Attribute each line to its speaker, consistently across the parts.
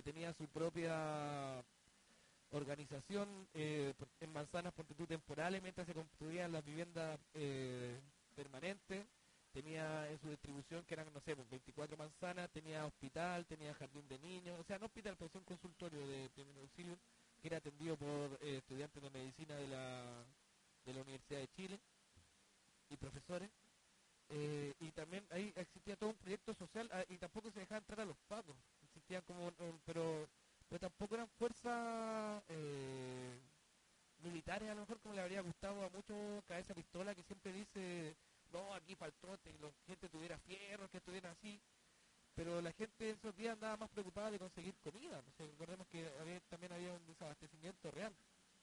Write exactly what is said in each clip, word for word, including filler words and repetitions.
Speaker 1: tenía su propia organización eh, por- en manzanas por tú temporales mientras se construían las viviendas eh, permanentes. Tenía en su distribución que eran, no sé, pues, veinticuatro manzanas, tenía hospital, tenía jardín de niños, o sea, no hospital, pero sí un consultorio de primer auxilio que era atendido por eh, estudiantes de medicina de la, de la Universidad de Chile y profesores. Eh, y también ahí existía todo un proyecto social ah, y tampoco se dejaba entrar a los pacos. Existían como, eh, pero, pero tampoco eran fuerzas eh, militares a lo mejor como le habría gustado a muchos cabeza pistola que siempre dice, no, aquí para el trote, que la gente tuviera fierros, que estuvieran así. Pero la gente en esos días andaba más preocupada de conseguir comida. No sé, recordemos que había- también había un desabastecimiento real.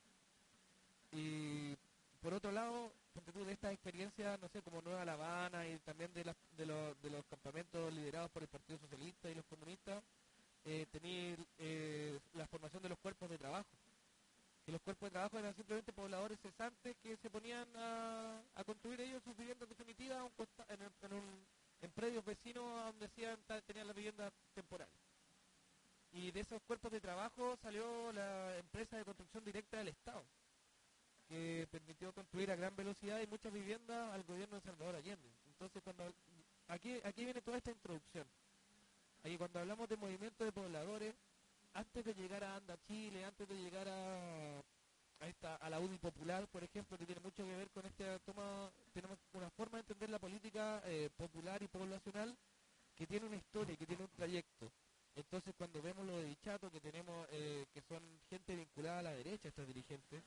Speaker 1: Y por otro lado, ponte tú, de estas experiencias, no sé, como Nueva La Habana y también de, las- de, los, de los campamentos liderados por el Partido Socialista y los comunistas, eh, tenía eh, la formación de los cuerpos de trabajo. Que los cuerpos de trabajo eran simplemente pobladores cesantes que se ponían a, a construir ellos sus viviendas definitivas a un costa- en, el- en un- en predios vecinos a donde hacían, ta- tenían las viviendas temporales. Y de esos cuerpos de trabajo salió la empresa de construcción directa del Estado que permitió construir a gran velocidad y muchas viviendas al gobierno de Salvador Allende. Entonces, cuando aquí, aquí viene toda esta introducción. Aquí cuando hablamos de movimiento de pobladores, antes de llegar a Anda Chile, antes de llegar a, a, esta, a la U D I Popular, por ejemplo, que tiene mucho que ver con esta toma, tenemos una forma de entender la política eh, popular y poblacional que tiene una historia, que tiene un trayecto. Entonces, cuando vemos lo de Dichato, que tenemos, eh, que son gente vinculada a la derecha, estos dirigentes,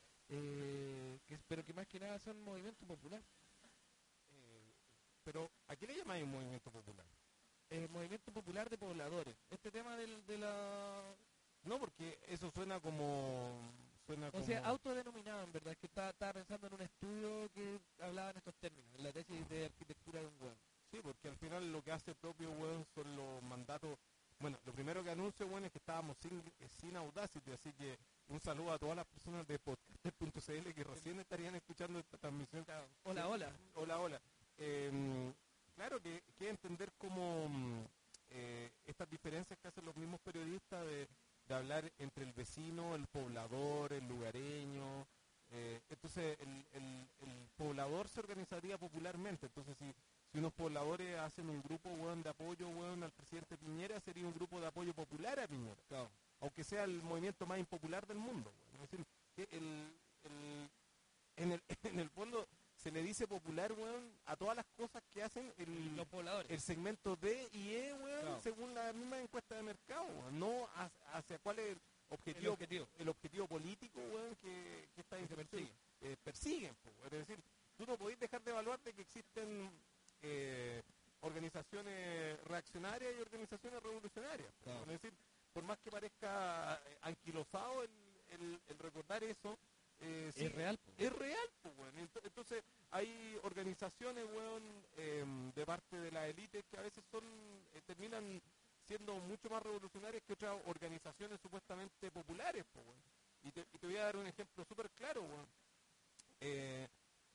Speaker 1: eh, que, pero que más que nada son movimiento popular.
Speaker 2: Eh, pero, ¿a qué le llamáis un movimiento popular?
Speaker 1: Eh, movimiento popular de pobladores. Este tema del, de la...
Speaker 2: No, porque eso suena como... Suena
Speaker 1: O sea,
Speaker 2: como...
Speaker 1: autodenominado en verdad, es que estaba, estaba pensando en un estudio que hablaba en estos términos, en la tesis de arquitectura de un huevo.
Speaker 2: Sí, porque al final lo que hace el propio weón son los mandatos. Bueno, lo primero que anuncio, weón, es que estábamos sin, eh, sin Audacity, así que un saludo a todas las personas de podcaster punto c l que recién estarían escuchando esta transmisión.
Speaker 1: Claro. Hola,
Speaker 2: Sí,
Speaker 1: hola.
Speaker 2: hola, hola. Eh, claro que, que entender cómo mm, eh, estas diferencias que hacen los mismos periodistas de, de hablar entre el vecino, el poblador, el lugareño. Eh, entonces, el, el, el poblador se organizaría popularmente. Entonces, si si unos pobladores hacen un grupo, weón, de apoyo, weón, al presidente Piñera, sería un grupo de apoyo popular a Piñera.
Speaker 1: Claro.
Speaker 2: Aunque sea el movimiento más impopular del mundo, weón. Es decir, que el, el- en, el, en el fondo se le dice popular, weón, a todas las cosas que hacen el,
Speaker 1: Los pobladores.
Speaker 2: el segmento D y E, weón,
Speaker 1: Claro.
Speaker 2: según la misma encuesta de mercado, weón. No hacia, hacia cuál es el objetivo,
Speaker 1: El objetivo.
Speaker 2: el objetivo político, weón, que, que estas
Speaker 1: Que se
Speaker 2: instituciones,
Speaker 1: persigue.
Speaker 2: eh, persiguen, po, weón. Es decir, tú no podés dejar de evaluar de que existen eh, organizaciones reaccionarias y organizaciones revolucionarias. po,
Speaker 1: Claro.
Speaker 2: weón. Es decir, por más que parezca eh, anquilosado el, el- el recordar eso, eh, sí,
Speaker 1: Es real. po.
Speaker 2: es real, po, weón. Ent- Entonces, hay organizaciones, weón, em, de parte de las élites que a veces son, eh, terminan siendo mucho más revolucionarias que otras organizaciones supuestamente populares, po, weón. Y te, y te voy a dar un ejemplo súper claro, weón. Eh,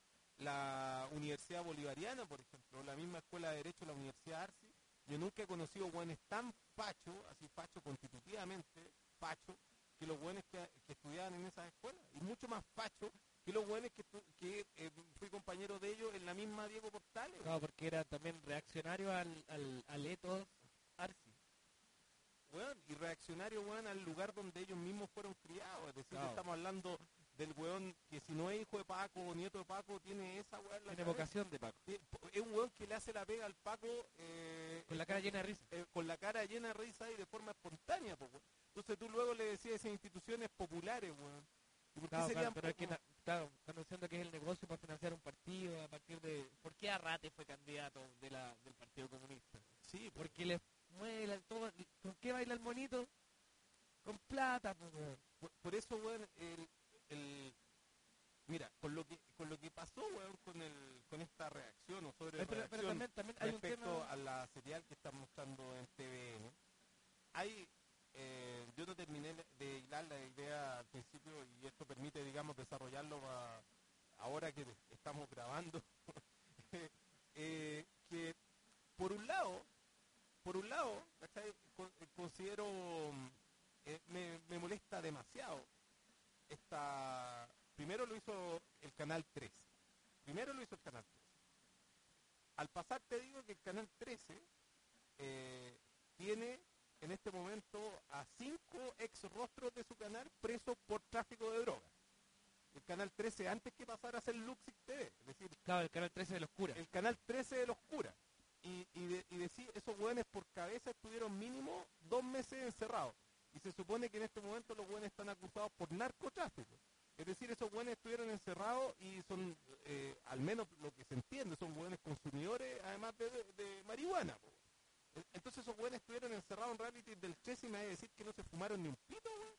Speaker 2: la Universidad Bolivariana, por ejemplo, la misma Escuela de Derecho, la Universidad Arci, yo nunca he conocido weones tan fachos, así facho constitutivamente, facho, que los weones que, que estudiaban en esas escuelas, y mucho más facho que los weones que, estu- que eh, fui compañero de ellos en la misma Diego Portales.
Speaker 1: Claro, porque era también reaccionario al, al, al ethos Arci.
Speaker 2: Weón, y reaccionario, weón, al lugar donde ellos mismos fueron criados. Es decir,
Speaker 1: Claro.
Speaker 2: estamos hablando del weón que si no es hijo de Paco o nieto de Paco, tiene esa weón en la
Speaker 1: Tiene
Speaker 2: cabeza.
Speaker 1: vocación de Paco.
Speaker 2: Eh, po- Es un weón que le hace la pega al Paco eh,
Speaker 1: Con la cara llena de risa.
Speaker 2: eh, con la cara llena de risa y de forma espontánea, po, weón. Entonces tú luego le decías esas instituciones populares, weón. ¿Y por qué
Speaker 1: Claro, claro,
Speaker 2: serían
Speaker 1: pero es que,
Speaker 2: po-
Speaker 1: na- claro, están diciendo que es el negocio para financiar un partido a partir de... ¿Por qué Arrate fue candidato de la, del Partido Comunista?
Speaker 2: Sí, po,
Speaker 1: Porque le mueve la- todo... ¿Con qué baila el monito? Con plata, pues, weón.
Speaker 2: por, por eso, weón, el, el- mira, con lo que con lo que pasó, weón, con el con esta reacción o sobre
Speaker 1: Pero, pero
Speaker 2: reacción
Speaker 1: también, también hay un
Speaker 2: respecto
Speaker 1: tema...
Speaker 2: a la serial que están mostrando en T V N, hay, eh, yo no terminé de hilar la idea al principio y esto permite, digamos, desarrollarlo pa- ahora que estamos grabando, eh, que por un lado, por un lado, ¿cachai? Con- eh, considero, eh, me, me molesta demasiado. Esta, primero lo hizo el Canal trece. Primero lo hizo el Canal trece. Al pasar te digo que el Canal trece eh, tiene en este momento a cinco ex rostros de su canal presos por tráfico de drogas. El Canal trece antes que pasara a ser Luxic T V, es decir,
Speaker 1: Claro, el Canal trece de los curas.
Speaker 2: el Canal trece de los curas. Y, y, de, y decir, esos hueones por cabeza estuvieron mínimo dos meses encerrados. Y se supone que en este momento los hueones están acusados por narcotráfico. Es decir, esos hueones estuvieron encerrados y son, eh, al menos lo que se entiende, son hueones consumidores, además de, de, de marihuana. Po. Entonces esos hueones estuvieron encerrados en reality del trece y me va a decir que no se fumaron ni un pito, weón.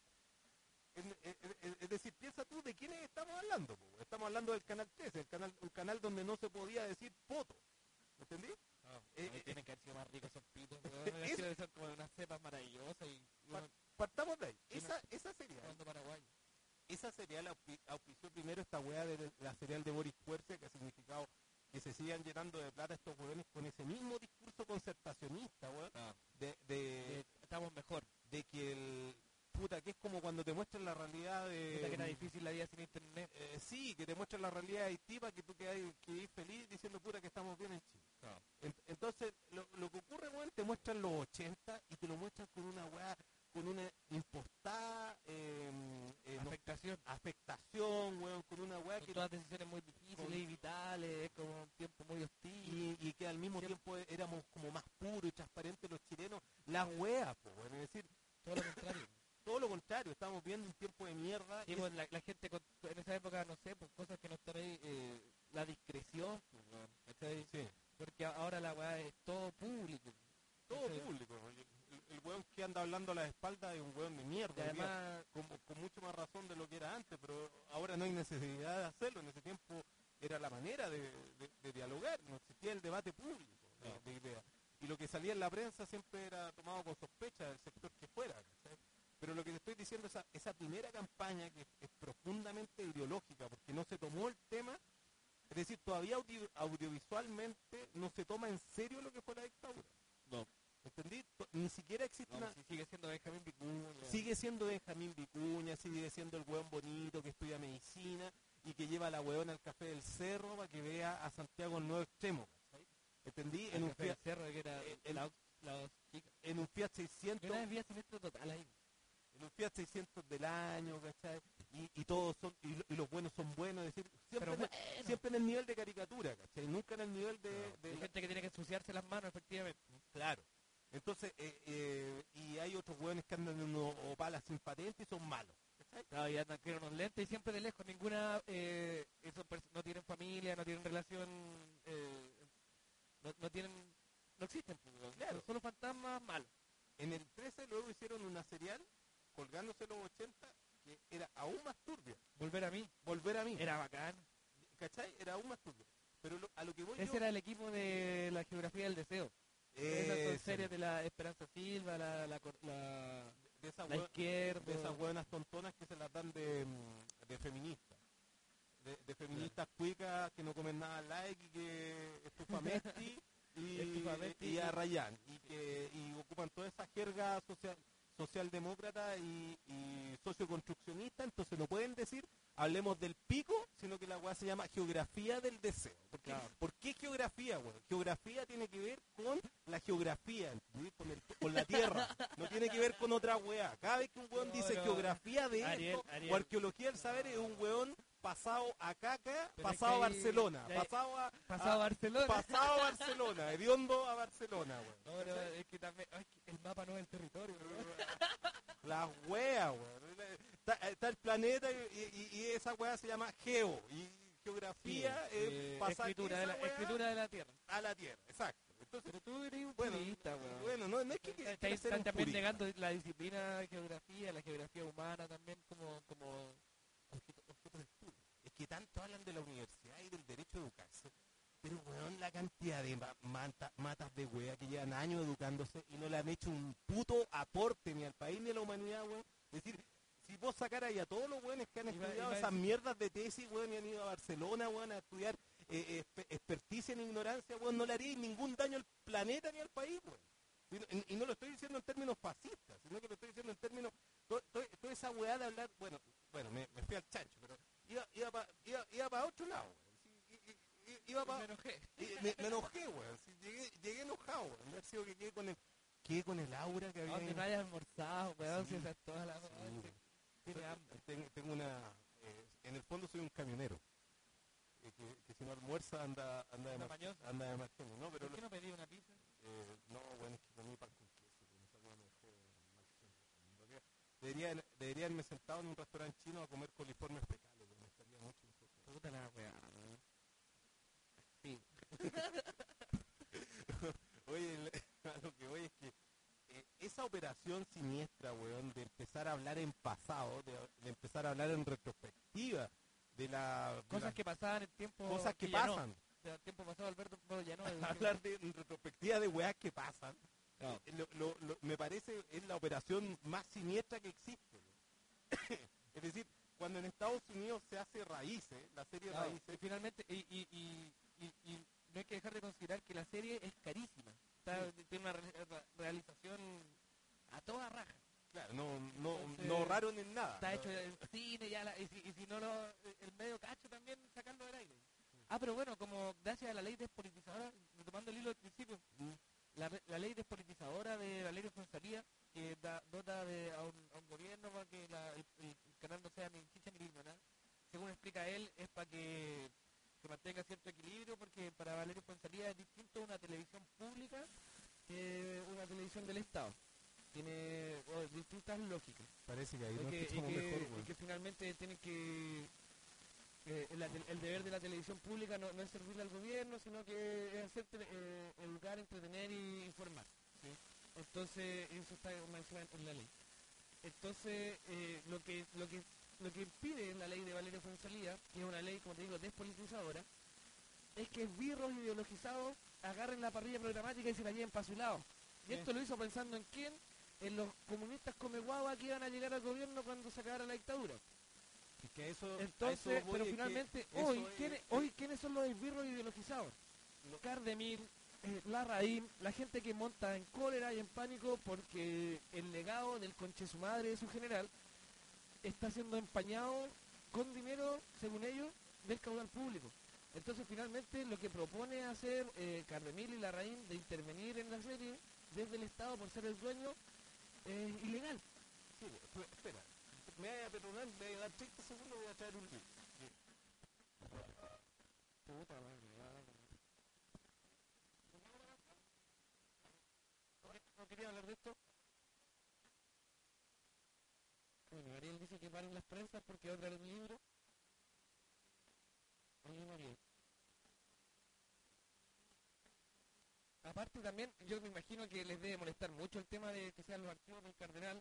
Speaker 2: Es, es, es, es decir, piensa tú de quiénes estamos hablando. Po. Estamos hablando del Canal trece, el canal, un canal donde no se podía decir poto. ¿Entendí?
Speaker 1: Ah,
Speaker 2: Eh,
Speaker 1: ahí
Speaker 2: eh,
Speaker 1: tienen que haber sido más ricos esos pitos.
Speaker 2: Es-
Speaker 1: Debe ser como de unas cepas maravillosas y, y
Speaker 2: Pa-
Speaker 1: uno
Speaker 2: partamos de ahí.
Speaker 1: y uno-
Speaker 2: Esa, esa sería,
Speaker 1: jugando paraguayo.
Speaker 2: esa cereal aupi- auspició primero esta weá de la cereal de Boris Fuerza, que ha significado que se sigan llenando de plata estos weones con ese mismo discurso concertacionista, weón,
Speaker 1: Ah,
Speaker 2: de, de,
Speaker 1: eh, estamos mejor.
Speaker 2: de que el puta, que es como cuando te muestran la realidad de
Speaker 1: Puta que era difícil la vida sin internet.
Speaker 2: eh, sí, que te muestran la realidad de Haití para que tú quedes quedes feliz diciendo puta que estamos bien en Chile.
Speaker 1: No.
Speaker 2: En- Entonces, lo, lo que ocurre, weón, te muestran los ochenta y te lo muestran con una weá, con una impostada eh, eh, no-
Speaker 1: Afectación.
Speaker 2: afectación, weón, con una weá
Speaker 1: Son
Speaker 2: que
Speaker 1: todas decisiones muy difíciles
Speaker 2: con-
Speaker 1: y vitales, es como un tiempo muy hostil.
Speaker 2: y, y que al mismo
Speaker 1: Siempre-
Speaker 2: tiempo éramos como más puros y transparentes los chilenos, las weas, po, weón, es decir,
Speaker 1: Todo lo contrario.
Speaker 2: todo lo contrario, estamos viendo un tiempo de mierda.
Speaker 1: Sí,
Speaker 2: y
Speaker 1: pues, la, la gente con- en esa época, no sé, pues cosas que no están ahí, eh, la discreción, pues, weón, ¿cachai?
Speaker 2: sí,
Speaker 1: Porque ahora la weá es todo público.
Speaker 2: todo
Speaker 1: ¿cachai?
Speaker 2: público. El, el- el weón que anda hablando a la espalda es un weón de mierda.
Speaker 1: Y
Speaker 2: hoy día.
Speaker 1: además,
Speaker 2: con, con mucho más razón de lo que era antes, pero ahora no hay necesidad de hacerlo. En ese tiempo era la manera de, de- de dialogar, no existía el debate público de,
Speaker 1: No.
Speaker 2: de ideas. Y lo que salía en la prensa siempre era tomado con sospecha del sector que fuera. ¿cachai? Pero lo que te estoy diciendo, esa, esa primera campaña que es, es profundamente ideológica, porque no se tomó el tema, es decir, todavía audio- audiovisualmente no se toma en serio lo que fue la dictadura.
Speaker 1: no,
Speaker 2: ¿Entendí? To- Ni siquiera existe
Speaker 1: no,
Speaker 2: una...
Speaker 1: si sigue siendo Benjamín Vicuña.
Speaker 2: Sigue siendo Benjamín Vicuña, sigue siendo el hueón bonito que estudia medicina y que lleva a la hueona al café del cerro para que vea a Santiago en nuevo extremo. ¿cachai? ¿Entendí?
Speaker 1: El
Speaker 2: En un,
Speaker 1: café del
Speaker 2: Fiat,
Speaker 1: cerro, que era
Speaker 2: el- el-
Speaker 1: la, la chica.
Speaker 2: en un Fiat
Speaker 1: Yo
Speaker 2: seiscientos,
Speaker 1: una vez vi a Sinestro Total ahí.
Speaker 2: en un Fiat seiscientos del año, ¿cachai? Y, y todos son, y, lo- y los buenos son buenos, es decir, siempre,
Speaker 1: Pero
Speaker 2: en, el-
Speaker 1: bueno.
Speaker 2: siempre en el nivel de caricatura, ¿cachai? Nunca en el nivel de... de
Speaker 1: Hay
Speaker 2: la-
Speaker 1: gente que tiene que ensuciarse las manos, efectivamente.
Speaker 2: claro. Entonces, eh, eh, y hay otros hueones que andan en unos opalas sin patente y son malos. ¿cachai?
Speaker 1: Claro, y andan con unos lentes y siempre de lejos. Ninguna, eh, esos pers- no tienen familia, no tienen relación, eh, no, no tienen, no existen. pues, weón.
Speaker 2: Claro.
Speaker 1: Son solo fantasmas malos.
Speaker 2: En el trece luego hicieron una serial, colgándose los ochenta, que era aún más turbia.
Speaker 1: Volver a mí.
Speaker 2: Volver a mí.
Speaker 1: Era bacán.
Speaker 2: ¿Cachai? Era aún más turbia. Pero lo- a lo que voy
Speaker 1: Ese
Speaker 2: yo...
Speaker 1: era el equipo de la geografía del deseo. Esas son
Speaker 2: Ese,
Speaker 1: series de la Esperanza Silva, la, la, cor- la,
Speaker 2: de, esas
Speaker 1: la
Speaker 2: hue-
Speaker 1: izquierda.
Speaker 2: de esas hueonas tontonas que se las dan de, mm, de feministas. De, de feministas cuicas que no comen nada like y que estufa Messi y,
Speaker 1: Estufa Messi,
Speaker 2: y a
Speaker 1: sí.
Speaker 2: Rayán. Y, que, y ocupan toda esa jerga social, socialdemócrata y, y socioconstruccionista. Entonces no pueden decir, hablemos del pico, sino que la hueá se llama geografía del deseo. ¿Por qué,
Speaker 1: Claro.
Speaker 2: ¿Por qué geografía, weón? Geografía tiene que ver con la geografía, ¿entendí? con, el- con la tierra. No tiene que ver con otra weá. Cada vez que un weón
Speaker 1: No,
Speaker 2: dice
Speaker 1: no.
Speaker 2: geografía de
Speaker 1: Ariel,
Speaker 2: esto
Speaker 1: Ariel.
Speaker 2: o arqueología del saber, es un weón pasado a Caca,
Speaker 1: Pero es
Speaker 2: pasado a
Speaker 1: que ahí-
Speaker 2: Barcelona,
Speaker 1: ya-
Speaker 2: pasado a,
Speaker 1: Pasado a Barcelona.
Speaker 2: pasado a Barcelona, hediondo a Barcelona, weón.
Speaker 1: No, pero es que también, ay, que el mapa no es el territorio. ¿no?
Speaker 2: La wea, weón. Está, está el planeta y, y- y esa wea se llama geo. Y geografía
Speaker 1: Sí,
Speaker 2: es
Speaker 1: eh,
Speaker 2: pasar
Speaker 1: escritura, de
Speaker 2: esa
Speaker 1: la,
Speaker 2: wea
Speaker 1: escritura de la tierra.
Speaker 2: a la tierra, exacto. Entonces,
Speaker 1: Pero tú eres un
Speaker 2: bueno,
Speaker 1: purista, weón.
Speaker 2: bueno, no, no es que que-
Speaker 1: Están
Speaker 2: quiera ser
Speaker 1: están
Speaker 2: un
Speaker 1: también
Speaker 2: purista.
Speaker 1: negando la disciplina de geografía, la geografía humana también como, como
Speaker 2: Objeto- objeto de estudio. Es que tanto hablan de la universidad y del derecho a educarse, pero weón, la cantidad de ma- mata- matas de wea que llevan años educándose y no le han hecho un puto aporte ni al país ni a la humanidad, weón. Es decir, si vos sacaras ahí a todos los weones que han
Speaker 1: Iba-
Speaker 2: estudiado
Speaker 1: iba a
Speaker 2: esas
Speaker 1: decir-
Speaker 2: mierdas de tesis, weón, y han ido a Barcelona, weón, a estudiar eh, espe- experticia en ignorancia, weón, no le haríais ningún daño al planeta ni al país, weón. Y, no- y no lo estoy diciendo en términos esa weá de hablar, bueno, bueno, me, me fui al chancho, pero iba, iba para iba, iba pa otro lado, weón. Sí, i- i- i- iba pa,
Speaker 1: Me enojé.
Speaker 2: y me, me enojé, weón. Sí, llegué, llegué enojado, weón. De haber sido que quedé con el, quedé con el aura que había.
Speaker 1: Aunque no hayas almorzado, weón,
Speaker 2: Sí,
Speaker 1: si esa es toda la
Speaker 2: sí,
Speaker 1: weón,
Speaker 2: weón.
Speaker 1: tiene
Speaker 2: Soy-
Speaker 1: hambre.
Speaker 2: ten- Tengo una, eh, en el fondo soy un camionero. eh, Que, que si no almuerza anda, anda de
Speaker 1: Anda
Speaker 2: mal,
Speaker 1: mañoso.
Speaker 2: anda de mal genio, ¿no? Pero
Speaker 1: ¿Por qué no pedí una pizza?
Speaker 2: eh, no, bueno, es que comí pan con queso, weón, esa weá me dejó mal genio. En realidad, debería, debería haberme sentado en un restaurante chino a comer coliformes fecales, weón, estaría mucho mejor.
Speaker 1: Puta la weá, weón. Sí.
Speaker 2: Oye, el- a lo que voy es que eh, esa operación siniestra, weón, de empezar a hablar en pasado, de, de empezar a hablar en retrospectiva, de la... de
Speaker 1: Cosas
Speaker 2: las
Speaker 1: que pasaban en tiempo
Speaker 2: cosas que
Speaker 1: ya no.
Speaker 2: pasan.
Speaker 1: O sea, tiempo pasado Alberto no, ya no.
Speaker 2: Hablar de en retrospectiva de weas que pasan,
Speaker 1: No.
Speaker 2: eh, lo- lo- lo- me parece es la operación más siniestra que existe. Es decir, cuando en Estados Unidos se hace Raíces, la serie
Speaker 1: Claro,
Speaker 2: Raíces,
Speaker 1: y finalmente, y, y, y, y, y no hay que dejar de considerar que la serie es carísima. Está- Tiene una re- re- realización a toda raja.
Speaker 2: claro, no, no,
Speaker 1: Entonces,
Speaker 2: no ahorraron en nada.
Speaker 1: Está
Speaker 2: ¿no?
Speaker 1: hecho en cine, ya la- y, si, y si no, lo, el medio cacho también sacarlo del aire. Ah, pero bueno, como gracias a la ley despolitizadora, retomando el hilo del principio,
Speaker 2: Mm.
Speaker 1: la, re- la ley despolitizadora de Valerio Fonsalía, que da, dota de, a, un, a un gobierno para que la- el, el canal no sea ni chicha ni limonada, según explica él, es para que se mantenga cierto equilibrio, porque para Valerio Fonsalía es distinto una televisión pública que una televisión del Estado. Tiene oh, distintas lógicas.
Speaker 2: Parece que ahí
Speaker 1: Y
Speaker 2: nos
Speaker 1: que, y
Speaker 2: escuchamos
Speaker 1: que-
Speaker 2: mejor,
Speaker 1: y
Speaker 2: weón.
Speaker 1: que finalmente tiene que eh, la te- el deber de la televisión pública no, no es servirle al gobierno, sino que es hacer tele- eh, educar, entretener y informar.
Speaker 2: Sí.
Speaker 1: Entonces, eso está más encima en, en la ley. Entonces, eh, lo que lo que lo que impide la ley de Valerio Fonsalía, que es una ley, como te digo, despolitizadora, es que birros ideologizados agarren la parrilla programática y se la lleven para su lado. Y
Speaker 2: Sí.
Speaker 1: esto lo hizo pensando en quién, en los comunistas come guagua que iban a llegar al gobierno cuando se acabara la dictadura.
Speaker 2: Es que a eso, a
Speaker 1: Entonces,
Speaker 2: eso voy,
Speaker 1: pero
Speaker 2: es que
Speaker 1: finalmente,
Speaker 2: eso
Speaker 1: hoy,
Speaker 2: es-
Speaker 1: ¿quiénes, hoy, ¿quiénes son los esbirros ideologizados?
Speaker 2: No.
Speaker 1: Cardemil, eh, Larraín, la gente que monta en cólera y en pánico porque el legado del conche su madre de su general está siendo empañado con dinero, según ellos, del caudal público. Entonces, finalmente, lo que propone hacer eh, Cardemil y Larraín de intervenir en la serie desde el Estado por ser el dueño es ilegal.
Speaker 2: Sí, pero espera, me voy a perdonar, me voy a dar treinta segundos, voy a traer un libro.
Speaker 1: Puta madre, ¿no quería hablar de esto? Bueno, Ariel dice que paren las prensas porque va a traer un libro. Oye, Ariel. Aparte también, yo me imagino que les debe molestar mucho el tema de que sean los archivos del cardenal.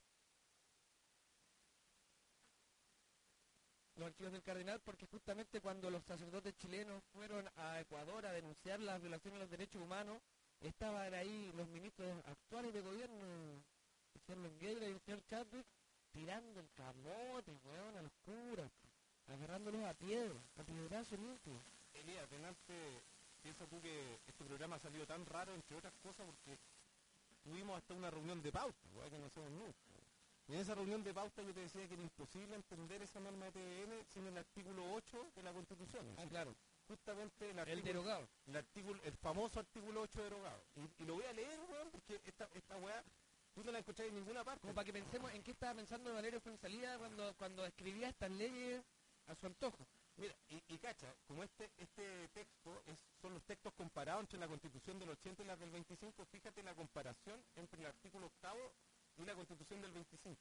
Speaker 1: Los archivos del cardenal, porque justamente cuando los sacerdotes chilenos fueron a Ecuador a denunciar las violaciones de los derechos humanos, estaban ahí los ministros actuales de gobierno, el señor Longueira y el señor Chadwick, tirando el camote, weón, a los curas, agarrándolos a piedra, a piedrazo limpio.
Speaker 2: Elías, delante, piensa tú que este programa ha salido tan raro, entre otras cosas, porque tuvimos hasta una reunión de pauta, weá, que no hacemos nunca. Y en esa reunión de pauta yo te decía que era imposible entender esa norma de T V N sin el artículo ocho de la Constitución.
Speaker 1: Ah, claro,
Speaker 2: Justamente el
Speaker 1: el
Speaker 2: artículo,
Speaker 1: derogado.
Speaker 2: el, artículo, el famoso artículo ocho derogado. Y, y lo voy a leer, weón, porque esta, esta weá, tú no la encontrás en ninguna parte.
Speaker 1: Como para que pensemos en qué estaba pensando Valerio Fonsalía cuando, cuando escribía estas leyes a su antojo.
Speaker 2: Mira, y, y cacha, como este este texto es, son los textos comparados entre la Constitución del ochenta y la del veinticinco, fíjate la comparación entre el artículo octavo y la Constitución del veinticinco.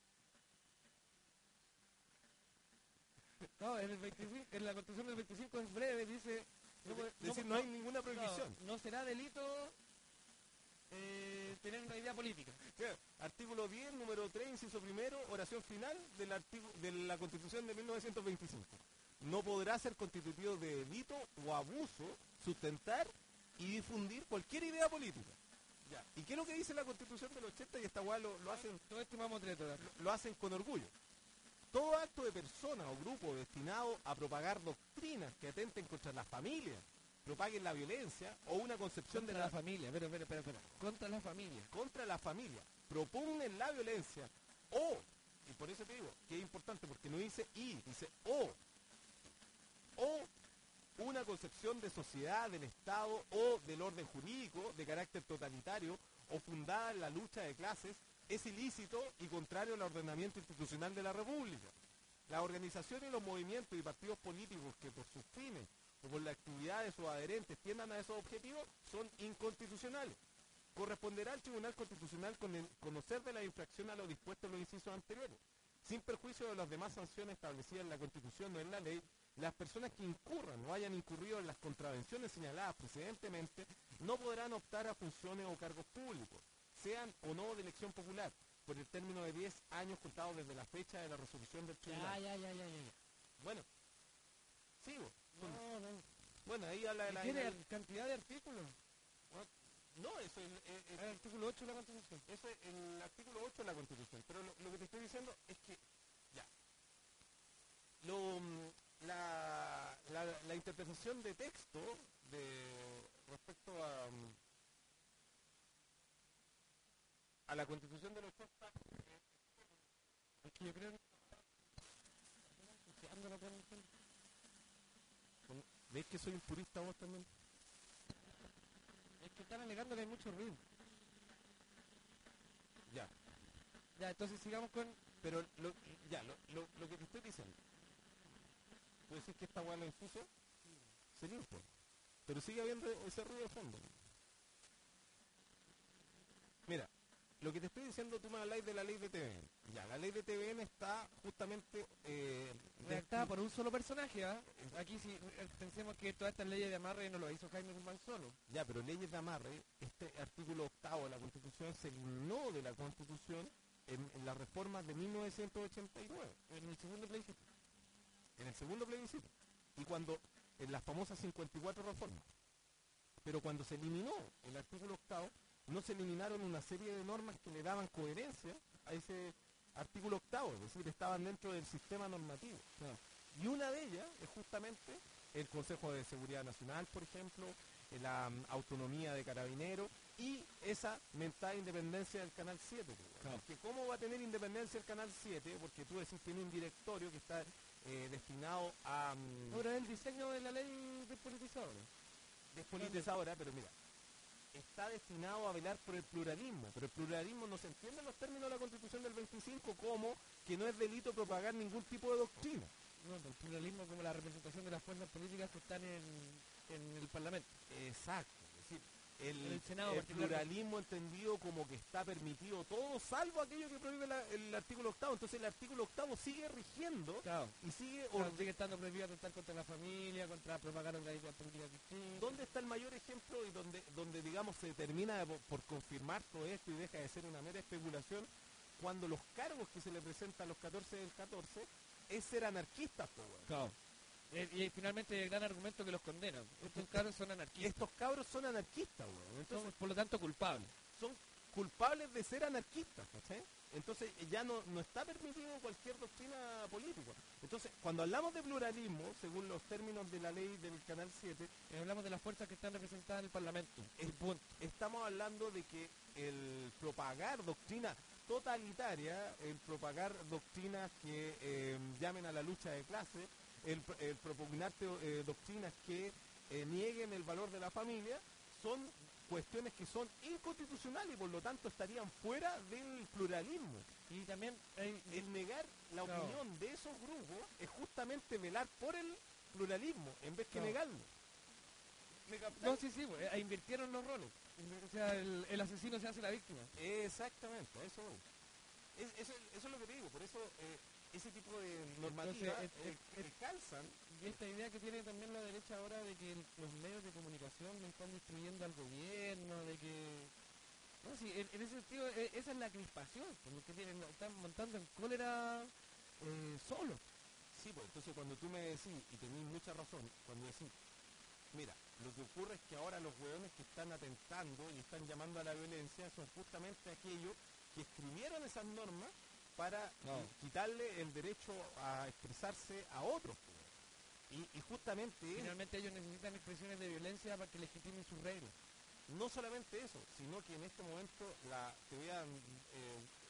Speaker 1: No, en, el veinticinco, en la Constitución del veinticinco es breve, dice...
Speaker 2: Es
Speaker 1: puede-
Speaker 2: decir, no hay ninguna prohibición.
Speaker 1: No, no será delito eh, tener una idea política.
Speaker 2: Claro, artículo diez, número tres, inciso primero, oración final del artículo de la Constitución de mil novecientos veinticinco. No podrá ser constitutivo de delito o abuso sustentar y difundir cualquier idea política. Ya. ¿Y qué es lo que dice la Constitución del ochenta? Y esta weá lo, lo hacen
Speaker 1: Todo esto vamos a
Speaker 2: lo, lo hacen con orgullo. Todo acto de persona o grupo destinado a propagar doctrinas que atenten contra la familia, propaguen la violencia o una concepción
Speaker 1: contra
Speaker 2: de
Speaker 1: la,
Speaker 2: la,
Speaker 1: familia, pero, pero, pero, pero, contra la familia.
Speaker 2: contra la familia, propugnen la violencia o y por eso te digo que es importante, porque no dice y, dice o. O una concepción de sociedad, del Estado o del orden jurídico de carácter totalitario o fundada en la lucha de clases es ilícito y contrario al ordenamiento institucional de la República. Las organizaciones y los movimientos y partidos políticos que por sus fines o por la actividad de sus adherentes tiendan a esos objetivos son inconstitucionales. Corresponderá al Tribunal Constitucional con el conocer de la infracción a lo dispuesto en los incisos anteriores. Sin perjuicio de las demás sanciones establecidas en la Constitución o en la ley, las personas que incurran o hayan incurrido en las contravenciones señaladas precedentemente no podrán optar a funciones o cargos públicos, sean o no de elección popular, por el término de diez años contados desde la fecha de la resolución del tribunal.
Speaker 1: Ya, ya, ya, ya, ya.
Speaker 2: Bueno, sigo.
Speaker 1: No, no.
Speaker 2: Bueno, ahí habla de la...
Speaker 1: ¿Tiene
Speaker 2: la-
Speaker 1: cantidad de artículos?
Speaker 2: No, eso es, es- es-
Speaker 1: El artículo ocho de la Constitución.
Speaker 2: eso es el artículo ocho de la Constitución. Pero lo, lo que te estoy diciendo es que, ya, lo, mm, la, la, la interpretación de texto de respecto a, mm, a la Constitución de los Estados
Speaker 1: Es que yo creo que están ensuciando la Constitución.
Speaker 2: Unidos, ¿veis que soy un purista vos también?
Speaker 1: Es que están alegando que hay mucho ruido.
Speaker 2: Ya,
Speaker 1: Ya, entonces sigamos con...
Speaker 2: pero lo, ya, lo, lo, lo que te estoy diciendo, ¿tú decís que esta hueá lo ensucia? Se limpia. Pero sigue habiendo ese ruido de fondo. Mira, lo que te estoy diciendo, tú me habláis de la ley de T V N. Ya, la ley de T V N está justamente... Eh,
Speaker 1: redactada
Speaker 2: desti-
Speaker 1: por un solo personaje, ¿ah? Aquí sí, eh, pensemos que todas estas leyes de amarre no lo hizo Jaime Guzmán solo.
Speaker 2: Ya, pero leyes de amarre, este artículo octavo de la Constitución se eliminó de la Constitución en, en las reformas de mil novecientos ochenta y nueve,
Speaker 1: En el segundo plebiscito.
Speaker 2: en el segundo plebiscito. Y cuando, en las famosas cincuenta y cuatro reformas. Pero cuando se eliminó el artículo octavo, no se eliminaron una serie de normas que le daban coherencia a ese artículo octavo, es decir, estaban dentro del sistema normativo. Y una de ellas es justamente el Consejo de Seguridad Nacional, por ejemplo, eh, la mm, autonomía de carabineros y esa mentada independencia del Canal siete. pues,
Speaker 1: Claro.
Speaker 2: Porque ¿cómo va a tener independencia el Canal siete? Porque tú decís tiene un directorio que está eh, destinado a mm,
Speaker 1: Ahora el diseño de la ley despolitizadora.
Speaker 2: despolitizadora, pero mira, está destinado a velar por el pluralismo, pero el pluralismo no se entiende en los términos de la Constitución del veinticinco como que no es delito propagar ningún tipo de doctrina.
Speaker 1: No, el pluralismo como la representación de las fuerzas políticas que están en, en el Parlamento.
Speaker 2: Exacto, es decir, el,
Speaker 1: En el Senado,
Speaker 2: el
Speaker 1: particularmente.
Speaker 2: pluralismo entendido como que está permitido todo, salvo aquello que prohíbe la- el artículo octavo. Entonces el artículo octavo sigue rigiendo
Speaker 1: Claro.
Speaker 2: y sigue
Speaker 1: Claro,
Speaker 2: orde-
Speaker 1: sigue estando prohibido atentar contra la familia, contra propagar una idea política distinta.
Speaker 2: ¿Dónde está el mayor ejemplo y donde, donde digamos, se termina de po- por confirmar todo esto y deja de ser una mera especulación? Cuando los cargos que se le presentan a los catorce del catorce es ser anarquistas, po, weón.
Speaker 1: Claro. Eh, y finalmente el gran argumento que los condena. Estos caros son anarquistas.
Speaker 2: Estos cabros son anarquistas, weón. Entonces,
Speaker 1: Son, por lo tanto, culpables.
Speaker 2: son culpables de ser anarquistas, ¿cachai? Entonces ya no, no está permitido cualquier doctrina política. Entonces, cuando hablamos de pluralismo, según los términos de la ley del Canal siete,
Speaker 1: Eh, hablamos de las fuerzas que están representadas en el Parlamento.
Speaker 2: el punto, estamos hablando de que el propagar doctrina totalitaria, el propagar doctrinas que eh, llamen a la lucha de clase, el, pro- el propugnar teo- eh, doctrinas que eh, nieguen el valor de la familia, son cuestiones que son inconstitucionales y por lo tanto estarían fuera del pluralismo.
Speaker 1: Y también hay,
Speaker 2: El negar la
Speaker 1: Claro.
Speaker 2: opinión de esos grupos es justamente velar por el pluralismo en vez que
Speaker 1: Claro.
Speaker 2: negarlo. ¿Me captáis?
Speaker 1: no, sí, sí, pues, eh, invirtieron los roles. O sea, el, el asesino se hace la víctima.
Speaker 2: Exactamente, a eso voy. Es- eso, eso es lo que te digo, por eso eh, ese tipo de normativas
Speaker 1: Entonces,
Speaker 2: eh,
Speaker 1: es-
Speaker 2: que calzan.
Speaker 1: Y esta idea que tiene también la derecha ahora de que el- los medios de comunicación le están destruyendo al gobierno, de que... No, sí, en, en ese sentido, e- esa es la crispación, por lo que tienen, están montando en cólera eh, solos.
Speaker 2: Sí, pues entonces cuando tú me decís, y tenés mucha razón, cuando decís, mira, lo que ocurre es que ahora los hueones que están atentando y están llamando a la violencia son justamente aquellos que escribieron esas normas para
Speaker 1: No.
Speaker 2: qui- quitarle el derecho a expresarse a otros. pues. Y, y justamente es-
Speaker 1: Finalmente ellos necesitan expresiones de violencia para que legitimen sus reglas.
Speaker 2: no solamente eso, sino que en este momento la, te voy a eh,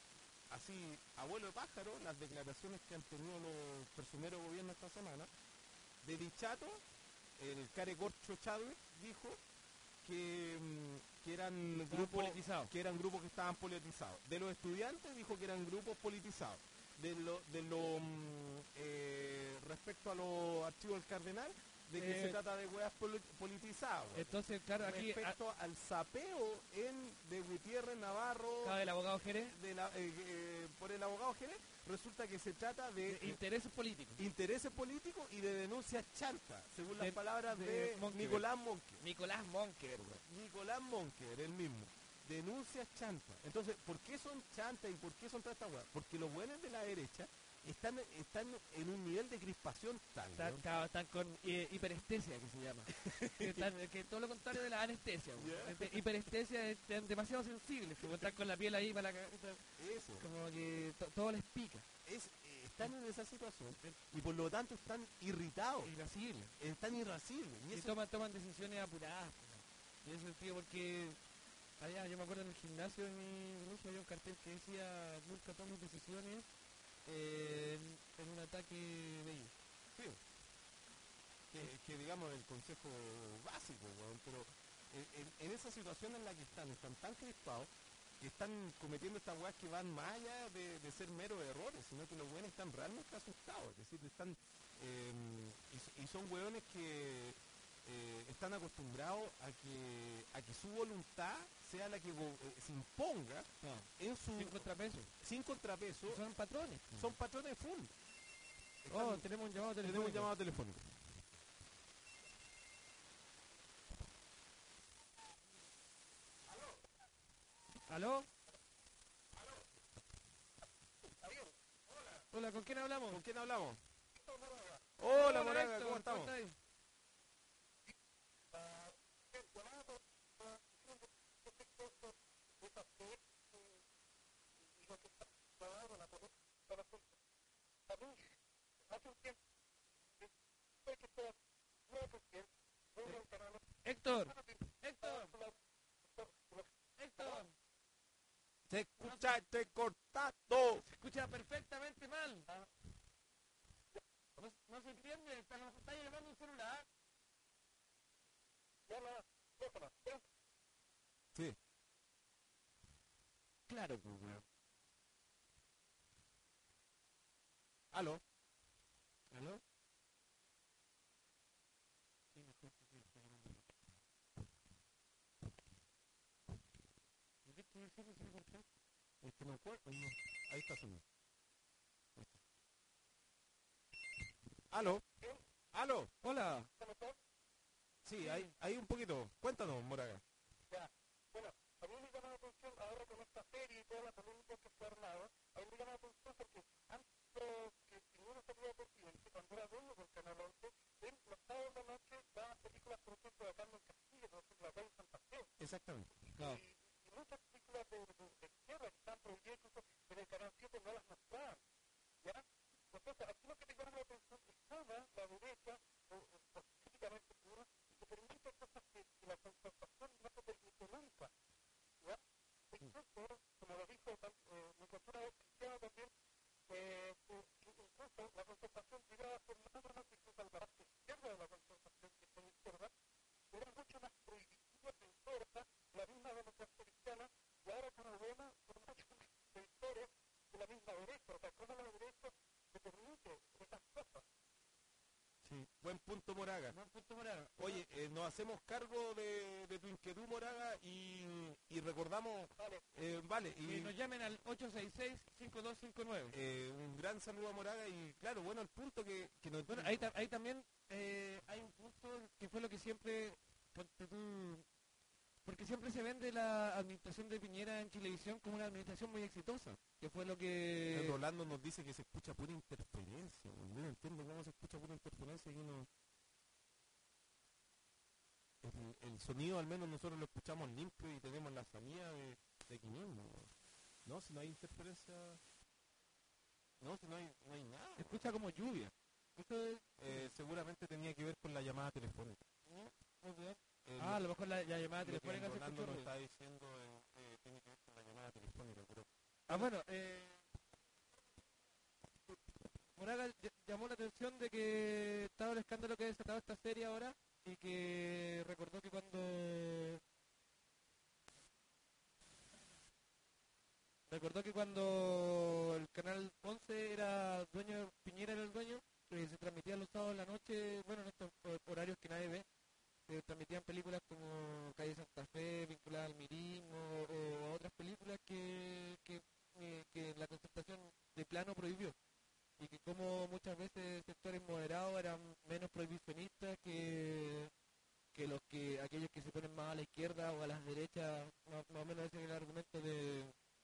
Speaker 2: así, abuelo de pájaro, las declaraciones que han tenido los personeros gobierno esta semana. De Dichato, el Care Corcho Chávez dijo que, mm, que eran
Speaker 1: Estaban
Speaker 2: grupos
Speaker 1: politizados.
Speaker 2: que eran grupos que estaban politizados. De los estudiantes dijo que eran grupos politizados. De lo, de lo mm, eh, respecto a los archivos del Cardenal, de que
Speaker 1: Eh,
Speaker 2: se trata de weas poli- politizadas. weón.
Speaker 1: Entonces, claro, aquí
Speaker 2: Respecto al sapeo en de Gutiérrez Navarro
Speaker 1: acaba el abogado Jerez
Speaker 2: de la, eh, eh, por el abogado Jerez, resulta que se trata de,
Speaker 1: de intereses políticos.
Speaker 2: intereses políticos y de denuncias chantas, según las
Speaker 1: De-
Speaker 2: palabras de,
Speaker 1: de Monkever.
Speaker 2: Nicolás Monker.
Speaker 1: Nicolás Monker, güey.
Speaker 2: Nicolás Monker, el mismo. Denuncias chantas. Entonces, ¿por qué son chantas y por qué son tantas weas? Porque los buenos de la derecha están, están en un nivel de crispación tal.
Speaker 1: Están,
Speaker 2: weón.
Speaker 1: claro, están con eh, hiperestesia, que se llama. que, están, que todo lo contrario de la anestesia. güey.
Speaker 2: Ya.
Speaker 1: Este, hiperestesia, están demasiado sensibles, como están con la piel ahí para la cabeza.
Speaker 2: Eso.
Speaker 1: Como que to- todo les pica.
Speaker 2: Es, eh, están en esa situación y por lo tanto están irritados,
Speaker 1: Irascible.
Speaker 2: están irascibles. Y
Speaker 1: Y
Speaker 2: eso
Speaker 1: toman, toman decisiones apuradas. En ese sentido, porque allá, yo me acuerdo en el gimnasio de mi colegio había un cartel que decía nunca tomes decisiones eh, en, en un ataque de ellos.
Speaker 2: sí, que, que digamos el consejo básico, weón, pero en, en- en esa situación en la que están, están tan crispados que están cometiendo estas weas que van más allá de, de ser meros errores, sino que los weones están realmente asustados, es decir, están eh, y, s- y son weones que eh, están acostumbrados a que a que su voluntad sea la que go- eh, se imponga
Speaker 1: No,
Speaker 2: en su
Speaker 1: sin contrapeso.
Speaker 2: sin contrapeso.
Speaker 1: Son patrones.
Speaker 2: Son patrones full.
Speaker 1: Oh,
Speaker 2: Están-
Speaker 1: tenemos un llamado
Speaker 2: tenemos
Speaker 1: telefónico.
Speaker 2: un llamado telefónico.
Speaker 1: ¿Aló? Hola, ¿con quién hablamos?
Speaker 2: ¿Con quién hablamos? Hola, Moraga,
Speaker 1: Héctor,
Speaker 2: ¿cómo estamos?
Speaker 1: estáis? Héctor, Héctor, Héctor,
Speaker 2: Se escucha este cortado.
Speaker 1: se escucha perfectamente mal. No, no se entiende, está, nos está llamando un celular.
Speaker 2: Sí.
Speaker 1: Claro, pues, weón.
Speaker 2: ¿Aló?
Speaker 1: ¿Aló?
Speaker 2: Es que no acuerdo. no. Ahí está sonando. Ahí está. ¿Aló? ¿Aló?
Speaker 1: Hola.
Speaker 2: Sí, hay, hay un poquito. Cuéntanos, Moraga. Exactamente.
Speaker 1: Claro.
Speaker 2: Sí. Buen punto, Moraga.
Speaker 1: Buen punto, Moraga.
Speaker 2: Oye, eh, nos hacemos cargo de, de tu inquietud, Moraga, y, y recordamos, eh, vale,
Speaker 1: Que
Speaker 2: y
Speaker 1: nos llamen al ocho seis seis, cinco dos cinco nueve.
Speaker 2: eh, un gran saludo a Moraga, y claro, bueno, el punto que, que nos...
Speaker 1: Bueno, ahí, ta- ahí también eh, hay un punto que fue lo que siempre, ponte tú, porque siempre se vende la administración de Piñera en Chilevisión como una administración muy exitosa, que fue lo
Speaker 2: El
Speaker 1: que...
Speaker 2: Rolando nos dice que se escucha pura interferencia, weón. Yo no entiendo cómo se escucha pura interferencia y uno... El, el sonido al menos nosotros lo escuchamos limpio y tenemos la salida de, de aquí mismo, weón. No, si no hay interferencia... No, si no hay, no hay nada.
Speaker 1: Se escucha como lluvia. Esto es...
Speaker 2: Eh, seguramente tenía que ver con la llamada telefónica. Eh,
Speaker 1: Ah, a
Speaker 2: lo-
Speaker 1: lo mejor la, la llamada
Speaker 2: lo que
Speaker 1: telefónica se
Speaker 2: Rolando
Speaker 1: escuchó.
Speaker 2: nos
Speaker 1: ruido.
Speaker 2: está diciendo eh, eh, tiene que ver con la llamada telefónica, pero...
Speaker 1: Ah, bueno, eh, Moraga ll- llamó la atención de que estaba el escándalo que ha desatado esta serie ahora y que recordó que cuando recordó que cuando el canal once era dueño, Piñera era el dueño, eh, se transmitía los sábados en la noche, bueno, en estos hor- horarios que nadie ve, se transmitían películas como Calle Santa Fe, vinculadas al mirismo, o a otras películas que, que, eh, que la concertación de plano prohibió. Y que como muchas veces sectores moderados eran menos prohibicionistas que, que los que aquellos que se ponen más a la izquierda o a las derechas, más, más o menos ese es el argumento de,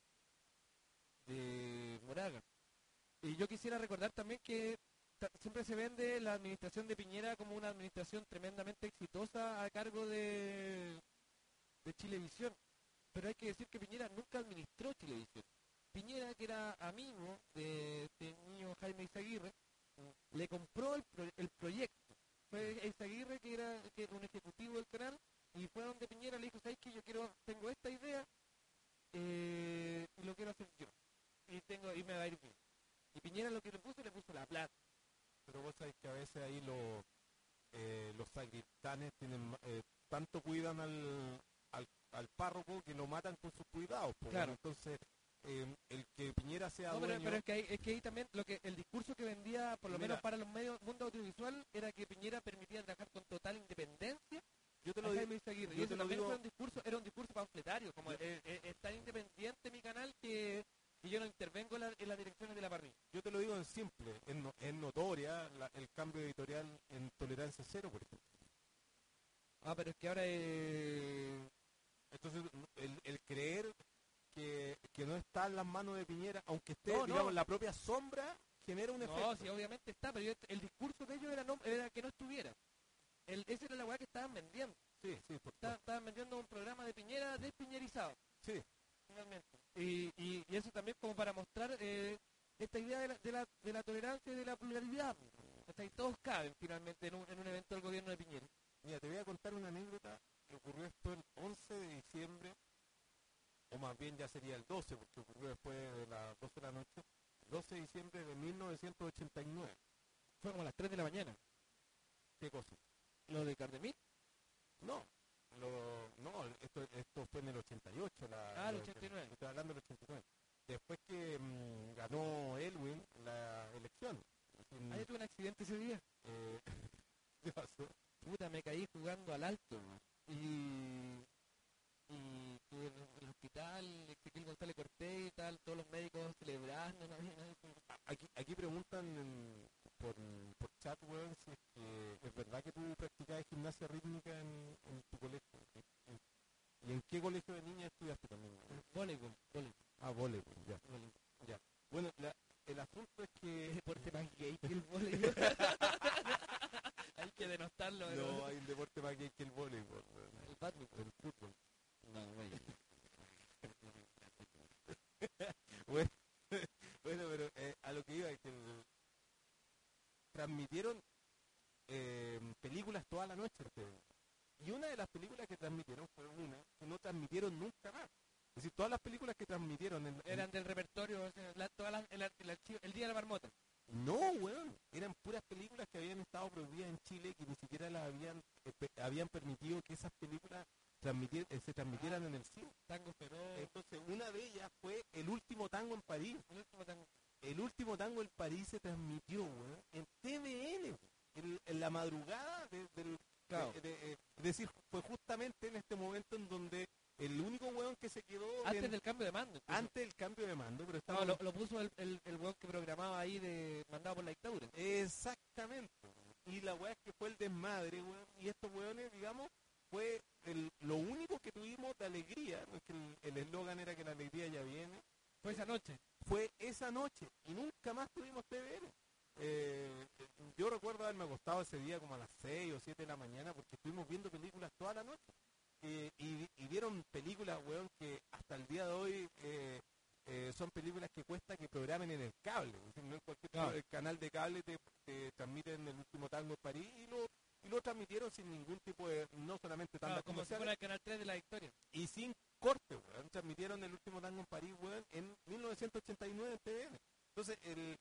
Speaker 1: de Moraga. Y yo quisiera recordar también que ta- siempre se vende la administración de Piñera como una administración tremendamente exitosa a cargo de, de Chilevisión. Pero hay que decir que Piñera nunca administró Chilevisión. Piñera, que era amigo de este niño Jaime Izaguirre, le compró el, pro- el proyecto. Fue Izaguirre que era, que era un ejecutivo del canal y fue donde Piñera le dijo, ¿sabes qué? Yo quiero, tengo esta idea eh, y lo quiero hacer yo. Y tengo y me va a ir bien. Y Piñera lo que le puso, le puso la plata.
Speaker 2: Pero vos sabés que a veces ahí los, eh, los sacristanes tienen, ma- eh, tanto cuidan al, al, al párroco que lo matan con sus cuidados. Po,
Speaker 1: Claro.
Speaker 2: bueno, entonces, eh, el que Piñera sea
Speaker 1: No, pero,
Speaker 2: dueño...
Speaker 1: pero es que ahí, es que ahí también lo que el discurso que vendía, por lo
Speaker 2: Mira.
Speaker 1: menos para los medios mundo audiovisual, era que Piñera permitía trabajar con total independencia
Speaker 2: yo te
Speaker 1: a
Speaker 2: lo digo,
Speaker 1: Jaime Izaguirre.
Speaker 2: yo
Speaker 1: Y eso
Speaker 2: te lo
Speaker 1: también
Speaker 2: digo-
Speaker 1: fue un discurso, era un discurso panfletario, como
Speaker 2: Yo-
Speaker 1: eh, eh, es tan independiente mi canal que, que yo no intervengo en, la- en las direcciones de la parrilla.
Speaker 2: yo te lo digo en simple, es, no- es notoria la- el cambio editorial en Tolerancia Cero, por ejemplo.
Speaker 1: Ah, pero es que ahora eh,
Speaker 2: Entonces, el, el creer que, que no está en las manos de Piñera, aunque esté,
Speaker 1: No, no.
Speaker 2: digamos, la propia sombra, genera un efecto.
Speaker 1: no, sí, obviamente está, pero yo- el discurso de ellos era, no, era que no estuviera. El, esa era la weá que estaban vendiendo.
Speaker 2: Sí, sí, por
Speaker 1: Estaban, estaban vendiendo un programa de Piñera despiñerizado.
Speaker 2: Sí,
Speaker 1: Finalmente. Y, y, y eso también como para mostrar eh, esta idea de la, de, la, de la tolerancia y de la pluralidad. Hasta ahí todos caben finalmente en un, en un evento del gobierno de Piñera.
Speaker 2: mira, te voy a contar una anécdota que ocurrió esto el once de diciembre, o más bien ya sería el doce, porque ocurrió después de las doce de la noche, doce de diciembre de mil novecientos ochenta y nueve.
Speaker 1: Fue como a las tres de la mañana.
Speaker 2: ¿Qué cosa?
Speaker 1: Lo de Cardemil.
Speaker 2: No, lo, no, esto, esto fue en el ochenta y ocho. La,
Speaker 1: Ah, el
Speaker 2: lo-
Speaker 1: ochenta y nueve.
Speaker 2: Estoy hablando del ochenta y nueve. Después que mm, ganó Elwin la elección. En-
Speaker 1: Ah, yo tuve un accidente ese día.
Speaker 2: eh, ¿Qué pasó?
Speaker 1: Puta, me caí jugando al alto. man. Y, y estuve en el hospital, Ezequiel González Cortés y tal, todos los médicos celebrando. No había nadie que-
Speaker 2: Aquí, aquí preguntan en- por, por chat, weón, si es que es verdad que tú practicabas gimnasia rítmica en, en tu colegio. ¿Y en qué colegio de niña estudiaste también? weón?
Speaker 1: Voleibol, voleibol,
Speaker 2: Ah, voleibol, ya.
Speaker 1: voleibol.
Speaker 2: ya. Bueno, la- el asunto es que...
Speaker 1: Es deporte más gay que el voleibol. Hay que denostarlo. pero-
Speaker 2: No, hay un deporte más gay que el voleibol, weón.
Speaker 1: El badminton.
Speaker 2: El fútbol.
Speaker 1: No, güey.
Speaker 2: Bueno, bueno, pero eh, a lo que iba es que el- transmitieron eh, películas toda la noche. ustedes. Y una de las películas que transmitieron fue una que no transmitieron nunca más. Es decir, todas las películas que transmitieron en, en-
Speaker 1: Eran del repertorio, o sea, la- todas las- el, ar- el archivo- el día de la marmota.
Speaker 2: No, weón. Eran puras películas que habían estado prohibidas en Chile, que ni siquiera las habían eh, pe- habían permitido que esas películas transmitir- eh, se transmitieran en el cine.
Speaker 1: Tango feroz.
Speaker 2: Entonces, una de ellas fue El último tango en París.
Speaker 1: el último tango.
Speaker 2: El último tango en París se transmitió, weón, en T V N, weón, en, en la madrugada de- del...
Speaker 1: Claro.
Speaker 2: de- de- eh, es decir, fue justamente en este momento en donde el único weón que se quedó
Speaker 1: Antes
Speaker 2: en-
Speaker 1: del cambio de mando. incluso.
Speaker 2: antes del cambio de mando, pero
Speaker 1: No,
Speaker 2: estaba...
Speaker 1: lo, lo puso el, el, el weón que programaba ahí de mandado por la dictadura.
Speaker 2: Exactamente. Y la weá es que fue el desmadre, weón. Y estos weones, digamos, fue el- lo único que tuvimos de alegría, porque el el eslogan era que la alegría ya viene,
Speaker 1: Fue esa noche.
Speaker 2: fue esa noche. Y nunca más tuvimos T V N. Eh, yo recuerdo haberme acostado ese día como a las seis o siete de la mañana porque estuvimos viendo películas toda la noche. Eh, y, y vieron películas, weón, que hasta el día de hoy eh, eh, son películas que cuesta que programen en el cable. Es decir, no en cualquier
Speaker 1: Claro.
Speaker 2: el canal de cable te, te transmiten El último tango en París y lo, y lo transmitieron sin ningún tipo de, no solamente
Speaker 1: Claro,
Speaker 2: tandas
Speaker 1: como si
Speaker 2: comerciales,
Speaker 1: fuera el canal tres de la Victoria.
Speaker 2: y sin corte, weón. Transmitieron El último tango en París, weón, en mil novecientos ochenta y nueve en T V N. Entonces, el,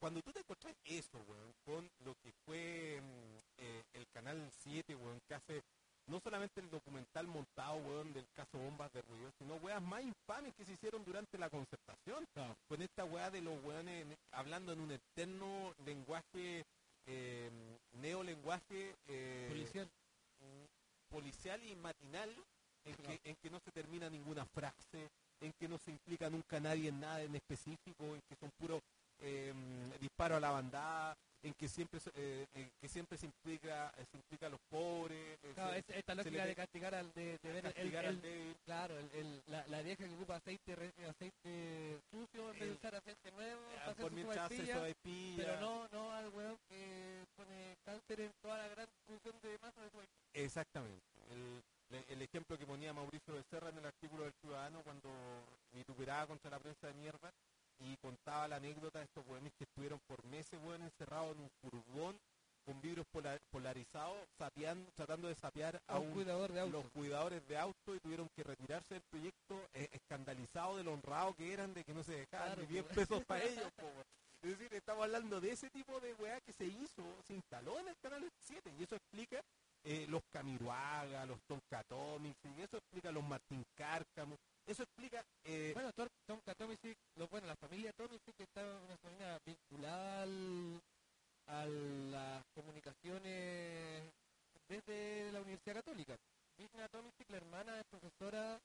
Speaker 2: cuando tú te encontrás eso, weón, con lo que fue mm, eh, el Canal siete, weón, que hace no solamente el documental montado, weón, del caso Bombas de Río, sino weas más infames que se hicieron durante la concertación.
Speaker 1: Claro.
Speaker 2: Con esta wea de los weones en- hablando en un eterno lenguaje, eh, neolenguaje eh,
Speaker 1: Policial.
Speaker 2: mm, policial y matinal, en
Speaker 1: Claro.
Speaker 2: que, en que no se termina ninguna frase, en que no se implica nunca nadie en nada en específico, en que son puros eh, disparos a la bandada, en que siempre se- eh, en que siempre se implica eh, se implica a los pobres, eh,
Speaker 1: Claro,
Speaker 2: se-
Speaker 1: es- esta
Speaker 2: se
Speaker 1: lógica
Speaker 2: le
Speaker 1: de castigar al de, de ver el,
Speaker 2: castigar
Speaker 1: el-
Speaker 2: al débil.
Speaker 1: claro, el, el- la, la vieja que ocupa aceite re- aceite sucio en vez de
Speaker 2: El-
Speaker 1: usar aceite nuevo
Speaker 2: Ah,
Speaker 1: para hacer
Speaker 2: por
Speaker 1: su
Speaker 2: mientras hace
Speaker 1: sopaipilla,
Speaker 2: sopaipilla.
Speaker 1: pero no no al weón que pone cáncer en toda la gran distribución de masa de sopaipilla.
Speaker 2: Exactamente. El, le- el ejemplo que ponía Mauricio Becerra en el artículo del Ciudadano cuando vituperaba contra la prensa de mierda y contaba la anécdota de estos weones que estuvieron por meses, weón, encerrados en un furgón con vidrios pola- polarizados, sapeando, tratando de sapear
Speaker 1: A un cuidador de auto.
Speaker 2: los cuidadores de auto y tuvieron que retirarse del proyecto eh, escandalizados de lo honrados que eran de que no se dejaban
Speaker 1: Claro,
Speaker 2: ni diez
Speaker 1: pues.
Speaker 2: pesos para ellos. Po, weón. Es decir, estamos hablando de ese tipo de weá que se hizo, se instaló en el Canal siete y eso explica eh, los Camiruaga, los Toncatomics, y eso explica los Martín Cárcamo, eso explica... eh,
Speaker 1: Bueno, Tom, Tom Tomisic, lo, bueno, la familia Tomisic está en una familia vinculada al, a las comunicaciones desde la Universidad Católica. Vigna Tomisic, la hermana es profesora,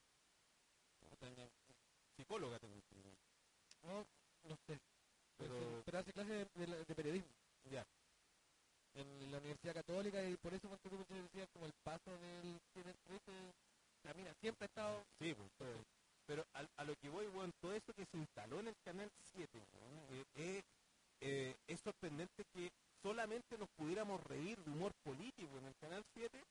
Speaker 2: psicóloga tengo entendido.
Speaker 1: no, no sé,
Speaker 2: Pero-
Speaker 1: pero, pero hace clases de, de- de periodismo
Speaker 2: Ya.
Speaker 1: en la Universidad Católica y por eso cuando tú decías como el paso del del trece, la mina siempre ha estado...
Speaker 2: Sí, pues, pero, pero a, a lo que voy, weón, todo eso que se instaló en el Canal siete, weón, eh, eh, eh, es sorprendente que solamente nos pudiéramos reír de humor político en el Canal siete.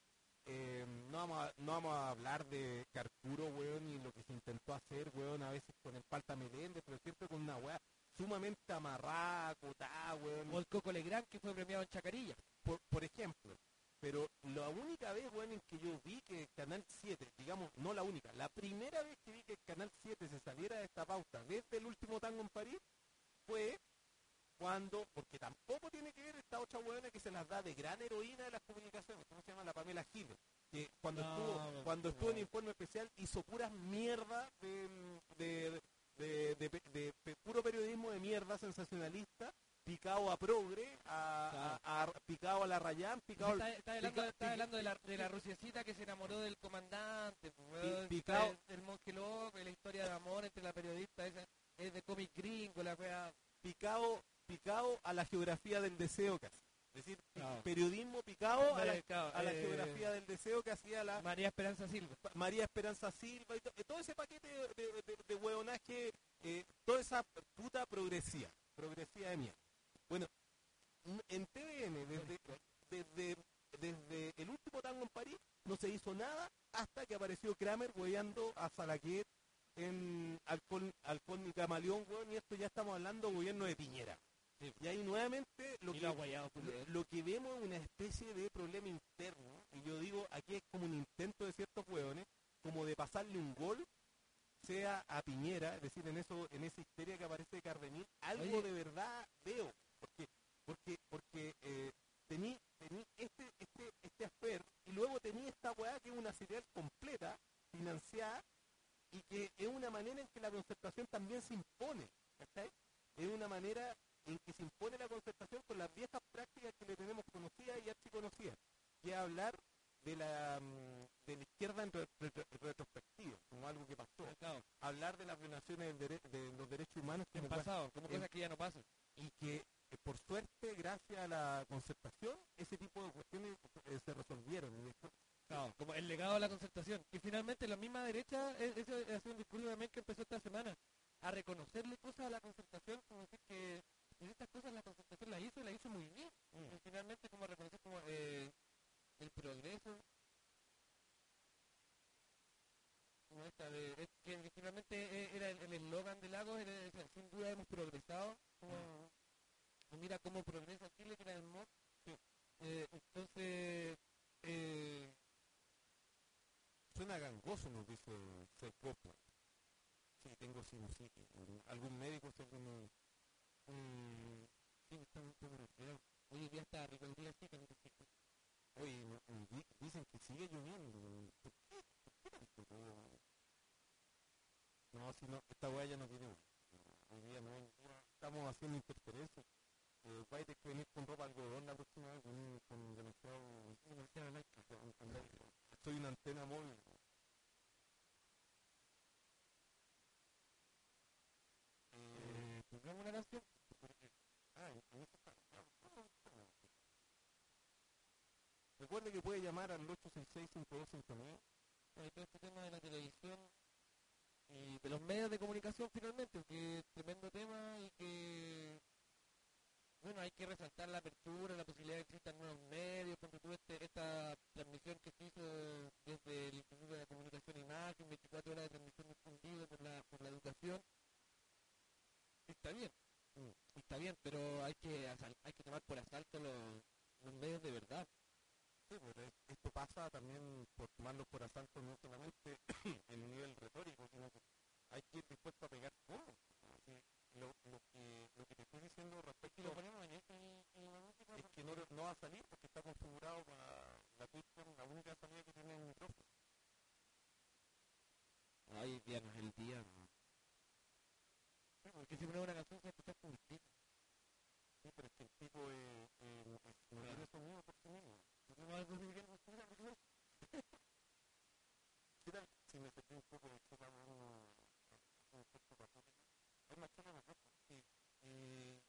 Speaker 2: Eh, no, vamos a, no vamos a hablar de Carcuro, weón, y lo que se intentó hacer, weón, a veces con el Palta Meléndez, pero siempre con una weá sumamente amarrada, acotada, weón.
Speaker 1: O el Coco Legrand que fue premiado en Chacarilla.
Speaker 2: Por, por ejemplo. Pero la única vez, weón, en que yo vi que el Canal siete, digamos, no la única, la primera vez que vi que el Canal siete se saliera de esta pauta desde el último tango en París, fue cuando, porque tampoco tiene que ver esta otra weona que se las da de gran heroína de las comunicaciones, ¿cómo se llama? La Pamela Giles, que cuando
Speaker 1: No,
Speaker 2: estuvo,
Speaker 1: no,
Speaker 2: cuando
Speaker 1: no.
Speaker 2: estuvo en Informe Especial hizo puras mierdas de, de, de, de, de- de- de puro periodismo de mierda sensacionalista, picado a progre, a, a- a- picado a la Rayán, picado al-
Speaker 1: Está, está hablando,
Speaker 2: pica-
Speaker 1: está
Speaker 2: pica-
Speaker 1: hablando de la, de la rusiecita que se enamoró del comandante, pues, weón,
Speaker 2: Pi- picao.
Speaker 1: el, el monje loco, y la historia de amor entre la periodista esa, es de cómic gringo, la wea.
Speaker 2: picado, picado a la geografía del deseo casi. Es decir,
Speaker 1: Claro.
Speaker 2: periodismo picado a la,
Speaker 1: Eh, claro,
Speaker 2: a la
Speaker 1: eh,
Speaker 2: geografía del deseo que hacía la
Speaker 1: María Esperanza Silva.
Speaker 2: María Esperanza Silva y to- eh, todo ese paquete de, de, de- de hueonaje, eh, toda esa puta progresía, progresía de mierda. Bueno, n- en T V N, desde, desde, desde el último tango en París, no se hizo nada hasta que apareció Kramer hueveando a Salaquet en Alcohol, Alcohol y Camaleón, weón, y esto ya estamos hablando gobierno de Piñera. Y ahí nuevamente lo
Speaker 1: Y
Speaker 2: que,
Speaker 1: lo ha guayado, pues,
Speaker 2: lo,
Speaker 1: weón.
Speaker 2: lo que vemos es una especie de problema interno, y yo digo, aquí es como un intento de ciertos hueones, como de pasarle un gol, sea a Piñera, es decir, en eso, en esa histeria que aparece de Cardenil, algo
Speaker 1: Oye.
Speaker 2: de verdad veo, porque, porque, porque eh, tení, tení este, este, este affair, y luego tenía esta weá que es una serial completa, financiada, y que es una manera en que la concertación también se impone, ¿cachai? Es una manera en que se impone la concertación con las viejas prácticas que le tenemos conocidas y archiconocidas, que es hablar de la, mm, de la izquierda en re- re- retrospectiva, como algo que pasó,
Speaker 1: Claro,
Speaker 2: hablar de las violaciones del dere- de los derechos humanos
Speaker 1: en
Speaker 2: como
Speaker 1: pasado, como
Speaker 2: en-
Speaker 1: cosas que ya no pasan.
Speaker 2: y que eh, por suerte, gracias a la concertación, ese tipo de cuestiones eh, se resolvieron. Y después-
Speaker 1: Claro, como el legado de la concertación. Y finalmente la misma derecha, e- eso ha sido un discurso también que empezó esta semana, a reconocerle cosas a la concertación, como decir que en estas cosas la concertación la hizo y la hizo muy bien.
Speaker 2: Mm.
Speaker 1: Y finalmente como reconocer como eh, el progreso. Como esta de, es que, que finalmente eh, era el el eslogan de Lagos, era, decía, sin duda hemos progresado. Como, y mira cómo progresa Chile, que era el M O D. Eh, entonces, eh,
Speaker 2: Suena gangoso, nos dice Secopo. Sí, tengo sinusitis. Algún médico, si alguno Eh, sí, está un poco resfriado.
Speaker 1: Hoy día está rico el día, sí, que no te explico.
Speaker 2: Oye, no, y di- dicen que sigue lloviendo. ¿Por qué? ¿Por qué tanto? No, no, si no, esta weá ya no tiene. Hoy día no, hoy día estamos haciendo interferencia. Eh, vais a tener que venir con ropa algodón la próxima vez, con, con demasiado, demasiado like. Con- con like. Soy una antena móvil. Eh,
Speaker 1: ¿Tendremos una canción?
Speaker 2: ah, en en eso está. Ah, bueno, bueno. Recuerde que puede llamar al ocho seis seis, cinco dos cinco nueve.
Speaker 1: Sobre todo este tema de la televisión y de los medios de comunicación finalmente, que es tremendo tema y que, bueno, hay que resaltar la apertura, la posibilidad de que existan nuevos medios, porque tú este, esta transmisión que se hizo desde el Instituto de la Comunicación e Imagen, veinticuatro horas de transmisión difundida por la, por la educación, está bien,
Speaker 2: Mm.
Speaker 1: está bien, pero hay que asal- hay que tomar por asalto los, los medios de verdad.
Speaker 2: Sí, pero es- esto pasa también por tomarlos por asalto no solamente en un nivel retórico, sino que hay que ir dispuesto a pegar todo. Así, lo, lo que, lo que te estoy diciendo
Speaker 1: Si lo
Speaker 2: respecto
Speaker 1: ponemos en esta en, en la música,
Speaker 2: es que no,
Speaker 1: porque
Speaker 2: no va a salir porque está configurado para la Twitch, la única salida que tiene el micrófono.
Speaker 1: ay, día no es el día, ¿no?
Speaker 2: Sí,
Speaker 1: Porque
Speaker 2: porque,
Speaker 1: si ponemos una canción se escucha como el pico.
Speaker 2: sí, pero es que el tipo eh, eh, no no
Speaker 1: Claro.
Speaker 2: tiene sonido por sí mismo.
Speaker 1: Ponemos algo muy bien, pues, mira, mira.
Speaker 2: ¿Qué tal si me serví un poco de sopa con uno, un efecto patético? Hay más sopa más roja. Sí. Eh,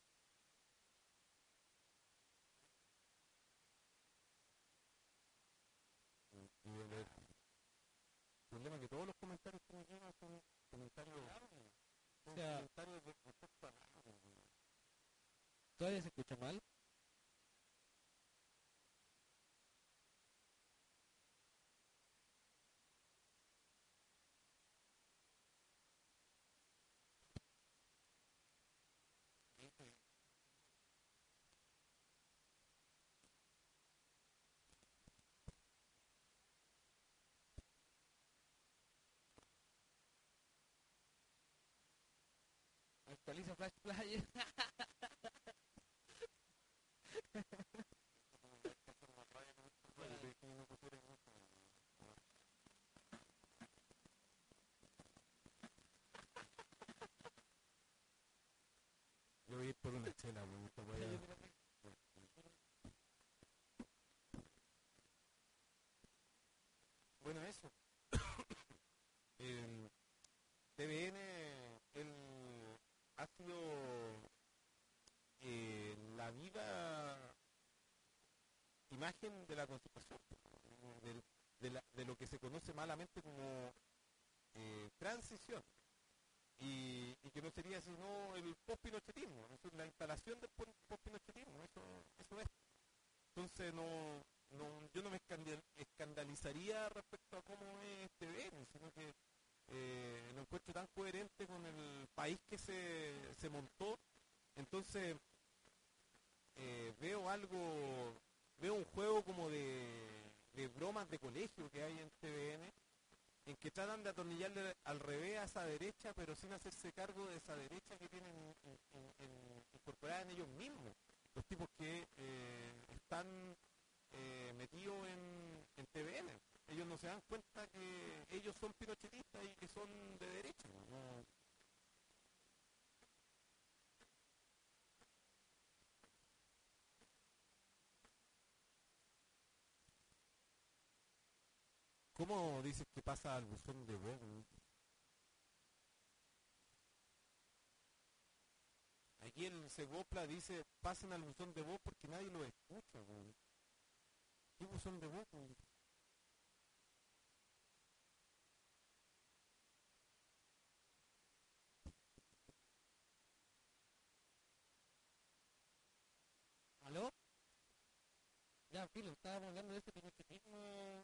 Speaker 2: y voy a leer. El problema es que todos los comentarios que me llegan son comentarios,
Speaker 1: O
Speaker 2: son
Speaker 1: sea,
Speaker 2: comentarios de respecto a nada.
Speaker 1: todavía se escucha mal. Actualiza Flash Player.
Speaker 2: Yo voy a ir por una chela, weón. Esta weá- Bueno, eso. El T V N, él ha sido eh, la viva imagen de la constitución, del- de, la- de lo que se conoce malamente como eh, transición, y, y que no sería sino el post-pinochetismo, eso es la instalación del po- post-pinochetismo, eso, eso es. Entonces no, no, yo no me escandal- escandalizaría respecto a cómo es T V N, sino que eh, lo encuentro tan coherente con el país que se, se montó. Entonces eh, veo algo, veo un juego como de, de bromas de colegio que hay en T V N, en que tratan de atornillarle al revés a esa derecha, pero sin hacerse cargo de esa derecha que tienen in- in- in- incorporada en ellos mismos. Los tipos que eh, están eh, metidos en, en T V N. Ellos no se dan cuenta que ellos son pinochetistas y que son de derecha. ¿No? ¿Cómo dices que pasa al buzón de voz? ¿No? Aquí el Segopla dice, pasen al buzón de voz porque nadie lo escucha. ¿No? ¿Qué buzón de voz? ¿No?
Speaker 1: ¿Aló? Ya, filo, estábamos hablando de este pinochetismo.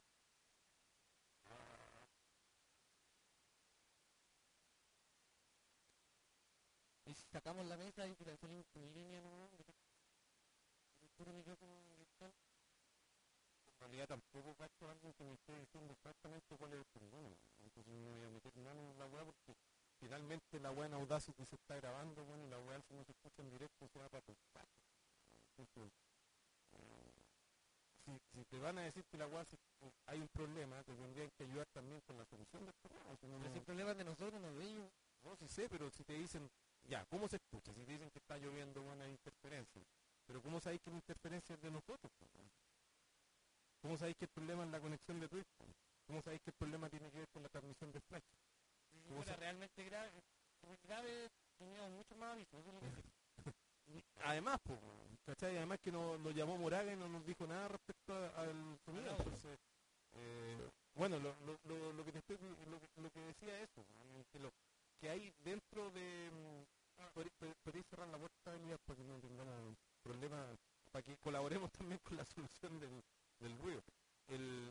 Speaker 1: Y si sacamos la mesa y la salimos en línea, ¿no? El puro micrófono virtual.
Speaker 2: En realidad tampoco cacho a alguien que me esté diciendo exactamente cuál es el problema. Entonces no me voy a meter mano en la weá porque finalmente la weá en Audacity se está grabando, bueno, y la weá si no se escucha en directo se va para tu espacio. Entonces, eh, si, si te van a decir que la weá si hay un problema, te tendrían que ayudar también con la solución del problema. Si no,
Speaker 1: Pero
Speaker 2: no,
Speaker 1: si el problema es de nosotros, no de ellos.
Speaker 2: no, sí sé, pero si te dicen, ya, ¿cómo se escucha? Si te dicen que está lloviendo, bueno, hay interferencia. Pero ¿cómo sabéis que la interferencia es de nosotros? ¿Cómo sabéis que el problema es la conexión de Twitch? ¿Cómo sabéis que el problema tiene que ver con la transmisión de Flash?
Speaker 1: Si fuera realmente grave, muy grave, teníamos mucho más aviso. Eso es lo que
Speaker 2: Además, pues, ¿cachai? Además que nos, nos llamó Moraga y no nos dijo nada respecto a- al sonido. Entonces, eh, bueno, lo, lo, lo, lo que te estoy, lo, que- lo que decía eso, que, lo, que hay dentro de... mm, pod- pod- Podéis cerrar la puerta, Elías, para que no tengamos problemas, para que colaboremos también con la solución del, del ruido. El...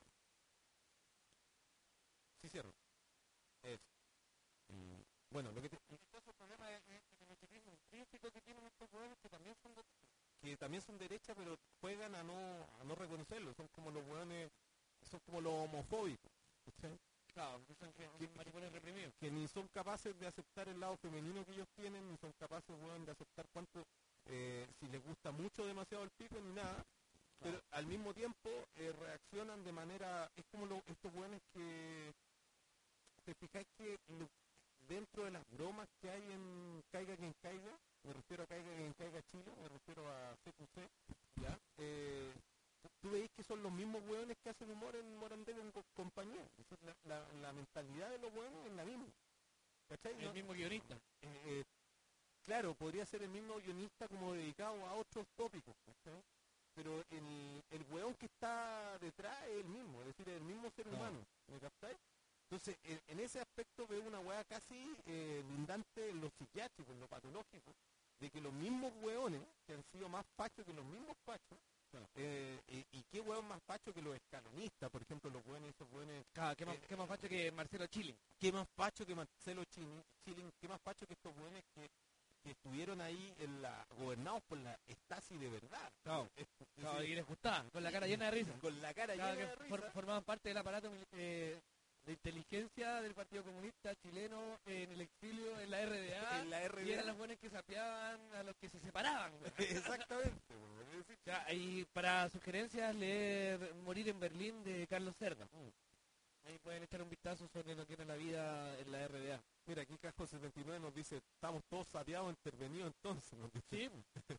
Speaker 2: Sí, cierro. Es, mm, bueno, lo que te,
Speaker 1: el problema es el mecanismo intrínseco que tienen estos jugadores que también son de...
Speaker 2: que también son derechas, pero juegan a no, a no reconocerlo. Son como los hueones, son como los homofóbicos, ¿cachai?
Speaker 1: Claro, que son, que, son maricones reprimidos.
Speaker 2: Que ni son capaces de aceptar el lado femenino que ellos tienen, ni son capaces, weón, de aceptar cuánto, eh, si les gusta mucho demasiado el pico, ni nada. Pero al mismo tiempo eh, reaccionan de manera, es como lo- estos hueones que, te fijáis que lo- dentro de las bromas que hay en Caiga quien caiga, me refiero a Caiga quien caiga Chile, me refiero a C Q C, ¿ya? Eh, tú veis que son los mismos hueones que hacen humor en Morandé en co- compañía. Entonces, la, la, la mentalidad de los hueones es la misma. ¿Cachai?
Speaker 1: El
Speaker 2: No-
Speaker 1: mismo guionista.
Speaker 2: eh, eh, claro, podría ser el mismo guionista como dedicado a otros tópicos, ¿cachai? Pero el, el hueón que está detrás es el mismo, es decir, es el mismo ser
Speaker 1: Claro.
Speaker 2: humano, ¿me captáis? Entonces, en, en ese aspecto veo una hueá casi eh, lindante en lo psiquiátrico, en lo patológico, de que los mismos hueones, que han sido más fachos que los mismos fachos, eh, y, y qué hueón más facho que los escalonistas, por ejemplo, los hueones, esos hueones,
Speaker 1: Claro, qué más,
Speaker 2: eh,
Speaker 1: qué más facho que Marcelo Chilling.
Speaker 2: qué más facho que Marcelo Chilling, Chilling, qué más facho que estos hueones que, que estuvieron ahí en la, gobernados por la Stasi de verdad.
Speaker 1: Claro.
Speaker 2: Es- es
Speaker 1: Claro,
Speaker 2: decir,
Speaker 1: y les gustaba, con la cara llena de risa.
Speaker 2: con la cara
Speaker 1: Claro,
Speaker 2: llena
Speaker 1: que
Speaker 2: de
Speaker 1: for-
Speaker 2: risa.
Speaker 1: formaban parte del aparato mil- eh, de inteligencia del Partido Comunista chileno en el exilio, en la R D A.
Speaker 2: En la R D A.
Speaker 1: Y eran los buenos que sapeaban a los que se separaban. güey.
Speaker 2: Exactamente. weón. Es decir,
Speaker 1: O sea, y para sugerencias, leer Morir en Berlín de Carlos Cerda. Ahí pueden echar un vistazo sobre lo que era la vida en la R D A.
Speaker 2: mira, aquí Casco setenta y nueve nos dice, estamos todos sapeados, intervenidos entonces. Nos dice.
Speaker 1: Sí,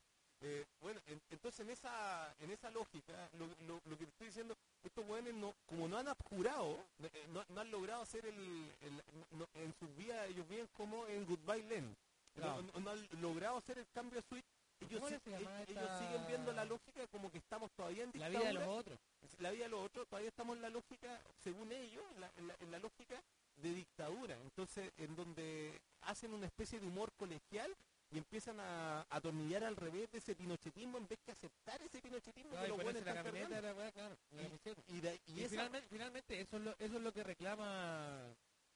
Speaker 2: Eh, bueno, en- entonces en esa en esa lógica, lo, lo- lo que te estoy diciendo, estos weones, no, como no han abjurado, eh, no, no han logrado hacer el... el- no- en sus vidas, ellos viven como en Goodbye Land.
Speaker 1: Claro.
Speaker 2: No, no- no han logrado hacer el cambio a Switch. Ellos,
Speaker 1: ¿Cómo
Speaker 2: sí-
Speaker 1: se llama
Speaker 2: ellos
Speaker 1: esta-
Speaker 2: siguen viendo la lógica como que estamos todavía en
Speaker 1: la
Speaker 2: dictadura.
Speaker 1: vida de los otros.
Speaker 2: La vida de los otros, todavía estamos en la lógica, según ellos, en la, en la- en la lógica de dictadura. Entonces, en donde hacen una especie de humor colegial y empiezan a a atornillar al revés de ese pinochetismo en vez que aceptar ese pinochetismo
Speaker 1: Claro,
Speaker 2: que
Speaker 1: y
Speaker 2: los buenos
Speaker 1: ponerse la
Speaker 2: están
Speaker 1: camioneta,
Speaker 2: cargando.
Speaker 1: la weá, claro, la camiseta.
Speaker 2: Y, de- y
Speaker 1: Y,
Speaker 2: esa-
Speaker 1: finalmente, finalmente eso, es lo, eso es lo que reclama.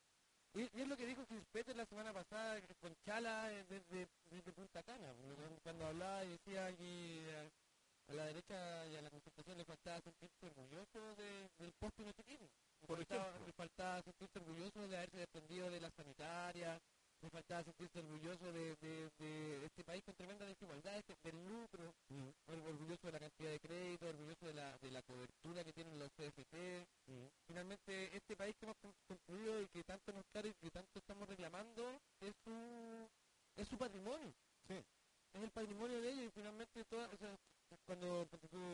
Speaker 1: Y, y es lo que dijo Quispeter la semana pasada con Chala eh, desde, desde Punta Cana, cuando- cuando hablaba y decía que a, a la derecha y a la concertación le faltaba sentirse orgulloso de, del post-pinochetismo. Le
Speaker 2: Por
Speaker 1: faltaba-
Speaker 2: ejemplo.
Speaker 1: le faltaba sentirse orgulloso de haberse desprendido de la sanitaria, le faltaba sentirse orgulloso de, de- de este país con tremenda desigualdad, este- del lucro, or- orgulloso de la cantidad de crédito, orgulloso de la, de la cobertura que tienen los C F T. Finalmente, este país que hemos con- construido y que tanto nos caro y que tanto estamos reclamando es su, es su patrimonio.
Speaker 2: Sí.
Speaker 1: Es el patrimonio de ellos y finalmente toda, o sea, cuando, cuando tú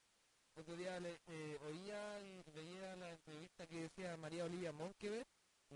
Speaker 1: el otro día le, eh, oía y leía la entrevista que decía María Olivia Monkever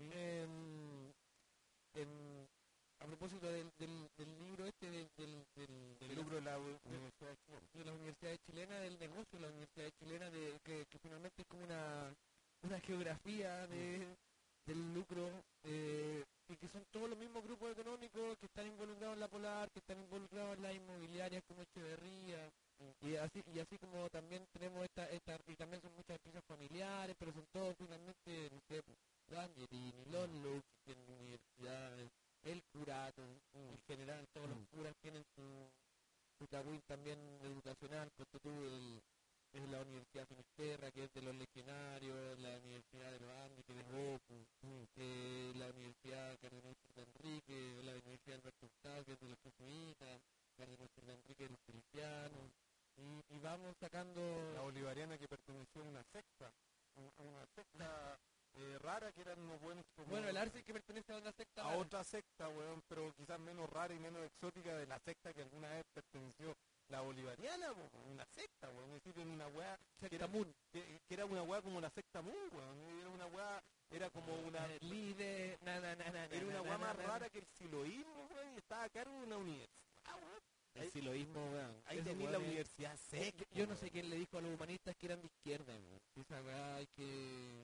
Speaker 1: en, en- a propósito del, del, del libro este del, del, del,
Speaker 2: el
Speaker 1: de
Speaker 2: lucro de la
Speaker 1: la-
Speaker 2: Universidad de Chile.
Speaker 1: de las universidades chilenas, del negocio de las universidades chilenas, de, que, que finalmente es como una, una geografía de, del lucro, eh, y que son todos los mismos grupos económicos que están involucrados en la Polar, que están involucrados en las inmobiliarias como Echeverría, y así y así como también tenemos esta, esta y también son muchas empresas familiares, pero son todos finalmente, no sé, Langerini, Lonlo, en universidades, el curato, en general todos los curas tienen su, su cagüín también educacional, porque tú el, es la Universidad Finisterra, que es de los legionarios, la Universidad de los Andes, que es de Goku, eh, la Universidad Cardenal de Enrique, la Universidad Alberto Hurtado, que es de los jesuitas, Cardenal de Enrique de los cristianos, y, y vamos sacando...
Speaker 2: La bolivariana que perteneció a una secta, a una secta eh, rara, que eran unos buenos como...
Speaker 1: Bueno, el Arce que pertenece a una secta...
Speaker 2: A
Speaker 1: rara.
Speaker 2: otra secta, weón, pero quizás menos rara y menos exótica de la secta que alguna vez perteneció la bolivariana, weón, una secta, weón, es decir, en una weá...
Speaker 1: Secta
Speaker 2: que era,
Speaker 1: Moon.
Speaker 2: que, que era una weá como la secta Moon, weón, era una weá, era como una...
Speaker 1: Eh, líder, na, na, na, na,
Speaker 2: Era una
Speaker 1: na,
Speaker 2: weá
Speaker 1: na,
Speaker 2: más
Speaker 1: na,
Speaker 2: rara
Speaker 1: na.
Speaker 2: que el siloísmo, weón, y estaba a cargo de una universidad, weón.
Speaker 1: El siloísmo, weón.
Speaker 2: Ahí
Speaker 1: Esos
Speaker 2: tenía la
Speaker 1: weones-
Speaker 2: universidad
Speaker 1: Yo,
Speaker 2: secta.
Speaker 1: yo no sé quién le dijo a los humanistas que eran de izquierda, weón. Esa weá hay que...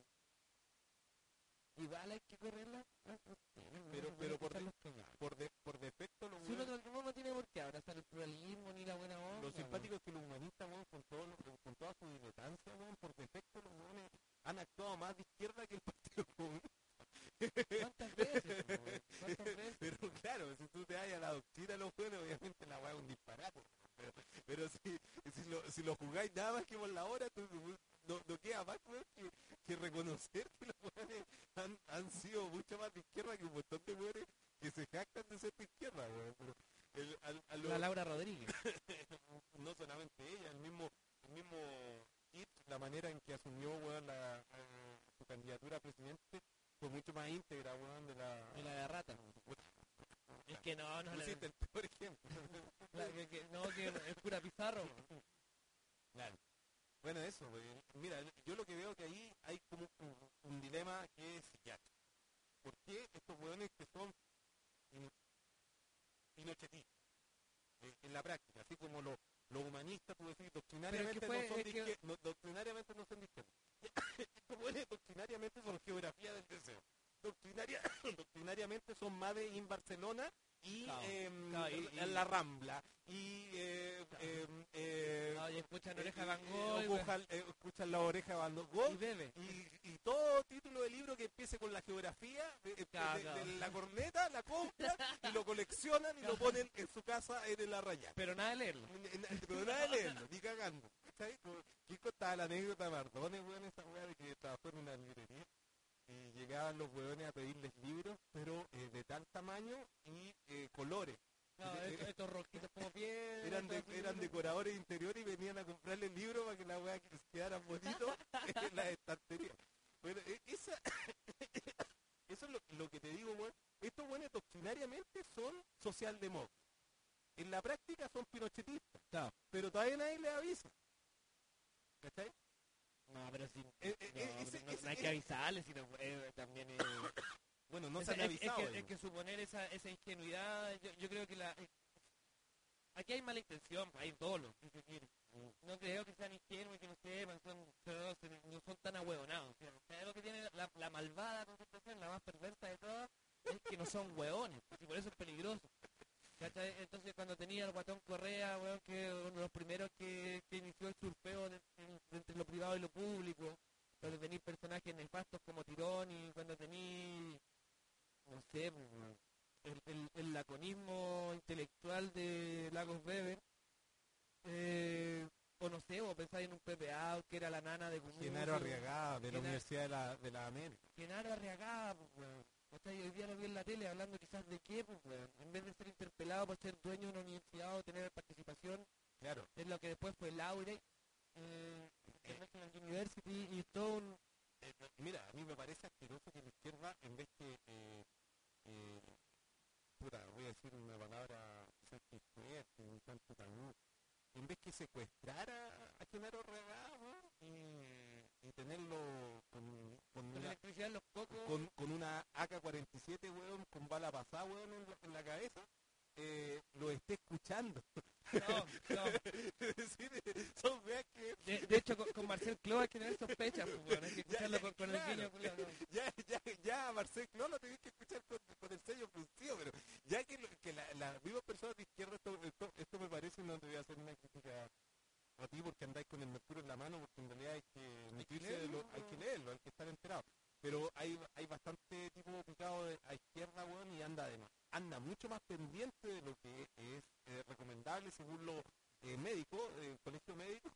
Speaker 1: Igual hay que correrla.
Speaker 2: Pero, pero por, de- por, de- por defecto los
Speaker 1: Si uno,
Speaker 2: weones-
Speaker 1: no, no tiene por qué abrazar el pluralismo ni la buena onda.
Speaker 2: lo simpático es que los humanistas, weón, con, todo lo- con toda su diletancia, weón, por defecto los weones han actuado más de izquierda que el Partido Comunista.
Speaker 1: ¿Cuántas veces? weón? ¿Cuántas veces?
Speaker 2: Pero claro, si tú te vayas a la doctrina de los weones, obviamente la weá es un disparate. Pero, pero si, si, lo, si lo jugáis nada más que por la hora, tú, no, no queda más, weón, que, que reconocer que los weones han, han sido mucho más de izquierda que un montón de weones que se jactan de ser de izquierda, weón. Pero el, al, a lo-
Speaker 1: La Laura Rodríguez.
Speaker 2: no solamente ella, el mismo, el mismo Kit, la manera en que asumió, weón, la, eh, su candidatura a presidente fue mucho más íntegra, weón, de la...
Speaker 1: Y la de rata. Es que no, no, la,
Speaker 2: Pusiste el peor ejemplo.
Speaker 1: la- que, que- no, que es pura pizarro. weón.
Speaker 2: Claro. Bueno, eso, weón. Mira, yo lo que veo que ahí hay como un, un dilema que es psiquiátrico. ¿Por qué estos weones que son pino- pinochetistas? Eh, en la práctica, así como los los humanistas, tú decís, doctrinariamente
Speaker 1: fue-
Speaker 2: no son
Speaker 1: es
Speaker 2: de
Speaker 1: que-
Speaker 2: izquier- no, doctrinariamente no son de izquierda. Estos weones doctrinariamente son geografía del deseo. Doctrinaria, doctrinariamente son Made in Barcelona y,
Speaker 1: Claro,
Speaker 2: em,
Speaker 1: claro, y- y-
Speaker 2: en la Rambla y eh, em, eh,
Speaker 1: No, y escuchan
Speaker 2: eh,
Speaker 1: oreja
Speaker 2: eh,
Speaker 1: Van
Speaker 2: eh,
Speaker 1: Gogh y,
Speaker 2: ocujan- eh, escuchan la oreja de Van Gogh
Speaker 1: y bebe.
Speaker 2: y, y todo título de libro que empiece con la geografía de, de-
Speaker 1: Claro,
Speaker 2: de-
Speaker 1: claro.
Speaker 2: de la corneta, la compran y lo coleccionan y lo ponen en su casa en el arrayán.
Speaker 1: Pero nada de leerlo.
Speaker 2: Pero nada de leerlo, ni cagando. ¿Sabes? ¿Quién contaba la anécdota de Mardones, weón, esa weá de que trabajó en una librería? Y llegaban los weones a pedirles libros, pero eh, de tal tamaño y eh, colores.
Speaker 1: No,
Speaker 2: Eh,
Speaker 1: estos, estos rojitos como piedra.
Speaker 2: Eran, de-
Speaker 1: todo así.
Speaker 2: eran decoradores interiores y venían a comprarle libros para que la weá que quedaran bonitos en la estantería. Bueno, e- esa, eso es lo, lo que te digo, weón. Estos weones doctrinariamente son socialdemócratas. En la práctica son pinochetistas.
Speaker 1: Claro.
Speaker 2: Pero todavía nadie les avisa. ¿Cachai?
Speaker 1: No, pero sí.
Speaker 2: Eh, eh,
Speaker 1: no,
Speaker 2: eh,
Speaker 1: pero
Speaker 2: ese-
Speaker 1: no,
Speaker 2: ese-
Speaker 1: no hay que avisarles, sino eh, también es...
Speaker 2: Bueno, no
Speaker 1: es,
Speaker 2: se han
Speaker 1: es-
Speaker 2: avisado.
Speaker 1: es que,
Speaker 2: digo.
Speaker 1: es que suponer esa, esa ingenuidad, yo, yo creo que la... eh, aquí hay mala intención, hay dolo. Es decir, no creo que sean ingenuos y que no sepan, son, no, se- no son tan ahueonados. O sea, o sea, lo que tiene la, la malvada concentración, la más perversa de todas, es que no son hueones, y por eso es peligroso. ¿Cachai? Entonces cuando tenía el Guatón Correa, weón, que uno de los primeros que, que inició el surfeo de- de- de entre lo privado y lo público, cuando tenéis personajes nefastos como Tirón y cuando tenéis, no sé, pues, weón, el, el- el laconismo intelectual de Lagos Weber, eh, o no sé, o pensáis en un Pepe Out, que era la nana de Gumucio,
Speaker 2: Genaro Arriagada, de la
Speaker 1: Genaro-
Speaker 2: Universidad de la, de la América.
Speaker 1: Genaro Arriagada, pues, weón. ¿Cachai? Hoy día lo vi en la tele hablando quizás de qué, pues, weón. En vez de ser interpelado por ser dueño de una universidad o tener participación
Speaker 2: Claro.
Speaker 1: en lo que después fue Laure, eh, International University y todo un...
Speaker 2: Eh, no, mira, a mí me parece asqueroso que la izquierda, en vez que... Eh, eh, puta, voy a decir una palabra quizás que es fuerte, un tanto tan... En vez que secuestrara a Genaro Arriagada, weón, y, y tenerlo con, con
Speaker 1: Con
Speaker 2: una...
Speaker 1: electricidad en los cocos.
Speaker 2: con, con una A K cuarenta y siete, weón, con bala pasada, weón, en la, en la cabeza, eh, lo esté escuchando.
Speaker 1: No, no.
Speaker 2: Es decir, son weas que...
Speaker 1: De, de hecho, con, con Marcel Cló hay que tener sospechas, pues, weón. Hay que
Speaker 2: Ya,
Speaker 1: escucharlo
Speaker 2: ya,
Speaker 1: con, con
Speaker 2: claro.
Speaker 1: el guiño, culiao, no.
Speaker 2: Ya, ya, ya a Marcel Cló lo tenés que escuchar con, con el sello fruncido, pero ya que, lo- que la- las mismas personas de izquierda, esto, esto, esto me parece, no te voy a hacer una crítica a ti porque andáis con el mercurio en la mano, porque en realidad hay que nutrirse de lo, hay que leerlo, hay que estar enterado. Pero hay, hay bastante tipo picado de- a izquierda, weón, y anda además, anda mucho más pendiente de lo que es eh, recomendable según los eh, médico, eh, colegio médico,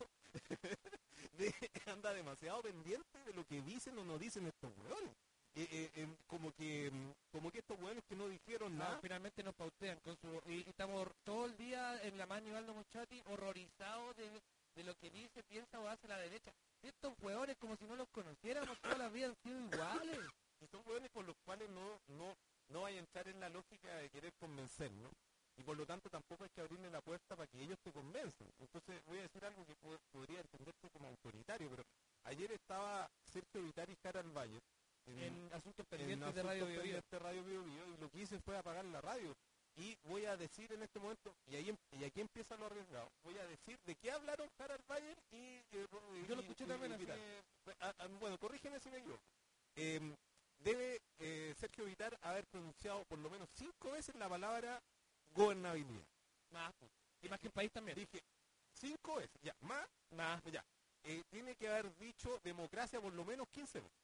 Speaker 2: de, anda demasiado pendiente de lo que dicen o no dicen estos hueones. Eh, eh, eh, como que como que estos hueones que no dijeron
Speaker 1: No,
Speaker 2: nada.
Speaker 1: finalmente nos pautean con su y, y estamos todo el día en la mano Ivaldo Mochati horrorizados de, de lo que dice, piensa o hace la derecha. Estos hueones como si no los conociéramos, toda la vida han sido iguales.
Speaker 2: Y son hueones por los cuales no, no, no hay a entrar en la lógica de querer convencer, ¿no? Y por lo tanto tampoco hay que abrirle la puerta para que ellos te convenzan. Entonces voy a decir algo que po- podría entenderse como autoritario, pero ayer estaba Sergio Vitari y Harald Bayer
Speaker 1: En asuntos
Speaker 2: en
Speaker 1: pendientes de Radio
Speaker 2: asuntos
Speaker 1: Bio Bio.
Speaker 2: pendientes de Radio Bio Bio, y lo que hice fue apagar la radio. Y voy a decir en este momento, y ahí em- y aquí empieza lo arriesgado, voy a decir de qué hablaron Harald Bayer y... eh, Ro-
Speaker 1: Yo lo
Speaker 2: y-
Speaker 1: escuché
Speaker 2: y-
Speaker 1: también
Speaker 2: y
Speaker 1: así.
Speaker 2: Vitali. Ah, ah, bueno, corrígeme si me equivoco. Em, debe eh, Sergio Vitar haber pronunciado por lo menos cinco veces la palabra gobernabilidad.
Speaker 1: Más, pues. Y más que el país también.
Speaker 2: Dije, cinco veces, ya, más,
Speaker 1: Más.
Speaker 2: ya. Eh, tiene que haber dicho democracia por lo menos quince veces.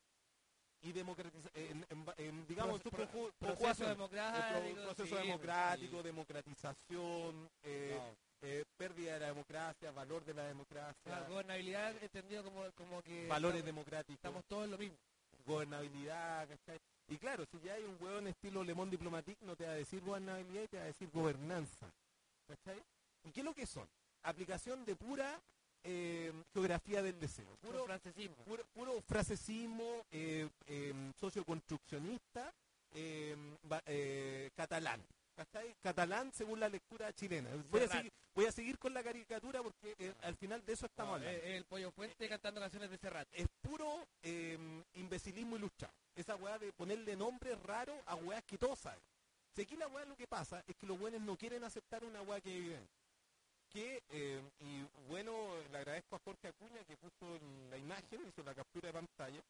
Speaker 2: Y democratiza, en, en- en, digamos,
Speaker 1: Pro-
Speaker 2: su
Speaker 1: pro-
Speaker 2: conju-
Speaker 1: proceso
Speaker 2: conjugación.
Speaker 1: democrático,
Speaker 2: El pro- proceso
Speaker 1: sí,
Speaker 2: democrático,
Speaker 1: sí.
Speaker 2: democratización, eh,
Speaker 1: No.
Speaker 2: eh, pérdida de la democracia, valor de la democracia,
Speaker 1: La gobernabilidad entendido como, como que
Speaker 2: valores
Speaker 1: estamos,
Speaker 2: democráticos,
Speaker 1: estamos todos en lo mismo.
Speaker 2: gobernabilidad, ¿cachai? Y claro, si ya hay un hueón estilo Le Monde Diplomatique, no te va a decir gobernabilidad y te va a decir gobernanza, ¿cachai? ¿Y qué es lo que son? Aplicación de pura eh, geografía del deseo,
Speaker 1: Puro
Speaker 2: puro,
Speaker 1: francesismo.
Speaker 2: puro, puro frasesismo eh, eh, socioconstruccionista eh, va- eh, catalán. ¿Cachai? Catalán según la lectura chilena. Voy a,
Speaker 1: Serrat.
Speaker 2: seguir, voy a seguir con la caricatura porque eh, al final de eso estamos
Speaker 1: No,
Speaker 2: hablando.
Speaker 1: es- es el Pollo Fuente cantando canciones de Serrat.
Speaker 2: Es puro eh, imbecilismo ilustrado. Esa weá de ponerle nombres raros a weás que todos saben. Si aquí la weá lo que pasa es que los buenos no quieren aceptar una weá que viven. Que, eh, y bueno, le agradezco a Jorge Acuña que puso la imagen, hizo la captura de pantalla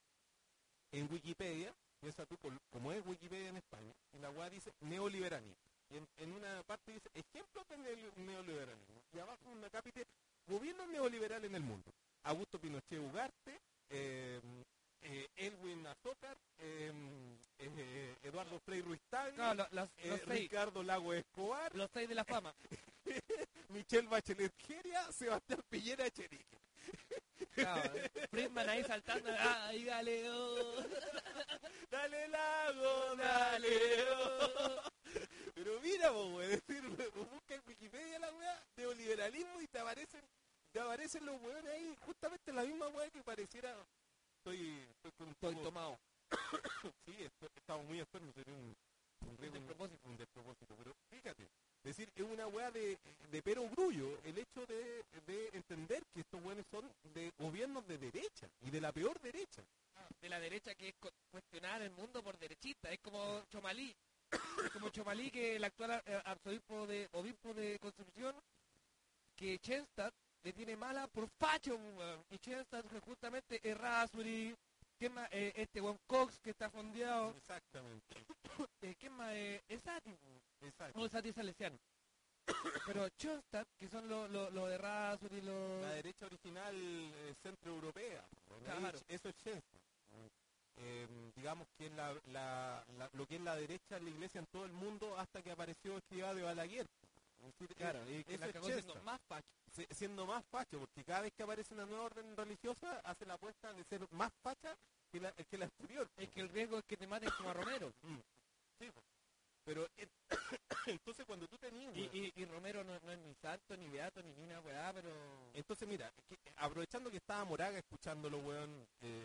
Speaker 2: en Wikipedia, piensa tú, col- como es Wikipedia en España, y la weá dice neoliberalismo. Y en, en una parte dice ejemplos de neo- neoliberalismo. Y abajo en una cápita, gobierno neoliberal en el mundo. Augusto Pinochet Ugarte, eh, eh, Elwin Azócar, eh, eh, Eduardo Frei Ruiz Tagle,
Speaker 1: No, lo- los,
Speaker 2: eh,
Speaker 1: los seis,
Speaker 2: Ricardo Lago Escobar,
Speaker 1: los seis de la fama.
Speaker 2: Michelle Bachelet Geria, Sebastián Piñera Echenique.
Speaker 1: Claro, Friedman ahí saltando. ¡Ay, Galeo!
Speaker 2: Dale Lago, dale. Oh. Pero mira, vos, güey, es decir, busca en Wikipedia la weá, neoliberalismo y te aparecen, te aparecen los weones ahí, justamente la misma weá que pareciera. Estoy, estoy con un
Speaker 1: Estoy
Speaker 2: poco-
Speaker 1: tomado.
Speaker 2: Sí, estoy- estamos muy enfermos, sería un, un, riesgo, un
Speaker 1: despropósito.
Speaker 2: un despropósito. Pero fíjate, es decir, es una weá de, de pero grullo el hecho de, de entender que estos weones son de gobiernos de derecha y de la peor derecha.
Speaker 1: De la derecha que es cu- cuestionar el mundo por derechista. Es como Chomalí. Es como Chomalí, que el actual eh, arzobispo de, obispo de Concepción, que Chenstad le tiene mala por facho, weón. Y Chenstad que justamente es Rasuri. ¿Quién más? Eh, este weón Cox que está fondeado.
Speaker 2: Exactamente.
Speaker 1: Eh, ¿Quién más? Eh, es Sati.
Speaker 2: Exacto.
Speaker 1: No, Sati es salesiano. Pero Chenstad, que son los lo, lo de Rasuri, los...
Speaker 2: La derecha original eh, centroeuropea. Bueno,
Speaker 1: Claro.
Speaker 2: ahí- eso es Chensky. Eh, digamos que es la, la, la- lo que es la derecha en la iglesia en todo el mundo hasta que apareció Escrivá de Balaguer. Es decir,
Speaker 1: Claro,
Speaker 2: eh,
Speaker 1: y que
Speaker 2: eso
Speaker 1: la
Speaker 2: es
Speaker 1: cagó
Speaker 2: Chensky.
Speaker 1: siendo más facho.
Speaker 2: Se- siendo más facho, porque cada vez que aparece una nueva orden religiosa hace la apuesta de ser más facha que la, que la anterior.
Speaker 1: Es que el riesgo es que te maten como a Romero.
Speaker 2: Mm. Sí, pues. Pero eh, entonces cuando tú tenías...
Speaker 1: Y, y, y Romero no, no es ni santo, ni beato, ni ni una weá, pero...
Speaker 2: Entonces, mira, es que, aprovechando que estaba Moraga escuchándolo, weón, eh,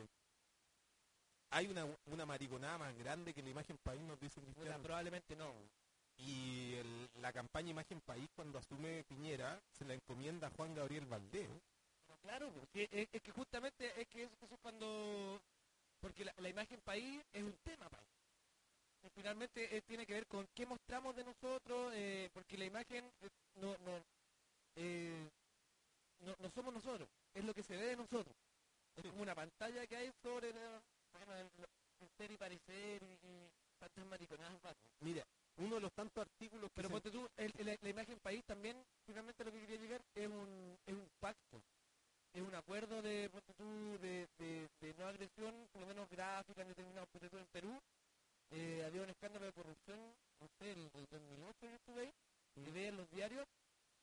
Speaker 2: hay una, una mariconada más grande que la Imagen País, nos dice
Speaker 1: Puta,
Speaker 2: Cristiano.
Speaker 1: probablemente no.
Speaker 2: Y el- la campaña Imagen País, cuando asume Piñera, se la encomienda a Juan Gabriel Valdés.
Speaker 1: Pero claro, porque es, es que justamente es que eso, eso es cuando... Porque la, la imagen país es un tema país. Y finalmente eh, tiene que ver con qué mostramos de nosotros, eh, porque la imagen eh, no, no, eh, no, no somos nosotros, es lo que se ve de nosotros. Es
Speaker 2: Sí.
Speaker 1: como una pantalla que hay sobre la, bueno, el, el ser y parecer y, y tantas mariconadas. más.
Speaker 2: Mira, uno de los tantos artículos que
Speaker 1: Pero
Speaker 2: se-
Speaker 1: ponte tú, el- el- la imagen país también, finalmente lo que quería llegar es un, es un pacto. Es un acuerdo de, ponte tú, de, de, de no agresión, por lo menos gráfica, en determinados, ponte tú, en Perú. Eh, había un escándalo de corrupción, no sé, el, el dos mil ocho yo estuve ahí, y veía en los diarios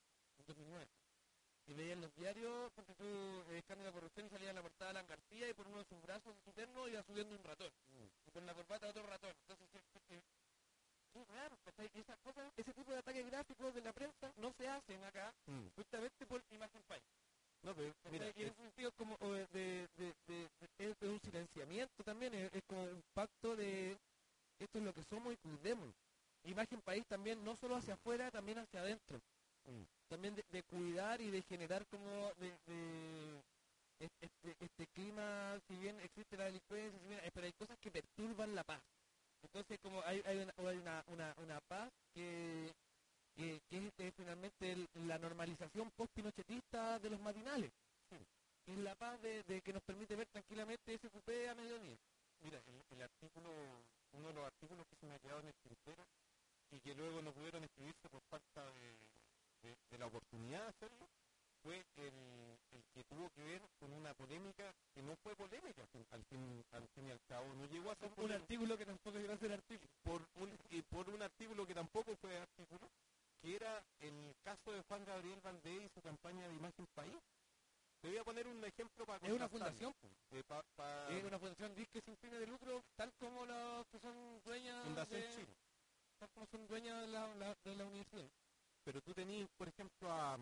Speaker 3: dos mil nueve. Y veía en los diarios, porque tú, eh, escándalo de corrupción, salía en la portada Alan García y por uno de sus brazos internos iba subiendo un ratón. Mm. Y con la corbata otro ratón. Entonces, eh, qué raro, ¿cachai? Y esas cosas, ese tipo de ataques gráficos de la prensa no se hacen acá, mm. justamente por Imagen País.
Speaker 2: No, pero, mira,
Speaker 3: y en ese sentido es como de, de, de, de, de, es un silenciamiento también, es, es como un pacto de esto es lo que somos y cuidemos. Imagen País también, no solo hacia afuera, también hacia adentro. Mm. También de, de cuidar y de generar como de, de este, este clima, si bien existe la delincuencia, si bien, pero hay cosas que perturban la paz. Entonces como hay, hay, una, hay una, una, una paz que, que, que es eh, finalmente el, la normalización post-pinochetista de los matinales. Sí. Es la paz de, de que nos permite ver tranquilamente ese cupé a mediodía.
Speaker 2: Mira, el, el artículo, uno de los artículos que se me ha quedado en el tintero y que luego no pudieron escribirse por falta de... De, de la oportunidad de hacerlo, fue el, el que tuvo que ver con una polémica que no fue polémica al fin, al fin, al fin y al cabo, no llegó a ser
Speaker 3: un polémica. Artículo que tampoco llegó a ser artículo.
Speaker 2: Por un, y por un artículo que tampoco fue artículo, que era el caso de Juan Gabriel Valdés y su campaña de Imagen País. Te voy a poner un ejemplo para
Speaker 3: Es una fundación.
Speaker 2: Eh, pa, pa,
Speaker 3: es una fundación disque sin fines de lucro, tal como los que son dueñas
Speaker 2: Fundación
Speaker 3: de,
Speaker 2: Chile.
Speaker 3: Tal como son dueñas de la, la, de la universidad.
Speaker 2: Pero tú tenías, por ejemplo, a,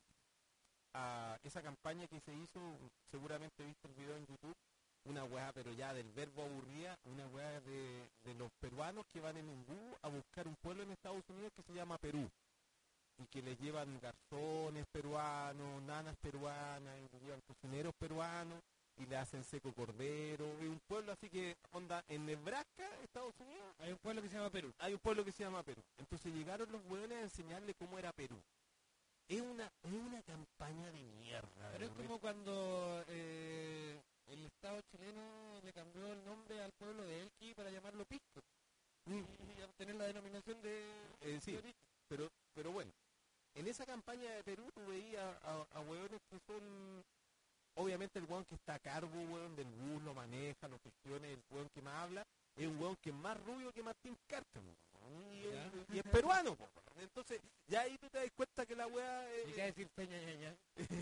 Speaker 2: a esa campaña que se hizo, seguramente viste el video en YouTube, una weá, pero ya del verbo aburrida, una weá de, de los peruanos que van en un bus a buscar un pueblo en Estados Unidos que se llama Perú. Y que les llevan garzones peruanos, nanas peruanas, y les llevan cocineros peruanos, y le hacen seco cordero. Y un pueblo así que, onda, en Nebraska, Estados Unidos,
Speaker 3: hay un pueblo que se llama Perú.
Speaker 2: Hay un pueblo que se llama Perú. Entonces llegaron los hueones a enseñarle cómo era Perú. Es una, es una campaña de mierda.
Speaker 3: Pero es como cuando eh, el Estado chileno le cambió el nombre al pueblo de Elqui para llamarlo Pisco. Mm. Y obtener la denominación de...
Speaker 2: Eh, sí, de pero, pero bueno. En esa campaña de Perú tú veías a, a hueones que son... Obviamente el hueón que está a cargo, hueón, del bus, lo maneja, lo gestiona, el hueón que más habla, es un hueón que es más rubio que Martín Cárcamo. Y, y es peruano, po. Entonces ya ahí tú te das cuenta que la weá
Speaker 3: es... ¿Y qué decir peña ñaña?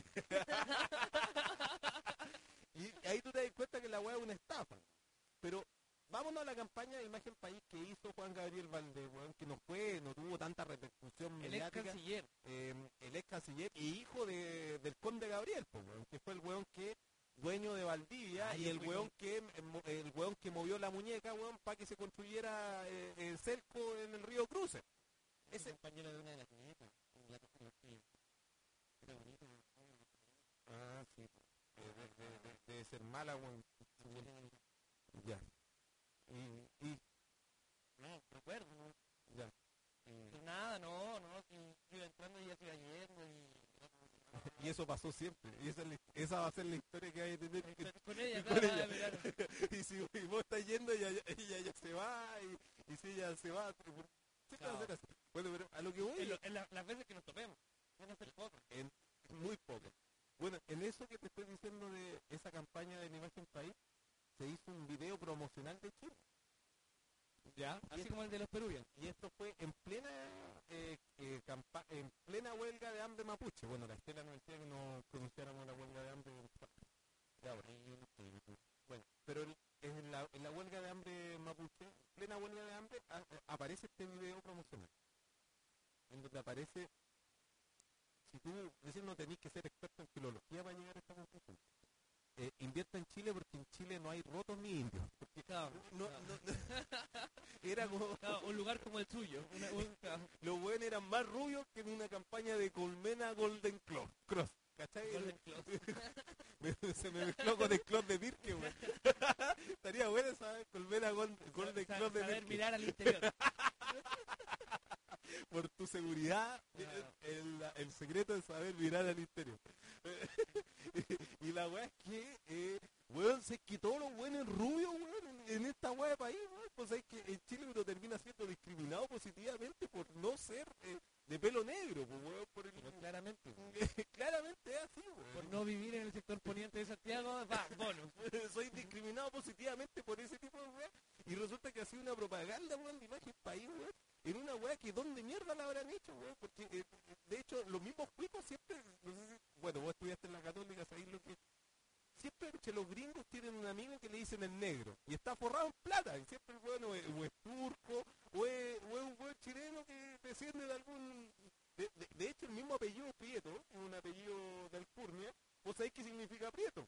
Speaker 2: Y ahí tú te das cuenta que la weá es una estafa. Pero vámonos a la campaña de Imagen País que hizo Juan Gabriel Valdés, weón, que no fue, no tuvo tanta repercusión
Speaker 3: el
Speaker 2: mediática.
Speaker 3: Ex canciller.
Speaker 2: Eh, el ex canciller y hijo de, del conde Gabriel, po, weón, que fue el weón que dueño de Valdivia. Ay, y el weón, que, el weón que movió la muñeca, weón, para que se construyera eh, el cerco en el río Cruce.
Speaker 3: Ese compañero de una de las nietas.
Speaker 2: Ah, sí. Debe de, de, de ser mala, weón. Ya. Y, y...
Speaker 3: No, recuerdo, ¿no?
Speaker 2: Ya.
Speaker 3: Y nada, no, no, si iba entrando y ya se iba yendo y...
Speaker 2: Y eso pasó siempre. Y esa, es la, esa va a ser la historia que hay que tener.
Speaker 3: Con ella,
Speaker 2: con
Speaker 3: claro,
Speaker 2: ella. Y si y vos estás yendo, ella, ella ya se va. Y, y si ella se va, siempre va a ser así. Bueno, pero a lo que voy...
Speaker 3: En, lo, en la, las veces que nos topemos. Van a ser pocas.
Speaker 2: En, muy pocas. Bueno, en eso que te estoy diciendo de esa campaña de Imagen País, se hizo un video promocional de Chile.
Speaker 3: Ya, así esto, como el de los peruvianos.
Speaker 2: Y esto fue en plena eh, eh, campa en plena huelga de hambre mapuche. Bueno, la Estela nos decía que no pronunciáramos la huelga de hambre de ahora. Bueno, pero el, en, la, en la huelga de hambre mapuche, en plena huelga de hambre, a, a, aparece este video promocional. En donde aparece, si tú recién no tenés que ser experto en filología para llegar a esta conclusión. Eh, invierta en Chile porque en Chile no hay rotos ni indios. Porque,
Speaker 3: claro,
Speaker 2: no,
Speaker 3: claro.
Speaker 2: No, no, era como
Speaker 3: claro, un lugar como el suyo. Una, un, claro.
Speaker 2: Los buenos eran más rubios que en una campaña de Colmena Golden Club, Cross. ¿Cachai?
Speaker 3: Golden
Speaker 2: me, se me mezcló con el club de Pirque, güey. Estaría bueno saber Colmena Golden, Golden
Speaker 3: Sa
Speaker 2: Club de
Speaker 3: saber
Speaker 2: Pirque.
Speaker 3: mirar al interior.
Speaker 2: Por tu seguridad, claro. el, el, el secreto es saber mirar al interior. Y la weá es que, eh, weón, se quitó los buenos rubios, weón, en, en esta weá de país, weón. Pues es que en Chile uno termina siendo discriminado positivamente por no ser eh, de pelo negro, pues, weón. Por el,
Speaker 3: Pero claramente.
Speaker 2: claramente es así, weón.
Speaker 3: Por no vivir en el sector poniente de Santiago, va, bonus.
Speaker 2: Soy discriminado positivamente por ese tipo de weá. Y resulta que ha sido una propaganda, weón, de Imagen País, weón. En una weá que dónde mierda la habrán hecho, weón. Porque, eh, de hecho, los mismos cuicos siempre los gringos tienen un amigo que le dicen el negro, y está forrado en plata, y siempre el weón o es, o es turco, o es, o es un weón chileno que desciende de algún... De, de, de hecho, el mismo apellido Prieto, es un apellido de Alcurnia, ¿vos sabés qué significa Prieto?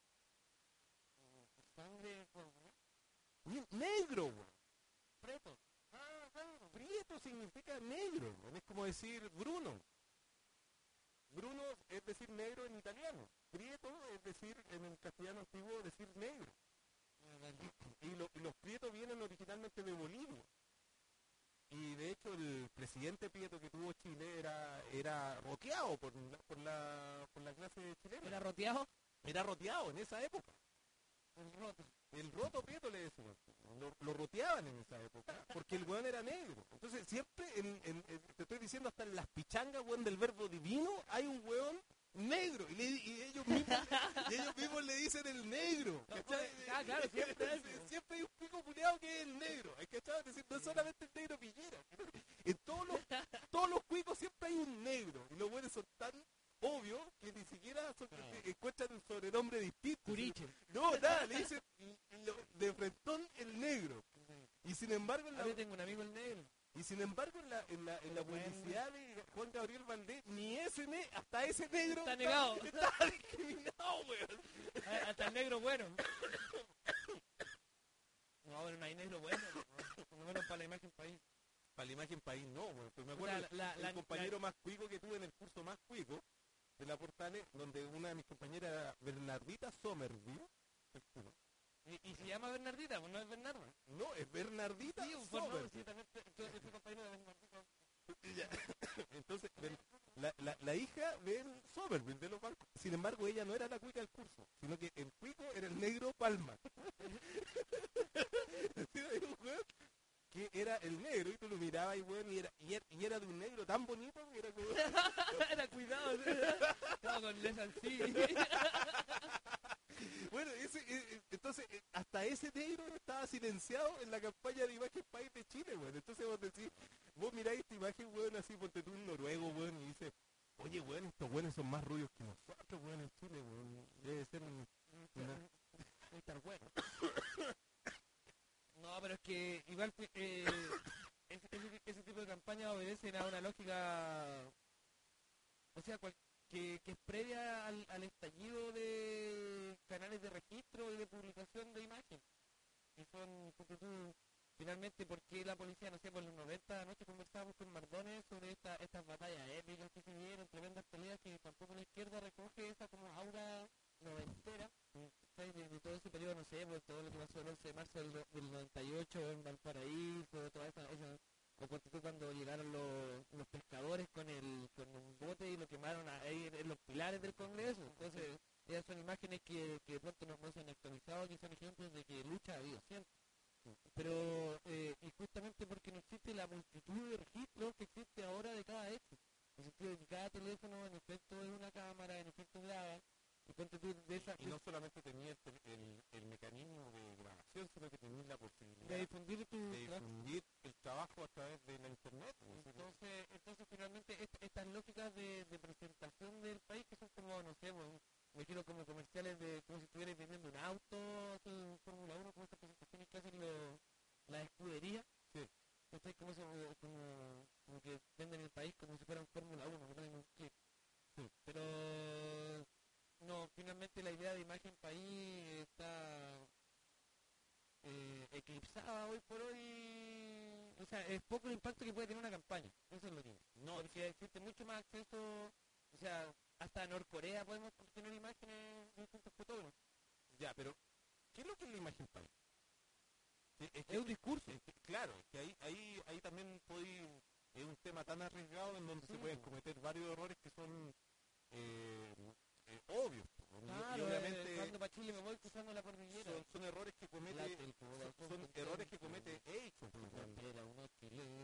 Speaker 3: Sangre,
Speaker 2: Ni- Negro, weón.
Speaker 3: preto. Ah, sangre.
Speaker 2: Prieto significa negro, weón. Es como decir Bruno. Bruno es decir negro en italiano. Prieto es decir, en el castellano antiguo, decir negro. Y, lo- y los prietos vienen originalmente de Bolivia. Y de hecho el presidente prieto que tuvo Chile era, era roteado por la, por la, por la clase chilena.
Speaker 3: ¿Era roteado?
Speaker 2: Era roteado en esa época.
Speaker 3: El roto.
Speaker 2: El roto prieto le decían. Lo, lo roteaban en esa época. Porque el weón era negro. Entonces siempre, en, en- en- te estoy diciendo, hasta en las pichangas, weón, del verbo divino, hay un weón negro. Y, le- y ellos, mismos, y ellos mismos le dicen el negro. ¿Cachai?
Speaker 3: Ah, claro, siempre hay.
Speaker 2: Siempre hay un pico culiado que es el negro. ¿Hay cachado? Es decir, no es solamente el negro pillera. En todos los, todos los cuicos siempre hay un negro. Y los buenos son tan obvios que ni siquiera son-
Speaker 3: Claro.
Speaker 2: encuentran un sobrenombre distinto.
Speaker 3: Curiche.
Speaker 2: No, nada, le dicen lo- de frentón el negro. Y sin embargo, en la,
Speaker 3: Ah, yo tengo un amigo el negro.
Speaker 2: y sin embargo en la, en la, en la
Speaker 3: Pero bueno.
Speaker 2: publicidad de Juan Gabriel Valdés, ni ese ne hasta ese negro
Speaker 3: Está negado.
Speaker 2: está discriminado, weón.
Speaker 3: Ah, hasta el negro bueno. No, pero no hay negro bueno. Por lo menos para la imagen país.
Speaker 2: Para la imagen país no, weón. Pues me
Speaker 3: O
Speaker 2: acuerdo
Speaker 3: sea, la-
Speaker 2: el
Speaker 3: la-
Speaker 2: compañero más cuico que tuve en el curso más cuico de la Portales, donde una de mis compañeras era Bernardita Somerville.
Speaker 3: ¿Y, y se llama Bernardita? Pues no es Bernardo.
Speaker 2: No, es Bernardita
Speaker 3: Sí, pues no,
Speaker 2: Somerville.
Speaker 3: sí, también yo yo soy compañero de Bernardita.
Speaker 2: Ya. Entonces, Ben- la, la, la hija de Somerville, de los bancos. Sin embargo, ella no era la cuica del curso, sino que el cuico era el negro Palma. Era un weón que era el negro y tú lo mirabas y, weón, y, era, y, era, y era de un negro tan bonito que era como...
Speaker 3: Era cuidado. Estaba con Les Ancí.
Speaker 2: Bueno, ese, eh, eh, entonces, eh, hasta ese negro estaba silenciado en la campaña de Imagen País de Chile, weón. Entonces vos decís, vos miráis esta imagen, weón, así, ponte tú un noruego, weón, y dices, oye, weón, estos weones son más rubios que nosotros, weón, en Chile, weón. Debe ser un... una-
Speaker 3: Debe estar bueno. No, pero es que igual eh, ese, ese- ese tipo de campañas obedecen a una lógica, o sea, cual- que, que es previa al, al estallido de canales de registro y de publicación de imagen. Y son, porque tú, finalmente, ¿por qué la policía, no sé, por los noventa anoche conversábamos con Mardones sobre esta, estas batallas épicas que se dieron, tremendas peleas que tampoco la izquierda recoge esa como aura noventera, ¿sabes? De, de todo ese periodo, no sé, pues todo lo que pasó el once de marzo del, no- del noventa y ocho en Valparaíso, toda esa, esa o ponte tú cuando llegaron los, los pescadores con el con un bote y lo quemaron ahí en, en los pilares del Congreso. Entonces, esas son imágenes que, que de pronto no, no se han actualizado, que son ejemplos de que lucha ha habido siempre. Pero, eh, y justamente porque no existe la multitud de registros que existe ahora de cada hecho. En el sentido de que cada teléfono en efecto es una cámara, en efecto graba, y ponte tú de esa...
Speaker 2: Y no solamente tenía el, el, el mecanismo de grabación, sino que tenía la posibilidad
Speaker 3: de difundir tu
Speaker 2: de
Speaker 3: trabajo.
Speaker 2: difundir el trabajo a través de la internet. pues, así que-
Speaker 3: Entonces, entonces finalmente est- estas lógicas de, de presentación del país que son como, no sé, pues, me quiero como comerciales de como si estuvieras vendiendo un auto, así, en Fórmula uno, como estas presentaciones que hacen los, las escuderías.
Speaker 2: Sí.
Speaker 3: ¿Cachai? Como, eso, como, como que venden el país como si fuera un Fórmula uno, que traen un clip.
Speaker 2: Sí.
Speaker 3: Pero no, finalmente la idea de imagen país está eh, eclipsada hoy por hoy. O sea, es poco el impacto que puede tener una campaña. Eso es lo que
Speaker 2: No,
Speaker 3: porque existe mucho más acceso. O sea, hasta Norcorea podemos tener imágenes de distintos fotógrafos.
Speaker 2: ya, pero ¿qué es lo que es la imagen país? Sí, es, que-
Speaker 3: Es un discurso.
Speaker 2: es que, claro, es que ahí, ahí, ahí también podéis, es un tema tan arriesgado en donde
Speaker 3: Sí,
Speaker 2: se pueden
Speaker 3: pues.
Speaker 2: cometer varios errores que son eh, eh, obvios. pues, y-
Speaker 3: Claro,
Speaker 2: y obviamente
Speaker 3: eh, cuando para Chile me voy cruzando la cordillera.
Speaker 2: son, son errores que comete,
Speaker 3: Late el
Speaker 2: son,
Speaker 3: corazón
Speaker 2: son
Speaker 3: contento.
Speaker 2: errores que comete Eichmann. pues,
Speaker 3: Bandera, una chilena.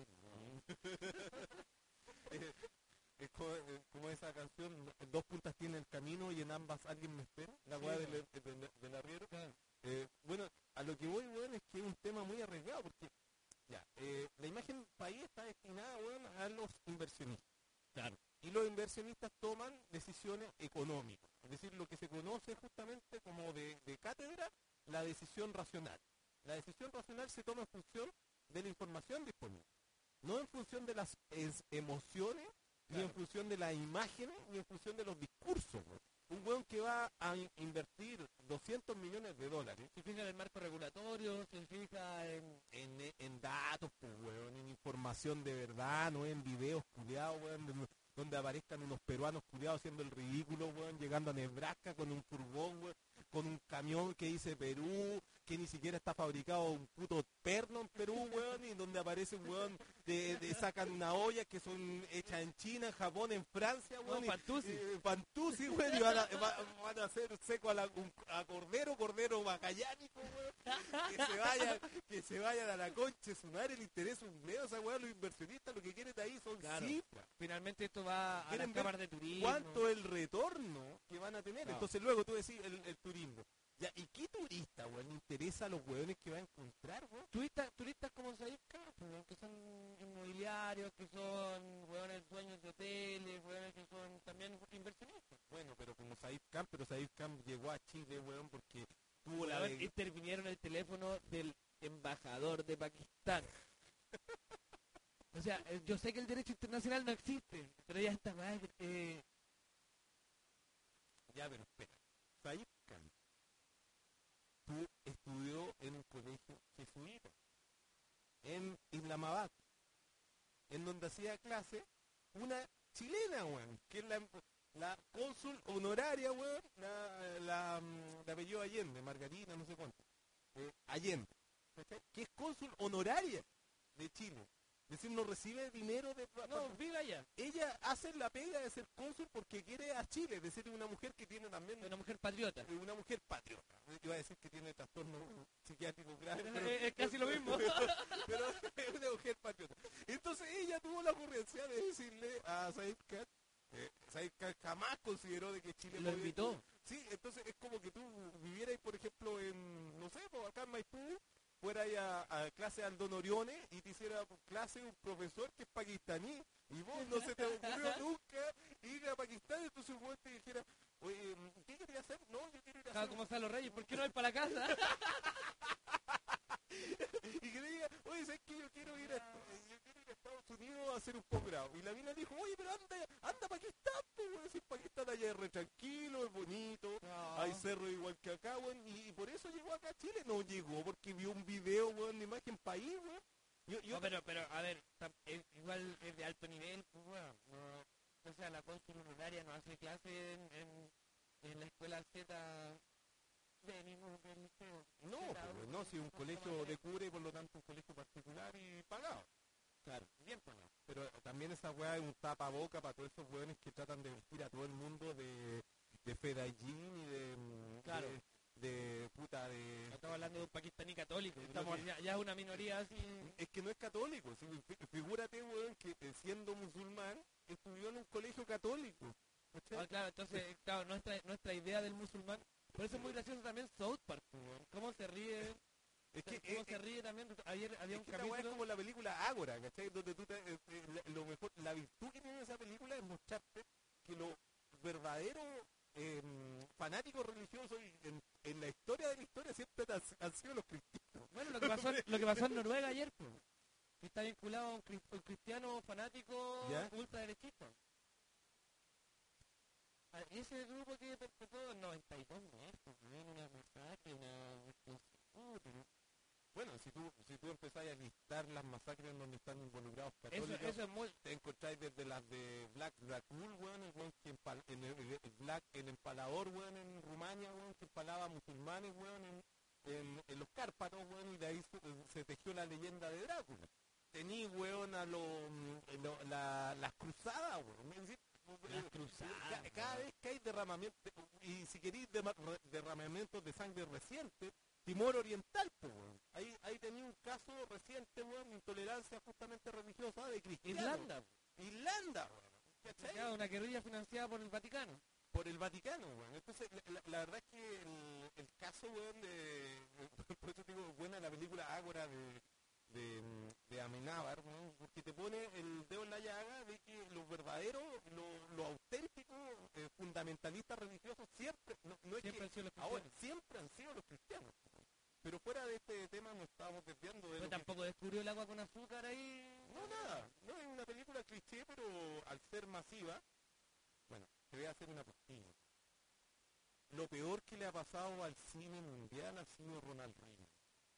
Speaker 2: Eh, es como, eh, como esa canción, dos puntas tiene el camino y en ambas alguien me espera, la
Speaker 3: Sí,
Speaker 2: weá
Speaker 3: no.
Speaker 2: del, del, del arriero.
Speaker 3: Claro.
Speaker 2: Eh, bueno, a lo que voy, weón, es que es un tema muy arriesgado, porque ya, eh, la imagen país está destinada, weón, a los inversionistas.
Speaker 3: Claro.
Speaker 2: Y los inversionistas toman decisiones económicas, es decir, lo que se conoce justamente como de, de cátedra, la decisión racional. La decisión racional se toma en función de la información disponible, no en función de las es, emociones, claro, ni en función de las imágenes, ni en función de los discursos, güey. Un weón que va a in- invertir doscientos millones de dólares,
Speaker 3: Se fija en el marco regulatorio, se fija en...
Speaker 2: en, en datos, pues, weón, en información de verdad, no en videos culiados, weón, donde, donde aparezcan unos peruanos culiados haciendo el ridículo, weón, llegando a Nebraska con un furgón, weón, con un camión que dice Perú, que ni siquiera está fabricado un puto perno en Perú, weón, y donde aparece un weón, de, de- sacan una olla que son hechas en China, en Japón, en Francia, weón,
Speaker 3: No,
Speaker 2: y-
Speaker 3: Fantuzzi.
Speaker 2: y- Fantuzzi, weón, y van a, va- van a hacer seco a, la- un- a Cordero, Cordero magallánico, weón, que se vayan, que se vayan a la concha de su madre, le interesa un dedo, esa weón, los inversionistas lo que quieren de ahí son
Speaker 3: Claro.
Speaker 2: cifras.
Speaker 3: Finalmente esto va a las
Speaker 2: Quieren ver
Speaker 3: cámaras de turismo.
Speaker 2: ¿Cuánto es el retorno que van a tener?
Speaker 3: Claro.
Speaker 2: Entonces luego tú decís el, el turismo. Ya, ¿y qué turista, weón, le interesa a los weones que va a encontrar, weón?
Speaker 3: Turistas, turistas como Saif Camp, weón, que son inmobiliarios, que son hueones dueños de hoteles, hueones que son también inversionistas.
Speaker 2: Bueno, pero como Saif Khan, pero Saif Khan llegó a Chile, weón, porque tuvo la
Speaker 3: Weón,
Speaker 2: de...
Speaker 3: intervinieron el teléfono del embajador de Pakistán. O sea, eh, yo sé que el derecho internacional no existe, pero ya está mal. Eh,
Speaker 2: Ya, pero espera. Saif Khan, tú estudió en un colegio jesuita, en Islamabad, en donde hacía clase una chilena, weón, que es la, la cónsul honoraria, weón, la, la, mm, de apellido Allende, Margarita, no sé cuánto, eh, Allende, ¿cachai? Que es cónsul honoraria de Chile. Es decir, no recibe dinero de...
Speaker 3: no, viva allá.
Speaker 2: Ella hace la pega de ser cónsul porque quiere a Chile, es decir, una mujer que tiene también...
Speaker 3: Una mujer patriota.
Speaker 2: Una mujer patriota. Iba a decir que tiene trastorno psiquiátrico grave, pero...
Speaker 3: Es, es casi lo mismo.
Speaker 2: pero es una mujer patriota. Entonces ella tuvo la ocurrencia de decirle a Saif Khan, eh, Saif Khan jamás consideró de que Chile...
Speaker 3: Lo
Speaker 2: podía-
Speaker 3: invitó.
Speaker 2: Sí, entonces es como que tú vivieras, por ejemplo, en, no sé, pues, acá en Maipú, fuera a, a clase al Don Oriones y te hiciera clase un profesor que es pakistaní y vos no se te ocurrió nunca ir a Pakistán, entonces vos te dijera, oye, ¿qué querías hacer? No, yo quiero ir a
Speaker 3: Ah,
Speaker 2: hacer...
Speaker 3: como están los reyes, ¿por qué no ir para la casa?
Speaker 2: Y que le diga, oye, ¿sabes qué? Yo quiero ir a, yo quiero ir a Estados Unidos a hacer un posgrado. Y la mina dijo, oye, pero anda, anda a Pakistán, pues, weón, si Pakistán allá es re tranquilo, es bonito,
Speaker 3: No.
Speaker 2: hay cerro igual que acá, weón, y, y por eso llegó acá a Chile. No llegó porque vio un video, weón, una imagen país, weón. Yo, yo,
Speaker 3: No, pero, pero, a ver, tam- es- igual es de alto nivel, pues, weón. No, o sea, la cónsul honoraria no hace clase en, en, en la escuela Z de ningún del liceo.
Speaker 2: no,
Speaker 3: Z,
Speaker 2: pues,
Speaker 3: un-
Speaker 2: no, si es un
Speaker 3: un
Speaker 2: colegio
Speaker 3: coma
Speaker 2: de
Speaker 3: tres.
Speaker 2: cura y por lo tanto un colegio particular y pagado.
Speaker 3: Claro, bien pagado.
Speaker 2: Pero también esa weá es un tapaboca para todos esos weones que tratan de vestir a todo el mundo de, de fedayín y de, mm,
Speaker 3: Claro.
Speaker 2: de, de puta de...
Speaker 3: Estamos hablando de un pakistaní católico.
Speaker 2: Estamos-
Speaker 3: lo que ya, ya es una minoría así.
Speaker 2: Es que no es católico, sí, fí- figúrate, weón, que eh, siendo musulmán estudió en un colegio católico. ¿cachai?
Speaker 3: Ah, claro, entonces, claro, nuestra, nuestra idea del musulmán. Por eso es muy gracioso también South Park, pues, weón. ¿Cómo se ríe?
Speaker 2: Es que,
Speaker 3: ¿Cómo
Speaker 2: eh,
Speaker 3: se ríe también? Ayer había
Speaker 2: es
Speaker 3: un
Speaker 2: que esta weá es
Speaker 3: capítulo.
Speaker 2: como la película Ágora, ¿cachai? Donde tú te, eh, eh, la, lo mejor, la virtud que tiene esa película es mostrarte que los verdaderos eh, fanáticos religiosos y en, en la historia de la historia siempre han, han sido los cristianos.
Speaker 3: Bueno, lo que pasó, lo que pasó en Noruega ayer, pues. Que está vinculado a un, cri- un cristiano fanático
Speaker 2: ¿Ya?
Speaker 3: ultraderechista. Ah, y ese grupo que perpetró noventa y dos muertos, weón, una masacre, una cuestión segura.
Speaker 2: Bueno, si tú, si tú empezás a listar las masacres en donde están involucrados
Speaker 3: Eso,
Speaker 2: católicos,
Speaker 3: eso es muy...
Speaker 2: te encontráis desde las de Black Dracul, weón, el weón que empal, en el, el- el Black, el empalador, weón, en Rumania, weón, que empalaba a musulmanes, weón, en, en, en los Cárpatos, weón, y de ahí se, se tejió la leyenda de Drácula. Tení, weón, a los, mm, lo- la- las cruzadas, weón, es decir,
Speaker 3: Las
Speaker 2: eh,
Speaker 3: cruzadas,
Speaker 2: ca- cada
Speaker 3: weón.
Speaker 2: vez que hay derramamiento, y si queréis derma- re- derramamientos de sangre reciente, Timor Oriental, pues, weón. Ahí, ahí tenía un caso reciente, weón, de intolerancia justamente religiosa de cristianos.
Speaker 3: Irlanda,
Speaker 2: Irlanda, weón. ¿Cachai?
Speaker 3: ya, una guerrilla financiada por el Vaticano.
Speaker 2: Por el Vaticano, weón. Entonces, la, la- la verdad es que el, el caso, weón, de... Por eso digo, buena la película Ágora de, de, de Amenábar, weón, porque te pone el dedo en la llaga de que los verdaderos verdadero, lo, lo auténtico, eh, fundamentalista religioso, siempre, no, no es
Speaker 1: Siempre
Speaker 2: que,
Speaker 1: han sido los
Speaker 2: ahora,
Speaker 1: cristianos.
Speaker 2: siempre han sido los cristianos. Pero fuera de este tema nos estamos desviando de
Speaker 1: Pero
Speaker 2: lo que-
Speaker 1: tampoco descubrió el agua con azúcar ahí.
Speaker 2: No, nada, no es una película cliché, pero al ser masiva, bueno, te voy a hacer una postilla. Lo peor que le ha pasado al cine mundial ha sido Ronald Reagan.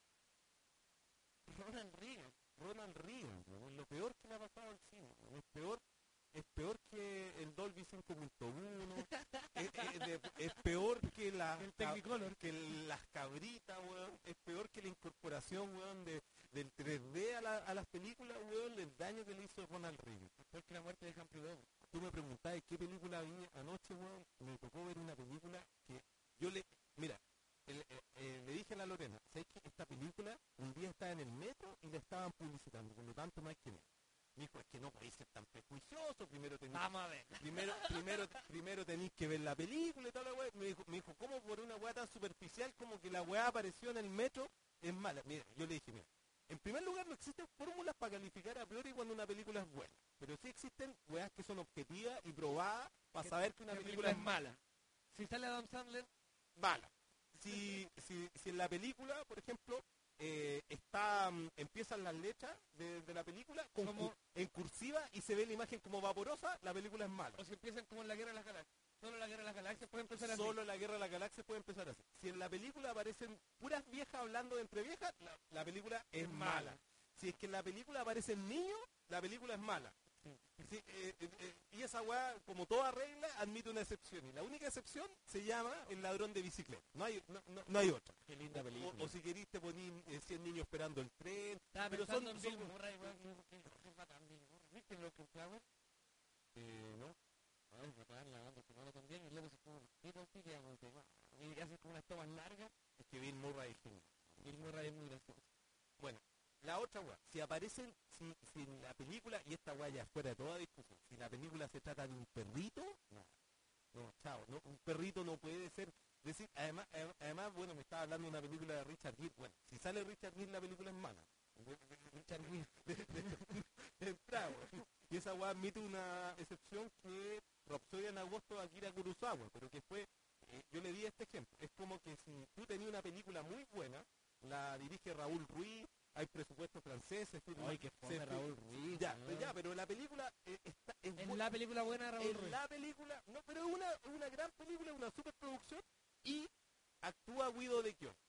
Speaker 2: Ronald Reagan, Ronald Reagan, weón, lo peor que le ha pasado al cine, weón, es peor, es peor que el Dolby cinco punto uno, es, es de- es peor que la
Speaker 1: El Technicolor.
Speaker 2: que las cabritas, weón, es peor que la incorporación, weón, de, del tres D a, la- a las películas, weón, el daño que le hizo Ronald Reagan.
Speaker 1: Peor que la muerte de Humphrey Bogart.
Speaker 2: Tú me preguntabas qué película vi anoche, weón, me tocó ver una película que yo le, mira, el- eh, eh, le dije a la Lorena, ¿sabes qué? Esta película un día estaba en el metro y la estaban publicitando, por lo tanto no hay que ver. Me dijo, es que no podéis ser tan prejuicioso, primero tenéis,
Speaker 1: Vamos a ver.
Speaker 2: primero, primero, primero tenéis que ver la película y tal, la weá. Me dijo, me dijo, ¿cómo por una weá tan superficial como que la weá apareció en el metro es mala? Mira, yo le dije, mira, en primer lugar no existen fórmulas para calificar a priori cuando una película es buena, pero sí existen weas que son objetivas y probadas para
Speaker 1: Que-
Speaker 2: saber que una
Speaker 1: La
Speaker 2: película es mala.
Speaker 1: Si sale Adam Sandler,
Speaker 2: mala. Si, si, si en la película, por ejemplo, eh, está mm, empiezan las letras de, de la película con
Speaker 1: Como-
Speaker 2: cu- en cursiva y se ve la imagen como vaporosa, la película es mala.
Speaker 1: o si empiezan como en la Guerra de las Galaxias. Solo la Guerra de las Galaxias puede empezar así.
Speaker 2: Solo la Guerra de la Galaxia puede empezar así. Si en la película aparecen puras viejas hablando de entre viejas, la, la película es,
Speaker 1: Es
Speaker 2: mala.
Speaker 1: mala.
Speaker 2: Si es que en la película aparecen niños, la película es mala. Sí, eh, eh, eh, y esa weá, como toda regla, admite una excepción. Y la única excepción se llama El ladrón de bicicleta. No hay, no, no, no hay otra.
Speaker 1: Qué linda
Speaker 2: O,
Speaker 1: película.
Speaker 2: o si querís te ponís eh, cien niños esperando el tren.
Speaker 1: Estaba
Speaker 2: pero
Speaker 1: pensando
Speaker 2: son-
Speaker 1: en
Speaker 2: son-
Speaker 1: Bill Murray, weón, que- que- que bacán Bill Murray. ¿Viste Broken Flower?
Speaker 2: Eh, ¿no?
Speaker 1: Ay, bacán, la banda sonora también. Y luego se pone unos tiros así, que como que, wow, y hace como unas tomas largas.
Speaker 2: Es que Bill Murray es genial.
Speaker 1: Bill Murray es muy gracioso.
Speaker 2: Bueno, la otra weá, si aparecen, si, si en la película, y esta weá ya fuera de toda discusión, si la película se trata de un perrito, no, no, chao, no, un perrito no puede ser, decir, además, adem- además, bueno, me estaba hablando de una película de Richard Gere, bueno, si sale Richard Gere la película es mala.
Speaker 1: Richard Gere.
Speaker 2: De, de- de entrada, weón. Y esa weá admite una excepción que Rhapsody en agosto de Akira Kurosawa, pero que fue, eh, yo le di este ejemplo, es como que si tú tenías una película muy buena, la dirige Raúl Ruiz, hay presupuestos franceses,
Speaker 1: Ay, qué fome
Speaker 2: se-
Speaker 1: Raúl Ruiz.
Speaker 2: ya,
Speaker 1: weón.
Speaker 2: pero ya, pero la película eh, está, es,
Speaker 1: Es
Speaker 2: bu-
Speaker 1: la película buena de Raúl
Speaker 2: es
Speaker 1: Ruiz.
Speaker 2: la película, no, pero es una, es una gran película, una superproducción, y actúa Guido de Quión.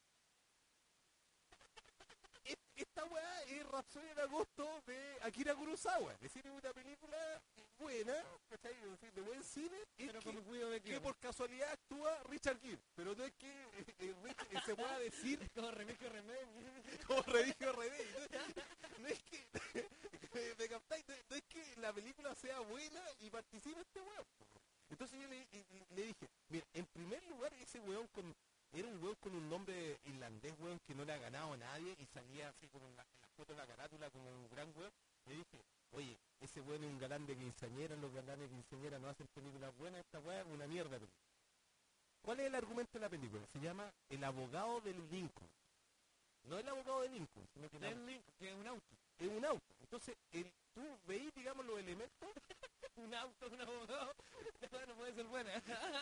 Speaker 2: Es- Esta weá es Rhapsody en agosto de Akira Kurosawa, es decir, es una película buena, ¿cachai? Es decir, de buen cine, y
Speaker 1: Pero
Speaker 2: que-
Speaker 1: como cuido de
Speaker 2: que
Speaker 1: que
Speaker 2: por casualidad actúa Richard Gere, pero no es que eh, eh, Rich- eh, se pueda decir
Speaker 1: Es como Remigio Remé.
Speaker 2: como Religio René. No, no es que me, me captáis, no, no es que la película sea buena y participe este weón. Entonces yo le, y- y le dije, mira, en primer lugar ese weón con era un weón con un nombre irlandés, weón, que no le ha ganado a nadie y salía así como en la, en la foto de la carátula como un gran weón. Le dije, oye, ese weón es un galán de quinceañera, los galanes de quinceañera no hacen películas buenas, esta weá es una mierda de película. ¿Cuál es el argumento de la película? Se llama El abogado del Lincoln. No el abogado de Lincoln, sino que el
Speaker 1: Del Link, que es un auto.
Speaker 2: es un auto. Entonces, el, tú veis, digamos, los elementos,
Speaker 1: Un auto, un abogado. No, no puede ser buena.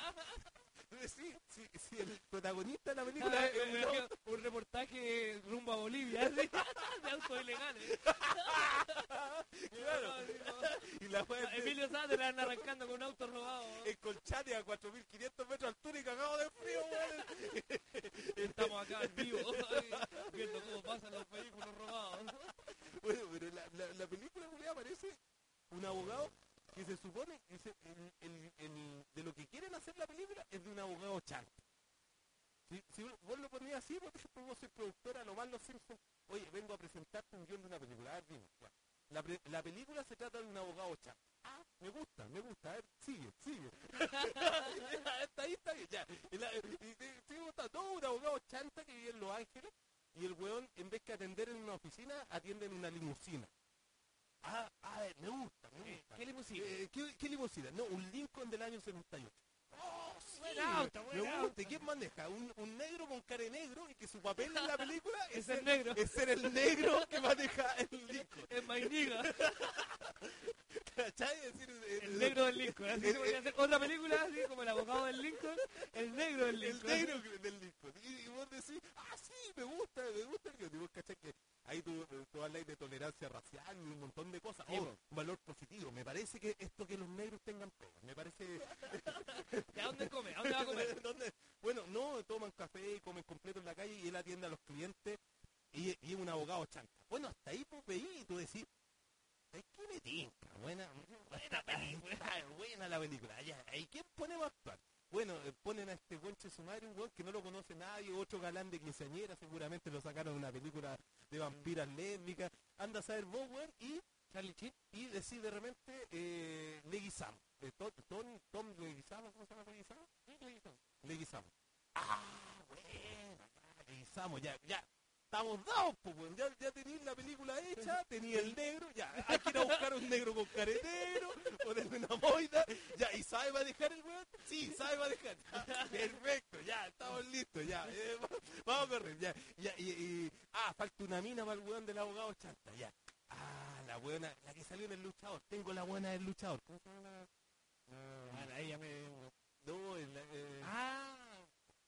Speaker 2: sí, si, si el protagonista de la
Speaker 1: Ah,
Speaker 2: película es un
Speaker 1: me
Speaker 2: auto,
Speaker 1: imagino un reportaje rumbo a Bolivia así, de autos ilegales.
Speaker 2: claro, y la weá es de-
Speaker 1: Emilio Sáter anda arrancando con un auto robado.
Speaker 2: en Colchane a cuatro mil quinientos metros de altura y cagado de frío, weón.
Speaker 1: Estamos acá en vivo, viendo cómo pasan los vehículos robados.
Speaker 2: Bueno, pero la, la, la película culiá, aparece un abogado que se supone que se- el, el- el- de lo que quieren hacer la película es de un abogado chanta. Si, si vos lo ponías así, por ejemplo, vos sois productora, lo más los Simpsons, oye, vengo a presentarte un guión de una película, a ver, dime. Ya. La, pre- la película se trata de un abogado chanta. Ah, me gusta, me gusta, a ver, sigue, sigue. Está ahí, está bien, ya. Y, la, y te, te gusta, no, un abogado chanta que vive en Los Ángeles y el weón, en vez que atender en una oficina, atiende en una limusina. Ah, ah, me gusta, me gusta.
Speaker 1: ¿Qué limusina?
Speaker 2: Eh, ¿qué, ¿Qué limusina? No, un Lincoln del año setenta y ocho. ¡Oh, sí!
Speaker 1: Buen auto, buen
Speaker 2: Me
Speaker 1: auto.
Speaker 2: gusta. ¿Y quién maneja? Un, un negro con cara de negro y que su papel en la película es,
Speaker 1: Es ser
Speaker 2: ser-
Speaker 1: negro.
Speaker 2: es ser el negro que maneja el Lincoln.
Speaker 1: Es Mainiga.
Speaker 2: ¿cachai? Es decir, eh,
Speaker 1: El negro del Lincoln. Así
Speaker 2: eh,
Speaker 1: se podría hacer otra película así como el abogado del Lincoln, el negro del
Speaker 2: el
Speaker 1: Lincoln.
Speaker 2: negro del Lincoln. Y, y vos decís, ah, sí, me gusta, me gusta el guión. Y vos, ¿cachai? Que ahí tú, tú hablas de tolerancia racial y un montón de cosas.
Speaker 1: Sí,
Speaker 2: Oh,
Speaker 1: po.
Speaker 2: un valor positivo. Me parece que esto que los negros tengan pegas. Me parece...
Speaker 1: ¿A dónde come? ¿A dónde va a comer?
Speaker 2: ¿Dónde? Bueno, no, toman café y comen completo en la calle y él atiende a los clientes y, y es un abogado chanca. Bueno, hasta ahí pues veí y tú decís, es que me tinca, buena, buena película, buena la película. Ya, ¿y quién ponemos a actuar? Bueno, eh, ponen a este buen Chesumario, un weón que no lo conoce nadie, otro galán de quinceañera, seguramente lo sacaron de una película de vampiras lésbicas. Anda a saber vos, weón, y
Speaker 1: Charlie Chin.
Speaker 2: y decir de repente eh, Leguizamo. Eh, Tom, Tom, Tom Leguizamo, ¿cómo se llama Leguizamo? Leguizamo. Ah, bueno, ya, Leguizamo, ya, ya. Estamos dados, pues, weón. Ya, ya tenéis la película hecha, tenía el negro, ya. Hay que ir a buscar un negro con caretero, ponerle una moida, ya. ¿Y sabe va a dejar el weón? Sí, sabe va a dejar. Ya, perfecto, ya, estamos listos, ya. Eh, vamos a correr, ya. ya y, y, ah, falta una mina para el weón del abogado chanta, ya. Ah, la buena, la que salió en El Luchador. Tengo la buena del Luchador. ¿Cómo se llama la...?
Speaker 1: Ah, ahí ya me...
Speaker 2: No, en la, eh,
Speaker 1: Ah,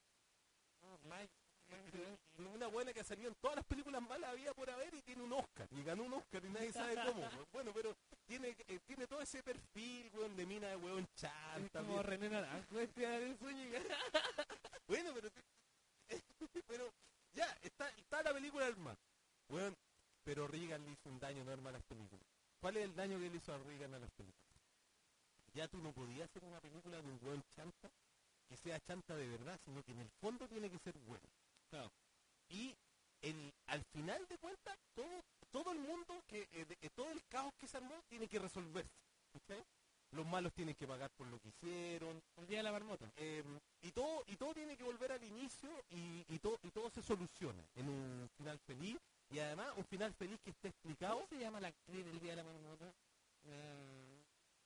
Speaker 2: una buena que salió en todas las películas malas había por haber y tiene un Oscar. Y ganó un Oscar y nadie sabe cómo. Bueno, pero tiene eh, tiene todo ese perfil, weón, de mina de weón
Speaker 1: es
Speaker 2: chanta.
Speaker 1: como
Speaker 2: bien.
Speaker 1: René Naranjo, este de Zúñiga.
Speaker 2: Bueno, pero... pero ya, está, está la película del mal. Weón, pero Reagan le hizo un daño enorme a las películas. ¿Cuál es el daño que le hizo a Reagan a las películas? Ya tú no podías hacer una película de un weón chanta que sea chanta de verdad, sino que en el fondo tiene que ser bueno.
Speaker 1: Claro.
Speaker 2: Y el, al final de cuentas, todo, todo el mundo, que eh, de- eh, todo el caos que se armó tiene que resolverse. ¿Cachai? Los malos tienen que pagar por lo que hicieron,
Speaker 1: El día de la marmota.
Speaker 2: eh, y todo y todo tiene que volver al inicio y, y, todo, y todo se soluciona en un final feliz. Y además un final feliz que esté explicado.
Speaker 1: ¿Cómo se llama la actriz del día de la marmota? Eh,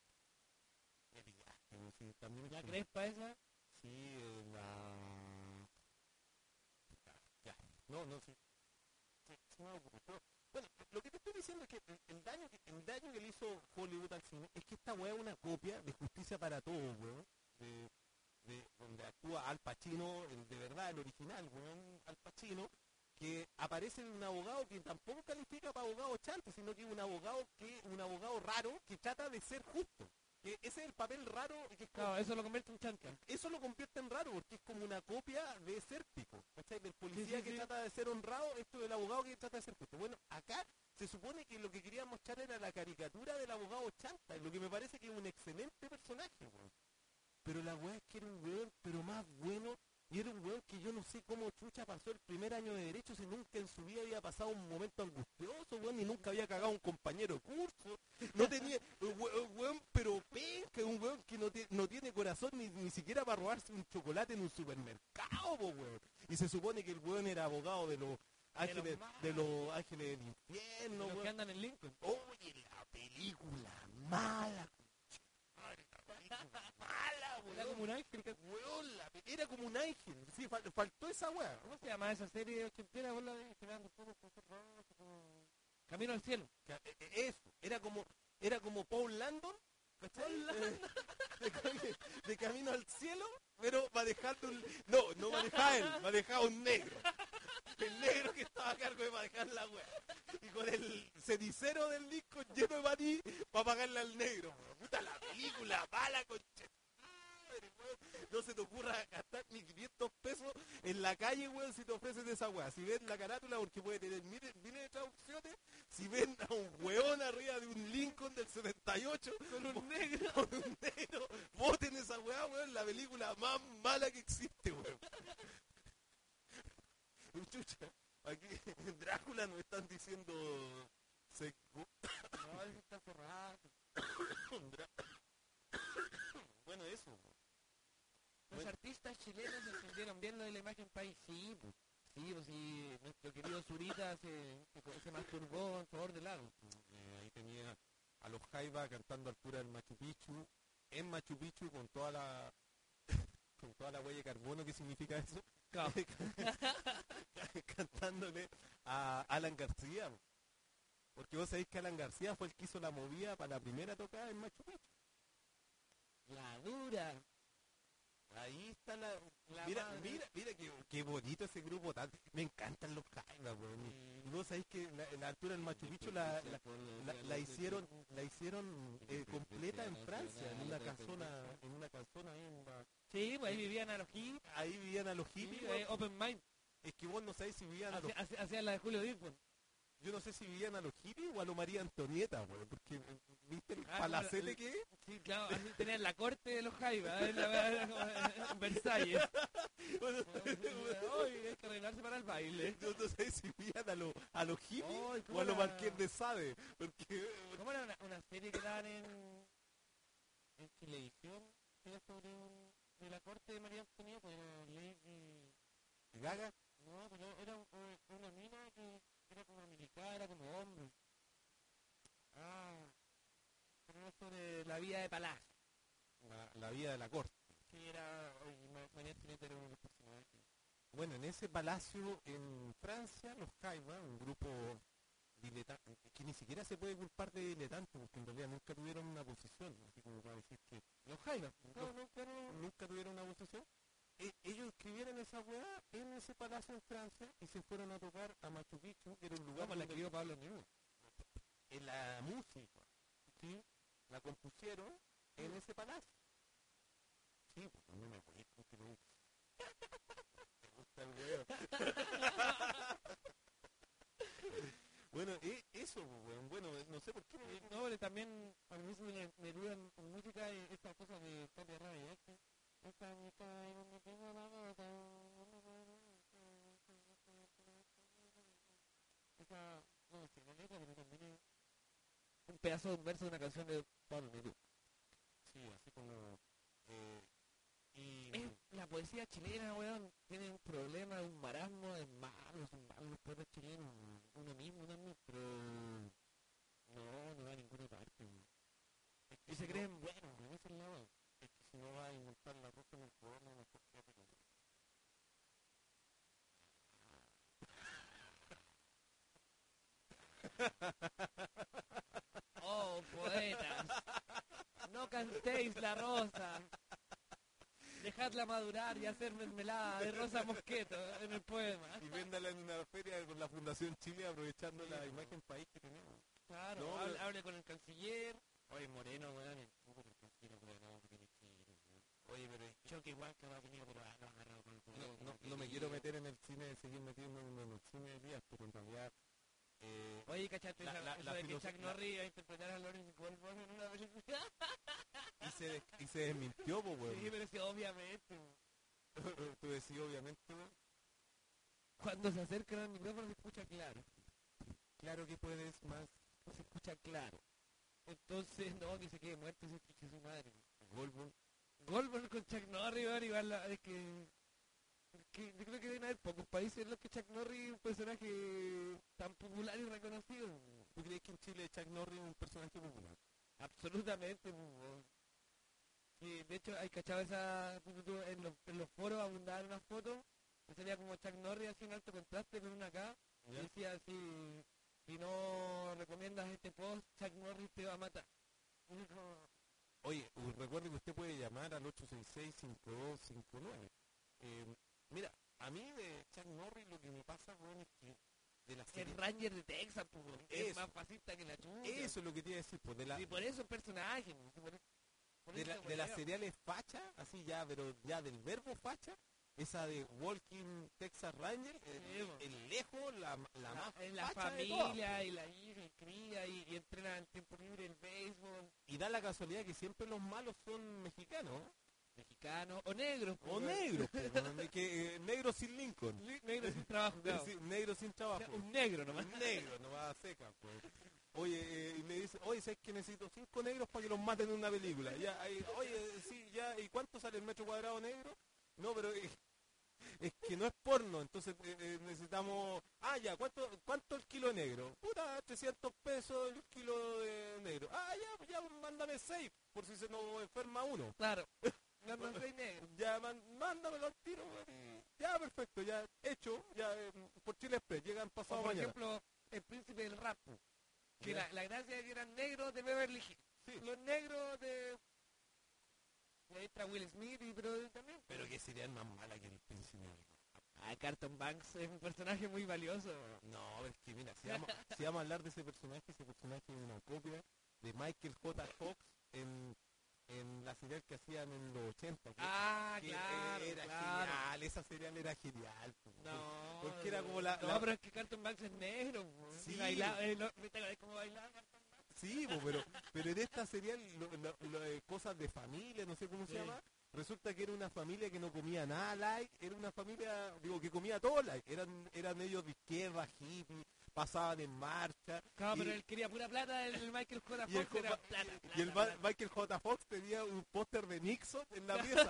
Speaker 2: Me pillaste, ¿no? Sí, también
Speaker 1: la
Speaker 2: sí.
Speaker 1: crespa esa.
Speaker 2: Sí, eh, la... Ya, no, no, sí. Sí, sí me ocurre. Pero, bueno, lo que te estoy diciendo es que el, el daño que el daño que le hizo Hollywood al cine es que esta weá es una copia de Justicia para Todos, weón. De, de- donde actúa Al Pacino, el de verdad, el original, weón, Al Pacino, que aparece en un abogado que tampoco califica para abogado chanta, sino que es un abogado que un abogado raro que trata de ser justo. Que ese es el papel raro que es como-
Speaker 1: Claro, eso lo convierte en chanta.
Speaker 2: eso lo convierte en raro porque es como una copia de Sérpico, ¿cachai? Del policía
Speaker 1: Sí, sí,
Speaker 2: que
Speaker 1: sí.
Speaker 2: trata de ser honrado, esto del abogado que trata de ser justo. Bueno, acá se supone que lo que quería mostrar era la caricatura del abogado chanta, lo que me parece que es un excelente personaje, weón. Pero la weá es que era un weón, pero más bueno, y era un weón que yo no sé cómo chucha pasó el primer año de derecho si nunca en su vida había pasado un momento angustioso, weón, ni nunca había cagado a un compañero de curso. No tenía, un we- un weón, pero penca, un weón que no, tie- no tiene corazón ni, ni siquiera para robarse un chocolate en un supermercado, po, weón. Y se supone que el weón era abogado de los ángeles,
Speaker 1: malos.
Speaker 2: de los ángeles del infierno,
Speaker 1: Los que
Speaker 2: weón.
Speaker 1: andan en Lincoln.
Speaker 2: Oye, la película mala, conchetumare, la película mala,
Speaker 1: Era
Speaker 2: weón.
Speaker 1: como un ángel. que-
Speaker 2: Weón, la pe- era como un ángel. Sí, fal- faltó esa weá.
Speaker 1: ¿Cómo se llama esa serie ochentera? Vos la de Fernando Pérez, José Ramos, como- Camino al cielo.
Speaker 2: Que- e- e- Eso, era como, era como Paul Landon, ¿cachai? Eh, De, cami- de camino al cielo, pero manejando un... No, no manejaba él, manejaba un negro. El negro que estaba a cargo de manejar la weá. Y con el cenicero del disco lleno de maní para pagarle al negro. Weón. Puta la película, mala concha. Madre, weón. No se te ocurra gastar ni quinientos pesos en la calle, weón, si te ofrecen esa weá. Si ven la carátula, porque puede tener miles, miles de traducciones, si ven a un weón arriba de un Lincoln del setenta y ocho con un negro, con un negro, voten esa weá, weón, la película más mala que existe, weón. Chucha, aquí en Drácula nos están diciendo... Se...
Speaker 1: No, eso está cerrado.
Speaker 2: Bueno, eso.
Speaker 1: Los
Speaker 2: Bueno.
Speaker 1: artistas chilenos entendieron bien lo de la imagen país. Sí, pues. Sí, pues sí. Nuestro querido Zurita se, se, se masturbó en favor del lago.
Speaker 2: Eh, ahí tenía a los Jaiba cantando a altura del Machu Picchu, en Machu Picchu con toda la con toda la huella de carbono, ¿qué significa eso?
Speaker 1: Claro.
Speaker 2: Cantándole a Alan García. Porque vos sabéis que Alan García fue el que hizo la movida para la primera tocada en Machu Picchu.
Speaker 3: La dura.
Speaker 2: Ahí está la...
Speaker 3: La
Speaker 2: mira,
Speaker 3: madre.
Speaker 2: mira, mira qué, qué bonito ese grupo. Tan, me encantan los Jaivas, weón. Y vos sabéis que la, la altura del Machu Picchu la, la, la, la hicieron la hicieron eh, completa en Francia, en una casona, en una casona ahí en la-
Speaker 3: Sí, pues ahí vivían a los hippies,
Speaker 2: ahí vivían a los hippies,
Speaker 3: sí,
Speaker 2: weón.
Speaker 3: eh, open mind.
Speaker 2: Es que vos no sabés si vivían a los,
Speaker 3: Hacía- hacía- Hacían la de Julio Disfon.
Speaker 2: yo no sé si vivían a los hippies o a los María Antonieta, weón, porque eh, ¿viste el
Speaker 3: Ah,
Speaker 2: palacete
Speaker 3: claro,
Speaker 2: que es?
Speaker 3: Sí, claro, así tenían la corte de los Jaivas, en, la- era como en Versalles.
Speaker 2: Bueno,
Speaker 3: Hoy hay que arreglarse para el baile.
Speaker 2: yo no sé si vivían a los a los hippies
Speaker 3: Ay, ¿cómo
Speaker 2: o a los
Speaker 3: era?
Speaker 2: Marqués de Sade, porque
Speaker 3: ¿Cómo era una, una serie que daban en, en televisión? Era sobre un, de la corte de María Antonieta, pues era Lady...
Speaker 2: Gaga.
Speaker 3: No, pero era un- un- una mina que era como militar, era como hombre. Ah, pero era sobre la vida de Palacio.
Speaker 2: La, la vida de la corte.
Speaker 3: Sí, era... Oye, Ma- María Antonieta era uno de los personajes.
Speaker 2: Bueno, en ese palacio en Francia, los Jaivas, un grupo diletante, que ni siquiera se puede culpar de diletante, porque en realidad nunca tuvieron una posición, así como para decir que
Speaker 3: Los Jaivas.
Speaker 2: no, nunca, no- nunca tuvieron una posición. E- ellos escribieron esa weá en ese palacio en Francia y se fueron a tocar a Machu Picchu, que era un lugar
Speaker 3: ¿Cómo la
Speaker 2: donde
Speaker 3: escribió Pablo Neruda?
Speaker 2: en la música, ¿sí? La compusieron en ese palacio. Sí, pues no me acuerdo que me me gusta el weón. Bueno, e- eso, pues, weón. Bueno, no sé por qué.
Speaker 3: Eh, No, pero también a mí me me- me Neruda en, en música y esta cosa de Tapia Rabia, ¿eh? Que esta mitad y donde tengo la gota, esa, no sé, la letra, pero también es un pedazo de un verso de una canción de Pablo Neruda.
Speaker 2: Sí, así como... eh, y...
Speaker 3: Es la poesía chilena, weón, tiene un problema, un marasmo, es malo, son malos los poetas chilenos, uno mismo también, pero no, no va a ninguna parte, weón.
Speaker 2: es que
Speaker 3: Y
Speaker 2: si
Speaker 3: se
Speaker 2: no-
Speaker 3: creen buenos, weón, esa es la weón.
Speaker 2: es que si no vas a inventar la rosa en el poema, mejor quédate con él.
Speaker 3: Oh, poetas, no cantéis la rosa, dejadla madurar y hacer mermelada de rosa mosqueto en el poema.
Speaker 2: Y véndala en una feria con la Fundación Chile aprovechando la imagen país que tenemos.
Speaker 3: Claro,
Speaker 2: No,
Speaker 3: hable,
Speaker 2: pero-
Speaker 3: hable con el canciller. Oye, Moreno, weón, el puto del canciller, weón, no, que tiene que ir, weón.
Speaker 2: Oye, pero es que
Speaker 3: Choque igual que va a venir, pero ah, lo agarrado con el
Speaker 2: no,
Speaker 3: poder,
Speaker 2: no,
Speaker 3: que
Speaker 2: no me
Speaker 3: sí,
Speaker 2: quiero
Speaker 3: weón.
Speaker 2: meter en el cine, seguir metiendo en el cine de días, pero en realidad... Eh,
Speaker 3: Oye, ¿cachaste
Speaker 2: La-
Speaker 3: esa-
Speaker 2: la-
Speaker 3: eso
Speaker 2: la
Speaker 3: de que
Speaker 2: filoso-
Speaker 3: Chuck
Speaker 2: la-
Speaker 3: Norris iba a interpretar a Lawrence Goldberg en una película?
Speaker 2: y, se des- y se desmintió, pues, weón.
Speaker 3: Sí, pero sí, obviamente, weón.
Speaker 2: Tú decís, obviamente, weón.
Speaker 3: Cuando se acercan al micrófono se escucha claro,
Speaker 2: Claro que puedes más.
Speaker 3: se escucha claro. Entonces, no, que se quede muerto ese pinche su madre.
Speaker 2: Goldberg.
Speaker 3: Goldberg con Chuck Norris, weón, igual la- es que, que yo creo que deben haber pocos países en los que Chuck Norris es un personaje tan popular y reconocido.
Speaker 2: ¿Tú crees que en Chile Chuck Norris es un personaje popular?
Speaker 3: Absolutamente, pues, weón. Sí, de hecho, hay cachado esa, tú- tú- en, los, en los foros abundaban unas fotos, que sería como Chuck Norris así en alto contraste con una acá, y
Speaker 2: ¿Ya?
Speaker 3: decía así, si no recomiendas este post, Chuck Norris te va a matar. Y es como,
Speaker 2: Oye, u- recuerde que usted puede llamar al ocho seis seis, cinco dos cinco nueve. Eh, mira, a mí de Chuck Norris lo que me pasa, weón, es que de la
Speaker 3: el
Speaker 2: serie...
Speaker 3: Ranger de Texas, pues, weón, es
Speaker 2: Eso.
Speaker 3: más fascista que la chucha.
Speaker 2: Eso es lo que te iba a decir, pues, de la,
Speaker 3: Y por eso el personaje, pues, por, por
Speaker 2: de,
Speaker 3: eso
Speaker 2: la,
Speaker 3: se
Speaker 2: de las
Speaker 3: huevea.
Speaker 2: seriales facha, así ya, pero ya del verbo facha, esa de Walking Texas Ranger, eh,
Speaker 3: Sí, po.
Speaker 2: el lejos, la, la,
Speaker 3: La,
Speaker 2: más
Speaker 3: en la
Speaker 2: facha de todas,
Speaker 3: familia
Speaker 2: po.
Speaker 3: y la hija y cría y, y entrena en tiempo libre el béisbol.
Speaker 2: Y da la casualidad que siempre los malos son mexicanos, ¿eh?
Speaker 3: Mexicano o negro.
Speaker 2: o negros, po, weón, que, eh, negros sin Lincoln.
Speaker 3: Negro sin trabajo, claro.
Speaker 2: Sí, negros sin
Speaker 3: O
Speaker 2: trabajo.
Speaker 3: sea, un negro nomás.
Speaker 2: Un negro, no va a seca, pues. Oye, eh, y me dice, oye, ¿sabes que necesito cinco negros para que los maten en una película? Ya, ahí, oye, sí, ya, ¿y cuánto sale el metro cuadrado negro? No, pero eh, es que no es porno, entonces eh, eh, necesitamos... Ah, ya, ¿cuánto, ¿cuánto el kilo negro? Puta, trescientos pesos el kilo de negro. Ah, ya, ya, mándame seis, por si se nos enferma uno.
Speaker 3: Claro. No, no soy negro.
Speaker 2: Ya, man, mándamelo al tiro, weón. Ya, perfecto, ya, hecho, ya, eh, por Chile Express, llegan
Speaker 3: O
Speaker 2: pasado
Speaker 3: por
Speaker 2: mañana.
Speaker 3: ejemplo, el príncipe del rap. Que
Speaker 2: Ya.
Speaker 3: la, la gracia es que eran negros de Beverly Hills.
Speaker 2: Sí.
Speaker 3: Los negros de... Y ahí está Will Smith, y, pero también...
Speaker 2: Pero que serían más malas que el príncipe.
Speaker 3: Ah, Carlton Banks es un personaje muy valioso.
Speaker 2: No, es que mira, si vamos, si vamos a hablar de ese personaje, ese personaje es una copia de Michael J. Fox en, en la serial que hacían en los ochenta. que-
Speaker 3: Ah,
Speaker 2: que
Speaker 3: claro,
Speaker 2: era
Speaker 3: claro.
Speaker 2: genial, esa serial era genial. po.
Speaker 3: No,
Speaker 2: Porque era como la...
Speaker 3: no,
Speaker 2: la-
Speaker 3: pero es que Carlton Banks es negro. po.
Speaker 2: Sí.
Speaker 3: Y bailaba, eh, lo- ¿viste cómo bailaba Carlton Banks?
Speaker 2: Sí, po, pero, pero en esta serial, lo- lo- lo de cosas de familia, no sé cómo se
Speaker 3: Sí.
Speaker 2: llama, resulta que era una familia que no comía nada like, era una familia, digo, que comía todo like, eran, eran ellos de izquierda, hippies, pasaban en marcha.
Speaker 3: Claro,
Speaker 2: y-
Speaker 3: pero él quería pura plata, el, el Michael J.
Speaker 2: Y el,
Speaker 3: Fox era
Speaker 2: J-
Speaker 3: plata,
Speaker 2: y el
Speaker 3: plata,
Speaker 2: Ma- Michael J. Fox tenía un póster de Nixon en la pieza.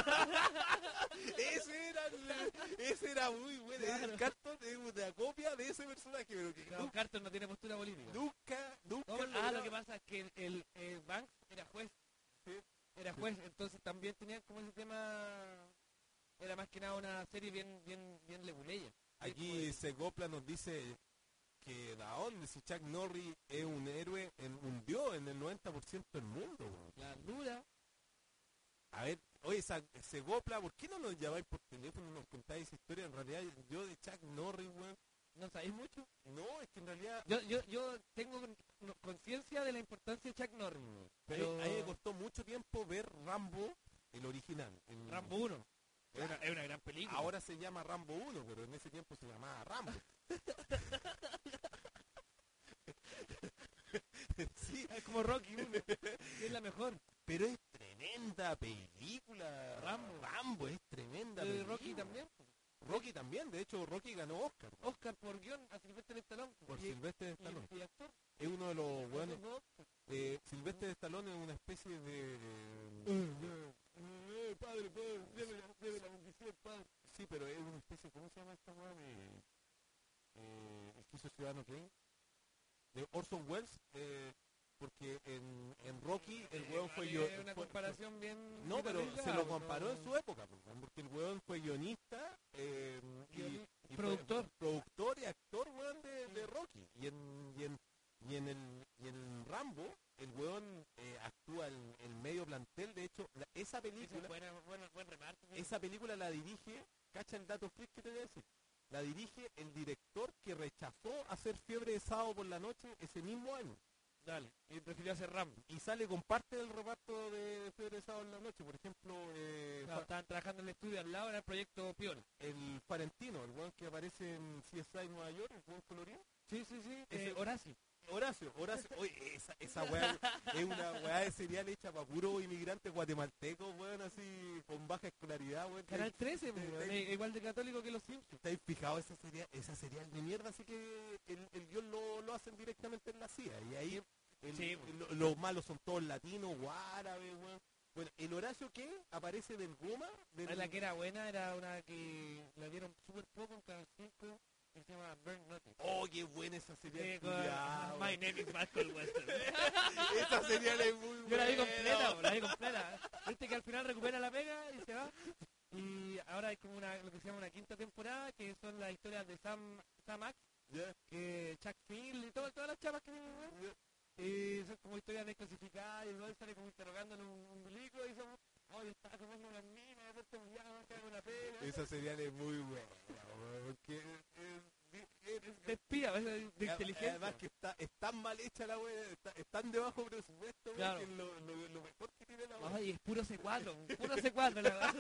Speaker 2: ese, era el- ese era muy bueno.
Speaker 3: Claro.
Speaker 2: El Carlton es una copia de ese personaje, pero que
Speaker 3: plata. No, Carlton no tiene postura política.
Speaker 2: nunca, nunca.
Speaker 3: No, ah,
Speaker 2: lograba-
Speaker 3: lo que pasa es que el, el, el Banks era juez.
Speaker 2: Sí.
Speaker 3: Era juez, entonces también tenía como ese tema... Era más que nada una serie bien, bien, bien leguleya.
Speaker 2: Aquí Segopla nos dice que da onda, si Chuck Norris es un héroe, en, hundió en el noventa por ciento del mundo. weón.
Speaker 3: La dura.
Speaker 2: A ver, oye, Sa- Segopla, ¿por qué no nos llamáis por teléfono y nos contáis esa historia? En realidad, yo de Chuck Norris, weón,
Speaker 3: ¿No sabéis mucho?
Speaker 2: no, es que en realidad...
Speaker 3: Yo, yo, yo tengo con- no- conciencia de la importancia de Chuck Norris. weón.
Speaker 2: Pero
Speaker 3: Pero
Speaker 2: a mí me costó mucho tiempo ver Rambo, el original. el-
Speaker 3: Rambo uno. Es una, es una gran película.
Speaker 2: Ahora se llama Rambo uno, pero en ese tiempo se llamaba Rambo. Sí,
Speaker 3: es como Rocky uno. Es la mejor.
Speaker 2: pero es tremenda película.
Speaker 3: Rambo.
Speaker 2: Rambo es tremenda
Speaker 3: Eh,
Speaker 2: película.
Speaker 3: Rocky también.
Speaker 2: Rocky también, de hecho Rocky ganó Oscar
Speaker 3: Oscar por guión a Sylvester Stallone.
Speaker 2: por
Speaker 3: y,
Speaker 2: Silvestre
Speaker 3: y-
Speaker 2: Stallone.
Speaker 3: y actor.
Speaker 2: Es uno de los buenos.
Speaker 3: Los dos Oscar.
Speaker 2: Eh, Silvestre Stallone es una especie de...
Speaker 3: Eh, padre, padre, debe la, debe la bendición, padre.
Speaker 2: Sí, pero es una especie, ¿cómo se llama esta weá de... Eh, el que hizo Ciudadano Kane? De Orson Welles, eh, porque en, en Rocky el weón fue yo...
Speaker 3: Es una
Speaker 2: fue-
Speaker 3: comparación bien...
Speaker 2: No, pero
Speaker 3: bien
Speaker 2: se lo
Speaker 3: delgada,
Speaker 2: comparó
Speaker 3: no-
Speaker 2: en su época, pues, porque el weón fue guionista eh, y,
Speaker 3: Guioni-
Speaker 2: y fue
Speaker 3: productor.
Speaker 2: productor y actor, weón, de, de Rocky. Y en, y en, y en, el, y en Rambo, el weón eh, actúa en el medio plantel. De hecho, la- esa
Speaker 3: Esa es
Speaker 2: película,
Speaker 3: buena, buena, buen reparto. sí.
Speaker 2: esa película la dirige, cacha el dato freak que te voy a decir, la dirige el director que rechazó hacer Fiebre de Sábado por la Noche ese mismo año.
Speaker 3: Dale, y prefirió hacer Rambo.
Speaker 2: Y sale con parte del reparto de Fiebre de Sábado por la Noche. Por ejemplo, eh,
Speaker 3: No, estaban trabajando en el estudio al lado, era el proyecto Piola.
Speaker 2: el Farentino, el weón que aparece en C S I Nueva York, el weón colorido.
Speaker 3: Sí, sí, sí.
Speaker 2: Ese-
Speaker 3: Eh, Horacio.
Speaker 2: Horacio, Horacio, oye, esa, esa weá es una weá de serial hecha para puro inmigrante guatemalteco, weón, así, con baja escolaridad, weón.
Speaker 3: Canal trece,
Speaker 2: te-
Speaker 3: weón,
Speaker 2: te-
Speaker 3: eh, igual de católico que los Simpsons.
Speaker 2: ¿Estáis fijados esa serial, esa serial de mierda? Así que el, el guión lo, lo hacen directamente en la C I A. Y ahí el-
Speaker 3: Sí,
Speaker 2: el- lo- los malos son todos latinos o árabes, weón. Bueno, el Horacio que aparece del Goma, del,
Speaker 3: La que era buena era una que la dieron súper poco en Canal cinco, que se llama Burn Notice.
Speaker 2: oh, qué buena esa serial.
Speaker 3: Eh, con-
Speaker 2: culiao,
Speaker 3: My name is Michael Western.
Speaker 2: esa serial es muy buena.
Speaker 3: Yo la vi completa, la vi completa. Viste que al final recupera la pega y se va. Y ahora hay como una, lo que se llama una quinta temporada, que son las historias de Sam, Sam Axe,
Speaker 2: Ya,
Speaker 3: que Chuck Field y todo- todas las chapas que vienen, weón.
Speaker 2: ya.
Speaker 3: Y son como historias desclasificadas y el weón sale como interrogando en un umbilico y son, oh, yo estaba comiendo unas minas, después te enviaba, que hago una pena.
Speaker 2: Esa serial es muy buena, weón, que es- es- es-
Speaker 3: De espía, es de, de
Speaker 2: Además-
Speaker 3: inteligencia.
Speaker 2: Además que está, es tan mal hecha la wea, está, es tan de bajo presupuesto, wea,
Speaker 3: Claro.
Speaker 2: que es lo, lo, lo mejor que tiene la wea.
Speaker 3: Ay, es puro C cuatro, puro C cuatro, la verdad.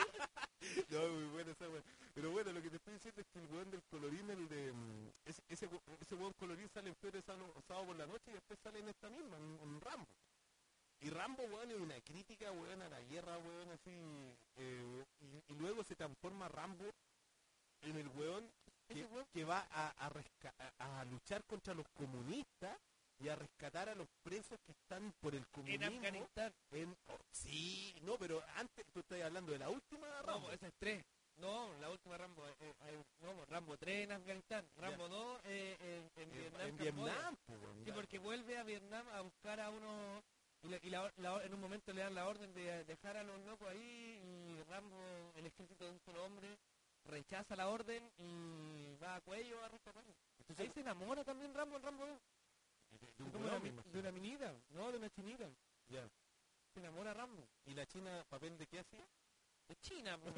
Speaker 2: No, muy buena esa wea. Pero bueno, lo que te estoy diciendo es que el weón del colorín, el de... mm, Ese, ese, we- ese weón colorín sale en Fiebre de Sábado, Sábado por la Noche y después sale en esta misma, en, en Rambo. Y Rambo, weón, es una crítica, weón, a la guerra, weón, así... eh, y, y luego se transforma Rambo en el weón que,
Speaker 3: Ese weón.
Speaker 2: que va a, a, resca- a- a luchar contra los comunistas y a rescatar a los presos que están por el
Speaker 3: En
Speaker 2: comunismo.
Speaker 3: Afganistán.
Speaker 2: En- oh, sí, no, pero antes tú estás hablando de la última Rambo.
Speaker 3: No, esa es tres. No, la última Rambo, eh, eh, hay- no, Rambo tres en Afganistán, Rambo dos eh, en, en
Speaker 2: En-
Speaker 3: Vietnam.
Speaker 2: en
Speaker 3: Camboya.
Speaker 2: Vietnam, pues, weón,
Speaker 3: Sí, porque vuelve a Vietnam a buscar a unos... Y, la- y la- la- en un momento le dan la orden de dejar a los locos ahí y Rambo, el ejército de un solo hombre, rechaza la orden y va a cuello a rescatarlo. Ahí se enamora también Rambo, el Rambo dos.
Speaker 2: de un
Speaker 3: como
Speaker 2: weón,
Speaker 3: una,
Speaker 2: me
Speaker 3: mi-
Speaker 2: imagino.
Speaker 3: de una minita, no, de una chinita.
Speaker 2: Ya.
Speaker 3: Se enamora a Rambo.
Speaker 2: ¿Y la china papel de qué hacía?
Speaker 3: De China, po.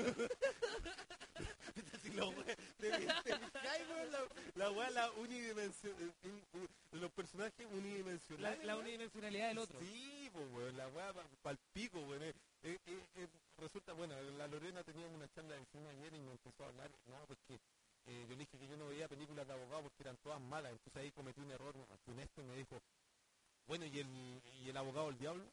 Speaker 2: Si la wea- te- te fijáis, weón, la, la weá, la unidimensional, los personajes
Speaker 3: La,
Speaker 2: unidimensionales.
Speaker 3: la
Speaker 2: weón.
Speaker 3: unidimensionalidad del otro.
Speaker 2: Sí, pues, weón, la weá pal pico, weón. Eh, eh, eh, eh, resulta, bueno, la Lorena tenía una charla de cine ayer y me empezó a hablar, no, pues que eh, yo le dije que yo no veía películas de abogados porque eran todas malas, entonces ahí cometí un error funesto y me dijo, bueno, ¿y el, y el abogado del diablo?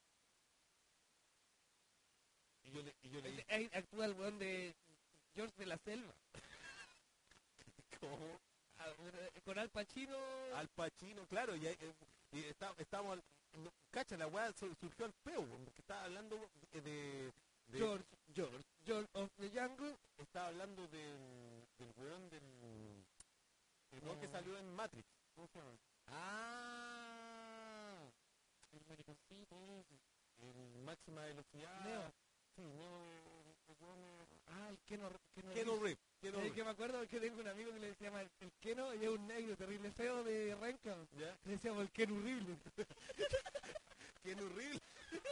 Speaker 2: Y yo le, y yo le dije,
Speaker 3: Ahí actúa el weón de George de la Selva.
Speaker 2: ¿cómo?
Speaker 3: Ah, Con Al Pacino.
Speaker 2: Al Pacino, claro, y, ahí, eh, y está, estábamos, al- no, cacha, la weá su- surgió al peo, porque estaba hablando de, de, de-
Speaker 3: George, George, George of the Jungle.
Speaker 2: estaba hablando del, del weón del, el weón que
Speaker 3: No.
Speaker 2: salió en Matrix,
Speaker 3: ¿Cómo se llama? Ah, el mariconcito ese.
Speaker 2: el máxima velocidad,
Speaker 3: Neo.
Speaker 2: sí, Neo, el weón,
Speaker 3: Ah, el Keno. Keno
Speaker 2: Keanu
Speaker 3: Reeves.
Speaker 2: Reeves, Keanu
Speaker 3: Sí,
Speaker 2: Reeves,
Speaker 3: que me acuerdo que tengo un amigo que le llama el, el Keno y es un negro terrible feo de Renca.
Speaker 2: ¿ya?
Speaker 3: Le decíamos el Keno horrible.
Speaker 2: Keanu Reeves.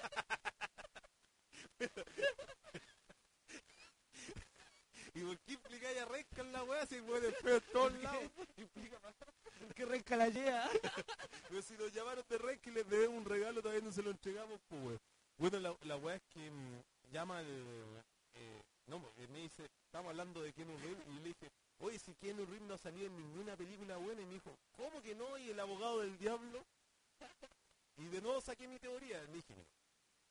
Speaker 2: ¿Y por qué implicáis a Renca en la weá si el weón es feo en todos lados?
Speaker 3: Implica más. Que Renca la lleva.
Speaker 2: Pero si nos llamaron de Renca y les debemos un regalo, todavía no se lo entregamos, pues weón. Bueno, la, la weá es que mm, llama el... eh, no, porque me dice, estamos hablando de Keanu Reeves, y yo le dije, oye, si Keanu Reeves no ha salido en ninguna película buena, y me dijo, ¿cómo que no? ¿Y el abogado del diablo? Y de nuevo saqué mi teoría, le dije, mira,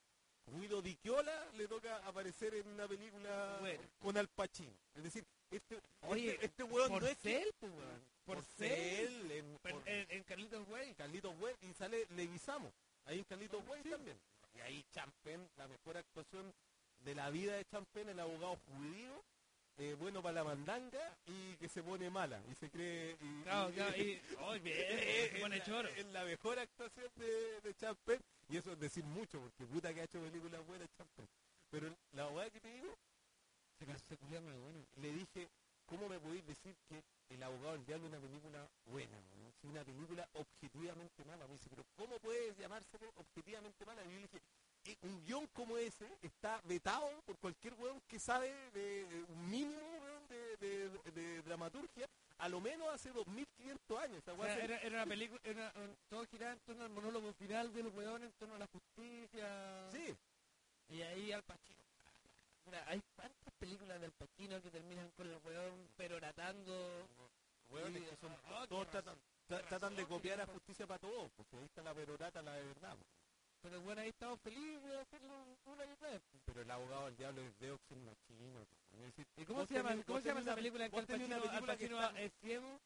Speaker 2: Guido Di Chiola le toca aparecer en una película
Speaker 3: Bueno.
Speaker 2: con Al Pacino. Es decir, este,
Speaker 3: Oye,
Speaker 2: este, este weón
Speaker 3: por
Speaker 2: no es que...
Speaker 3: Cel, pues, weón. Por Cel.
Speaker 2: Cel, en,
Speaker 3: Pero
Speaker 2: por
Speaker 3: En, en Carlitos Way.
Speaker 2: Carlitos Way, y sale Leguizamo, ahí en Carlitos Way
Speaker 3: Sí.
Speaker 2: también. Y ahí Champen, la mejor actuación de la vida de Champen, el abogado judío, eh, bueno para la mandanga y que se pone mala y se cree... Y,
Speaker 3: Claro,
Speaker 2: y-
Speaker 3: claro. Y, oh, bien,
Speaker 2: es,
Speaker 3: se pone
Speaker 2: la,
Speaker 3: choro.
Speaker 2: es la mejor actuación de, de Champen, y eso es decir mucho, porque puta que ha hecho películas buenas Champen. Pero la abogada que te digo,
Speaker 3: Se casó, se culió muy bueno.
Speaker 2: le dije, ¿cómo me podéis decir que El abogado del diablo es una película buena? ¿No? Es una película objetivamente mala. Me dice, pero ¿cómo puede llamarse objetivamente mala? Y yo le dije, "Eh, un guión como ese está vetado por cualquier weón que sabe de, de un mínimo weón, de, de, de- de dramaturgia, a lo menos hace dos mil quinientos años. Esa
Speaker 3: O
Speaker 2: weá
Speaker 3: sea,
Speaker 2: se-
Speaker 3: era, era una película, era, un- todo giraba en torno al monólogo final del weón, en torno a la justicia.
Speaker 2: Sí,
Speaker 3: Y ahí Al Pacino. Mira, hay tantas películas de Al Pacino que terminan con el weón peroratando.
Speaker 2: weones
Speaker 3: Y-
Speaker 2: que son,
Speaker 3: oh, qué
Speaker 2: todos
Speaker 3: razón,
Speaker 2: tratan,
Speaker 3: qué
Speaker 2: tra- tratan de
Speaker 3: razón,
Speaker 2: copiar
Speaker 3: qué
Speaker 2: a
Speaker 3: razón.
Speaker 2: justicia para todos, porque ahí está la perorata, la de verdad. po.
Speaker 3: Pero el weón ahí estaba feliz de hacerlo una y otra vez.
Speaker 2: Pero el abogado del diablo es de Oxen Machino. po. Es decir,
Speaker 3: ¿Y cómo
Speaker 2: vos
Speaker 3: se llama,
Speaker 2: tenés-
Speaker 3: cómo
Speaker 2: vos
Speaker 3: se llama
Speaker 2: tenés
Speaker 3: esa
Speaker 2: una-
Speaker 3: película en que
Speaker 2: vos
Speaker 3: Al
Speaker 2: tenés
Speaker 3: Pacino,
Speaker 2: una
Speaker 3: Al
Speaker 2: película que
Speaker 3: Pacino
Speaker 2: está-
Speaker 3: es ciego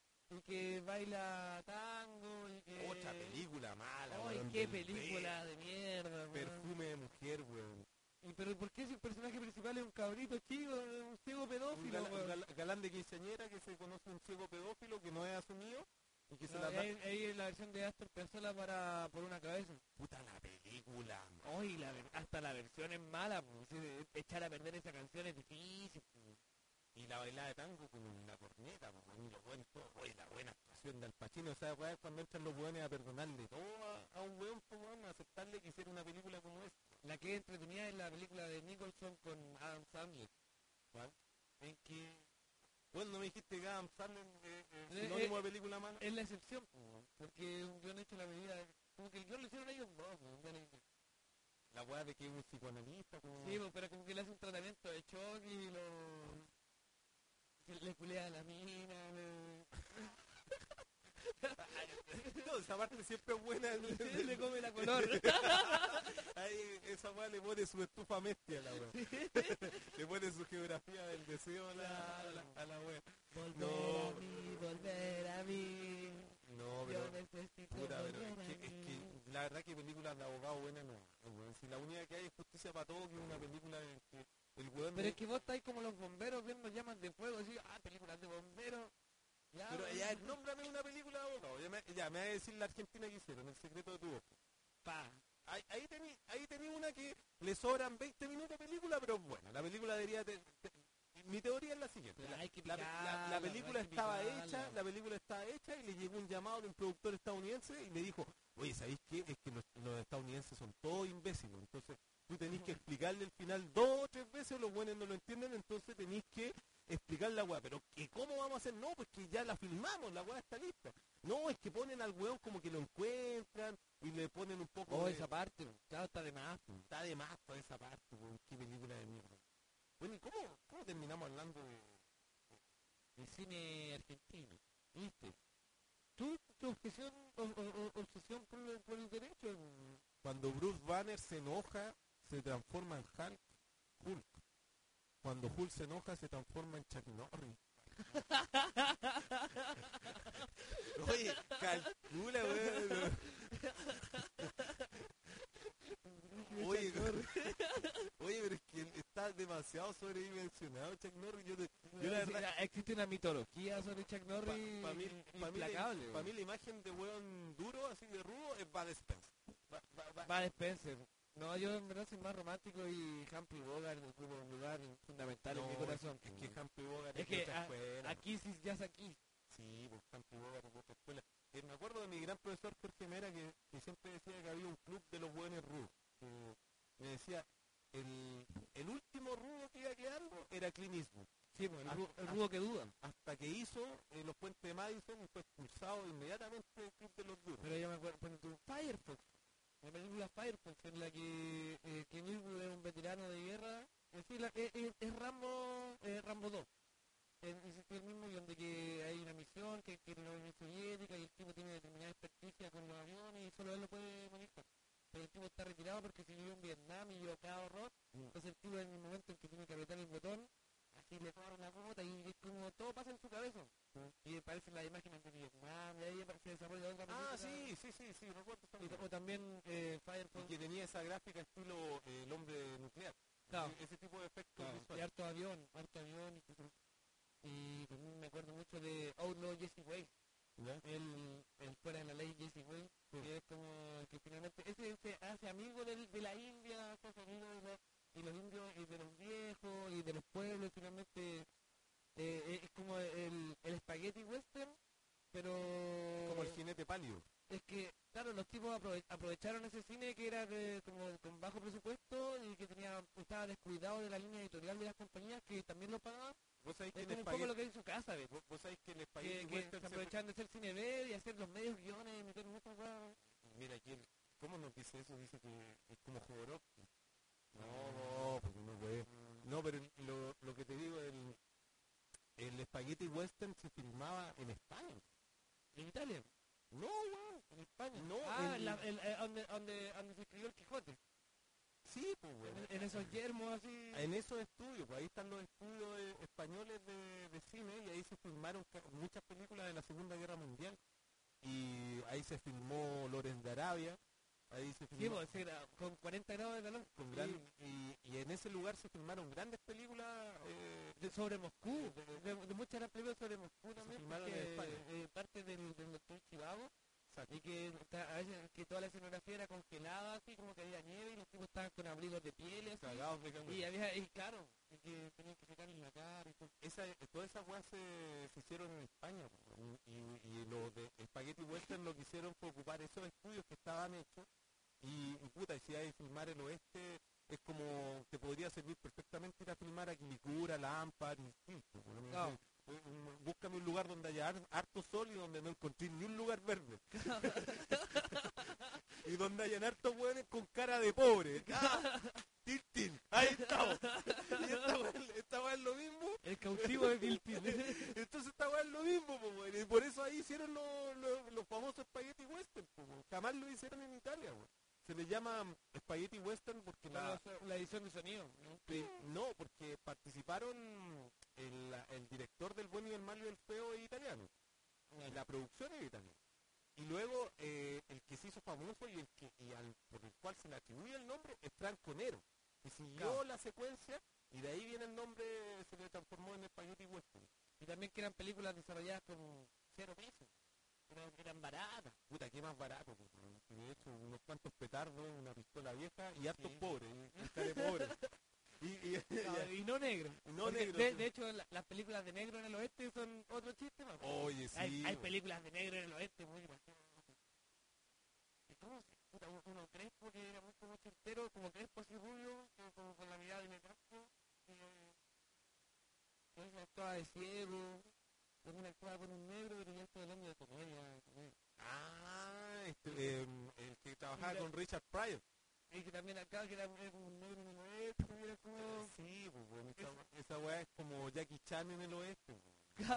Speaker 3: y que baila tango y que...
Speaker 2: Otra película mala,
Speaker 3: ¡Ay,
Speaker 2: weón,
Speaker 3: qué
Speaker 2: del
Speaker 3: película de mierda,
Speaker 2: re-
Speaker 3: weón!
Speaker 2: Perfume de mujer, weón.
Speaker 3: ¿Y pero por qué si el personaje principal es un cabrito chico, un ciego
Speaker 2: Un
Speaker 3: pedófilo,
Speaker 2: gala-
Speaker 3: weón?
Speaker 2: gal- galán de quinceañera que se conoce un ciego pedófilo que no es asumido y que se
Speaker 3: No,
Speaker 2: la da...
Speaker 3: ahí, ahí es la versión de Astor Piazzolla para por una cabeza.
Speaker 2: Puta la película, man.
Speaker 3: Hoy la ver- hasta la versión es mala, pues. Sí, de- echar a perder esa canción es difícil. Pues.
Speaker 2: Y la bailada de tango con una corneta, po, y los buenos todos, oye, la buena actuación de Al Pacino, o sea, weón, cuando entran los buenos a perdonarle todo a, a un weón, po, weón, a aceptarle que hiciera una película como esta.
Speaker 3: La que es entretenida es la película de Nicholson con Adam Sandler.
Speaker 2: ¿Cuál? En que... Bueno, no me dijiste que Adam Sandler eh, eh,
Speaker 3: Eh,
Speaker 2: sinónimo
Speaker 3: eh,
Speaker 2: de película mala.
Speaker 3: Es la excepción, pues, porque un guión hecho a la medida. Como que el guión lo hicieron ellos dos, pues, un guión hecho.
Speaker 2: La weá de que es un psicoanalista, como...
Speaker 3: Sí, pues, pero como que le hace un tratamiento de shock y lo. que le culea a la mina, le.
Speaker 2: No, esa parte siempre es buena.
Speaker 3: le come la color.
Speaker 2: Ahí, esa weá le pone su estufa mestia a la weá. Le pone su geografía del deseo a la, a la, a la weá.
Speaker 3: Volver
Speaker 2: No.
Speaker 3: a mí, volver a mí.
Speaker 2: No,
Speaker 3: Yo
Speaker 2: pero...
Speaker 3: necesito
Speaker 2: Puta, pero
Speaker 3: volver
Speaker 2: es
Speaker 3: a
Speaker 2: que, es
Speaker 3: mí.
Speaker 2: que la verdad que películas de abogado buenas no. hay, weón. Si la única que hay es Justicia para Todos, que es una película en que el weón...
Speaker 3: Pero
Speaker 2: de-
Speaker 3: es que vos estáis como los bomberos viendo llamas de fuego, así, ah, películas de bomberos. Ya,
Speaker 2: Pero
Speaker 3: weón.
Speaker 2: ya, nómbrame una película de abogado. Ya me, ya, me va a decir la Argentina que hicieron, El secreto de tu ojo.
Speaker 3: Pa.
Speaker 2: Ahí, ahí tení ahí tení una que le sobran veinte minutos de película, pero bueno, la película debería... te- te- mi teoría es la siguiente.
Speaker 3: Pero
Speaker 2: La,
Speaker 3: hay que
Speaker 2: la- la-
Speaker 3: picarla,
Speaker 2: la
Speaker 3: hay
Speaker 2: película
Speaker 3: que
Speaker 2: estaba
Speaker 3: picarla.
Speaker 2: hecha, la película estaba hecha y le llegó un llamado de un productor estadounidense y me dijo, oye, ¿sabéis qué? Es que los, los estadounidenses son todos imbéciles, entonces tú tenés que explicarle el final dos o tres veces, los buenos no lo entienden, entonces tenés que explicar la weá. Pero ¿qué, ¿cómo vamos a hacer? No, pues que ya la filmamos, la weá está lista. No, es que ponen al weón como que lo encuentran y le ponen un poco
Speaker 3: Oh,
Speaker 2: de...
Speaker 3: esa parte, claro, está de más. po.
Speaker 2: Está de más toda esa parte, weón. Qué película de mierda. Bueno, ¿y cómo, cómo terminamos hablando de...?
Speaker 3: El cine argentino, ¿viste? ¿Tú, tu obsesión, o, o- o- obsesión por, el- por el derecho?
Speaker 2: Cuando Bruce Banner se enoja, se transforma en Hulk. Hulk. Cuando Hulk se enoja, se transforma en Chuck Norris. Oye, calcula, weón. Oye, oye, pero es que él está demasiado sobredimensionado, Chuck Norris. Yo, te- yo la verdad...
Speaker 3: Existe una mitología sobre Chuck Norris
Speaker 2: Para mí, pa mí,
Speaker 3: implacable.
Speaker 2: la, pa mí la imagen de weón duro, así de rudo, es Bud Spencer. Va- va- va-
Speaker 3: Bud Spencer. No, yo en verdad soy más romántico y Humphrey Bogart ocupa un lugar fundamental en mi
Speaker 2: No,
Speaker 3: corazón.
Speaker 2: Es que Humphrey Bogart
Speaker 3: Es
Speaker 2: es de
Speaker 3: que
Speaker 2: otra
Speaker 3: a-
Speaker 2: escuela.
Speaker 3: aquí sí, ya es aquí.
Speaker 2: Sí, pues Humphrey Bogart es de otra escuela. Eh, me acuerdo de mi gran profesor Jorge Mera que, que siempre decía que había un club de los buenos rudos. Que me decía, el, el último rudo que iba quedando era Clint Eastwood.
Speaker 3: Sí, pues, el,
Speaker 2: Ah,
Speaker 3: ru- el
Speaker 2: ah.
Speaker 3: rudo que duda.
Speaker 2: Hasta que hizo eh, los puentes de Madison y fue expulsado inmediatamente del club de los duros.
Speaker 3: Pero yo me acuerdo, cuando tu Firefox, la película Firefox, en la que eh, Clint Eastwood es un veterano de guerra, es, decir, la- es, es- es Rambo, eh, Rambo dos. Es, es el mismo guión de que hay una misión que, que es la Unión Soviética y el tipo tiene determinada experticia con los aviones y solo él lo puede manejar. Pero el tipo está retirado porque se vivió en Vietnam y vio cada horror.
Speaker 2: Mm.
Speaker 3: Entonces el tipo en el momento en que tiene que apretar el botón, así le corre una bota y es como todo pasa en su cabeza. Y aparecen las imágenes de Vietnam y ahí se desarrolla otra película.
Speaker 2: Ah, sí, sí, sí, sí, recuerdo esa
Speaker 3: Y,
Speaker 2: película.
Speaker 3: o también eh,
Speaker 2: Y
Speaker 3: Firefox.
Speaker 2: que tenía esa gráfica estilo eh, el hombre nuclear.
Speaker 3: Claro.
Speaker 2: Ese, ese tipo de efectos
Speaker 3: Claro, y
Speaker 2: visuales.
Speaker 3: harto avión, harto avión. Y, y también me acuerdo mucho de Outlaw Jesse Wade.
Speaker 2: ¿Ya?
Speaker 3: El, el fuera de la ley Jesse Wade, que es como que finalmente ese se hace amigo del, de la India, se hace amigo de los, y los indios y de los viejos y de los pueblos, y finalmente eh, es como el, el spaghetti western, pero
Speaker 2: Como el jinete pálido.
Speaker 3: es que, claro, los tipos aprove- aprovecharon ese cine que era de, como con bajo presupuesto y que tenía estaba descuidado de la línea editorial de las compañías que también lo pagaban.
Speaker 2: Vos sabés que
Speaker 3: Es
Speaker 2: el
Speaker 3: como un poco lo
Speaker 2: espagueti,
Speaker 3: que hizo Casa, ¿ves?
Speaker 2: vos, vos sabés que el
Speaker 3: Que,
Speaker 2: espagueti
Speaker 3: que
Speaker 2: western
Speaker 3: se
Speaker 2: se
Speaker 3: aprovechaban de hacer cine B y hacer los medios guiones y meter muchas cosas.
Speaker 2: Mira aquí, el- ¿cómo nos dice eso? Dice que es como Jodorowsky. No, no, porque no puede. No, pero lo, lo que te digo, el, el espagueti western se filmaba en España.
Speaker 3: ¿En Italia?
Speaker 2: No, weón.
Speaker 3: ¿En España?
Speaker 2: No,
Speaker 3: ah,
Speaker 2: en-
Speaker 3: la- el, eh, donde, donde, donde se escribió el Quijote.
Speaker 2: Sí, pues, weón.
Speaker 3: En, en esos yermos así.
Speaker 2: En esos estudios, pues ahí están los estudios eh, españoles de, de cine y ahí se filmaron ca- muchas películas de la Segunda Guerra Mundial. Y ahí se filmó Lorenz de Arabia, ahí se
Speaker 3: Sí,
Speaker 2: filmó
Speaker 3: pues, era con cuarenta grados de calor.
Speaker 2: con
Speaker 3: Sí.
Speaker 2: gran- y, y en ese lugar se filmaron grandes películas. eh,
Speaker 3: De- sobre Moscú, de, de muchas de las películas sobre Moscú también,
Speaker 2: filmaron en
Speaker 3: porque,
Speaker 2: España.
Speaker 3: eh, parte del, del doctor Chivago,
Speaker 2: Exacto.
Speaker 3: y que está- a veces que toda la escenografía era congelada, así como que había nieve y los tipos estaban con abrigos de piel y así,
Speaker 2: Cagados de calor.
Speaker 3: y había, y claro, y que tenían que secarles la cara y todo.
Speaker 2: Esa, todas esas weas se, se hicieron en España, po, y, y, y lo de Spaghetti Western lo que hicieron fue ocupar esos estudios que estaban hechos y, y puta, y si hay que filmar el oeste es como te podría servir perfectamente ir a filmar a Quilicura, Lampard y sí, po, po, no
Speaker 3: Claro.
Speaker 2: sé, un- búscame un lugar donde haya har- harto sol y donde no encontré ni un lugar verde y donde hayan hartos hueones con cara de pobre. ¡Ah! ¡Tin, tin! Ahí estamos. Y esta wea, esta wea es lo mismo.
Speaker 3: El cautivo de Pilpin.
Speaker 2: Entonces esta weá es lo mismo, po, weón, y por eso ahí hicieron los, los, los famosos spaghetti western, po, weón. Jamás lo hicieron en Italia, weón. Se le llama mm, spaghetti western porque la,
Speaker 3: la, la edición de sonido, ¿no?
Speaker 2: pri- no, porque participaron el, la- el director del bueno y el malo y el feo es italiano, y la producción es italiana. Y luego eh, el que se hizo famoso y el que y al, por el cual se le atribuye el nombre es Franco Nero, que siguió
Speaker 3: Claro.
Speaker 2: la secuencia y de ahí viene el nombre, se le transformó en spaghetti western.
Speaker 3: Y también que eran películas desarrolladas con cero pesos. Eran, eran baratas.
Speaker 2: Puta, qué más barato, pues, weón. De hecho, unos cuantos petardos, una pistola vieja y hartos
Speaker 3: Sí.
Speaker 2: pobres, y cara de pobre. Y, y-
Speaker 3: No, y no negro.
Speaker 2: No
Speaker 3: Porque
Speaker 2: negro,
Speaker 3: De,
Speaker 2: sí.
Speaker 3: de hecho, la- las películas de negro en el oeste son otro chiste más.
Speaker 2: Oye, sí.
Speaker 3: Hay, hay
Speaker 2: bo.
Speaker 3: películas de negro en el oeste muy demasiado. ¿Y cómo se puta, uno uno Crespo que era muy como chistero, como Crespo así rubio, que como con la mirada de mi casco, que es actuaba de ciego, también actuaba con un negro, pero ya estoy hablando de comedia. comedia.
Speaker 2: Ah, este, em, el que trabajaba
Speaker 3: Mira.
Speaker 2: con Richard Pryor.
Speaker 3: Y que también acá, que era era como un negro en el oeste, que era como...
Speaker 2: Sí, pues bueno, esa, esa weá es como Jackie Chan en el oeste. pues.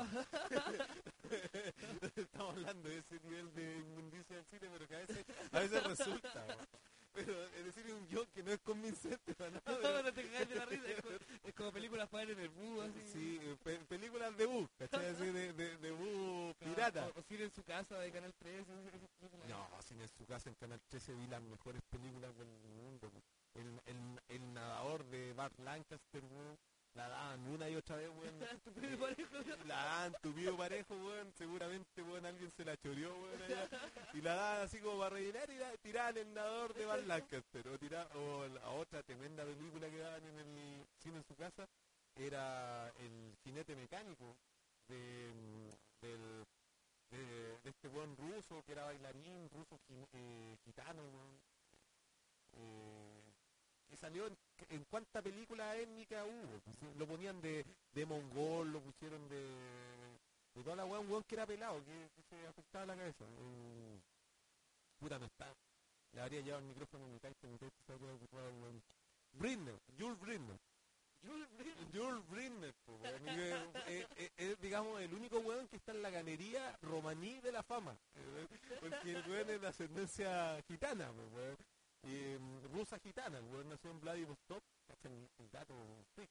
Speaker 2: Estamos hablando de ese nivel de inmundicia del cine, pero que a veces, a veces resulta. po. Pero es decir, es un guión que no es convincente para nada.
Speaker 3: No,
Speaker 2: pero-
Speaker 3: no te cagas de la risa, es como, es como películas para ver en el búho, así.
Speaker 2: Sí, eh, pe- películas de bus, ¿cachai? Así de, de, de bus pirata.
Speaker 3: O, o Cine en su casa de Canal trece. esas películas.
Speaker 2: No, sin en su casa en Canal trece vi las mejores películas del mundo. po. El, el, el nadador de Bart Lancaster, weón. La daban una y otra vez, weón.
Speaker 3: Tu primo parejo.
Speaker 2: La daban tupido parejo, weón. Seguramente, weón, alguien se la choreó, weón, allá. Y la daban así como para rellenar y la, tiraban el nadador de Bart Lancaster. O, tira, o la otra tremenda película que daban en el cine en su casa era El jinete mecánico de, del, de, de este weón ruso que era bailarín, ruso gi- eh, gitano, weón. Eh, que salió en, en cuánta película étnica hubo. Pues, sí, lo ponían de, de mongol, lo pusieron de, de toda la weá, un weón que era pelado, que, que se afectaba la cabeza. Eh, puta, no está. Le habría llevado el micrófono a mi casa, mi casa se habría ocupado el weón. Britner, Jules Britner.
Speaker 3: Jules Britner.
Speaker 2: Jules Britner, po, weón. Y, eh, eh, eh, es, digamos, el único weón que está en la galería romaní de la fama. eh, Porque el weón es de ascendencia gitana, po, weón. Eh, rusa gitana, el weón nació en Vladivostok, es el, el dato freak.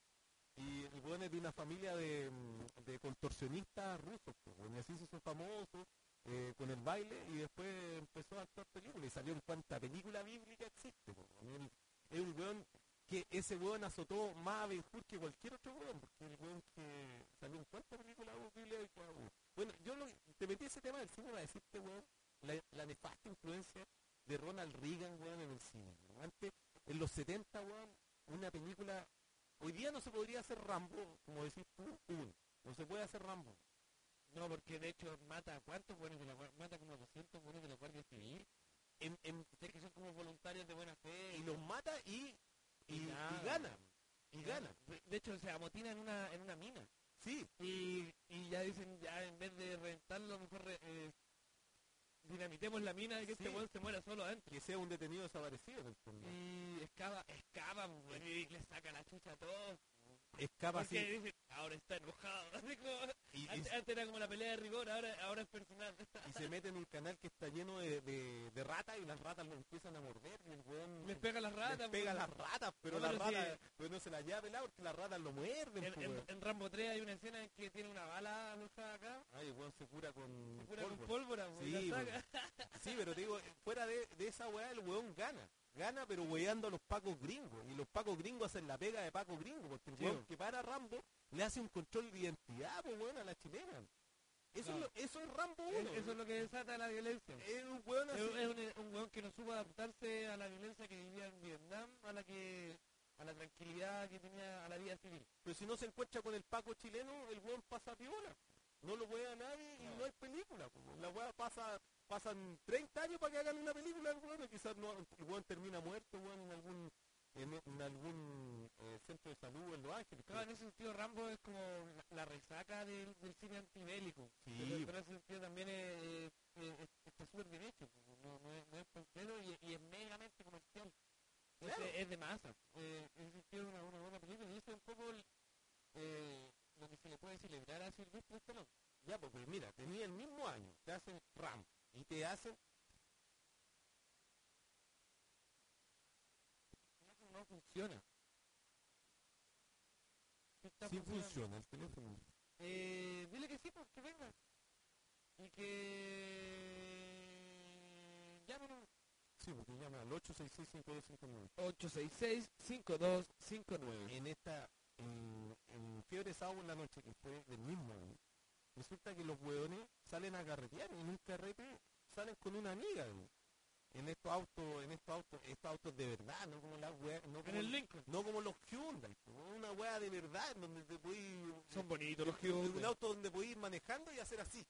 Speaker 2: Y el weón es de una familia de, mm, de contorsionistas rusos, pues, weón, y así se hizo famoso eh, con el baile y después empezó a actuar películas y salió en cuanta película bíblica existe, pues, weón. Él es un weón que ese weón azotó más a Ben Hur que cualquier otro weón, porque el weón que salió en cuántas películas bíblicas. Bueno, yo lo, te metí ese tema del cine para decirte, weón, la, la nefasta influencia de Ronald Reagan, weón, en el cine. weón. Antes, en los setenta, weón, una película... Hoy día no se podría hacer Rambo, como decís tú, uno. No se puede hacer Rambo.
Speaker 3: No, porque de hecho mata a cuántos buenos de la guardia, mata como doscientos buenos de la Guardia Civil.
Speaker 2: En, en-
Speaker 3: Ustedes que son como voluntarios de buena fe.
Speaker 2: y los mata y, y,
Speaker 3: Y
Speaker 2: y
Speaker 3: nada.
Speaker 2: gana. Y gana.
Speaker 3: De, de hecho se amotina en una, en una mina.
Speaker 2: Sí.
Speaker 3: Y, y ya dicen, ya en vez de reventarlo, mejor re- eh, dinamitemos la mina y que
Speaker 2: Sí.
Speaker 3: este weón se muera solo adentro.
Speaker 2: Que sea un detenido desaparecido en el fondo.
Speaker 3: Y escapa, escapa, weón, y le saca la chucha a todos.
Speaker 2: Escapa
Speaker 3: Porque
Speaker 2: así.
Speaker 3: dice, ahora está enojado. Así como,
Speaker 2: Y, y-
Speaker 3: antes, antes era como la pelea de rigor, ahora, ahora es personal.
Speaker 2: y se mete en un canal que está lleno de, de, de ratas y las ratas lo empiezan a morder y el weón
Speaker 3: Les pega las ratas.
Speaker 2: les pega
Speaker 3: weón.
Speaker 2: las ratas, pero
Speaker 3: No,
Speaker 2: las
Speaker 3: pero sí.
Speaker 2: ratas pues no se las lleva pelado porque las ratas lo muerden.
Speaker 3: En,
Speaker 2: po,
Speaker 3: en-
Speaker 2: weón.
Speaker 3: en Rambo tres hay una escena en que tiene una bala alojada acá,
Speaker 2: Ay, el weón se cura con
Speaker 3: se cura con
Speaker 2: pólvora.
Speaker 3: pólvora, weón, y
Speaker 2: Sí,
Speaker 3: la
Speaker 2: weón.
Speaker 3: saca.
Speaker 2: Sí, pero te digo, fuera de, de esa weá, el weón gana. Gana, pero weando a los pacos gringos. Y los pacos gringos hacen la pega de paco gringo. Porque el
Speaker 3: Sí,
Speaker 2: weón
Speaker 3: weón.
Speaker 2: que para a Rambo le hace un control de identidad, pues weón, a la chilena. Eso,
Speaker 3: Claro.
Speaker 2: es, lo- eso es Rambo
Speaker 3: Es-
Speaker 2: uno.
Speaker 3: Eso es lo que desata la violencia.
Speaker 2: Es un weón
Speaker 3: Es,
Speaker 2: así.
Speaker 3: es un, un weón que no supo adaptarse a la violencia que vivía en Vietnam, a la que a la tranquilidad que tenía a la vida civil.
Speaker 2: Pero si no se encuentra con el paco chileno, el weón pasa piola. No lo wea a nadie y
Speaker 3: No.
Speaker 2: no hay película. po. La weá pasa, pasan treinta años para que hagan una película, el weón, y quizás no, el weón termina muerto, weón, en algún, en, en algún eh, centro de salud en Los Ángeles.
Speaker 3: Claro, en ese sentido Rambo es como la, la resaca del, del cine antibélico.
Speaker 2: Sí.
Speaker 3: Pero, pero en ese sentido también es, es- es- está súper bien hecho. pues, No, no es, no es puntero y, y es megamente comercial. Entonces,
Speaker 2: Claro.
Speaker 3: es de masa. Eh, en ese sentido es una, una buena película y eso es un poco el, eh, lo que se le puede celebrar a Silvestre Stallone.
Speaker 2: Ya, porque mira, tenía el mismo año, te hacen Rambo y te hacen...
Speaker 3: Eso no funciona. ¿Qué está
Speaker 2: Sí
Speaker 3: funcionando?
Speaker 2: funciona el teléfono.
Speaker 3: Eh, dile que sí, pues que venga. Y que... Llámenos.
Speaker 2: Sí, porque llama al ocho seis seis cinco dos cinco nueve.
Speaker 3: ocho seis seis, cinco dos cinco nueve.
Speaker 2: En esta, en, en Fiebre Sábado en la noche, que fue del mismo año, resulta que los hueones salen a carretear y en un carrete salen con una amiga. güey. en estos autos, en estos autos, estos autos de verdad, no como las weas, no
Speaker 3: En
Speaker 2: como,
Speaker 3: el Lincoln.
Speaker 2: no como los Hyundai, po, una wea de verdad, en donde te podís,
Speaker 3: Son bonitos los
Speaker 2: un
Speaker 3: Hyundai.
Speaker 2: auto donde podís ir manejando y hacer así.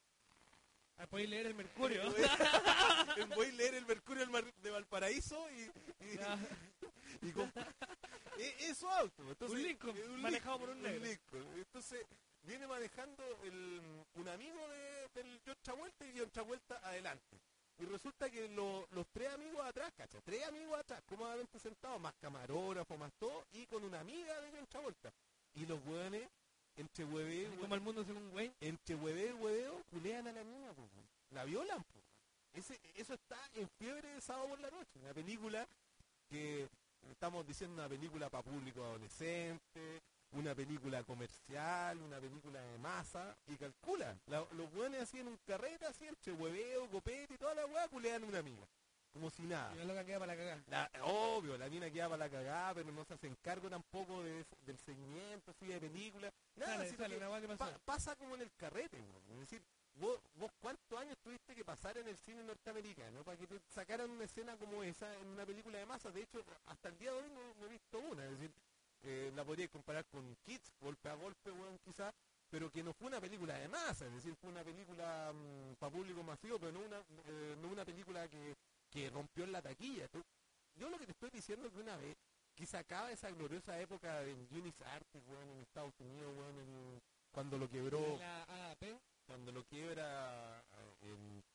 Speaker 3: Ah, podéis leer el Mercurio.
Speaker 2: Voy a leer el Mercurio del Mar- de Valparaíso y, y,
Speaker 3: Ya.
Speaker 2: y con- e- eso auto. Entonces,
Speaker 3: Un Lincoln,
Speaker 2: eh,
Speaker 3: manejado por un negro.
Speaker 2: Lincoln. Entonces viene manejando el, un amigo de, del John Travolta y John Travolta adelante. Y resulta que lo- los tres amigos atrás, ¿cachai? Tres amigos atrás, cómodamente sentados, más camarógrafo, más todo, y con una amiga de John Travolta. Y los hueones, entre hueve,
Speaker 3: Así como el mundo según Wayne.
Speaker 2: entre hueveo y hueveo, culean a la niña, po, weón. La violan, po. Ese, eso está en fiebre de sábado por la noche. Una película que estamos diciendo una película para público adolescente, una película comercial, una película de masa, y calcula, la- los buenos hacían un carrete así entre hueveo, copete y toda la weá, culean a una amiga. Como si nada.
Speaker 3: Y no es lo que queda para la cagada.
Speaker 2: La- obvio, la mina queda para la cagada, pero no se hacen cargo tampoco de- del seguimiento así de película. Nada,
Speaker 3: Sale,
Speaker 2: sino
Speaker 3: sale,
Speaker 2: que
Speaker 3: una weá que pasó.
Speaker 2: pa- pasa como en el carrete, weón. Es decir, vos, vos cuántos años tuviste que pasar en el cine norteamericano para que te sacaran una escena como esa en una película de masas. De hecho, hasta el día de hoy no, no he visto una. Es decir, eh, la podría comparar con Kids, golpe a golpe, weón, quizás, pero que no fue una película de masa, es decir, fue una película para público masivo, pero no una, eh, no una película que, que rompió en la taquilla. Tú- yo lo que te estoy diciendo es que una vez que se acaba esa gloriosa época de Unis Artists, weón, en Estados Unidos, weón, en- cuando lo quebró,
Speaker 3: La A A P.
Speaker 2: cuando lo quiebra eh, el,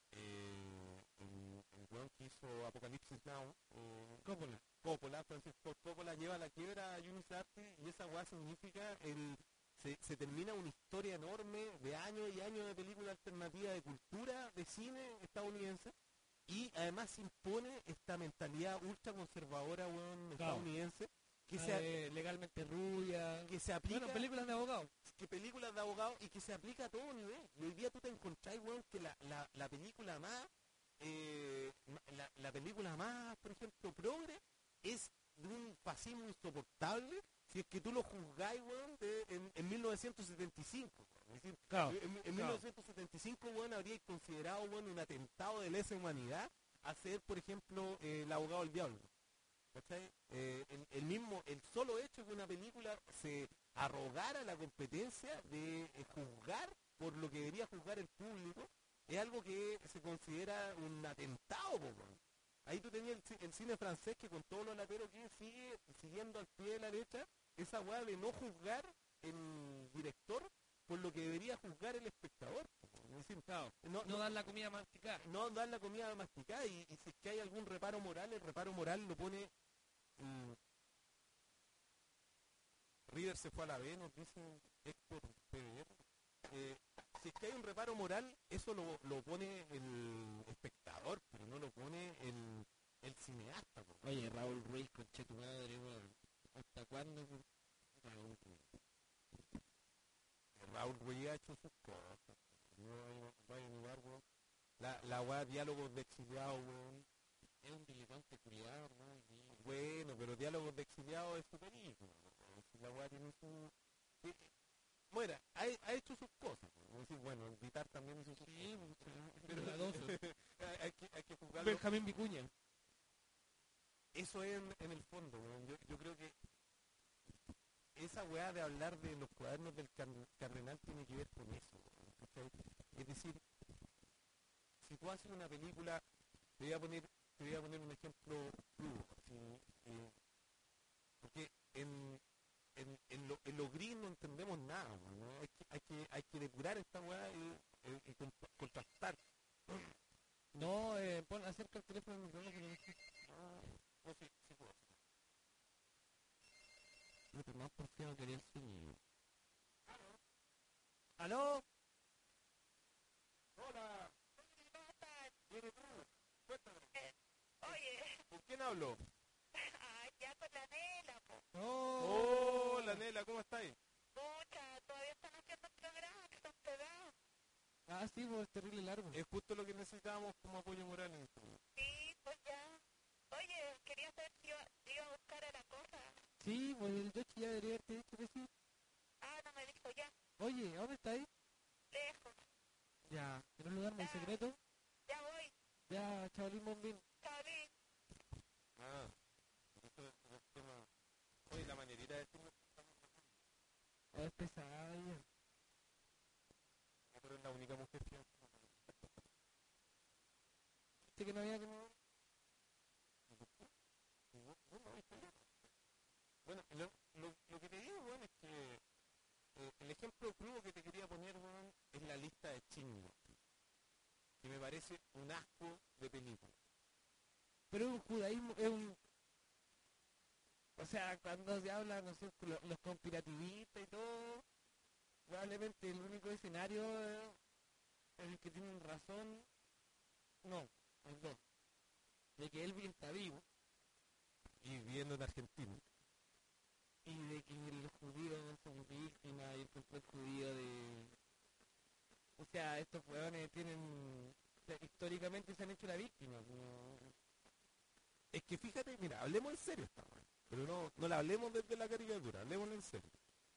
Speaker 2: eh, el, el weón que hizo Apocalipsis Now, eh,
Speaker 3: Coppola.
Speaker 2: Coppola, Francis Ford Coppola lleva a la quiebra a Unis Artists y esa weá significa el se, se termina una historia enorme de años y años de película alternativa de cultura, de cine estadounidense, y además se impone esta mentalidad ultra conservadora, weón,
Speaker 3: Claro.
Speaker 2: estadounidense, que
Speaker 3: La
Speaker 2: se,
Speaker 3: de legalmente rubia.
Speaker 2: que se aplica,
Speaker 3: Bueno, películas de abogados.
Speaker 2: que películas de abogados y que se aplica a todo nivel. Y hoy día tú te encontrás, weón, que la, la, la película más, eh, ma- la, la película más, por ejemplo, progre, es de un fascismo insoportable si es que tú lo juzgáis, weón, de- en, en mil novecientos setenta y cinco. weón. Es decir,
Speaker 3: Claro.
Speaker 2: en, en
Speaker 3: claro.
Speaker 2: mil novecientos setenta y cinco, weón, habríais considerado, weón, un atentado de lesa humanidad hacer, por ejemplo, eh, El abogado del diablo. ¿Cachai? Eh, el, el mismo, el solo hecho de que una película se arrogara la competencia de eh, juzgar por lo que debería juzgar el público es algo que se considera un atentado, po, weón. Ahí tú tenías el, ci- el cine francés que con todo lo latero que sigue siguiendo al pie de la letra esa weá de no juzgar el director por lo que debería juzgar el espectador, po, weón. Es decir,
Speaker 3: Claro.
Speaker 2: no,
Speaker 3: No dar la comida masticada.
Speaker 2: no dar la comida masticada y, y si es que hay algún reparo moral, el reparo moral lo pone mm, River se fue a la B, nos dice Héctor P B R. Eh, si es que hay un reparo moral, eso lo, lo pone el espectador, pero no lo pone el, el cineasta. po.
Speaker 3: Oye, Raúl Ruiz, conche tu madre, weón. ¿Hasta cuándo? Raúl Ruiz.
Speaker 2: Raúl Ruiz ha hecho sus cosas. No hay- no hay lugar, weón. La, la weá, diálogos de exiliados, weón.
Speaker 3: Es un delincuente culiado, ¿no?
Speaker 2: Bueno, pero diálogos de exiliados es su película. weón. Si la weá tiene su... sí, bueno, ha, ha hecho sus cosas. weón. Es decir, bueno, el Vitar también hizo sus
Speaker 3: Sí,
Speaker 2: cosas.
Speaker 3: pero cuidadoso.
Speaker 2: hay, hay que, hay que juzgarlo.
Speaker 3: Benjamín Vicuña.
Speaker 2: Eso es en, en el fondo, weón. Yo, yo creo que esa weá de hablar de los cuadernos del car- cardenal tiene que ver con eso, weón, ¿cachai? Es decir, si tú haces una película, te voy a poner, te voy a poner un ejemplo crudo, así, eh, porque en, en, en, lo, en lo gris no entendemos nada, weón, ¿no? Hay que, hay que, hay que depurar esta weá y, y- y contra- contrastar.
Speaker 3: No, eh, pon, acerca el teléfono al micrófono.
Speaker 2: Ah, no, sí, sí puedo.
Speaker 3: No, pero más porfiado quería el sueño. ¿Aló?
Speaker 2: Hola,
Speaker 4: ¿Cómo estás?
Speaker 2: ¿viene tú? Cuéntame,
Speaker 4: Oye,
Speaker 2: ¿con quién hablo?
Speaker 4: ah, ya con la Nela, po.
Speaker 3: Oh.
Speaker 2: Hola, Nela, ¿cómo estáis?
Speaker 4: Pucha, todavía están haciendo el programa, que son pegados.
Speaker 3: Ah, sí, pues es terrible largo.
Speaker 2: Es justo lo que necesitábamos como apoyo moral en esto.
Speaker 4: Sí, pues ya. Oye, quería saber si iba, iba a buscar a la cosa.
Speaker 3: Sí, pues el Yoshi ya debería haberte dicho que sí.
Speaker 4: Ah, no me dijo ya,
Speaker 3: Oye, ¿a dónde estáis?
Speaker 4: lejos.
Speaker 3: Ya, ¿en un lugar muy secreto?
Speaker 4: Ya voy.
Speaker 3: Ya, Chaolín Bombín.
Speaker 4: Chaolín.
Speaker 2: Ah, eso es el tema. Oye, la manerita de decirlo,
Speaker 3: Oh, es pesada, ya.
Speaker 2: pero es la única mujer que hace.
Speaker 3: Dice que no había como...
Speaker 2: Bueno, lo, lo, lo que te digo, bueno, es que eh, el ejemplo crudo que te quería poner, bueno, es la lista de Schindler, que me parece un asco de película.
Speaker 3: Pero es un judaísmo, es un... O sea, cuando se habla, no sé, los, los conspirativistas y todo, probablemente el único escenario eh, en el que tienen razón, no, el dos, de que Elvin está vivo
Speaker 2: Y viviendo en Argentina.
Speaker 3: y de que los judíos son víctimas y el complot judío de... O sea, estos hueones tienen... o sea, históricamente se han hecho la víctima. como-
Speaker 2: Es que fíjate, mira, hablemos en serio esta weá, pero no, no la hablemos desde la caricatura, hablemos en serio.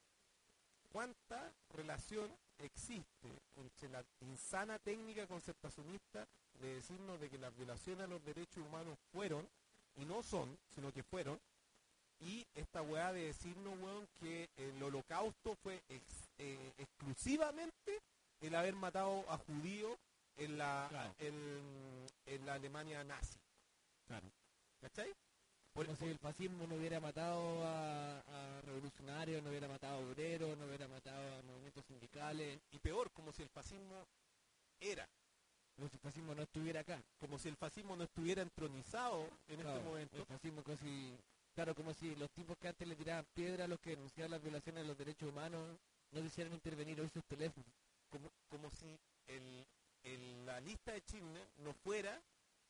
Speaker 2: ¿Cuánta relación existe entre la insana técnica concertacionista de decirnos de que las violaciones a los derechos humanos fueron, y no son, sino que fueron, y esta weá de decirnos, weón, que el holocausto fue ex- eh, exclusivamente el haber matado a judíos en la,
Speaker 3: Claro.
Speaker 2: en, en la Alemania nazi?
Speaker 3: Claro.
Speaker 2: ¿Cachai? Por-
Speaker 3: Como si el fascismo no hubiera matado a, a revolucionarios, no hubiera matado a obreros, no hubiera matado a movimientos sindicales,
Speaker 2: y peor, como si el fascismo era,
Speaker 3: como si el fascismo no estuviera acá.
Speaker 2: como si el fascismo no estuviera entronizado en
Speaker 3: Claro,
Speaker 2: este momento.
Speaker 3: el fascismo casi... Claro, como si los tipos que antes le tiraban piedra a los que denunciaban las violaciones de los derechos humanos no quisieran intervenir hoy sus teléfonos.
Speaker 2: como, como si el, el- la lista de Schindler no fuera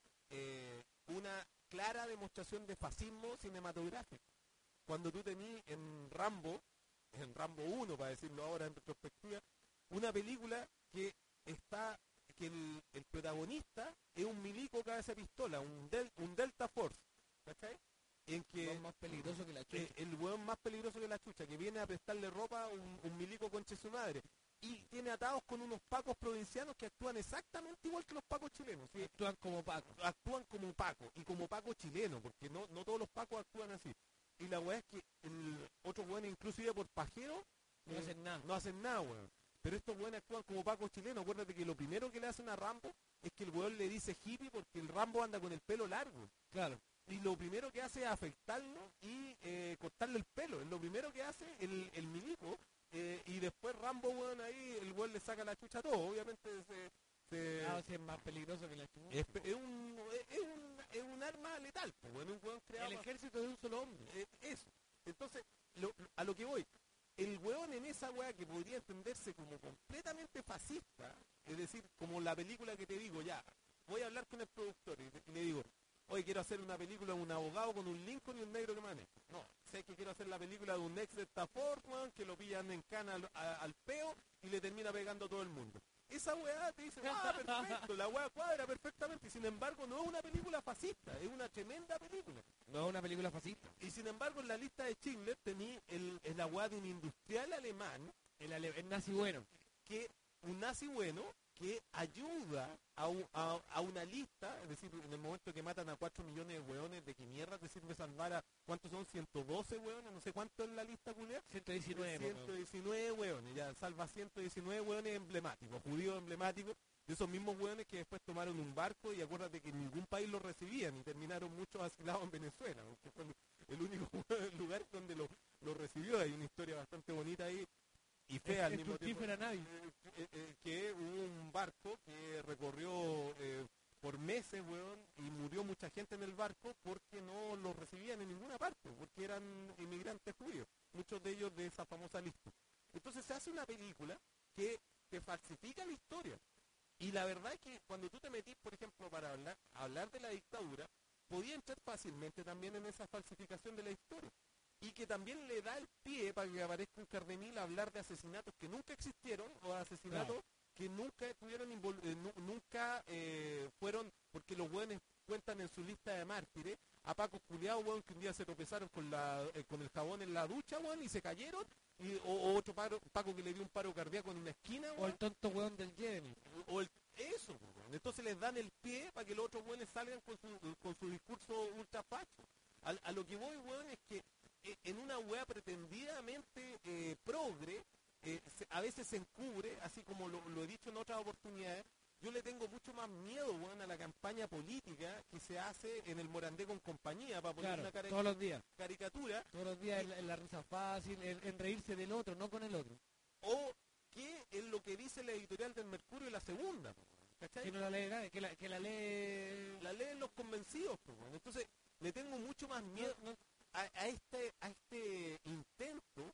Speaker 2: eh, una clara demostración de fascismo cinematográfico. Cuando tú tenías en Rambo, en Rambo uno, para decirlo ahora en retrospectiva, una película que está, que el, el protagonista es un milico cabeza de pistola, un, del- un Delta Force, ¿cachai? En que
Speaker 3: Es más peligroso que la chucha.
Speaker 2: eh, el hueón más peligroso que la chucha, que viene a prestarle ropa a un, un milico conche su madre. Y tiene atados con unos pacos provincianos que actúan exactamente igual que los pacos chilenos. ¿sí?
Speaker 3: Actúan como Paco.
Speaker 2: Actúan como pacos, y como paco chileno, porque no, no todos los pacos actúan así. Y la weá es que el otro weón, inclusive por pajero,
Speaker 3: No
Speaker 2: eh,
Speaker 3: hacen nada.
Speaker 2: no hacen nada, weón. Pero estos weones actúan como pacos chilenos. Acuérdate que lo primero que le hacen a Rambo es que el weón le dice hippie porque el Rambo anda con el pelo largo.
Speaker 3: Claro.
Speaker 2: Y lo primero que hace es afectarlo y eh, cortarle el pelo. Es lo primero que hace el, el milico. eh, y después Rambo, weón, ahí el weón le saca la chucha a todo. Obviamente se, se-
Speaker 3: Ah, o sea, es más peligroso que la chucha.
Speaker 2: es, es un, es, es un, es un arma letal. Pues, bueno, un weón creado
Speaker 3: El
Speaker 2: pa-
Speaker 3: ejército de un solo hombre.
Speaker 2: eh, eso. Entonces, lo- lo- a lo que voy. El weón en esa weá que podría entenderse como completamente fascista, es decir, como la película que te digo, ya, voy a hablar con el productor y, y le digo, oye, quiero hacer una película de un abogado con un Lincoln y un negro que maneja. No, sé que quiero hacer la película de un ex de Stafford, weón, que lo pillan en cana al, a- al peo y le termina pegando a todo el mundo. Esa weá te dice, ah, perfecto, la weá cuadra perfectamente, y sin embargo no es una película fascista, es una tremenda película.
Speaker 3: No es una película fascista.
Speaker 2: Y sin embargo en la lista de Schindler tenía el, el la weá de un industrial alemán,
Speaker 3: El, ale- el nazi bueno.
Speaker 2: que un nazi bueno, que ayuda a, un- a- a una lista, es decir, en el momento que matan a cuatro millones de weones, ¿de qué mierda te sirve salvar a, cuántos son? ciento doce weones, no sé cuánto es la lista, culia.
Speaker 3: ciento diecinueve.
Speaker 2: ciento diecinueve hueones, ya salva ciento diecinueve hueones emblemáticos, judíos emblemáticos, de esos mismos hueones que después tomaron un barco y acuérdate que en ningún país los recibían y terminaron muchos asilados en Venezuela, que fue el único lugar donde lo, lo recibió. Hay una historia bastante bonita ahí y fea al
Speaker 3: Es
Speaker 2: mismo tiempo.
Speaker 3: fructífera nadie.
Speaker 2: Eh, eh, eh, que hubo un barco que recorrió eh, por meses, weón, y murió mucha gente en el barco porque no los recibían en ninguna parte, porque eran inmigrantes judíos, muchos de ellos de esa famosa lista. Entonces se hace una película que te falsifica la historia. Y la verdad es que cuando tú te metís, por ejemplo, para hablar, hablar de la dictadura, podía entrar fácilmente también en esa falsificación de la historia. Y que también le da el pie para que aparezca un Cardenil a hablar de asesinatos que nunca existieron o asesinatos
Speaker 3: Claro.
Speaker 2: que nunca estuvieron invol- eh, nu- nunca eh, fueron, porque los buenos cuentan en su lista de mártires a Paco culiados, weón, que un día se tropezaron con la eh, con el jabón en la ducha, weón, y se cayeron, y, o, o otro paro- Paco que le dio un paro cardíaco en una esquina,
Speaker 3: O
Speaker 2: weón,
Speaker 3: el tonto weón del Jenny.
Speaker 2: o el, eso, weón. weón. Entonces les dan el pie para que los otros weones salgan con su, con su discurso ultra facho. A, a lo que voy, weón, es que eh, en una weá pretendidamente eh, progre, eh, se- a veces se encubre, así como lo, lo he dicho en otras oportunidades. Yo le tengo mucho más miedo, weón, a la campaña política que se hace en el Morandé con compañía para poner
Speaker 3: Claro,
Speaker 2: una cari-
Speaker 3: todos los días.
Speaker 2: caricatura,
Speaker 3: Todos los días en la, en la risa fácil, en, en reírse del otro, no con el otro.
Speaker 2: o que es lo que dice la editorial del Mercurio la segunda, po, ¿cachai?
Speaker 3: Que no la lee nadie, que la, que la lee...
Speaker 2: La leen los convencidos, po, weón. Entonces le tengo mucho más miedo a, a este a este intento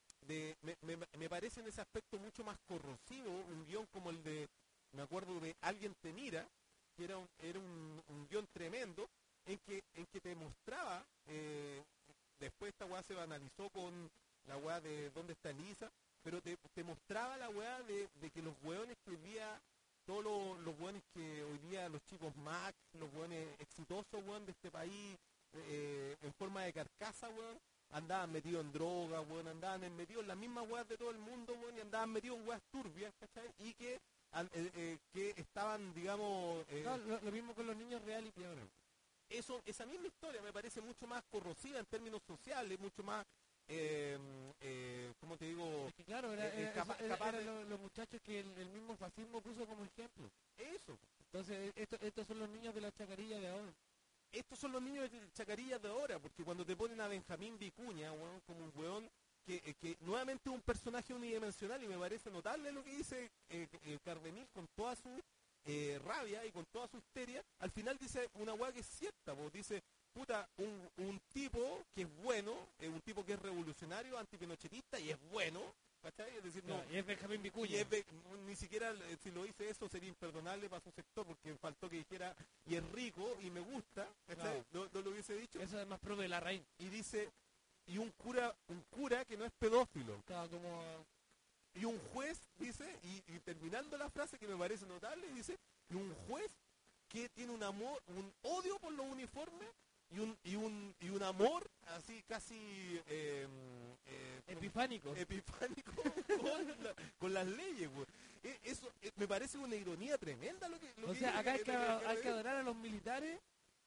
Speaker 2: de me, me, me parece en ese aspecto mucho más corrosivo un guión como el de, me acuerdo de Alguien te mira, que era un, era un, un guión tremendo en que en que te mostraba, eh, después esta weá se banalizó con la weá de ¿Dónde está Elisa? Pero te, te mostraba la weá de, de que los weones que hoy día, todos los, los weones que hoy día, los chicos Mac, los weones exitosos, weón, de este país, eh, en forma de carcasa, weón, andaban metidos en droga, weón, andaban en- metidos en las mismas weas de todo el mundo, weón, y andaban metidos en weas turbias, ¿cachai? Y que, an- eh, eh, que estaban, digamos, eh,
Speaker 3: No, lo, lo mismo con los niños reality ahora.
Speaker 2: eso, esa misma historia me parece mucho más corrosiva en términos sociales, mucho más, eh, eh, ¿cómo te digo?
Speaker 3: Es que claro, era,
Speaker 2: Eh, eh,
Speaker 3: era-
Speaker 2: capa-
Speaker 3: eso- era-
Speaker 2: capaz
Speaker 3: eran
Speaker 2: de-
Speaker 3: los, los muchachos que el, el mismo fascismo puso como ejemplo.
Speaker 2: Eso.
Speaker 3: Entonces, esto- estos son los niños de la chacarilla de ahora.
Speaker 2: Estos son los niños de chacarillas de ahora, porque cuando te ponen a Benjamín Vicuña, weón, como un weón que, eh, que nuevamente es un personaje unidimensional y me parece notable lo que dice eh, eh, Cardemil con toda su eh, rabia y con toda su histeria, al final dice una weá que es cierta, pues dice, puta, un, un tipo que es bueno, eh, un tipo que es revolucionario, antipinochetista y es bueno, ¿cachai? Es decir, no,
Speaker 3: Claro, y es Benjamín
Speaker 2: y
Speaker 3: Vicuña.
Speaker 2: es de- ni siquiera eh, si lo dice eso sería imperdonable para su sector porque faltó que dijera y es rico y me gusta, ¿cachai? No, no lo hubiese dicho.
Speaker 3: Eso además prove de la raíz.
Speaker 2: Y dice, y un cura, un cura que no es pedófilo.
Speaker 3: Estaba como...
Speaker 2: Y un juez, dice, y, y terminando la frase que me parece notable, dice, y un juez que tiene un amor, un odio por los uniformes y un, y un, y un amor así casi eh, eh,
Speaker 3: Epifánico.
Speaker 2: epifánico con, la- con las leyes, güey. E- Eso eh, me parece una ironía tremenda lo que... Lo
Speaker 3: O
Speaker 2: que
Speaker 3: sea,
Speaker 2: dice
Speaker 3: acá hay que,
Speaker 2: lo
Speaker 3: hay que
Speaker 2: dice.
Speaker 3: adorar a los militares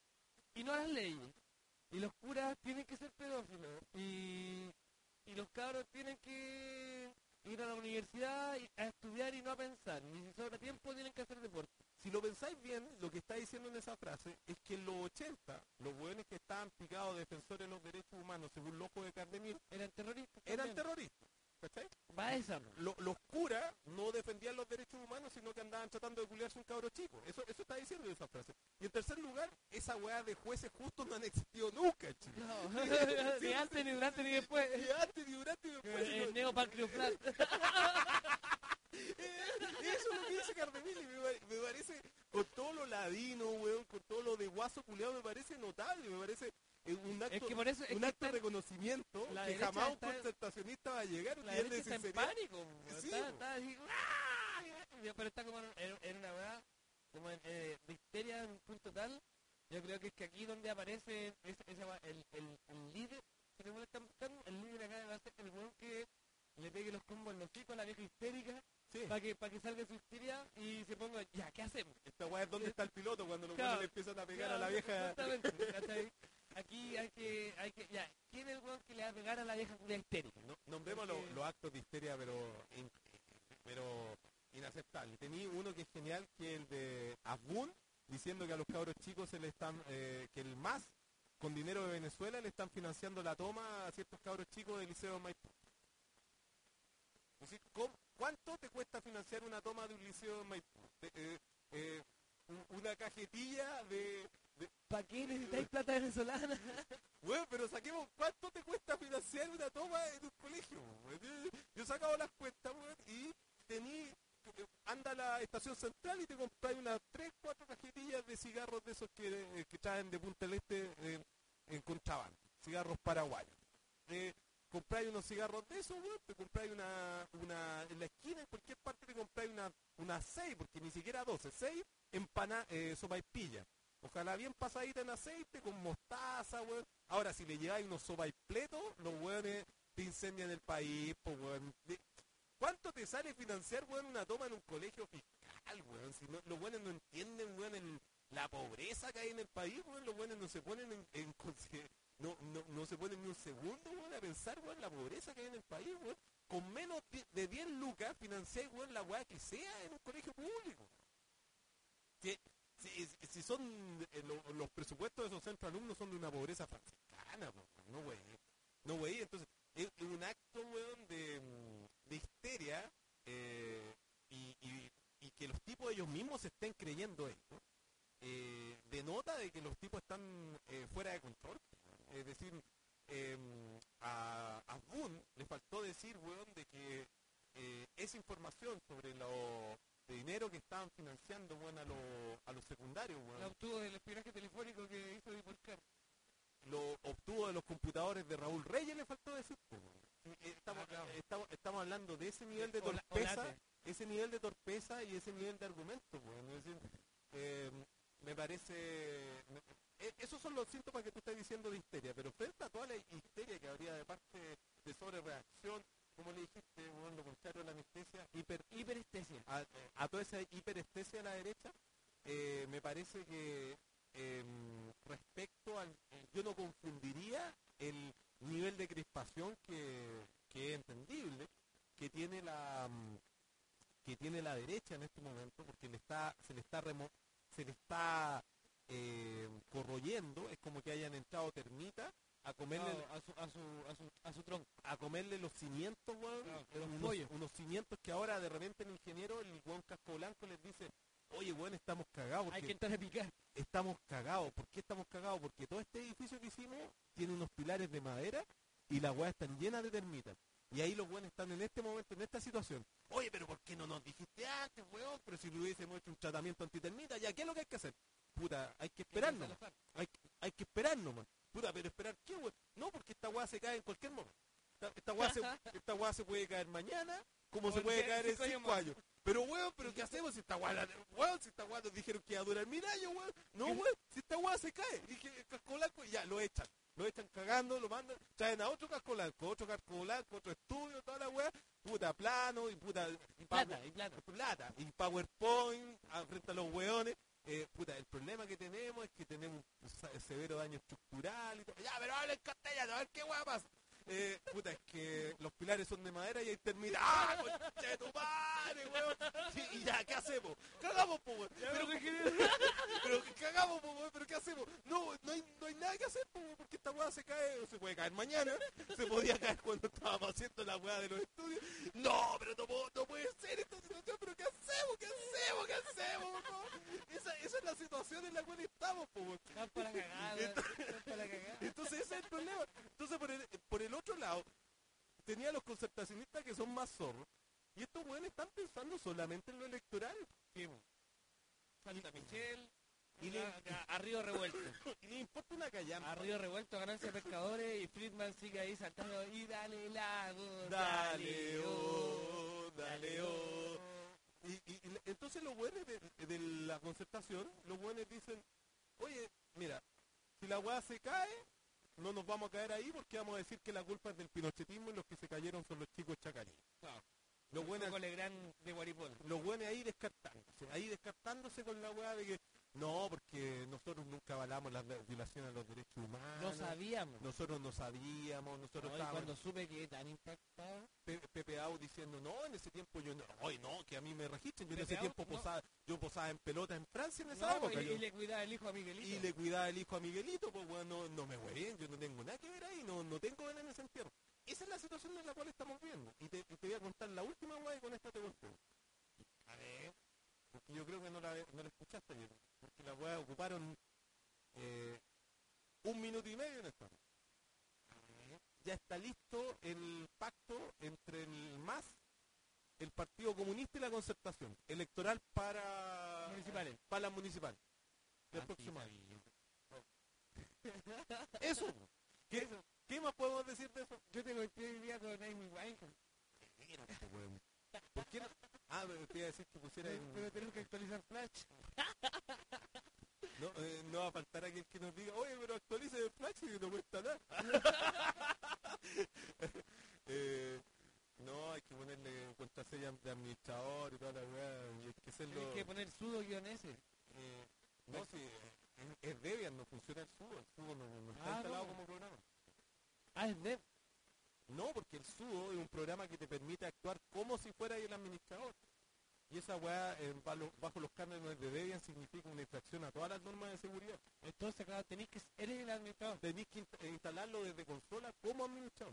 Speaker 3: y no a las leyes. Y los curas tienen que ser pedófilos. Y, y los cabros tienen que ir a la universidad y- a estudiar y no a pensar. Y si sobra tiempo tienen que hacer deporte.
Speaker 2: Si lo pensáis bien, lo que está diciendo en esa frase es que en los ochenta, los hueones que estaban picados defensores de los derechos humanos, según los ojos de Cardemil,
Speaker 3: Eran terroristas.
Speaker 2: eran
Speaker 3: también.
Speaker 2: terroristas. ¿Cachai?
Speaker 3: Va esa. po.
Speaker 2: Lo- los curas no defendían los derechos humanos, sino que andaban tratando de culiarse un cabro chico. Eso, eso está diciendo esa frase. Y en tercer lugar, esa weá de jueces justos no han existido nunca, chico.
Speaker 3: No, ni antes, ni durante, ni después.
Speaker 2: Ni antes, ni durante, ni después.
Speaker 3: El
Speaker 2: sino-
Speaker 3: neopatrioflat.
Speaker 2: Eso es lo que dice Cardemil y me, pare- me parece, con todo lo ladino, weón, con todo lo de guaso culiado, me parece notable, me parece eh, un acto,
Speaker 3: Es que por eso es
Speaker 2: un
Speaker 3: que
Speaker 2: acto de
Speaker 3: está-
Speaker 2: reconocimiento
Speaker 3: la
Speaker 2: que
Speaker 3: derecha
Speaker 2: jamás un
Speaker 3: está-
Speaker 2: concertacionista va a llegar, un
Speaker 3: La
Speaker 2: nivel de
Speaker 3: derecha está en
Speaker 2: sinceridad.
Speaker 3: pánico. po.
Speaker 2: Sí,
Speaker 3: está,
Speaker 2: po.
Speaker 3: está así, ¡ah! Pero está como en, en- en una verdad, como en, eh, de histeria en un punto tal. Yo creo que es que aquí donde aparece ese, ese va- el, el, el líder que le están buscando, el líder acá va a ser el weón que le pegue los combos en los chicos a la vieja histérica
Speaker 2: Sí.
Speaker 3: para que, para que salga su histeria y se ponga, ya, ¿qué hacemos?
Speaker 2: Esta weá es donde está el piloto cuando los
Speaker 3: Claro,
Speaker 2: weones le empiezan a pegar a
Speaker 3: Claro,
Speaker 2: la vieja.
Speaker 3: exactamente, ¿cachai? Aquí hay que, hay que, ya, ¿quién es el weón que le va a pegar a la vieja culia histérica?
Speaker 2: No, nombremos
Speaker 3: Porque-
Speaker 2: los, los actos de histeria, pero, in- pero inaceptable. Tenía uno que es genial, que es el de Abun, diciendo que a los cabros chicos se le están, eh, que el M A S, con dinero de Venezuela, le están financiando la toma a ciertos cabros chicos del Liceo de Maipú. Es decir, ¿cómo- ¿cuánto te cuesta financiar una toma de un liceo de Maipú? Eh, eh, eh, un- una cajetilla de, de-
Speaker 3: ¿Para qué necesitáis plata venezolana?
Speaker 2: Bueno, pero saquemos, ¿cuánto te cuesta financiar una toma en un colegio? weón? Yo, yo he sacado las cuentas, weón, y tení, anda a la estación central y te compráis unas tres, cuatro cajetillas de cigarros de esos que, eh, que traen de Punta del Este eh, en contrabando, cigarros paraguayos. Eh, compráis unos cigarros de esos, weón, te compráis una, una, en la esquina, en cualquier parte te compráis una, una seis, porque ni siquiera doce, seis empanadas, eh, sopaipillas. Ojalá bien pasadita en aceite, con mostaza, weón. Ahora, si le lleváis unos sopaipletos, los weones te incendian el país, pues, weón. De- ¿Cuánto te sale financiar, weón, una toma en un colegio fiscal, real, weón. Si no, los buenos no entienden, weón, el- la pobreza que hay en el país, weón. Los buenos no se ponen en, en consider- no, no, no se ponen ni un segundo, weón, a pensar, weón, la pobreza que hay en el país, weón. Con menos de de diez lucas financiáis, weón, la weá que sea en un colegio público. Que, si, si- si son eh, lo- los presupuestos de esos centros de alumnos son de una pobreza franciscana, po, no güey. No güey, entonces es es un acto, weón, de, mm, de histeria eh, y, y- y que los tipos ellos mismos se estén creyendo esto. Eh, denota de que los tipos están eh, fuera de control. Es decir, eh, a, a Boone le faltó decir, weón, de que eh, esa información sobre lo de dinero que estaban financiando, weón, a, lo- a los secundarios, weón,
Speaker 3: La obtuvo del espionaje telefónico que hizo Dipolcar.
Speaker 2: lo obtuvo de los computadores de Raúl Reyes, le faltó decir, po, weón. Sí, eh, estamos,
Speaker 3: Ah, claro.
Speaker 2: eh, estamos, estamos hablando de ese nivel de
Speaker 3: Ola-
Speaker 2: torpeza,
Speaker 3: Olate.
Speaker 2: ese nivel de torpeza y ese nivel de argumento, weón. Es decir, eh, me parece... me- eh, esos son los síntomas que tú estás diciendo de histeria, pero frente a toda la histeria que habría de parte de sobrereacción, como le dijiste, weón, lo contrario a la anestesia, hiper,
Speaker 3: Hiperestesia.
Speaker 2: a, a toda esa hiperestesia a la derecha, eh, me parece que em, respecto al... Yo no confundiría el nivel de crispación que, que es entendible, que tiene la mm, que tiene la derecha en este momento, porque le está, se le está remo- se le está eh, corroyendo, es como que hayan entrado termitas a comerle
Speaker 3: Claro, a, su, a, su, a, su, a su tronco.
Speaker 2: a comerle los cimientos, weón,
Speaker 3: Claro,
Speaker 2: eh,
Speaker 3: los
Speaker 2: unos,
Speaker 3: pollos.
Speaker 2: unos cimientos que ahora de repente el ingeniero, el weón casco blanco les dice, oye, weón, estamos cagados
Speaker 3: Hay que
Speaker 2: porque
Speaker 3: entrar a picar.
Speaker 2: estamos cagados. ¿Por qué estamos cagados? Porque todo este edificio que hicimos tiene unos pilares de madera y las weas están llenas de termitas. Y ahí los weones están en este momento, en esta situación. Oye, pero ¿por qué no nos dijiste antes, weón? Pero si le hubiésemos hecho un tratamiento antitermita, ya, ¿qué es lo que hay que hacer? Puta, hay que esperarnos. Hay, hay que esperarnos, man. Puta, pero esperar qué, weón. No, porque esta weá se cae en cualquier momento. Esta, esta weá se, esta weá se puede caer mañana, como
Speaker 3: O
Speaker 2: se
Speaker 3: en
Speaker 2: puede
Speaker 3: qué-
Speaker 2: caer en
Speaker 3: cinco años
Speaker 2: cinco
Speaker 3: más.
Speaker 2: años. Pero weón, pero ¿qué hacemos si esta weá, la- weón, si esta weá nos dijeron que iba a durar mil años, weón? No, weón, si esta weá se cae. Dije, casco blanco y ya, lo echan. Lo echan cagando, lo mandan, traen a otro casco blanco, otro casco blanco, otro estudio, toda la weá, puta plano y puta...
Speaker 3: Y plata, y plata.
Speaker 2: plata, y PowerPoint a- frente a los weones. Eh, puta, el problema que tenemos es que tenemos un sa- severo daño estructural y todo. Ya, pero hablen castellano, a ver qué weá pasa. Eh, puta, es que los pilares son de madera y ahí termina. ¡Ah, concha de tu madre, weón! Sí, y ya, ¿qué hacemos? ¡Cagamos, po, weón! Pero, pero ¿qué cagamos, po, weón? ¿Pero qué hacemos? No, no hay, no hay nada que hacer, po, weón, porque esta weá se cae, se puede caer mañana, se podía caer cuando estábamos haciendo la weá de los estudios. No, pero no, puedo- no puede ser esta situación, pero ¿qué hacemos? ¿Qué hacemos? ¿Qué hacemos, po? Esa, esa es la situación en la cual estamos, po, weón.
Speaker 3: Están para la cagada, weón. Están para la cagada.
Speaker 2: Entonces ese es el problema. Entonces por el, por el otro lado, tenía los concertacionistas que son más zorros. Y estos weones están pensando solamente en lo electoral.
Speaker 3: Santa Michelle.
Speaker 2: Y
Speaker 3: Y
Speaker 2: le-
Speaker 3: a, a Río Revuelto.
Speaker 2: Y les importa una callampa.
Speaker 3: A Río Revuelto, ganancia de pescadores y Friedman sigue ahí saltando. Y dale lago,
Speaker 2: Dale,
Speaker 3: oh,
Speaker 2: oh, dale, oh. Y, y- y le- entonces los buenos de, de la concertación, los buenos dicen, oye, mira, si la weá se cae, no nos vamos a caer ahí porque vamos a decir que la culpa es del pinochetismo y los que se cayeron son los chicos chacarín.
Speaker 3: Claro.
Speaker 2: Los buenos
Speaker 3: Coco Legrand de Guaripol.
Speaker 2: los buenos ahí descartándose, ahí descartándose con la weá de que no, porque nosotros nunca avalamos las violaciones a los derechos humanos.
Speaker 3: No sabíamos.
Speaker 2: Nosotros no sabíamos, nosotros
Speaker 3: No, y
Speaker 2: estábamos
Speaker 3: cuando supe que tan impactado.
Speaker 2: Pe- Pepe Au diciendo, no, en ese tiempo yo no, ay no, que a mí me registren, yo en
Speaker 3: Pepe
Speaker 2: ese
Speaker 3: Au,
Speaker 2: tiempo
Speaker 3: no.
Speaker 2: posaba, yo posaba en pelota en Francia en esa
Speaker 3: No,
Speaker 2: época,
Speaker 3: y,
Speaker 2: yo-
Speaker 3: y le cuidaba el hijo a Miguelito.
Speaker 2: y le cuidaba el hijo a Miguelito, pues bueno, no, no me huelen, yo no tengo nada que ver ahí, no, no tengo ganas en ese entierro. Esa es la situación en la cual estamos viendo. Y te, y te voy a contar la última weá y con esta te cuento. A ver, porque yo creo que no la, no la escuchaste ayer. Porque la weá ocuparon eh, un minuto y medio en esta. Ya está listo el pacto entre el M A S, el Partido Comunista y la Concertación electoral para
Speaker 3: Municipales.
Speaker 2: para las municipales del
Speaker 3: Ah,
Speaker 2: próximo
Speaker 3: sí,
Speaker 2: año. Eso. ¿Qué, ¿Qué más podemos decir de eso?
Speaker 3: Yo tengo este día con Amy Winehouse.
Speaker 2: ¿Por qué no? Ah, pero te iba a decir que pusiera
Speaker 3: Pero,
Speaker 2: en-
Speaker 3: pero tenemos que actualizar Flash.
Speaker 2: No, eh, no va a faltar aquel que nos diga, oye, pero actualice el Flash y no cuesta nada. eh, no, hay que ponerle contraseña de administrador y toda la weá. Y hay que hacerlo.
Speaker 3: Tienes que el sudo-s.
Speaker 2: Eh, no, si es, es Debian, no funciona el sudo, el sudo no, no está
Speaker 3: Ah,
Speaker 2: instalado
Speaker 3: ¿cómo?
Speaker 2: como programa.
Speaker 3: Ah, es dev.
Speaker 2: No, porque el sudo es un programa que te permite actuar como si fuera el administrador. Y esa weá, eh, bajo, bajo los cánones de Debian, significa una infracción a todas las normas de seguridad.
Speaker 3: Entonces, claro, tenéis que... Eres el administrador.
Speaker 2: Tenéis que inst- eh, instalarlo desde consola como administrador.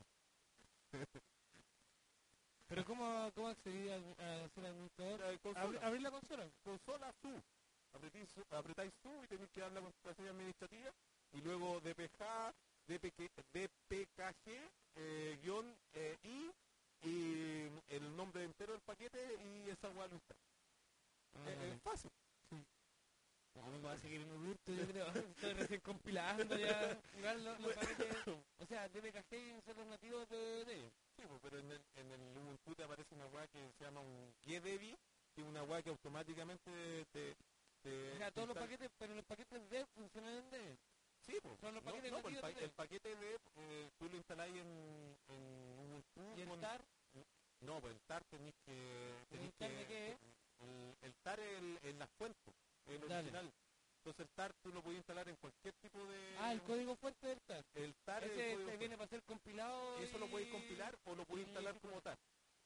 Speaker 3: Pero ¿cómo, cómo accedí a, a ser administrador?
Speaker 2: Eh, consola.
Speaker 3: Abri- ¿Abrir la consola?
Speaker 2: Consola su. Apretáis su, apretáis su y tenéis que dar la contraseña administrativa. Y luego dpg, dpk, dpkg, eh, guión eh, i, y el nombre entero del paquete y esa weá lo instala.
Speaker 3: Ah,
Speaker 2: Eh, es fácil.
Speaker 3: no, me voy a seguir en Ubuntu, yo creo. Estoy recién compilando ya. Igual los, los paquetes... O sea, D B K G son los nativos de Debian.
Speaker 2: Sí, pues, pero en el, en el Ubuntu te aparece una weá que se llama un gdebi, que es una weá que automáticamente te... te
Speaker 3: O sea, todos los
Speaker 2: instala-
Speaker 3: paquetes, pero los paquetes dev funcionan en Debian.
Speaker 2: Sí, pues.
Speaker 3: son los
Speaker 2: no,
Speaker 3: paquetes
Speaker 2: no, pues, el,
Speaker 3: nativos
Speaker 2: pa-
Speaker 3: de
Speaker 2: el paquete de eh, tú lo instaláis en, en Ubuntu.
Speaker 3: Y el
Speaker 2: con-
Speaker 3: tar,
Speaker 2: No, pues el tar tenéis que...
Speaker 3: ¿el
Speaker 2: tenéis
Speaker 3: tar
Speaker 2: que
Speaker 3: de qué es?
Speaker 2: el, el tar es el, en la fuente, el
Speaker 3: Dale.
Speaker 2: original. Entonces el tar tú lo puedes instalar en cualquier tipo de...
Speaker 3: Ah, el código fuente del tar.
Speaker 2: El tar es el
Speaker 3: Ese
Speaker 2: código
Speaker 3: te viene para ser compilado
Speaker 2: fuente. Eso lo
Speaker 3: y-
Speaker 2: podéis compilar o lo podéis
Speaker 3: y-
Speaker 2: instalar como tar.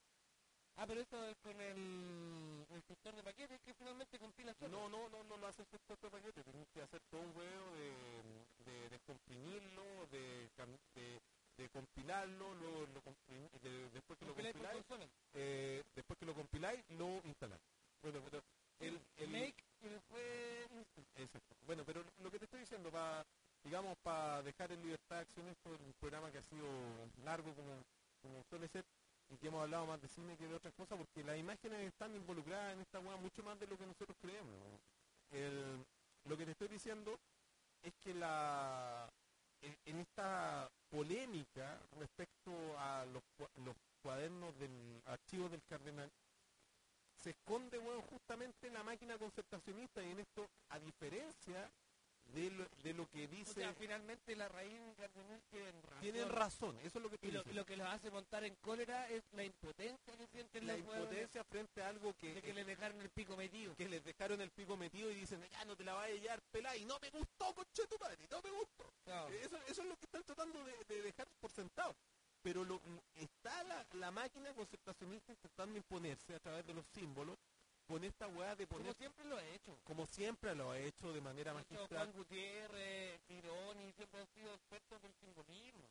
Speaker 3: Ah, pero eso es con el, el gestor de paquetes que finalmente compila solo.
Speaker 2: No, no, no, no lo haces gestor de paquete, tenés que hacer todo un huevo de, de descomprimirlo, de, cam- de, de compilarlo, lo, lo comprimi- de- después que lo
Speaker 3: Compiláis por
Speaker 2: compiláis,
Speaker 3: consola.
Speaker 2: eh, después que lo compiláis, lo instaláis. Bueno, pero el, el
Speaker 3: Make y después...
Speaker 2: exacto. Bueno, pero lo que te estoy diciendo, para, digamos, para dejar en libertad de acción esto, un programa que ha sido largo como, como suele ser, y que hemos hablado más de cine que de otras cosas, porque las imágenes están involucradas en esta weá mucho más de lo que nosotros creemos. ¿no? El- lo que te estoy diciendo es que la en, en esta polémica respecto a los, cua- los cuadernos del archivo del cardenal, se esconde, weón, justamente la máquina concertacionista, y en esto, a diferencia de lo, de lo que
Speaker 3: O
Speaker 2: dice,
Speaker 3: sea, finalmente la raíz cardinal tienen razón.
Speaker 2: tienen razón, eso es lo que estoy
Speaker 3: Y lo,
Speaker 2: diciendo.
Speaker 3: lo que los hace montar en cólera es la impotencia que sienten
Speaker 2: La
Speaker 3: los huevones
Speaker 2: impotencia frente a algo que,
Speaker 3: de que le dejaron el pico metido.
Speaker 2: que les dejaron el pico metido y dicen, ya no te la vayas a llevar pelada, y no me gustó, conche tu madre, no me gustó.
Speaker 3: Claro.
Speaker 2: Eso, eso es lo que están tratando de, de dejar por sentado. Pero lo, está la, la máquina concertacionista intentando imponerse a través de los símbolos con esta weá de
Speaker 3: Como
Speaker 2: poner,
Speaker 3: siempre lo he hecho.
Speaker 2: como siempre lo ha hecho de manera
Speaker 3: De hecho,
Speaker 2: magistral.
Speaker 3: Juan Gutiérrez, Tironi, siempre han sido expertos del simbolismo.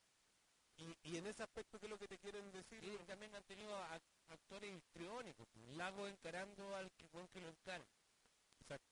Speaker 2: Y, y en ese aspecto, ¿qué es lo que te quieren decir?
Speaker 3: Y también han tenido a- actores histriónicos. Lago encarando al que, buen que lo encara.
Speaker 2: Exacto.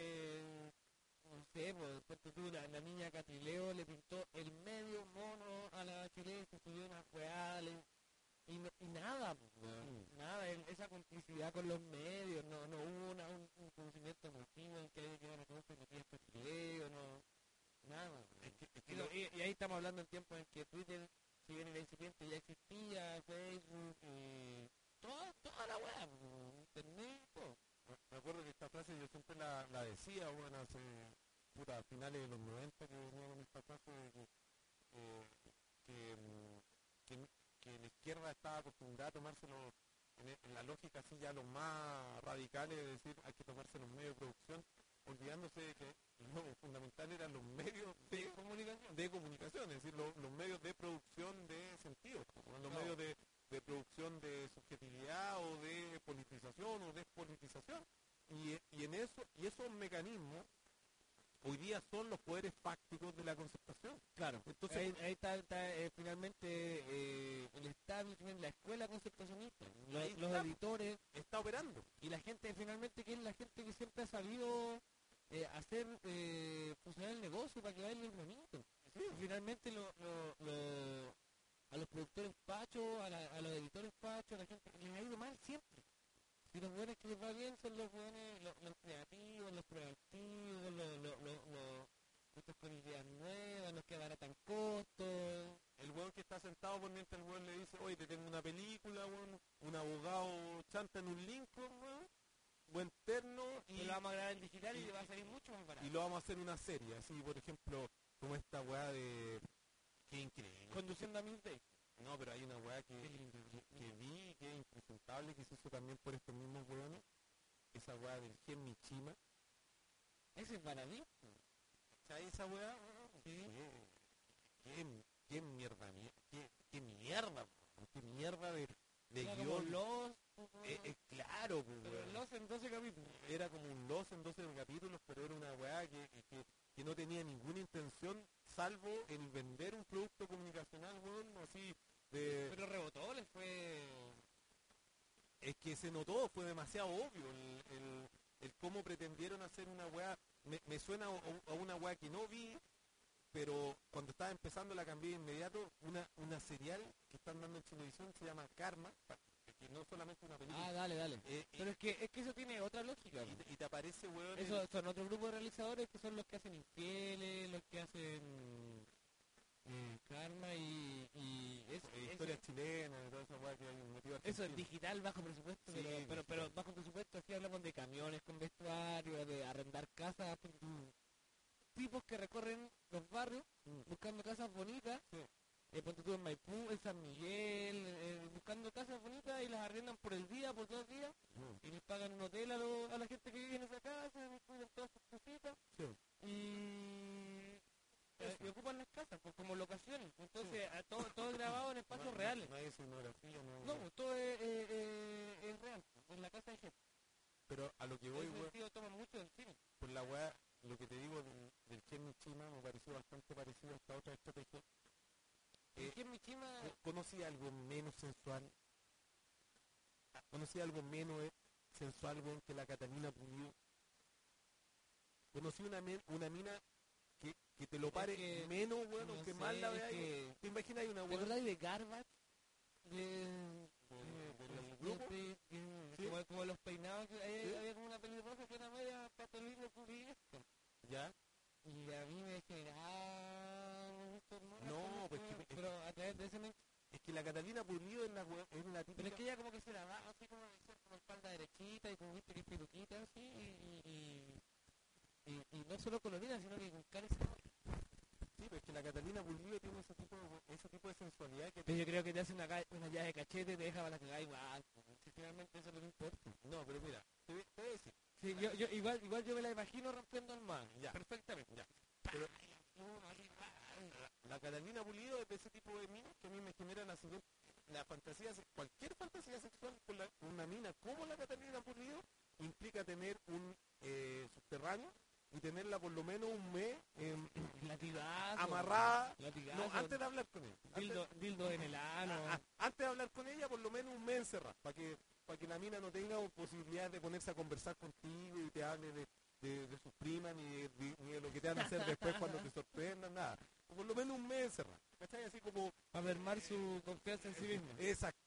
Speaker 3: Eh, no sé, pues, ponte tú, la, la niña Catrileo le pintó el medio mono a la chilena, se subió una weá, le- y, no- y nada, pues, weón, nada, el- esa complicidad con los medios, no, no hubo una- un, un conocimiento emotivo en que hay que ver cómo se metía este Catrileo, no, nada. weón.
Speaker 2: Es que- es que
Speaker 3: Y,
Speaker 2: lo-
Speaker 3: lo- y- y ahí estamos hablando en tiempos en que Twitter, si bien era incipiente, ya existía, Facebook, y toda, toda la weá, pues, internet, todo.
Speaker 2: Me me acuerdo que esta frase yo siempre la, la decía, bueno, hace puta, a finales de los noventa, que venía con esta frase de que, eh, que, mm, que, que la izquierda estaba acostumbrada a tomárselo en, e- en la lógica así ya los más radicales, de decir hay que tomarse los medios de producción, olvidándose de que lo fundamental eran los medios de comunicación, de comunicación, es decir, lo- los medios de producción de sentido, ¿no? los
Speaker 3: Claro.
Speaker 2: medios de, de producción de subjetividad o de politización o despolitización. Y, y en eso, y esos mecanismos hoy día son los poderes fácticos de la concertación.
Speaker 3: Claro,
Speaker 2: Entonces,
Speaker 3: ahí, ahí está, está, eh, finalmente eh, el establishment, la escuela concertacionista, los,
Speaker 2: Ahí
Speaker 3: los
Speaker 2: está.
Speaker 3: editores
Speaker 2: está operando.
Speaker 3: y la gente finalmente que es la gente que siempre ha sabido eh, hacer eh, funcionar el negocio para que baile el bonito. Finalmente lo, lo- lo- a los productores pachos, a, la- a los editores pachos, a la gente que les ha ido mal siempre. Si los buenos que les va bien son los buenos, los, los creativos, los proactivos, los, los, los, los- estos con ideas nuevas, los que abaratan costos.
Speaker 2: El weón que está sentado por mientras el weón le dice, oye, te tengo una película, weón, un abogado chanta en un Lincoln, weón, buen terno, y,
Speaker 3: Y lo vamos a grabar en digital y,
Speaker 2: y-
Speaker 3: le va a salir mucho más barato.
Speaker 2: y lo vamos a hacer una serie, así, por ejemplo, como esta weá de... Qué increíble.
Speaker 3: Conduciendo a Miss Day.
Speaker 2: No, pero hay una weá que,
Speaker 3: Qué lindo.
Speaker 2: que, que vi, que es impresentable, que se hizo también por estos mismos weones. esa weá del Gen Michima.
Speaker 3: Ese es para mí.
Speaker 2: ¿Sabes esa weá?
Speaker 3: Sí.
Speaker 2: ¿Qué, qué, qué mierda, mi- qué, qué mierda, weón, qué mierda de, de
Speaker 3: Era como
Speaker 2: guión.
Speaker 3: Los,
Speaker 2: Eh, eh, claro, pues,
Speaker 3: pero
Speaker 2: weón.
Speaker 3: Los en doce capítulos.
Speaker 2: Era como un Lost en doce capítulos, pero era una weá que, que, que no tenía ninguna intención salvo el vender un producto comunicacional, weón, así de...
Speaker 3: Pero rebotó, le fue...
Speaker 2: Es que se notó, fue demasiado obvio el, el, el cómo pretendieron hacer una weá. Me, me suena a, a una weá que no vi, pero cuando estaba empezando la cambié de inmediato. Una, una serial que están dando en televisión se llama Karma, pa- que no es solamente una película.
Speaker 3: Ah, dale, dale.
Speaker 2: Eh,
Speaker 3: Pero es que, es que eso tiene otra lógica.
Speaker 2: y, te- y te aparece, weón, el-
Speaker 3: Eso son otro grupo de realizadores que son los que hacen Infieles, los que hacen eh, Karma y, y eso,
Speaker 2: eh,
Speaker 3: eso-
Speaker 2: historias chilenas y toda esa weá que hay metido
Speaker 3: eso es
Speaker 2: argentino.
Speaker 3: digital bajo presupuesto,
Speaker 2: Sí,
Speaker 3: pero, pero,
Speaker 2: digital.
Speaker 3: pero bajo presupuesto aquí hablamos de camiones con vestuario, de arrendar casas, tipos que recorren los barrios buscando casas bonitas,
Speaker 2: Sí.
Speaker 3: eh, ponte tú en Maipú, en San Miguel, eh, buscando casas bonitas y las arrendan por el día, por dos días,
Speaker 2: Mm.
Speaker 3: y les pagan un hotel a, lo- a la gente que vive en esa casa, les cuidan todas sus cositas,
Speaker 2: Sí.
Speaker 3: y,
Speaker 2: Eso.
Speaker 3: y ocupan las casas pues, como locaciones. Entonces, a todo, todo es grabado en espacios
Speaker 2: No-
Speaker 3: reales.
Speaker 2: No hay escenografía, no,
Speaker 3: No, pues, todo es, eh, eh, es real, en la casa de gente.
Speaker 2: Pero a lo que
Speaker 3: En
Speaker 2: voy,
Speaker 3: ese
Speaker 2: weón,
Speaker 3: sentido toma mucho del cine.
Speaker 2: por la weá, lo que te digo del, del Ken Michima me pareció bastante parecido a esta otra estrategia. Eh,
Speaker 3: ¿Y quién Michima?
Speaker 2: Co- ¿Conocí algo menos sensual? Ah, ¿Conocí algo menos eh, sensual, weón, que la Catalina Pulido? Conocí una, men- una mina que, que te lo pare
Speaker 3: que,
Speaker 2: menos, weón,
Speaker 3: no
Speaker 2: aunque
Speaker 3: sé,
Speaker 2: más la
Speaker 3: es
Speaker 2: veas.
Speaker 3: que-
Speaker 2: ¿Te imaginas una
Speaker 3: ¿Te
Speaker 2: weón
Speaker 3: acordás de Garbage? De,
Speaker 2: del
Speaker 3: de-
Speaker 2: grupo?
Speaker 3: de- de-
Speaker 2: Sí.
Speaker 3: como, como los peinados, que hay-
Speaker 2: Sí.
Speaker 3: había como una pelirroja que era media Catalina Pulido.
Speaker 2: ¿Ya?
Speaker 3: Y a mí me generaba mucho hormonas
Speaker 2: No,
Speaker 3: con
Speaker 2: pues
Speaker 3: esto,
Speaker 2: que-
Speaker 3: pero a través de ese me...
Speaker 2: Es que la Catalina Pulido es la, weón- es la
Speaker 3: Pero
Speaker 2: típica...
Speaker 3: es que ella como que se la daba así como decía, como espalda derechita y con viste que es peluquita así y, y, y, y no solo colorida sino que con cara y sabor.
Speaker 2: Sí, pero es que la Catalina Pulido tiene ese tipo de, ese tipo de sensualidad que...
Speaker 3: Pero yo creo que te hace una, ca- una llave de cachete y te deja para la cagada igual. Si finalmente eso no me importa.
Speaker 2: No, pero mira, te, voy- te voy a decir,
Speaker 3: Sí, yo, yo, igual, igual yo me la imagino rompiendo el mar.
Speaker 2: Ya.
Speaker 3: Perfectamente.
Speaker 2: Ya. Pero la, la Catalina Pulido es de ese tipo de minas que a mí me genera la siguiente, la fantasía, se- cualquier fantasía sexual con la- una mina como la Catalina Pulido implica tener un eh, subterráneo y tenerla por lo menos un mes em,
Speaker 3: Latigazo.
Speaker 2: amarrada,
Speaker 3: Latigazo.
Speaker 2: no, antes de hablar con ella. Antes,
Speaker 3: Dildo, dildo en el ano.
Speaker 2: a- a- antes de hablar con ella, por lo menos un mes encerrada, para que, para que la mina no tenga posibilidad de ponerse a conversar contigo y te hable de, de, de sus primas, ni de, de- ni de lo que te van a hacer después cuando te sorprendan, nada. Por lo menos un mes encerrada, ¿cachai? Así como,
Speaker 3: Para mermar su confianza en sí misma.
Speaker 2: exacto.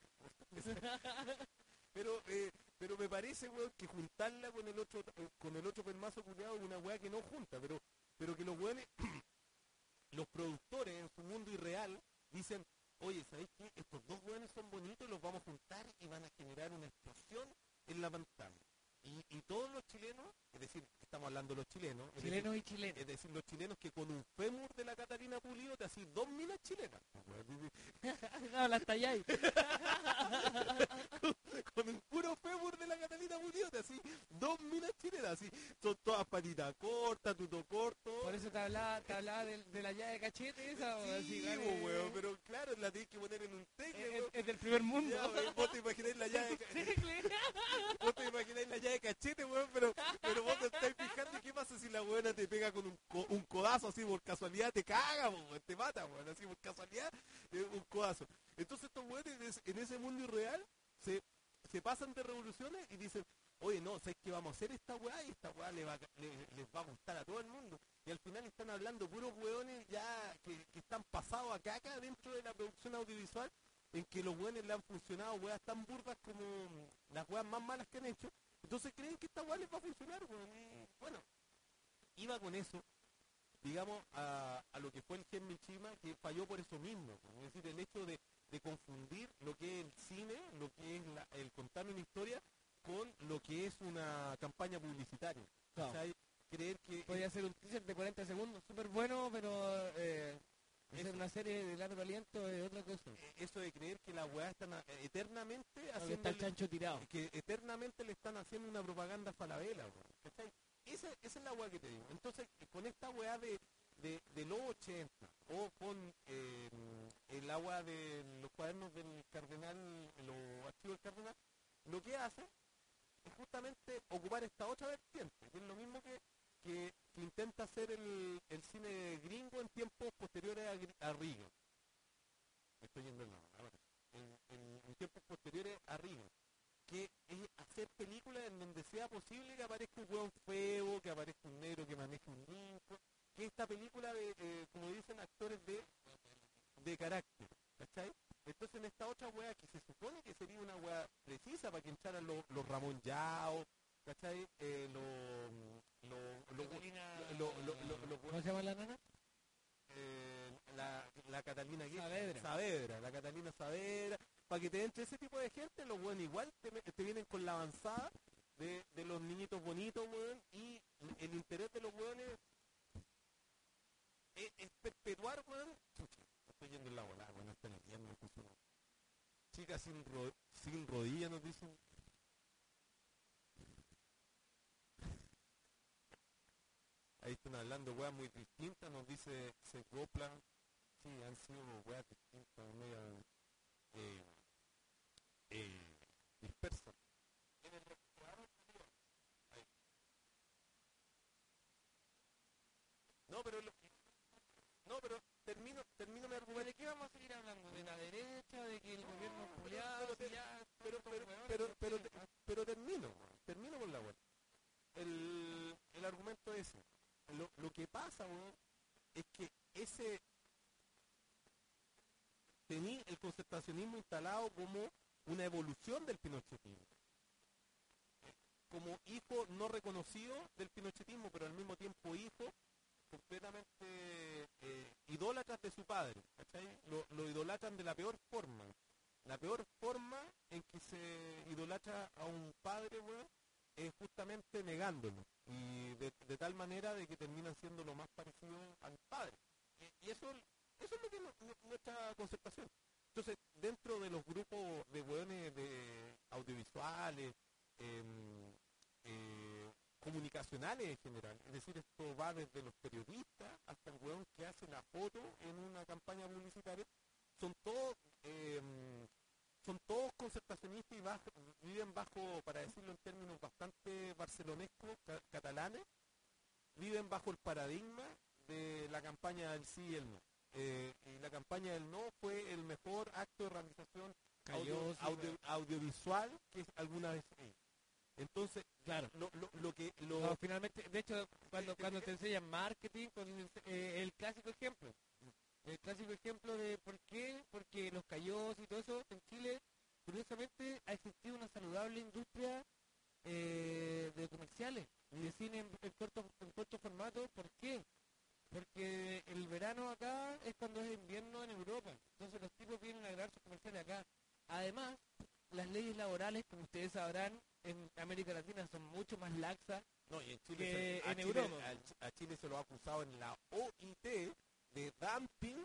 Speaker 2: Pero, eh, pero me parece, weón, que juntarla con el otro, eh, con el otro permazo culiado es una weá que no junta, pero, pero que los weones, los productores en su mundo irreal, dicen, oye, ¿sabéis qué? Estos dos weones son bonitos, los vamos a juntar y van a generar una explosión en la pantalla. Y, y todos los chilenos, es decir, estamos hablando de los chilenos, es decir,
Speaker 3: Chilenos y chilenos.
Speaker 2: es decir, los chilenos que con un fémur de la Catalina Pulido te hacen dos minas chilenas.
Speaker 3: No, las talláis.
Speaker 2: Con el puro fémur de la Catalina Pulido te hacen dos minas chilenas, así, son todas patitas cortas, tuto corto.
Speaker 3: Por eso te hablaba, te hablaba de, de la llave de cachete esa. o así,
Speaker 2: Sí,
Speaker 3: dale.
Speaker 2: bo, weón, pero claro, la tienes que poner en un tecle,
Speaker 3: es,
Speaker 2: weón.
Speaker 3: es del primer mundo.
Speaker 2: Ya, weón, vos te imagináis la llave de ca-
Speaker 3: Tecle.
Speaker 2: vos te imagináis la llave de cachete, weón, pero, pero vos te estáis fijando qué pasa si la buena te pega con un, co- un codazo así por casualidad, te caga, weón, te mata, weón, así por casualidad, eh, un codazo. Entonces estos weones en ese- en ese mundo irreal se, se pasan de revoluciones y dicen, oye, no, ¿sabes qué vamos a hacer esta weá? Y esta weá le va, a ca- le- les va a gustar a todo el mundo. Y al final están hablando puros weones ya que, que están pasados a caca dentro de la producción audiovisual, en que los weones le han funcionado weas tan burdas como las weas más malas que han hecho. Entonces creen que esta weá les va a funcionar, weón. Y bueno, iba con eso, digamos, a, a lo que fue el Gen Michima, que falló por eso mismo. Es decir, el hecho de, de confundir lo que es el cine, lo que es la- el contar una historia, con lo que es una campaña publicitaria.
Speaker 3: Claro.
Speaker 2: O sea, creer que...
Speaker 3: Podría ser un teaser de cuarenta segundos, súper bueno, pero eh, Hacer
Speaker 2: eso,
Speaker 3: una serie de largo aliento es otra cosa.
Speaker 2: eh, eso de creer que las weas están a- eh, eternamente
Speaker 3: Porque
Speaker 2: haciendo
Speaker 3: está el chancho tirado.
Speaker 2: que eternamente le están haciendo una propaganda falabela, weón, ¿cachai? Esa, esa es la weá que te digo. Entonces, eh, con esta weá de, de, de los ochenta, o con eh, el agua de los cuadernos del cardenal, los archivos del cardenal, lo que hace es justamente ocupar esta otra vertiente, que es lo mismo que, que, que intenta hacer el, el cine gringo en tiempos posteriores a, Gri- a Reagan. Me estoy yendo en la ahora. En, en- en tiempos posteriores a Reagan, que es hacer películas en donde sea posible que aparezca un hueón feo, que aparezca un negro que maneje un linco, que esta película de, eh, como dicen, actores de, de carácter, ¿cachai? Entonces en esta otra wea que se supone que sería una wea precisa para que entraran los, los Ramón Yao, ¿cachai? Eh, los, los, los,
Speaker 3: Catalina-
Speaker 2: lo- lo- lo- lo-
Speaker 3: ¿Cómo se llama la nana?
Speaker 2: eh, la, la Catalina ¿qué?
Speaker 3: Saavedra.
Speaker 2: Saavedra, la Catalina Saavedra, para que te entre ese tipo de gente, los weón igual te, me- te vienen con la avanzada de, de los niñitos bonitos, weón, y el interés de los weones es, es perpetuar, weón. Chucha, estoy yendo en la volada, weón, hasta el invierno, incluso. Chicas sin, ro sin rodillas nos dicen. Ahí están hablando weas muy distintas, nos dice Secopla. Sí, han sido weas distintas, media eh, eh, dispersas. En el restaurante, ahí. No, pero lo- no, pero termino, termino mi argumento.
Speaker 3: ¿De qué vamos a seguir hablando? ¿De la derecha? ¿De que el gobierno es
Speaker 2: pero-
Speaker 3: culiado?
Speaker 2: pero te-
Speaker 3: si ya
Speaker 2: Pero,
Speaker 3: estos
Speaker 2: pero,
Speaker 3: hueones,
Speaker 2: pero,
Speaker 3: ¿por
Speaker 2: pero,
Speaker 3: qué?
Speaker 2: te- pero termino, weón, termino con la wea. El, el argumento es ese. Lo, lo que pasa, weón, es que ese tení el concertacionismo instalado como una evolución del pinochetismo, como hijo no reconocido del pinochetismo, pero al mismo tiempo hijo completamente eh, idólatras de su padre, ¿cachai? Lo, lo idolatran de la peor forma. La peor forma en que se idolatra a un padre, weón, es justamente negándolo. Y de, de tal manera de que terminan siendo lo más parecido al padre. Y, y eso, eso es lo que no- no- nuestra concertación. Entonces, dentro de los grupos de weones de audiovisuales, em, eh, comunicacionales en general, es decir, esto va desde los periodistas hasta el weón que hace la foto en una campaña publicitaria, son todos em, son todos concertacionistas y bajo- viven bajo, para decirlo en términos bastante barcelonescos, ca- catalanes, viven bajo el paradigma de la campaña del sí y el no. Eh, y la campaña del no fue el mejor acto de realización audio-
Speaker 3: Calloso,
Speaker 2: audio- audiovisual que alguna vez he hecho. Entonces,
Speaker 3: Claro.
Speaker 2: lo, lo, lo que... Lo,
Speaker 3: No, finalmente, de hecho, cuando,
Speaker 2: Eh, eh,
Speaker 3: cuando
Speaker 2: eh,
Speaker 3: te enseñan marketing, cuando te ense- eh, el clásico ejemplo, el clásico ejemplo de por qué, porque los callos y todo eso, en Chile, curiosamente, ha existido una saludable industria eh, de comerciales, de cine en, en corto, en corto formato. ¿Por qué? Porque el verano acá es cuando es invierno en Europa, entonces los tipos vienen a grabar sus comerciales acá. Además, las leyes laborales, como ustedes sabrán, en América Latina son mucho más laxas.
Speaker 2: no, y en Chile,
Speaker 3: que
Speaker 2: se, a,
Speaker 3: en
Speaker 2: Chile
Speaker 3: Europa.
Speaker 2: a Ch- a Chile se lo ha acusado en la O I T de dumping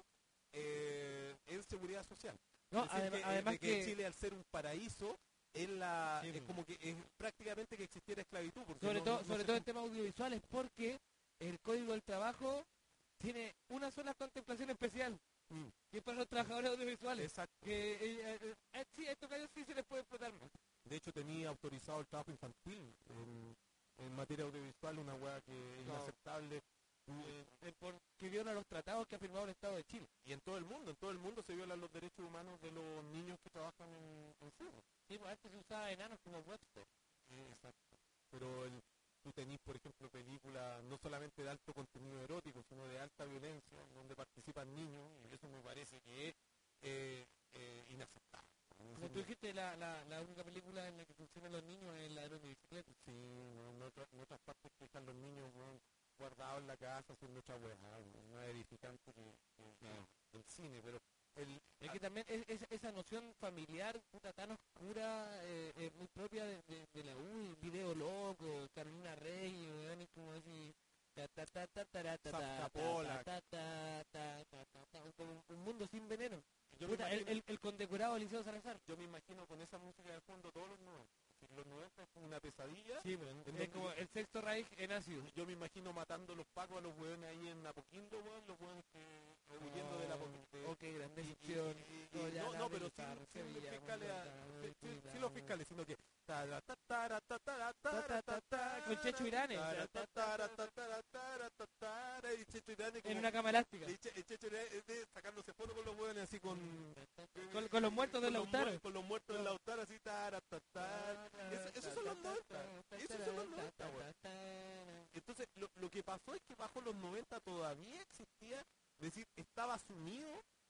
Speaker 2: eh, en seguridad social.
Speaker 3: No,
Speaker 2: Es decir,
Speaker 3: adem-
Speaker 2: que, eh,
Speaker 3: además
Speaker 2: de que,
Speaker 3: que,
Speaker 2: Chile, al ser un paraíso, es, la,
Speaker 3: Sí,
Speaker 2: es
Speaker 3: po.
Speaker 2: como que es prácticamente que existiera esclavitud. Porque
Speaker 3: sobre
Speaker 2: no-
Speaker 3: todo,
Speaker 2: no- no
Speaker 3: sobre
Speaker 2: se
Speaker 3: todo en
Speaker 2: cum-
Speaker 3: temas audiovisuales, porque el Código del Trabajo tiene una sola contemplación especial,
Speaker 2: Mm,
Speaker 3: que es para los trabajadores audiovisuales.
Speaker 2: exacto.
Speaker 3: Que eh, eh, eh, sí, a estos gallos sí se les puede explotar más.
Speaker 2: De hecho, tenía autorizado el trabajo infantil en, en materia audiovisual, una hueá que es
Speaker 3: No.
Speaker 2: inaceptable.
Speaker 3: Eh, eh, porque viola los tratados que ha firmado el Estado de Chile.
Speaker 2: Y en todo el mundo, en todo el mundo se violan los derechos humanos de los niños que trabajan en, en cine.
Speaker 3: Sí, pues antes se usaba enanos como Webster.
Speaker 2: Exacto. Pero el, tú tenés, por ejemplo, películas no solamente de alto contenido erótico, sino de alta violencia, donde participan niños, y eso me parece que es eh, eh, inaceptable.
Speaker 3: Como tú dijiste, la, la, la única película en la que funcionan los niños es El ladrón de bicicleta.
Speaker 2: Sí, no, en, otras, en otras partes que están los niños weón, guardados en la casa haciendo otra hueá, weón, más edificante que, que- que el cine, pero el,
Speaker 3: Es que también es, es- esa noción familiar, puta, tan oscura, eh, es muy propia de, de- de la U, Video Loco, Carolina Rey, weón, es como así, Ta, ta, ta, ta, tara, ta, ta,
Speaker 2: Zapcapola.
Speaker 3: ta, ta, ta, ta, ta, ta, como un, un mundo sin veneno.
Speaker 2: Yo me,
Speaker 3: Puta, el,
Speaker 2: imagino,
Speaker 3: el, el condecorado Liceo Salazar.
Speaker 2: yo me imagino con esa música de fondo todos los noventa. Si los noventa es como una pesadilla.
Speaker 3: Sí, pero
Speaker 2: ¿En
Speaker 3: es
Speaker 2: dónde?
Speaker 3: como el sexto Reich en ácido.
Speaker 2: Yo me imagino matando los pacos a los hueones ahí en Apoquindo, weón, los hueones que eh, huyendo de la Apoquindo.
Speaker 3: Oh, qué gran
Speaker 2: Y-
Speaker 3: decepción.
Speaker 2: y- y-
Speaker 3: No,
Speaker 2: y-
Speaker 3: ya
Speaker 2: no,
Speaker 3: la
Speaker 2: no, pero sin,
Speaker 3: militar,
Speaker 2: sin los
Speaker 3: Sevilla,
Speaker 2: fiscales, a-
Speaker 3: Montana,
Speaker 2: sí, sí,
Speaker 3: Montana,
Speaker 2: sí los fiscales, sino que tara, ta, tara, ta, tara, tara, ta, tara,
Speaker 3: Con Checho Irane.
Speaker 2: tara, ta, tara, ta, tara, tara, ta, tara, y Checho Irane
Speaker 3: En
Speaker 2: como-
Speaker 3: una cama elástica.
Speaker 2: y Che- y Checho Irane eh, sacándose fotos con los hueones así con
Speaker 3: Con, con los muertos
Speaker 2: con
Speaker 3: del
Speaker 2: los
Speaker 3: Lautaro.
Speaker 2: muer- con los muertos del Lautaro así tara, ta, tara. Eso- esos son los noventa. Esos son los noventa, weón. Entonces, lo, lo que pasó es que bajo los noventa todavía existía, es decir, estaba asumido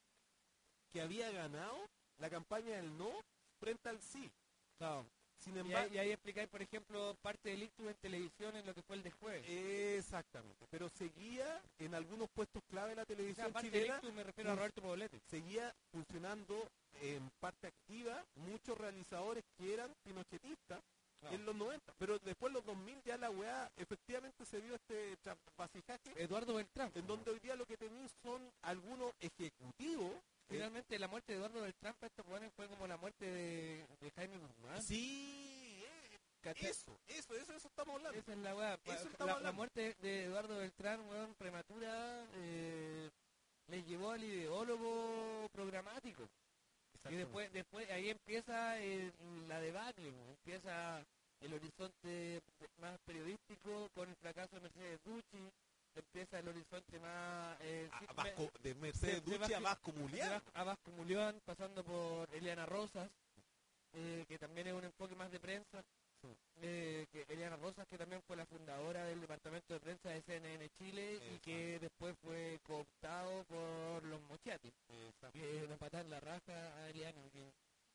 Speaker 2: que había ganado la campaña del no frente al sí.
Speaker 3: Claro.
Speaker 2: Sin
Speaker 3: Y
Speaker 2: embargo,
Speaker 3: ahí, y ahí explicáis, por ejemplo, parte del ictus en televisión en lo que fue el después.
Speaker 2: exactamente, pero seguía en algunos puestos clave de la
Speaker 3: O sea,
Speaker 2: televisión
Speaker 3: parte del
Speaker 2: chilena,
Speaker 3: ictus me refiero a Roberto Poblete.
Speaker 2: seguía funcionando en parte activa muchos realizadores que eran pinochetistas
Speaker 3: Claro.
Speaker 2: en los noventa, pero después en los dos mil ya la weá efectivamente se dio este vasijaje
Speaker 3: Eduardo Beltrán.
Speaker 2: en donde hoy día lo que tenéis son algunos ejecutivos. eh,
Speaker 3: Finalmente la muerte de Eduardo Beltrán para estos jóvenes fue como la muerte de, de Jaime Guzmán.
Speaker 2: sí, eh,
Speaker 3: ¿Cachai?
Speaker 2: eso, eso, eso, eso estamos hablando.
Speaker 3: Esa es la weá. Pa-
Speaker 2: Eso estamos
Speaker 3: La, la
Speaker 2: hablando.
Speaker 3: muerte de Eduardo Beltrán, weón, prematura, eh, les llevó al ideólogo programático. Y después, después ahí empieza eh, la debacle, weón. Empieza el horizonte más periodístico con el fracaso de Mercedes Ducci, empieza el horizonte más... eh,
Speaker 2: A-
Speaker 3: sí,
Speaker 2: a
Speaker 3: me-
Speaker 2: Vasco- de Mercedes
Speaker 3: de- de
Speaker 2: Ducci a
Speaker 3: Vasco-
Speaker 2: Vasco
Speaker 3: de
Speaker 2: Mulián.
Speaker 3: Vasco- a Vasco Mulián, pasando por Eliana Rosas, eh, que también es un enfoque más de prensa. Eh, que Eliana Rosas, que también fue la fundadora del departamento de prensa de C N N Chile y
Speaker 2: Exacto.
Speaker 3: que después fue cooptado por los Mochiati, que le pataron la raja a Eliana. Que,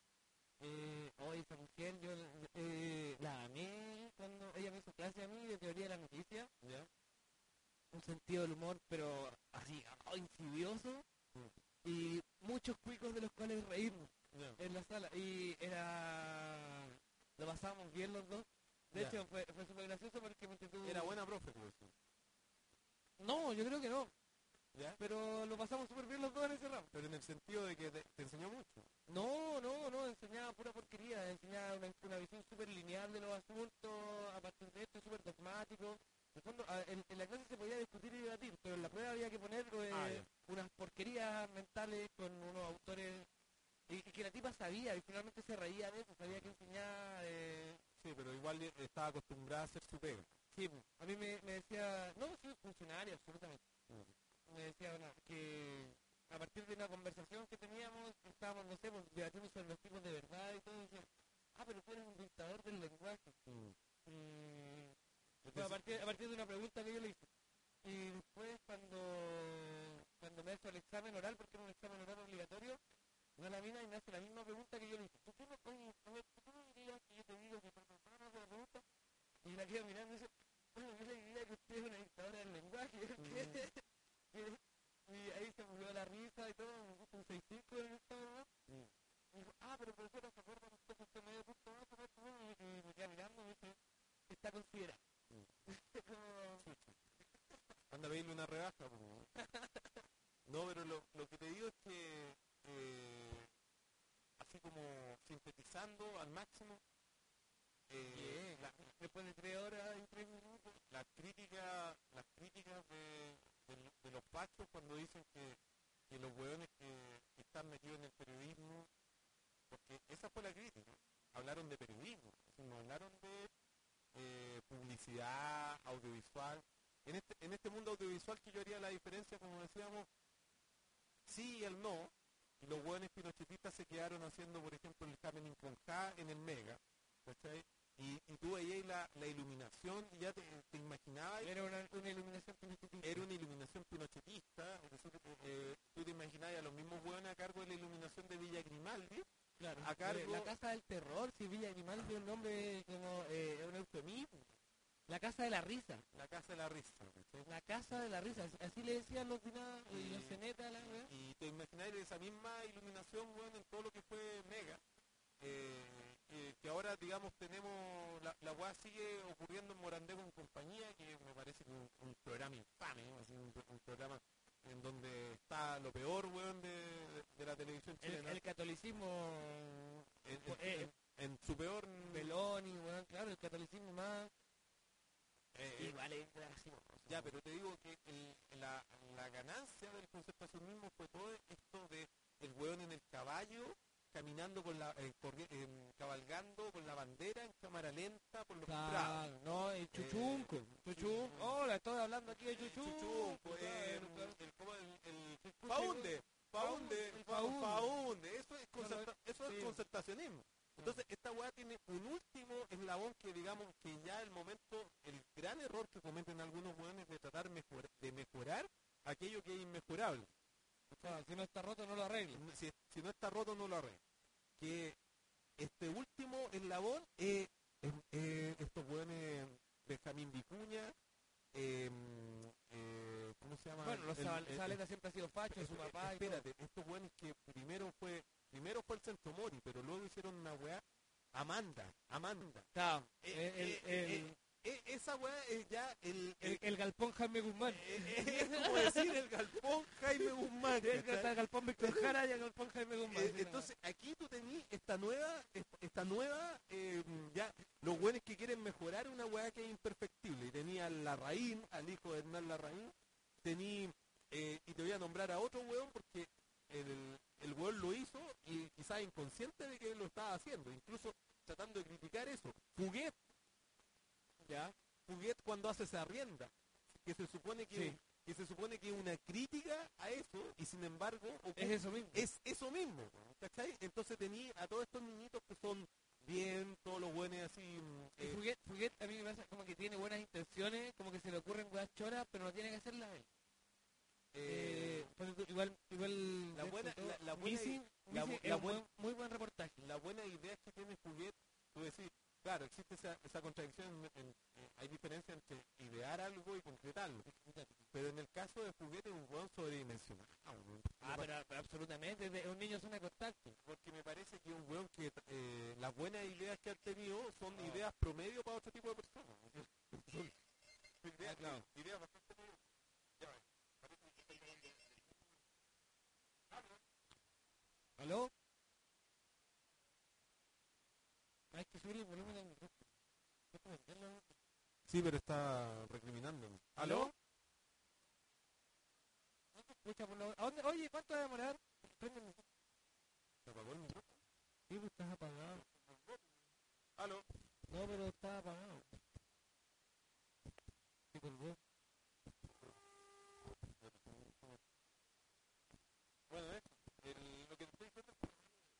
Speaker 3: eh, hoy esa mujer, yo eh, la amé cuando ella me hizo clase a mí de teoría de la noticia.
Speaker 2: ¿Ya?
Speaker 3: Un sentido del humor, pero así, oh, insidioso, y muchos cuicos de los cuales reírnos
Speaker 2: Ya.
Speaker 3: en la sala, y era... lo pasábamos bien los dos. De
Speaker 2: Ya.
Speaker 3: hecho, fue, fue súper gracioso porque me tuvo...
Speaker 2: Era buena profe, pues.
Speaker 3: No, yo creo que no,
Speaker 2: ¿Ya?
Speaker 3: pero lo pasamos súper bien los dos en ese ramo.
Speaker 2: Pero en el sentido de que te, te enseñó mucho.
Speaker 3: No, no, no, enseñaba pura porquería, enseñaba una, una visión súper lineal de los asuntos, a partir de esto súper dogmático. En, el fondo, a- en, en la clase se podía discutir y debatir, pero en la prueba había que poner eh,
Speaker 2: Ah, ya.
Speaker 3: unas porquerías mentales con unos autores, y, y que la tipa sabía, y finalmente se reía de eso, sabía que enseñaba... Eh,
Speaker 2: Sí, pero igual eh, estaba acostumbrada a hacer su pega.
Speaker 3: sí, a mí me, me decía, no, soy funcionario, absolutamente. Me decía bueno, que a partir de una conversación que teníamos, estábamos, no sé, pues, debatiendo sobre los tipos de verdad y todo, y decía, ah, pero tú eres un dictador del lenguaje. Y fue a partir, a partir de una pregunta que yo le hice. Y después cuando, cuando me hizo el examen oral, porque era un examen oral obligatorio, va la mina y me hace la misma pregunta que yo le hice. ¿Tú qué me, oye, a ver, ¿tú qué me dirías que yo te digo que por favor no hagas la pregunta? Y la quedo mirando y dice, bueno, yo le diría que usted es una dictadora del lenguaje. Y ahí se murió la risa y todo, me puso un seis cinco en el examen, ¿no? Y dijo, ah, pero profesora, ¿se acuerdan usted que usted medio punto más? Y y me queda mirando y me dice, está considerado. Como,
Speaker 2: Anda a pedirle una rebaja. po. No, pero lo, lo que te digo es que, eh, así como sintetizando al máximo, eh,
Speaker 3: bien,
Speaker 2: la-
Speaker 3: después de tres horas y tres minutos.
Speaker 2: las críticas, las críticas de, de- de los pachos cuando dicen que, que los hueones que, que están metidos en el periodismo, porque esa fue la crítica, hablaron de periodismo, no hablaron de eh, publicidad, audiovisual. En este, en este mundo audiovisual que yo haría la diferencia, como decíamos, sí y el no, y los hueones pinochetistas se quedaron haciendo, por ejemplo, el happening con K en el Mega, ¿cachai? Y, y tú veías la, la iluminación y ya te, te imaginabas,
Speaker 3: Era una, una iluminación pinochetista.
Speaker 2: era una iluminación pinochetista, es decir, eh, tú te imaginabas a los mismos hueones a cargo de la iluminación de Villa Grimaldi,
Speaker 3: Claro,
Speaker 2: a cargo-
Speaker 3: eh, la Casa del Terror, si Villa Animal tiene un nombre como eh, un eufemismo. La Casa de la Risa.
Speaker 2: la Casa de la Risa, ¿cachai?
Speaker 3: La Casa de la Risa, así- así le decían los dinados y
Speaker 2: Y-
Speaker 3: los cenetas, la weá.
Speaker 2: Y te imagináis esa misma iluminación, bueno, en todo lo que fue Mega, eh, eh, que ahora mientras, digamos, tenemos, la, la weá sigue ocurriendo en Morandé con compañía, que me parece que un, un programa infame, ¿no? Así, un, un programa en donde está lo peor, weón, de, de, de la televisión
Speaker 3: El,
Speaker 2: chilena.
Speaker 3: el catolicismo
Speaker 2: en, en-
Speaker 3: eh,
Speaker 2: en- en su peor...
Speaker 3: Beloni, weón, claro, el catolicismo más
Speaker 2: eh,
Speaker 3: igual es gracioso.
Speaker 2: Ya, pero te digo que el- la, la ganancia del concertacionismo fue todo esto de el weón en el caballo, caminando con la, eh, corri- em, cabalgando con la bandera en cámara lenta por los prados.
Speaker 3: Claro, no, el chuchunco, chuchunco. Hola, estoy hablando aquí de chuchunco.
Speaker 2: Chuchunco, em,
Speaker 3: claro, claro.
Speaker 2: el, ¿cómo el, el
Speaker 3: Escuche,
Speaker 2: Faunde, Faunde,
Speaker 3: el
Speaker 2: Fa-
Speaker 3: Faunde.
Speaker 2: Faunde, eso es, concerta- eso es
Speaker 3: sí.
Speaker 2: concertacionismo. Entonces, esta weá tiene un último eslabón que digamos que ya el momento, el gran error que cometen algunos weones de tratar mejor, de mejorar aquello que es inmejorable.
Speaker 3: Claro, si no está roto, no lo arregle.
Speaker 2: Si, si no está roto, no lo arregla. Que este último eslabón es, es- es estos weones Benjamín Vicuña, eh, eh, ¿cómo se llama?
Speaker 3: Bueno, los
Speaker 2: El-
Speaker 3: Zabal-
Speaker 2: el-
Speaker 3: Zabaleta siempre ha sido facho, su papá y todo.
Speaker 2: Espérate, estos weones que primero fue primero fue el Centro Mori, pero luego hicieron una weá, Amanda, Amanda.
Speaker 3: Claro,
Speaker 2: Eh,
Speaker 3: el, el,
Speaker 2: eh,
Speaker 3: el,
Speaker 2: eh, eh, esa weá es ya el,
Speaker 3: el,
Speaker 2: el-
Speaker 3: el galpón Jaime Guzmán.
Speaker 2: eh, es como decir el galpón Jaime Guzmán.
Speaker 3: El,
Speaker 2: ¿cachai?
Speaker 3: el galpón Víctor Jara y el galpón Jaime Guzmán.
Speaker 2: Eh,
Speaker 3: sí,
Speaker 2: entonces aquí tú tenés esta nueva, esta, esta nueva, eh, ya, los buenos que quieren mejorar una weá que es imperfectible. Y tenía al Larraín, al hijo de Hernán Larraín, tení, eh, y te voy a nombrar a otro weón porque el, el weón lo hizo y quizás inconsciente de que lo estaba haciendo, incluso tratando de criticar eso. Fuguet, ya, Fuguet cuando hace esa rienda, que se supone que,
Speaker 3: Sí.
Speaker 2: que se supone que es una crítica a eso y sin embargo
Speaker 3: Es
Speaker 2: ocupa-
Speaker 3: eso mismo.
Speaker 2: es eso mismo, ¿cachai? Entonces tenía a todos estos niñitos que son bien, todos los buenos así... mm,
Speaker 3: Y
Speaker 2: eh,
Speaker 3: Fuguet, Fuguet a mí me pasa como que tiene buenas intenciones, como que se le ocurren weas choras, pero no tiene que hacerlas él.
Speaker 2: eh,
Speaker 3: Eh, porque tú- igual, igual
Speaker 2: la
Speaker 3: dentro
Speaker 2: buena-
Speaker 3: de todo,
Speaker 2: la- la buena
Speaker 3: Missing-
Speaker 2: y- la
Speaker 3: Missing
Speaker 2: bu- la
Speaker 3: es un
Speaker 2: buen-
Speaker 3: buen- muy buen reportaje.
Speaker 2: las buenas ideas que tiene Fuguet, tú decís, claro, existe esa, esa contradicción, en- en- eh, hay diferencia entre idear algo y concretarlo, pero en el caso de Fuguet es un hueón sobredimensionado, weón.
Speaker 3: Ah, pero, pero absolutamente, es de- es un niño zona de contacto.
Speaker 2: Porque me parece que es un hueón que eh, las buenas ideas que ha tenido son
Speaker 3: Ah.
Speaker 2: ideas promedio para otro tipo de personas. Son ideas,
Speaker 3: Ah, claro.
Speaker 2: ideas bastante... Ya ves, parece que está ahí.
Speaker 3: ¿Aló? Hay que subir el volumen del micrófono. Hay que meterlo.
Speaker 2: Sí, pero está recriminándome.
Speaker 3: ¿Aló?
Speaker 2: ¿Aló?
Speaker 3: No se escucha por la... ¿A dónde? Oye, ¿cuánto va a demorar? Prende el micrófono.
Speaker 2: ¿Se apagó el micrófono?
Speaker 3: Sí, pues estás apagado.
Speaker 2: ¿Aló?
Speaker 3: No, pero está apagado. Se colgó.
Speaker 2: Bueno, eh, el- lo que te estoy diciendo es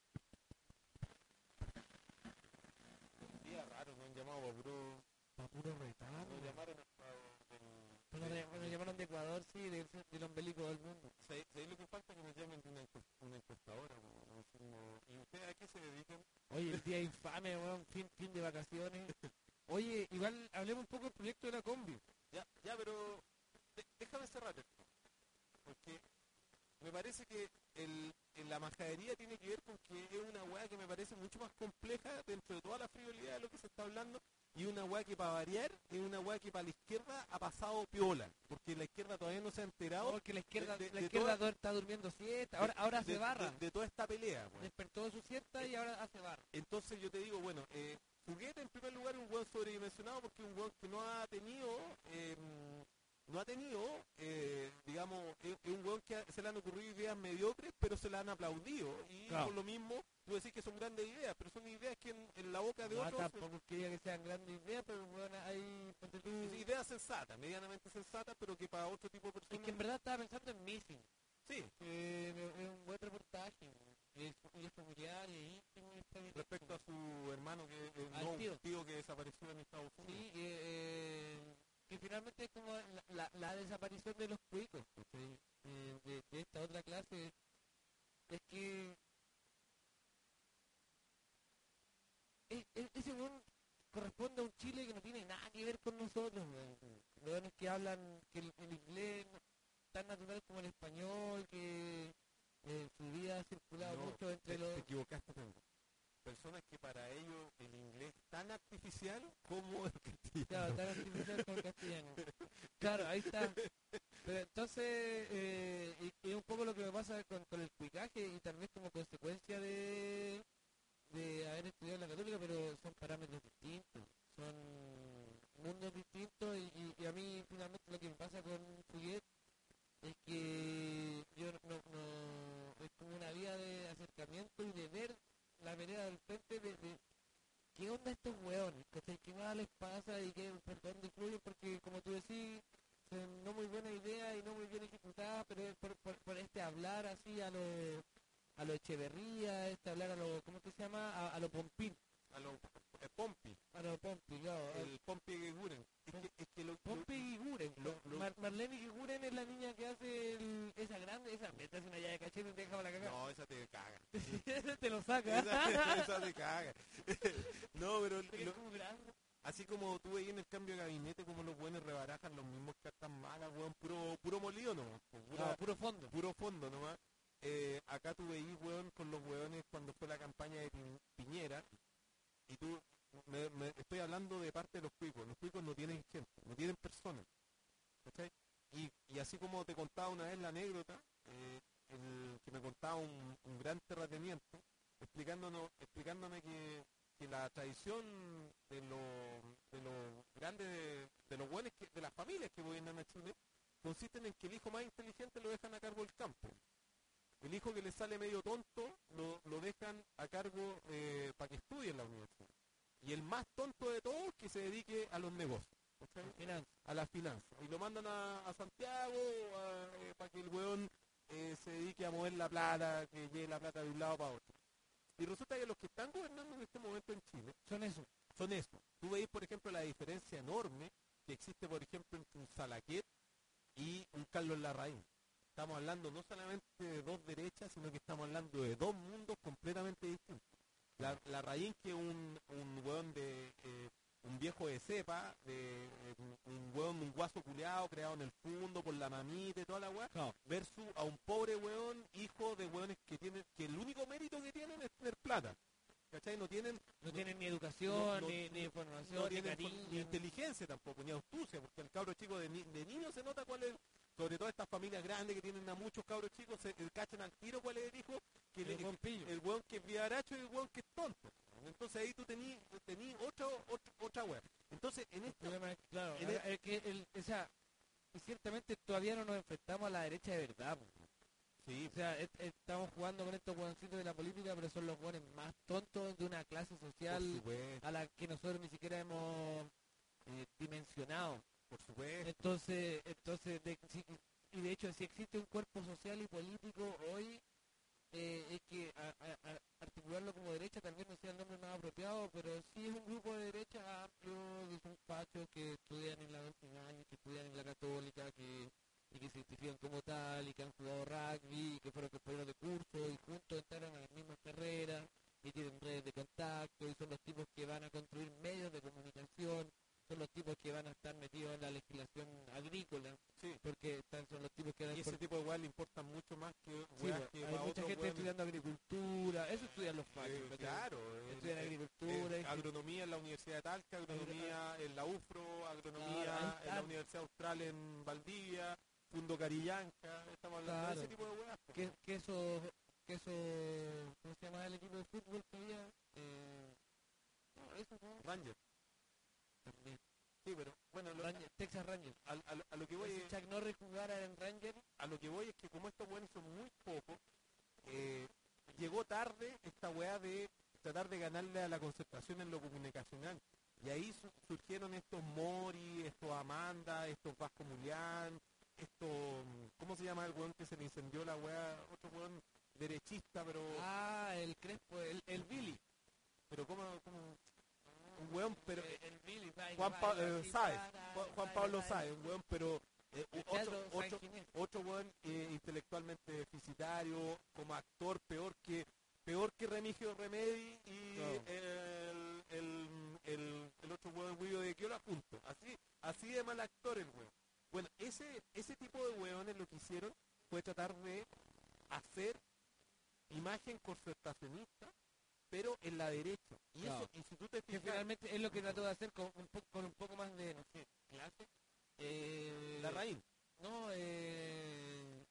Speaker 2: que un día raro, nos han llamado a bro,
Speaker 3: Está puro retardo.
Speaker 2: nos llamaron hasta del...
Speaker 3: Bueno,
Speaker 2: del-
Speaker 3: de- bueno, llamaron de Ecuador, sí, del, del ombelico del mundo.
Speaker 2: ¿Sabéis sabéis lo que falta? Que nos llamen de una, encuest- una encuestadora. weón, así como, ¿y ustedes a qué se dedican?
Speaker 3: Oye, el día infame, weón, fin, fin de vacaciones. Oye, igual hablemos un poco del proyecto de la combi.
Speaker 2: Ya, ya, pero de- déjame cerrar esto. Porque me parece que el, el- la majadería tiene que ver con que es una weá que me parece mucho más compleja dentro de toda la frivolidad de lo que se está hablando. Y una weá que para variar es una weá que para la izquierda ha pasado piola. Porque la izquierda todavía no se ha enterado
Speaker 3: Porque la izquierda,
Speaker 2: de- de-
Speaker 3: la
Speaker 2: de
Speaker 3: izquierda
Speaker 2: toda-
Speaker 3: está durmiendo siesta. Ahora, ahora
Speaker 2: de,
Speaker 3: hace barra.
Speaker 2: de- de toda esta pelea. weón.
Speaker 3: Despertó de su siesta y ahora hace barra.
Speaker 2: Entonces yo te digo, bueno, eh, Fuguete en primer lugar es un weón sobredimensionado porque es un weón que no ha tenido, eh, no ha tenido, eh, digamos, es, es un weón que ha- se le han ocurrido ideas mediocres, pero se le han aplaudido. Y
Speaker 3: Claro.
Speaker 2: por lo mismo, tú decís que son grandes ideas, pero son ideas que en, en la boca de
Speaker 3: No,
Speaker 2: otros...
Speaker 3: tampoco es que diga que sean grandes ideas, pero bueno, hay... ponte tú-
Speaker 2: son ideas sensatas, medianamente sensatas, pero que para otro tipo de
Speaker 3: Es
Speaker 2: personas...
Speaker 3: que en verdad estaba pensando en Missing.
Speaker 2: Sí,
Speaker 3: que es un buen reportaje. Y es, y es familiar y es íntimo. Y está bien.
Speaker 2: respecto a su hermano, que eh,
Speaker 3: Al
Speaker 2: no,
Speaker 3: tío.
Speaker 2: un tío que desapareció en Estados Unidos.
Speaker 3: Sí, eh, que finalmente es como la, la, la desaparición de los cuicos, ¿cachai? Eh, de, de esta otra clase. Es que es- es- ese weón corresponde a un Chile que no tiene nada que ver con nosotros, weón. Los weones que hablan que el, el inglés no- tan natural como el español, que eh, su vida ha circulado
Speaker 2: No,
Speaker 3: mucho entre
Speaker 2: te,
Speaker 3: los...
Speaker 2: te equivocaste, Pedro. Personas que para ellos el inglés artificial como el castellano.
Speaker 3: Claro, tan artificial como el castellano. Claro, ahí está. Pero entonces, eh, y, y un poco lo que me pasa con, con el cuicaje y tal vez como consecuencia de, de haber estudiado en la católica, pero son parámetros distintos, son mundos distintos y, y, y a mí finalmente lo que me pasa con Fouquet es que yo no, no, es como una vía de acercamiento y de ver la vereda del frente de, de qué onda estos hueones, ¿cachai? ¿Qué nada les pasa y qué, por dónde influyen? Porque como tú decís, son no muy buena idea y no muy bien ejecutada, pero es por, por, por este hablar así a lo, a lo Echeverría, este hablar a lo, ¿cómo que se llama? A, a lo Pompín.
Speaker 2: A lo eh, Pompi,
Speaker 3: A lo Pompi, claro.
Speaker 2: el Pompi Guiguren. Es que, es que lo,
Speaker 3: Pompi
Speaker 2: lo-
Speaker 3: Guiguren.
Speaker 2: lo- lo-
Speaker 3: Mar, Marlene Guiguren es la niña que hace el, esa grande, esa meta es una llave de cachete y te deja la cagada.
Speaker 2: No, esa te caga.
Speaker 3: Te lo saca.
Speaker 2: esa, esa te caga. No, pero
Speaker 3: Porque es
Speaker 2: lo-
Speaker 3: como grande.
Speaker 2: así como tú veías en el cambio de gabinete como los buenos rebarajan los mismos cartas malas, weón, puro, puro molido nomás, pues, pura-
Speaker 3: No, puro fondo.
Speaker 2: puro fondo nomás. Eh, acá tú veís, weón, con los weones cuando fue la campaña de Pi- Piñera, y tú, me, me- estoy hablando de parte de los cuicos, los cuicos no tienen gente, no tienen personas, ¿cachai? Y, y así como te contaba una vez la anécdota, eh, el, que me contaba un, un gran terrateniente, explicándonos, explicándome que, que la tradición de los de los grandes, de, de los buenos, que, de las familias que gobiernan a Chile, consisten en que el hijo más inteligente lo dejan a cargo del campo. El hijo que le sale medio tonto lo, lo dejan a cargo eh, para que estudie en la universidad. Y el más tonto de todos que se dedique a los negocios, ¿cachai?
Speaker 3: Finanzas.
Speaker 2: A las finanzas. Y lo mandan a, a Santiago a, eh, para que el weón eh, se dedique a mover la plata, que lleve la plata de un lado para otro. Y resulta que los que están gobernando en este momento en Chile
Speaker 3: Son eso.
Speaker 2: son eso. Tú veis, por ejemplo, la diferencia enorme que existe, por ejemplo, entre un Salaquet y un Carlos Larraín. Estamos hablando no solamente de dos derechas, sino que estamos hablando de dos mundos completamente distintos. La, Larraín, que es un, un weón de... eh, un viejo de cepa, de, eh, un, un weón, un guaso culeado creado en el fondo por la mamita y toda la weá,
Speaker 3: No.
Speaker 2: versus a un pobre weón, hijo de weones que tienen, que el único mérito que tienen es tener plata. ¿Cachai? No tienen,
Speaker 3: No tienen ni educación,
Speaker 2: no- no-
Speaker 3: ni, ni información,
Speaker 2: no
Speaker 3: ni
Speaker 2: tienen
Speaker 3: cariño.
Speaker 2: ni inteligencia tampoco, ni astucia, porque el cabro chico de, ni- de niño se nota cuál es, sobre todo estas familias grandes que tienen a muchos cabros chicos, se eh, cachan al tiro cuál es el hijo, que le-
Speaker 3: El buen pillo.
Speaker 2: el weón que es vivaracho y el weón que es tonto. Entonces ahí tú tení, tení otro, otro, otra weá. Entonces en
Speaker 3: El
Speaker 2: este,
Speaker 3: problema es, claro,
Speaker 2: en
Speaker 3: acá- es que el, o sea, y ciertamente todavía no nos enfrentamos a la derecha de verdad. Po.
Speaker 2: sí,
Speaker 3: O sea, es- estamos jugando con estos hueoncitos de la política, pero son los hueones más tontos de una clase
Speaker 2: por
Speaker 3: social
Speaker 2: supuesto,
Speaker 3: a la que nosotros ni siquiera hemos eh, dimensionado.
Speaker 2: por supuesto.
Speaker 3: Entonces, entonces de- si- y de hecho, si existe un cuerpo social y político hoy, eh, es que a- a- a- articularlo como derecha tal vez no sea el nombre más apropiado, pero sí es un grupo de derecha amplio, que son fachos que estudian en la Años, que estudian en la Católica, que y que se identifican como tal, y que han jugado rugby, y que fueron compañeros de curso, y juntos entraron a las mismas carreras, y tienen redes de contacto, y son los tipos que van a construir medios de comunicación, son los tipos que van a estar metidos en la legislación agrícola,
Speaker 2: Sí.
Speaker 3: porque están, son los tipos que van a
Speaker 2: Y ese tipo de weas le importan mucho más que
Speaker 3: Sí,
Speaker 2: weas
Speaker 3: pues,
Speaker 2: que
Speaker 3: hay
Speaker 2: para
Speaker 3: mucha
Speaker 2: otros
Speaker 3: gente
Speaker 2: weones.
Speaker 3: estudiando agricultura, eso estudian los fachos.
Speaker 2: Eh,
Speaker 3: ¿cachai?
Speaker 2: claro,
Speaker 3: Estudian
Speaker 2: eh,
Speaker 3: agricultura,
Speaker 2: eh,
Speaker 3: y-
Speaker 2: agronomía en la Universidad de Talca, agronomía en la UFRO, agronomía
Speaker 3: Claro, ahí
Speaker 2: en la
Speaker 3: están.
Speaker 2: Universidad Austral en Valdivia, Fundo Carillanca, estamos hablando
Speaker 3: Claro.
Speaker 2: de ese tipo de weas. po.
Speaker 3: que, que eso, que eso, ¿cómo se llama el equipo de fútbol que había? Eh, no, eso no,
Speaker 2: Ranger,
Speaker 3: también.
Speaker 2: sí, pero bueno, lo-
Speaker 3: Ranger- Texas Rangers.
Speaker 2: a, a- a lo que voy
Speaker 3: Si
Speaker 2: es,
Speaker 3: Chuck Norris jugara en Rangers,
Speaker 2: a lo que voy es que como estos buenos son muy pocos, eh, llegó tarde esta weá de tratar de ganarle a la concertación en lo comunicacional. Y ahí su- surgieron estos Mori, estos Amanda, estos Vasco Mulián, estos, ¿cómo se llama el weón que se le incendió la weá? Otro weón derechista, pero,
Speaker 3: ah, el Crespo, el, el Billy.
Speaker 2: pero ¿cómo, cómo? Un weón, pero,
Speaker 3: el, el Billy, baila,
Speaker 2: Juan Pa-
Speaker 3: baila,
Speaker 2: eh,
Speaker 3: así,
Speaker 2: Sáez,
Speaker 3: para,
Speaker 2: Juan, Juan
Speaker 3: baila,
Speaker 2: Pablo
Speaker 3: baila.
Speaker 2: Sáez, un weón, pero eh,
Speaker 3: El
Speaker 2: otro,
Speaker 3: Teatro
Speaker 2: otro,
Speaker 3: San Ginés.
Speaker 2: otro weón eh, intelectualmente deficitario, como actor peor que peor que Remigio Remedi y
Speaker 3: Claro.
Speaker 2: el, el, el, el otro weón Guido de Quiola juntos. Así, así de mal actor el weón. Bueno, ese, ese tipo de weones lo que hicieron fue tratar de hacer imagen concertacionista pero en la derecha. Y
Speaker 3: Claro.
Speaker 2: eso, y si tú te
Speaker 3: Que
Speaker 2: fijas,
Speaker 3: finalmente es lo que trató de hacer con un, po- con un poco más de, no sé, clase. Eh,
Speaker 2: la raíz
Speaker 3: No, eh,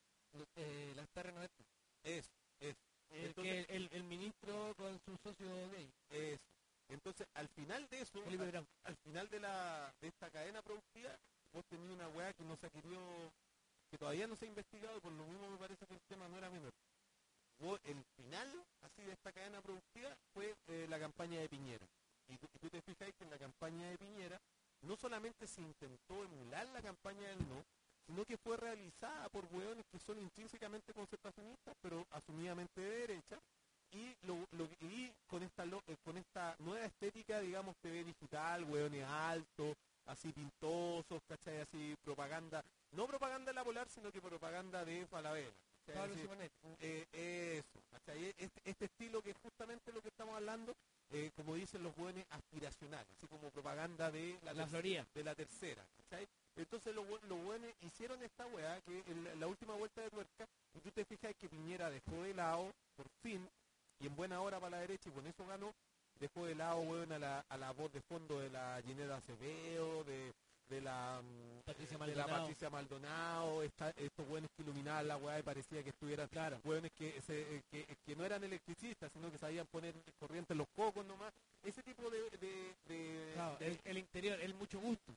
Speaker 3: eh, las terrenos
Speaker 2: es, es,
Speaker 3: el,
Speaker 2: Entonces-
Speaker 3: que el, el ministro con su socio gay,
Speaker 2: es. Entonces, al final de eso,
Speaker 3: Felipe
Speaker 2: al,
Speaker 3: Brown.
Speaker 2: al final de la de esta cadena productiva, vos tenías una weá que no se ha querido, que todavía no se ha investigado, y por lo mismo me parece que el tema no era menor. Vos, el final, así, de esta cadena productiva fue eh, la campaña de Piñera. Y tú, y tú te fijas que en la campaña de Piñera no solamente se intentó emular la campaña del no, sino que fue realizada por hueones que son intrínsecamente concertacionistas, pero asumidamente de derecha, y, lo, lo- y con, esta, lo- eh, con esta nueva estética, digamos, T V digital, hueones altos, así pintosos, ¿cachai? Así propaganda, no propaganda de la Polar, sino que propaganda de Falabella. ¿cachai?
Speaker 3: Pablo
Speaker 2: Así,
Speaker 3: Simonetti.
Speaker 2: eh, eso, ¿cachai? Este, este estilo que es justamente lo que estamos hablando, eh, como dicen los hueones, aspiracional, así como propaganda de la,
Speaker 3: La
Speaker 2: ter-
Speaker 3: Florida.
Speaker 2: de la tercera, ¿cachai? Entonces los hue- los hueones hicieron esta weá, que en la última vuelta de tuerca, y tú te fijas que Piñera dejó de lado, por fin, y en buena hora para la derecha, y con eso ganó, dejó de lado, weón, a la, a la voz de fondo de la Ginebra Acevedo, de, de la mm,
Speaker 3: Patricia
Speaker 2: de la
Speaker 3: Maldonado.
Speaker 2: Patricia Maldonado, esta- estos hueones que iluminaban la weá y parecía que estuvieran, claro, hueones que, se- eh, que, que no eran electricistas, sino que sabían poner corriente en los cocos nomás, ese tipo de... de, de-
Speaker 3: Claro,
Speaker 2: de-
Speaker 3: el, el interior, el mucho gusto.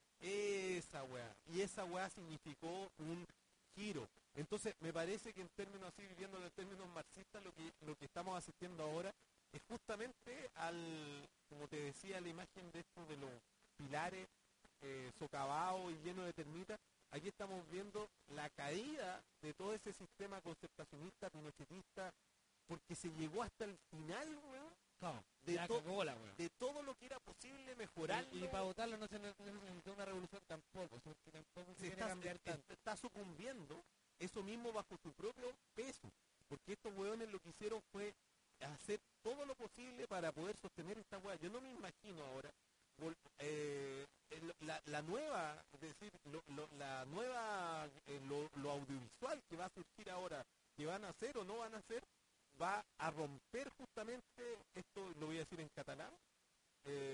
Speaker 2: esa weá. Y esa weá significó un giro. Entonces, me parece que en términos así, viviendo en términos marxistas, lo que, lo que estamos asistiendo ahora es justamente al, como te decía, la imagen de estos de los pilares eh, socavados y llenos de termitas. Aquí estamos viendo la caída de todo ese sistema concertacionista, pinochetista, porque se llegó hasta el final, weón,
Speaker 3: Claro,
Speaker 2: de,
Speaker 3: ya
Speaker 2: to-
Speaker 3: cagó la wea.
Speaker 2: de todo lo que era posible mejorar.
Speaker 3: Y, y para votarlo no se ne- no se necesitó una revolución tampoco, o sea, que tampoco se
Speaker 2: se
Speaker 3: quiere
Speaker 2: está,
Speaker 3: cambiar
Speaker 2: es-
Speaker 3: tanto.
Speaker 2: está sucumbiendo eso mismo bajo su propio peso, porque estos hueones lo que hicieron fue hacer todo lo posible para poder sostener esta hueá. Yo no me imagino ahora vol- eh, el- la, la nueva, es decir, lo- lo- la nueva, eh, lo, lo audiovisual que va a surgir ahora, que van a hacer o no van a hacer, va a romper justamente, esto lo voy a decir en catalán, eh,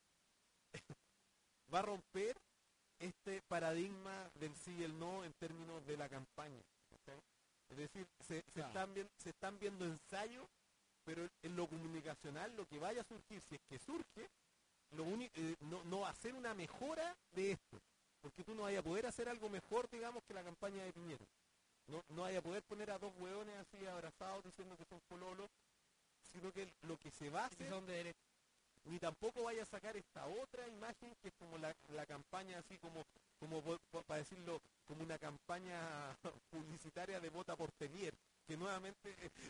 Speaker 2: va a romper este paradigma del sí y el no en términos de la campaña. ¿cachai? Es decir, se, se
Speaker 3: Claro.
Speaker 2: están viendo, se están viendo ensayos, pero en lo comunicacional, lo que vaya a surgir, si es que surge, lo uni- eh, no, no va a ser una mejora de esto. Porque tú no vayas a poder hacer algo mejor, digamos, que la campaña de Piñera. No, no vaya a poder poner a dos hueones así abrazados diciendo que son pololos, sino que lo que se va a
Speaker 3: Y que
Speaker 2: hacer,
Speaker 3: son de derecha.
Speaker 2: ni tampoco vaya a sacar esta otra imagen que es como la, la campaña así como, como po- po- para decirlo, como una campaña publicitaria de vota por Telier, que nuevamente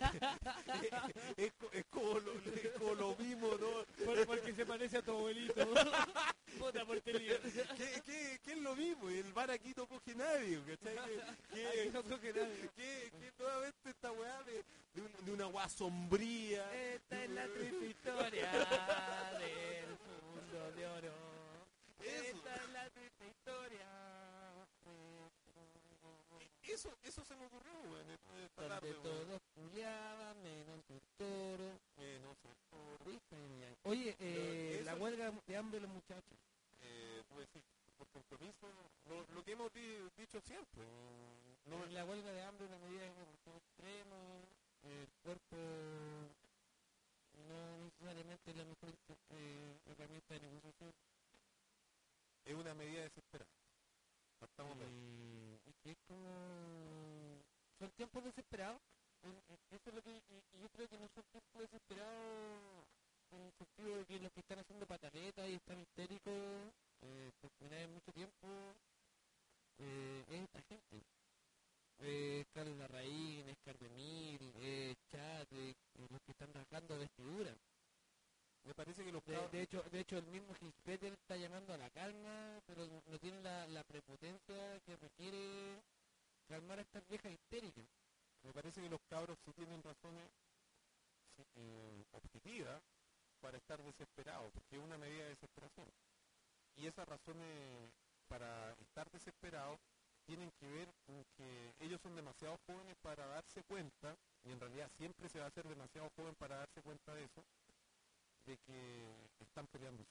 Speaker 2: es, co- es como, lo, es como lo mismo, ¿no?
Speaker 3: Por- porque se parece a tu abuelito. Vota por Telier.
Speaker 2: ¿Qué, qué, qué es lo mismo? Y el bar aquí no coge nadie, ¿cachai? Que,
Speaker 3: Aquí
Speaker 2: que,
Speaker 3: no coge nadie.
Speaker 2: que, que nuevamente esta weá de, de, un- de una weá sombría.
Speaker 3: Esta es la triste historia del mundo de oro.
Speaker 2: Eso.
Speaker 3: Esta es la triste historia.
Speaker 2: Eso, eso se me ocurrió, weón, esta
Speaker 3: Donde
Speaker 2: tarde, weón.
Speaker 3: todos culiaban menos el toro.
Speaker 2: Eh, no sé.
Speaker 3: ¿Viste? Oye, eh,
Speaker 2: Pero
Speaker 3: la
Speaker 2: eso-
Speaker 3: huelga de hambre de los muchachos.
Speaker 2: Eh, pues sí, por compromiso, lo, lo que hemos di- dicho siempre. eh, No,
Speaker 3: La huelga de hambre es una medida de evolución extrema. El cuerpo no necesariamente es la mejor eh, herramienta de negociación.
Speaker 2: es una medida desesperada. Partamos de ahí.
Speaker 3: Y, y que es como... Son tiempos desesperados. En- en- Eso es lo que... Y, y yo creo que no son tiempos desesperados en el sentido de que los que están haciendo pataletas y están histéricos eh, por primera vez en mucho tiempo eh, es esta gente. Eh, es Carlos Larraín, es Cardemil, es Chat, eh, los que están rasgando vestiduras.
Speaker 2: Me parece que los
Speaker 3: De,
Speaker 2: cabros-
Speaker 3: de hecho, de hecho, el mismo Gispeter está llamando a la calma, pero no no tiene la, la prepotencia que requiere calmar a estas viejas histéricas.
Speaker 2: me parece que los cabros sí tienen razones sí, eh, objetivas para estar desesperados, porque es una medida de desesperación. Y esas razones para estar desesperados tienen que ver con que ellos son demasiado jóvenes para darse cuenta, y en realidad siempre se va a ser demasiado joven para darse cuenta de eso,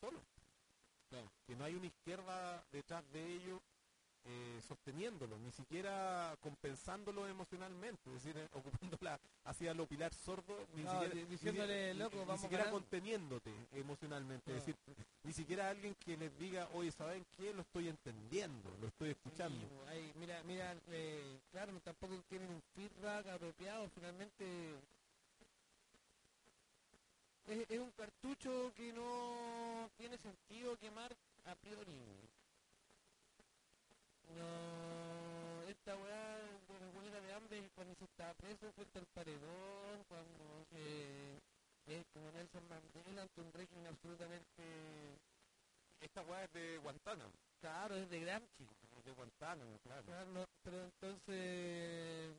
Speaker 2: solos.
Speaker 3: Claro.
Speaker 2: Que no hay una izquierda detrás de ellos eh, sosteniéndolo, ni siquiera compensándolo emocionalmente, es decir, eh, ocupándola hacia lo Pilar Sordo, ni
Speaker 1: No,
Speaker 2: siquiera,
Speaker 1: di- diciéndole,
Speaker 2: ni,
Speaker 1: loco,
Speaker 2: ni
Speaker 1: vamos
Speaker 2: siquiera
Speaker 1: ganando.
Speaker 2: conteniéndote emocionalmente,
Speaker 1: No.
Speaker 2: es decir, ni siquiera alguien que les diga, oye, ¿saben qué? Lo estoy entendiendo, lo estoy escuchando.
Speaker 3: Sí, pues, ahí, mira, mira, eh, claro, tampoco tienen un feedback apropiado, finalmente es, es un cartucho que no tiene sentido quemar a priori. No, esta weá de la huelga de hambre cuando se estaba preso frente al paredón, cuando eh, es como Nelson Mandela ante un régimen absolutamente
Speaker 2: Esta weá es de Guantánamo,
Speaker 3: claro, es de Gramsci.
Speaker 2: es de Guantánamo, claro.
Speaker 3: Claro, no, pero entonces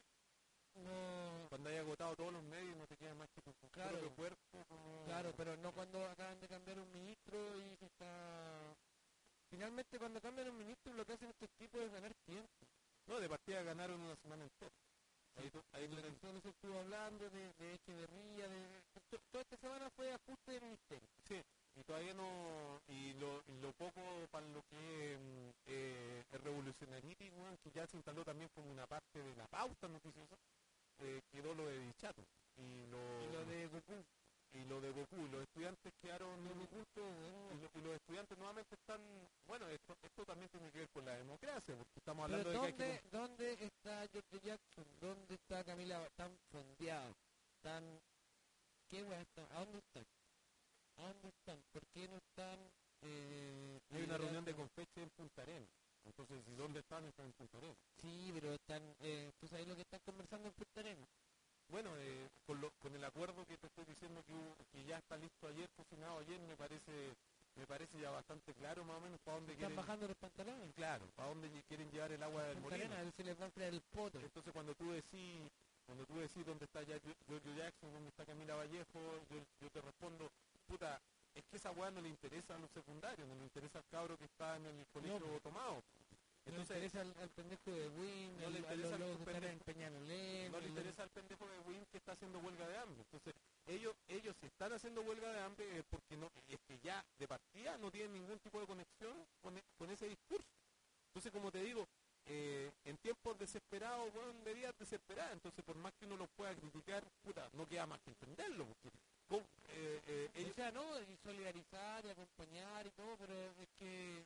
Speaker 3: no,
Speaker 2: Cuando hay agotado todos los medios no te queda más que tu
Speaker 3: Claro.
Speaker 2: propio cuerpo. Como...
Speaker 3: claro, pero no cuando acaban de cambiar un ministro y se está finalmente cuando cambian un ministro lo que hacen estos tipos es ganar tiempo.
Speaker 2: No, de partida ganaron una semana entera. Ahí, tú- ahí
Speaker 3: Lo
Speaker 2: tú
Speaker 3: que
Speaker 2: tenés-
Speaker 3: solo se estuvo hablando de, de Echeverría, de to- toda esta semana fue ajuste de ministerio.
Speaker 2: Sí, y todavía no, y lo, y lo poco para lo que mm, eh, es revolucionario, weón, que ya se instaló también como una parte de la pauta noticiosa, eh, quedó lo de Dichato. Y lo,
Speaker 3: Y lo de Goku,
Speaker 2: y lo de Goku, y los estudiantes quedaron,
Speaker 3: lo de Goku,
Speaker 2: y, lo- y los estudiantes nuevamente están, bueno, esto, esto también tiene que ver con la democracia, porque estamos
Speaker 3: pero
Speaker 2: hablando de que hay
Speaker 3: ¿dónde,
Speaker 2: que...
Speaker 3: ¿dónde está George Jackson? ¿Dónde está Camila tan fondeado? Tan... ¿Qué weá están? ¿A dónde están? ¿A dónde están? ¿Por qué no están? Eh,
Speaker 2: Hay una reunión de
Speaker 3: liderando?
Speaker 2: Confeche en Punta Arenas. Entonces, ¿y dónde están? Están en Punta Arenas.
Speaker 3: Sí, pero están... Eh, ¿tú sabes lo que están conversando en Punta Arenas?
Speaker 2: Bueno, eh, con, lo- con el acuerdo que te estoy diciendo que, hubo- que ya está listo ayer, cocinado ayer, me parece me parece ya bastante claro más o menos para dónde
Speaker 3: Están
Speaker 2: quieren,
Speaker 3: bajando los pantalones.
Speaker 2: claro, para dónde lle- quieren llevar el agua del
Speaker 3: Punta
Speaker 2: molino.
Speaker 3: Arenas, se les va a enfriar el poto.
Speaker 2: Entonces cuando tú decís, cuando tú decís dónde está ya Gio- Giorgio Jackson, dónde está Camila Vallejo, yo, yo te respondo, puta, es que esa weá no le interesa a los secundarios, no le interesa al cabro que está en el colegio
Speaker 3: No,
Speaker 2: tomado.
Speaker 3: No le
Speaker 2: Entonces,
Speaker 3: interesa al, al pendejo de Win,
Speaker 2: no le
Speaker 3: al- a
Speaker 2: interesa
Speaker 3: los
Speaker 2: al
Speaker 3: lobos que están
Speaker 2: pendejo-
Speaker 3: en Peñalolén.
Speaker 2: no le interesa al pendejo de Win que está haciendo huelga de hambre. Entonces, ellos, ellos si están haciendo huelga de hambre es porque no, es que ya de partida no tienen ningún tipo de conexión con, e- con ese discurso. Entonces, como te digo, eh, en tiempos desesperados, bueno, medidas desesperadas, entonces por más que uno los pueda criticar, puta, no queda más que entenderlo, porque ¿cómo? Eh, eh,
Speaker 3: O
Speaker 2: ellos,
Speaker 3: sea, no, y solidarizar y acompañar y todo, pero es que...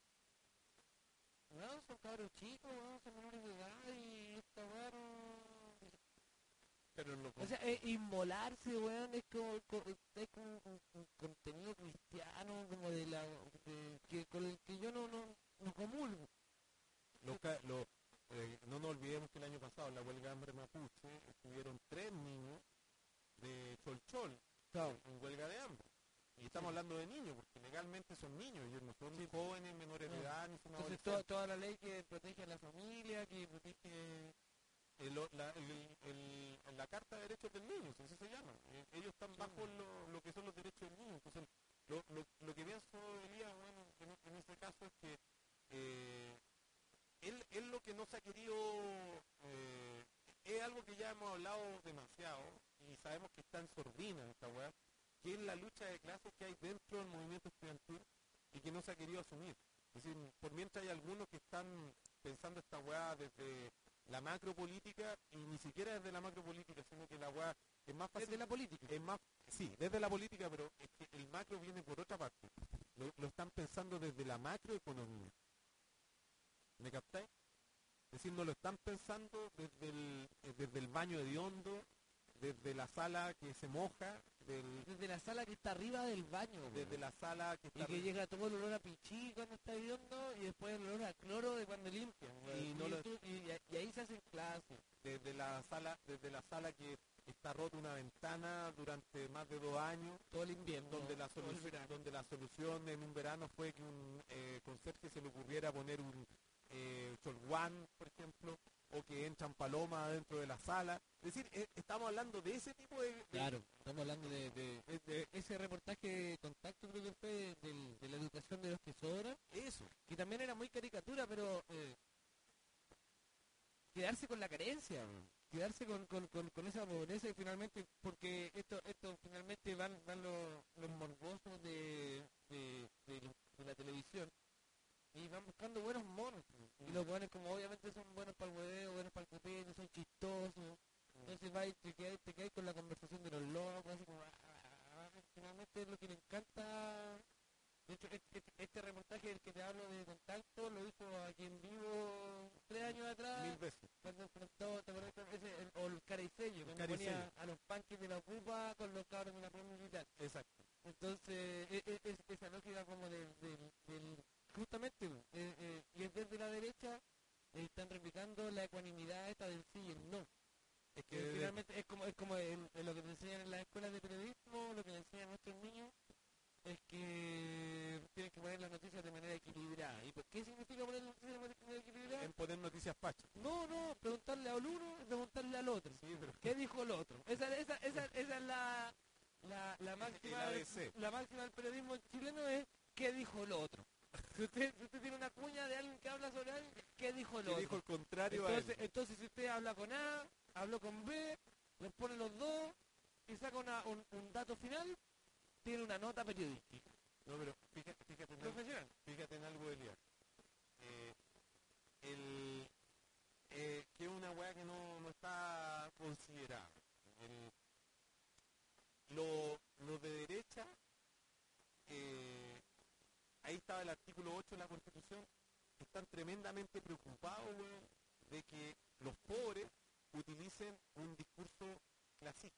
Speaker 3: No, son cabros chicos, no, son menores de edad y esta weá no...
Speaker 2: pero lo
Speaker 3: O sea, eh, inmolarse, weón, es como, co- es como un, un- un contenido cristiano, como de la... de- que, con el que yo no, no, no comulgo.
Speaker 2: Lo ca- lo- eh, no nos olvidemos que el año pasado en la huelga de hambre mapuche estuvieron tres niños de Cholchol en huelga de hambre. Y estamos hablando de niños, porque legalmente son niños, ellos no son
Speaker 3: Sí.
Speaker 2: jóvenes, menores de
Speaker 3: No.
Speaker 2: edad, ni son
Speaker 3: Entonces
Speaker 2: adolescentes.
Speaker 3: to- toda la ley que protege a la familia, que protege...
Speaker 2: El- lo- la, el- el- el- la Carta de Derechos del Niño, así se llama. Eh, ellos están bajo lo, lo que son los derechos del niño. Entonces, lo, lo, lo que pienso, Elías, bueno, en, en este caso es que eh, él, él lo que no se ha querido, eh, es algo que ya hemos hablado demasiado y sabemos que está en sordina esta weá, que es la lucha de clases que hay dentro del movimiento estudiantil y que no se ha querido asumir. Es decir, por mientras hay algunos que están pensando esta weá desde la macropolítica y ni siquiera desde la macropolítica, sino que la weá es más fácil.
Speaker 3: Desde la política.
Speaker 2: Es más, sí, desde la política, pero es que el macro viene por otra parte. Lo, lo están pensando desde la macroeconomía. ¿Me captáis? Es decir, no lo están pensando desde el, eh, desde el baño hediondo, desde la sala que se moja, del-
Speaker 3: Desde la sala que está arriba del baño, weón.
Speaker 2: desde la sala que
Speaker 3: Y
Speaker 2: está...
Speaker 3: que llega todo el olor a pichí cuando está hediondo y después el olor a cloro de cuando limpian. weón.
Speaker 2: Y no lo-
Speaker 3: tú- y, y ahí se hacen clases.
Speaker 2: desde la sala, desde la sala que está rota una ventana durante más de dos años,
Speaker 3: Todo el invierno.
Speaker 2: donde la
Speaker 3: todo el
Speaker 2: solución,
Speaker 3: verano.
Speaker 2: donde la solución en un verano fue que un eh, conserje se le ocurriera poner un eh, cholguán, por ejemplo, o que entran palomas dentro de la sala. Es decir, eh, estamos hablando de ese tipo de... de-
Speaker 3: Claro, estamos hablando de, de-
Speaker 2: de- de-
Speaker 3: ese reportaje de contacto, creo que fue de, del- de la educación de los que sobran,
Speaker 2: eso.
Speaker 3: que también era muy caricatura, pero eh, quedarse con la carencia, weón. Quedarse con, con, con, con esa pobreza y finalmente, porque esto esto finalmente van van los, los morbosos de, y van buscando buenos monos. Y los buenos como obviamente son buenos para el hueveo, buenos para el copete, son chistosos. Entonces va y te quedas, te quedas con la conversación de los locos, así como, ah, finalmente es lo que le encanta. De hecho, este, este- este reportaje del que te hablo de Contacto lo hizo aquí en vivo tres años atrás,
Speaker 2: Mil veces.
Speaker 3: cuando enfrentó, ¿te acuerdas? Ese, el, o el Caricello, cuando
Speaker 2: Caricello.
Speaker 3: ponía a los panques de la Ocupa con los cabros de la Pro Militar.
Speaker 2: Exacto.
Speaker 3: Entonces, e- e- es, esa lógica como del, del, del- justamente, eh, eh, y es desde la derecha, eh, están replicando la ecuanimidad esta del sí y el no.
Speaker 2: Es
Speaker 3: Que
Speaker 2: que
Speaker 3: finalmente es como, es como el- el lo que te enseñan en las escuelas de periodismo, lo que le enseñan a nuestros niños, es que tienen que poner las noticias de manera equilibrada. ¿Y pues, qué significa poner las noticias de manera equilibrada?
Speaker 2: en poner noticias fachas.
Speaker 3: No, no, preguntarle al uno y preguntarle al otro.
Speaker 2: Sí, pero
Speaker 3: ¿Qué dijo el otro? Esa, esa, esa, esa es la, la, la,
Speaker 2: el
Speaker 3: máxima,
Speaker 2: A B C.
Speaker 3: la máxima del periodismo chileno es ¿qué dijo el otro? Si usted, si usted tiene una cuña de alguien que habla sobre alguien, ¿qué dijo el
Speaker 2: que
Speaker 3: otro?
Speaker 2: dijo el contrario a
Speaker 3: Entonces,
Speaker 2: él.
Speaker 3: entonces si usted habla con A, habló con B, los pone los dos y saca una, un, un dato final, tiene una nota periodística.
Speaker 2: No, pero fíjate, fíjate, en algo,
Speaker 3: Profesional.
Speaker 2: fíjate en algo, Elías. Eh, el, eh, que es una weá que no, no está considerada. El- lo, los de derecha, eh, ahí estaba el artículo ocho de la Constitución, están tremendamente preocupados, weón, de que los pobres utilicen un discurso clasista.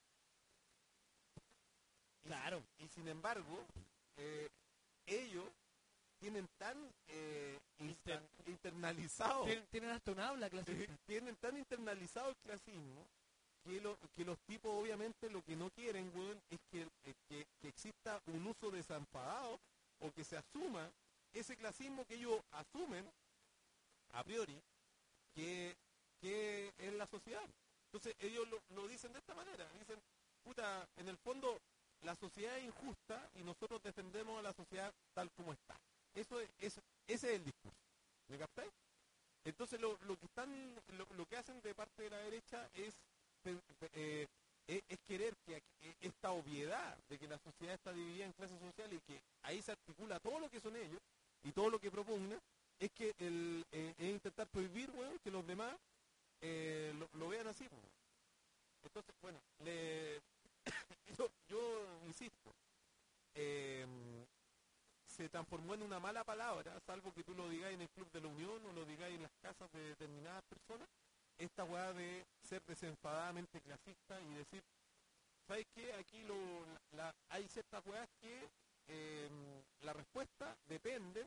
Speaker 2: Y
Speaker 3: Claro.
Speaker 2: sin- y sin embargo, eh, ellos tienen tan eh, insta- internalizado,
Speaker 3: Tienen, tienen hasta un habla clasista.
Speaker 2: tienen tan internalizado el clasismo que, lo- que los tipos obviamente lo que no quieren, weón, es que, eh, que, que exista un uso desenfadado o que se asuma ese clasismo que ellos asumen a priori que, que es la sociedad. Entonces ellos lo, lo dicen de esta manera, dicen, puta, en el fondo la sociedad es injusta y nosotros defendemos a la sociedad tal como está. Eso es, es- ese es el discurso. ¿Me captáis? Entonces lo, lo que están, lo, lo que hacen de parte de la derecha es, pe- pe- eh, es, es querer que aquí- eh, esta obviedad de que la sociedad está dividida en clases sociales y que ahí se articula todo lo que son ellos y todo lo que propugnan, es que el, eh, es intentar prohibir, weón, que los demás eh, lo, lo vean así, weón. Entonces, bueno, le, yo, yo insisto, eh, se transformó en una mala palabra, salvo que tú lo digáis en el Club de la Unión o lo digáis en las casas de determinadas personas, esta weá de ser desenfadadamente clasista y decir, ¿sabes qué? Aquí lo, la, hay ciertas weas que eh, la respuesta depende,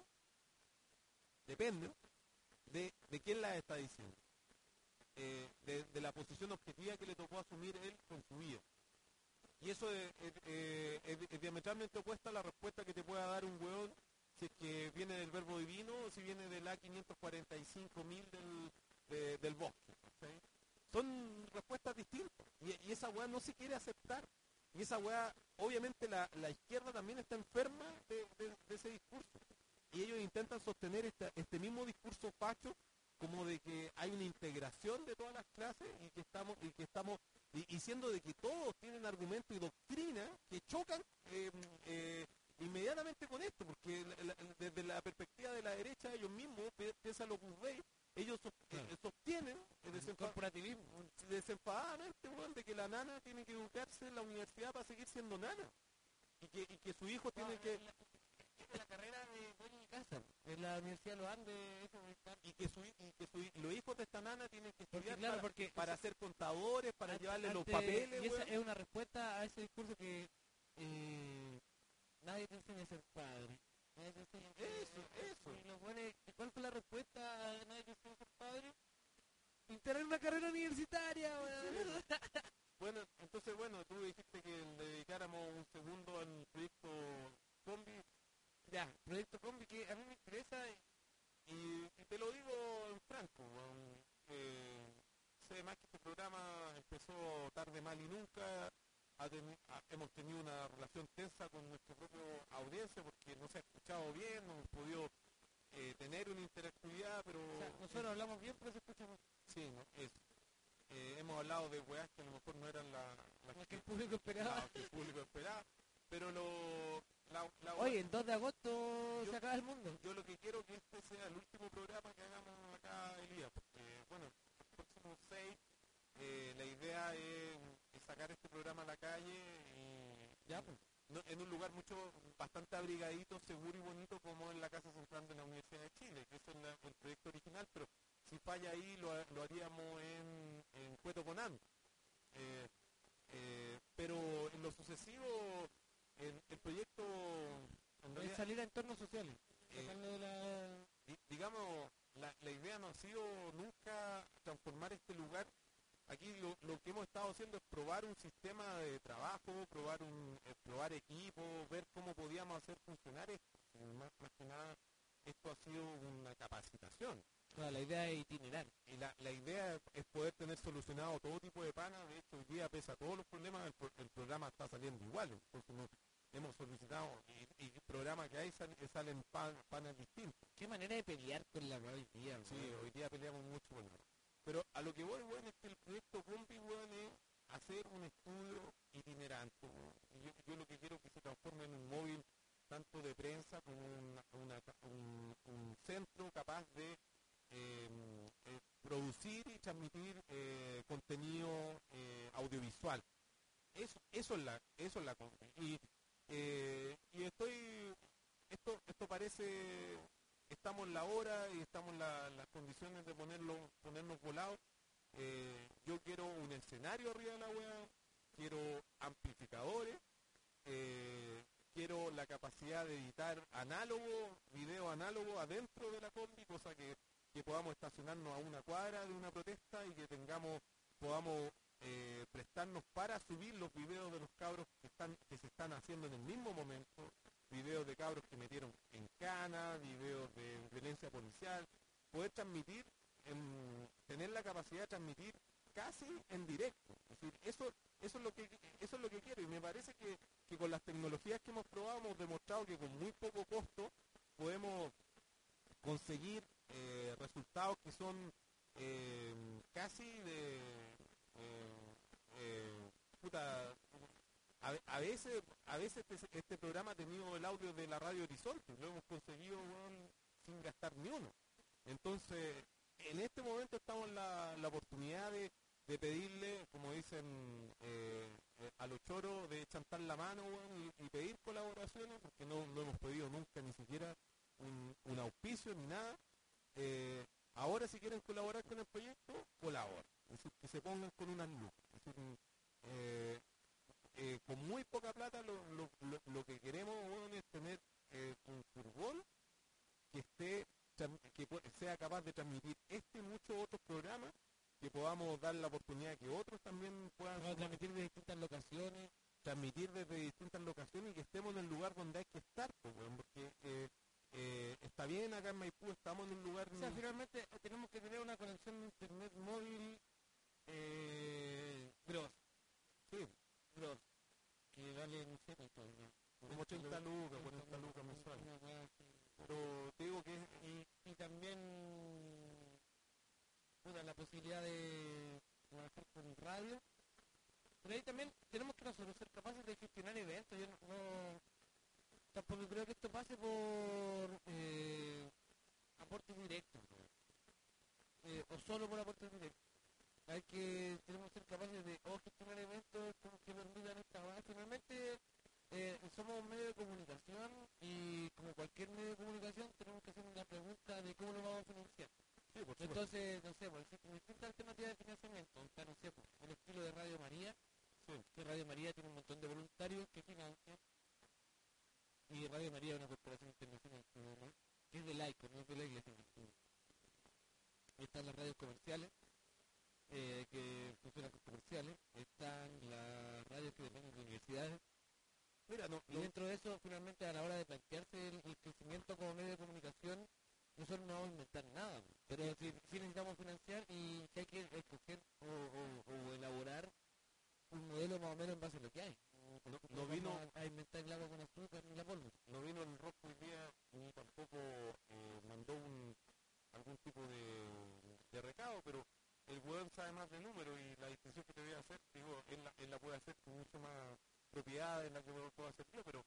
Speaker 2: depende de, de quién las está diciendo, eh, de, de la posición objetiva que le tocó asumir él con su vida. Y eso es, es- eh, es- es diametralmente opuesta a la respuesta que te pueda dar un weón si es que viene del verbo divino o si viene del A quinientos cuarenta y cinco mil del, de- del bosque. ¿cachai? Son respuestas distintas. Y, y esa weá no se quiere aceptar. Y esa weá, obviamente la, la izquierda también está enferma de, de- de ese discurso. Y ellos intentan sostener esta- este mismo discurso facho como de que hay una integración de todas las clases y que estamos, y que estamos y, y siendo de que todos tienen argumento y doctrina que chocan eh, eh, inmediatamente con esto, porque la- la- desde la perspectiva de la derecha ellos mismos, pi- piensa lo que ellos sos-
Speaker 3: Claro.
Speaker 2: eh, sostienen el
Speaker 3: El
Speaker 2: desenfa-
Speaker 3: corporativismo.
Speaker 2: desenfadadamente, weón, de que la nana tiene que educarse en la universidad para seguir siendo nana y que, y que sus hijos tienen que
Speaker 3: La, la carrera de dueño de casa. En la Universidad de los Andes, eso de estar-
Speaker 2: y que, su, y que su- los hijos de esta nana tienen que
Speaker 3: Porque,
Speaker 2: estudiar
Speaker 3: claro,
Speaker 2: para,
Speaker 3: porque
Speaker 2: para
Speaker 3: esa-
Speaker 2: ser contadores, para
Speaker 3: Ante-
Speaker 2: llevarle los
Speaker 3: ante-
Speaker 2: papeles,
Speaker 3: Y esa
Speaker 2: weón.
Speaker 3: es una respuesta a ese discurso que eh, nadie te enseña a ser padre. Nadie te enseña a ser-
Speaker 2: Eso, eso.
Speaker 3: Y lo bueno es, ¿cuál fue la respuesta a nadie te enseña a ser padre? Integrar una carrera universitaria, weón.
Speaker 2: Bueno, entonces, bueno, tú dijiste que le dedicáramos un segundo al proyecto Combi
Speaker 3: Ya, proyecto combi que a mí me interesa y
Speaker 2: y, y te lo digo en franco, weón, eh, sé más que este programa empezó tarde, mal y nunca, ha teni- ha- hemos tenido una relación tensa con nuestra propia audiencia porque no se ha escuchado bien, no hemos podido eh, tener una interactividad, pero
Speaker 3: o sea, nosotros hablamos bien, pero se escucha mal.
Speaker 2: sí, no, eso. Eh, hemos hablado de weas que a lo mejor no eran la- las
Speaker 3: Lo que
Speaker 2: que,
Speaker 3: el público esperaba.
Speaker 2: la- que el público esperaba, pero lo, la, la
Speaker 3: Oye, el dos de agosto
Speaker 2: Yo-
Speaker 3: se acaba al mundo.
Speaker 2: Yo lo que quiero es que este sea el último programa que hagamos acá, Elías, porque, bueno, los próximos seis, eh, la idea es, es sacar este programa a la calle y,
Speaker 3: Ya,
Speaker 2: y
Speaker 3: pues.
Speaker 2: no- en un lugar mucho, bastante abrigadito, seguro y bonito, como en la Casa Central de la Universidad de Chile, que ese es la- el proyecto original, pero si falla ahí, lo, ha- lo haríamos en, en Cueto Conán. Eh, eh, pero en lo sucesivo, el, el proyecto, en
Speaker 3: Es
Speaker 2: realidad,
Speaker 3: salir a entornos sociales.
Speaker 2: eh,
Speaker 3: Sacarlo de la...
Speaker 2: di- digamos, la, la idea no ha sido nunca transformar este lugar. Aquí lo, lo que hemos estado haciendo es probar un sistema de trabajo, probar un eh, probar equipo, ver cómo podíamos hacer funcionar esto. Y Más, más que nada, esto ha sido una capacitación.
Speaker 3: Claro, la idea es itinerar.
Speaker 2: Y la, la idea es poder tener solucionado todo tipo de panas. De hecho, hoy día, pese a todos los problemas, el, pro- el programa está saliendo igual. Entonces, no- hemos solicitado, y, y programas que hay sal- salen pan- panas distintos.
Speaker 3: Qué manera de pelear con la radio hoy día,
Speaker 2: Sí,
Speaker 3: weón.
Speaker 2: hoy día peleamos mucho con eso. Pero a lo que voy, weón, es que el proyecto Compi, weón, es hacer un estudio itinerante, weón. Y yo, yo lo que quiero es que se transforme en un móvil tanto de prensa como una- una ca- un, un centro capaz de eh, eh, producir y transmitir eh, contenido eh, audiovisual. Eso, eso es la, eso es la Compi. Y, eh, y estoy, esto, esto parece estamos en la hora y estamos en la- las condiciones de ponerlo, ponernos volados. Eh, yo quiero un escenario arriba de la web, quiero amplificadores, eh, quiero la capacidad de editar análogo, video análogo adentro de la combi, cosa que, que podamos estacionarnos a una cuadra de una protesta y que tengamos, podamos eh, prestarnos para subir los videos de los cabros que están, que se están haciendo en el mismo momento, videos de cabros que metieron en cana, videos de violencia policial, poder transmitir, em, tener la capacidad de transmitir casi en directo. Es decir, eso, eso es lo que eso es lo que quiero y me parece que, que con las tecnologías que hemos probado hemos demostrado que con muy poco costo podemos conseguir eh, resultados que son eh, casi de eh, eh, puta, a, ve- a veces, a veces este, este programa ha tenido el audio de la radio Horizonte, lo hemos conseguido, weón, sin gastar ni uno. Entonces, en este momento estamos en la, la oportunidad de, de pedirle, como dicen eh, eh, a los choros, de chantar la mano, weón, y, y pedir colaboraciones, porque no, no hemos pedido nunca ni siquiera un, un auspicio ni nada. Eh, ahora si quieren colaborar con el proyecto, colaboren. Es decir, que se pongan con unas luces. Es decir, eh, eh, con muy poca plata lo, lo, lo, lo que queremos, weón, es tener eh, un furgón que esté tran- que pue- sea capaz de transmitir este y muchos otros programas, que podamos dar la oportunidad que otros también puedan
Speaker 3: Vamos a
Speaker 2: sumar-
Speaker 3: transmitir de distintas locaciones.
Speaker 2: transmitir desde distintas locaciones y que estemos en el lugar donde hay que estar, pues, weón, porque eh, eh, está bien acá en Maipú, estamos en un lugar...
Speaker 3: O sea, finalmente eh, tenemos que tener una conexión de internet móvil eh, gross.
Speaker 2: sí,
Speaker 3: Gross. Que vale, no sé, cuánto, ¿no?
Speaker 2: como treinta lucas, cuarenta lucas mensuales.
Speaker 3: Una weá así.
Speaker 2: Pero te digo que es,
Speaker 3: Y, y también puta, la posibilidad de trabajar con radio. Pero ahí también tenemos que nosotros ser capaces de gestionar eventos. Yo no, no- tampoco creo que esto pase por eh, aportes directos, ¿no? Eh, o solo por aportes directos. Hay que, tenemos que ser capaces de o gestionar eventos como que permitan esta base. Finalmente eh, somos un medio de comunicación y como cualquier medio de comunicación tenemos que hacer una pregunta de cómo lo vamos a financiar.
Speaker 2: sí, por supuesto.
Speaker 3: Entonces, no sé, pues existen distintas alternativas de financiamiento. Está, no sé, pues, el estilo de Radio María,
Speaker 2: Sí.
Speaker 3: que Radio María tiene un montón de voluntarios que financian. Y Radio María es una corporación internacional, ¿no? Que es de laico, no es de la iglesia. Y están las radios comerciales, eh, que funcionan con comerciales. Están las radios que dependen de universidades.
Speaker 2: Mira, no,
Speaker 3: Y
Speaker 2: no-
Speaker 3: dentro de eso, finalmente, a la hora de plantearse el, el crecimiento como medio de comunicación, nosotros no vamos a inventar nada, ¿no? Pero sí, sí necesitamos financiar y sí hay que escoger o, o- o elaborar un modelo más o menos en base a lo que hay.
Speaker 2: No-
Speaker 3: Tampoco
Speaker 2: no
Speaker 3: vamos
Speaker 2: vino-
Speaker 3: a, a inventar el agua con azúcar ni la pólvora.
Speaker 2: no vino el rock hoy día ni tampoco eh, mandó un, algún tipo de, de recado, pero el weón sabe más de números y la distinción que te voy a hacer, digo, él la, él la puede hacer con mucho más propiedad en la que lo puedo hacer yo, pero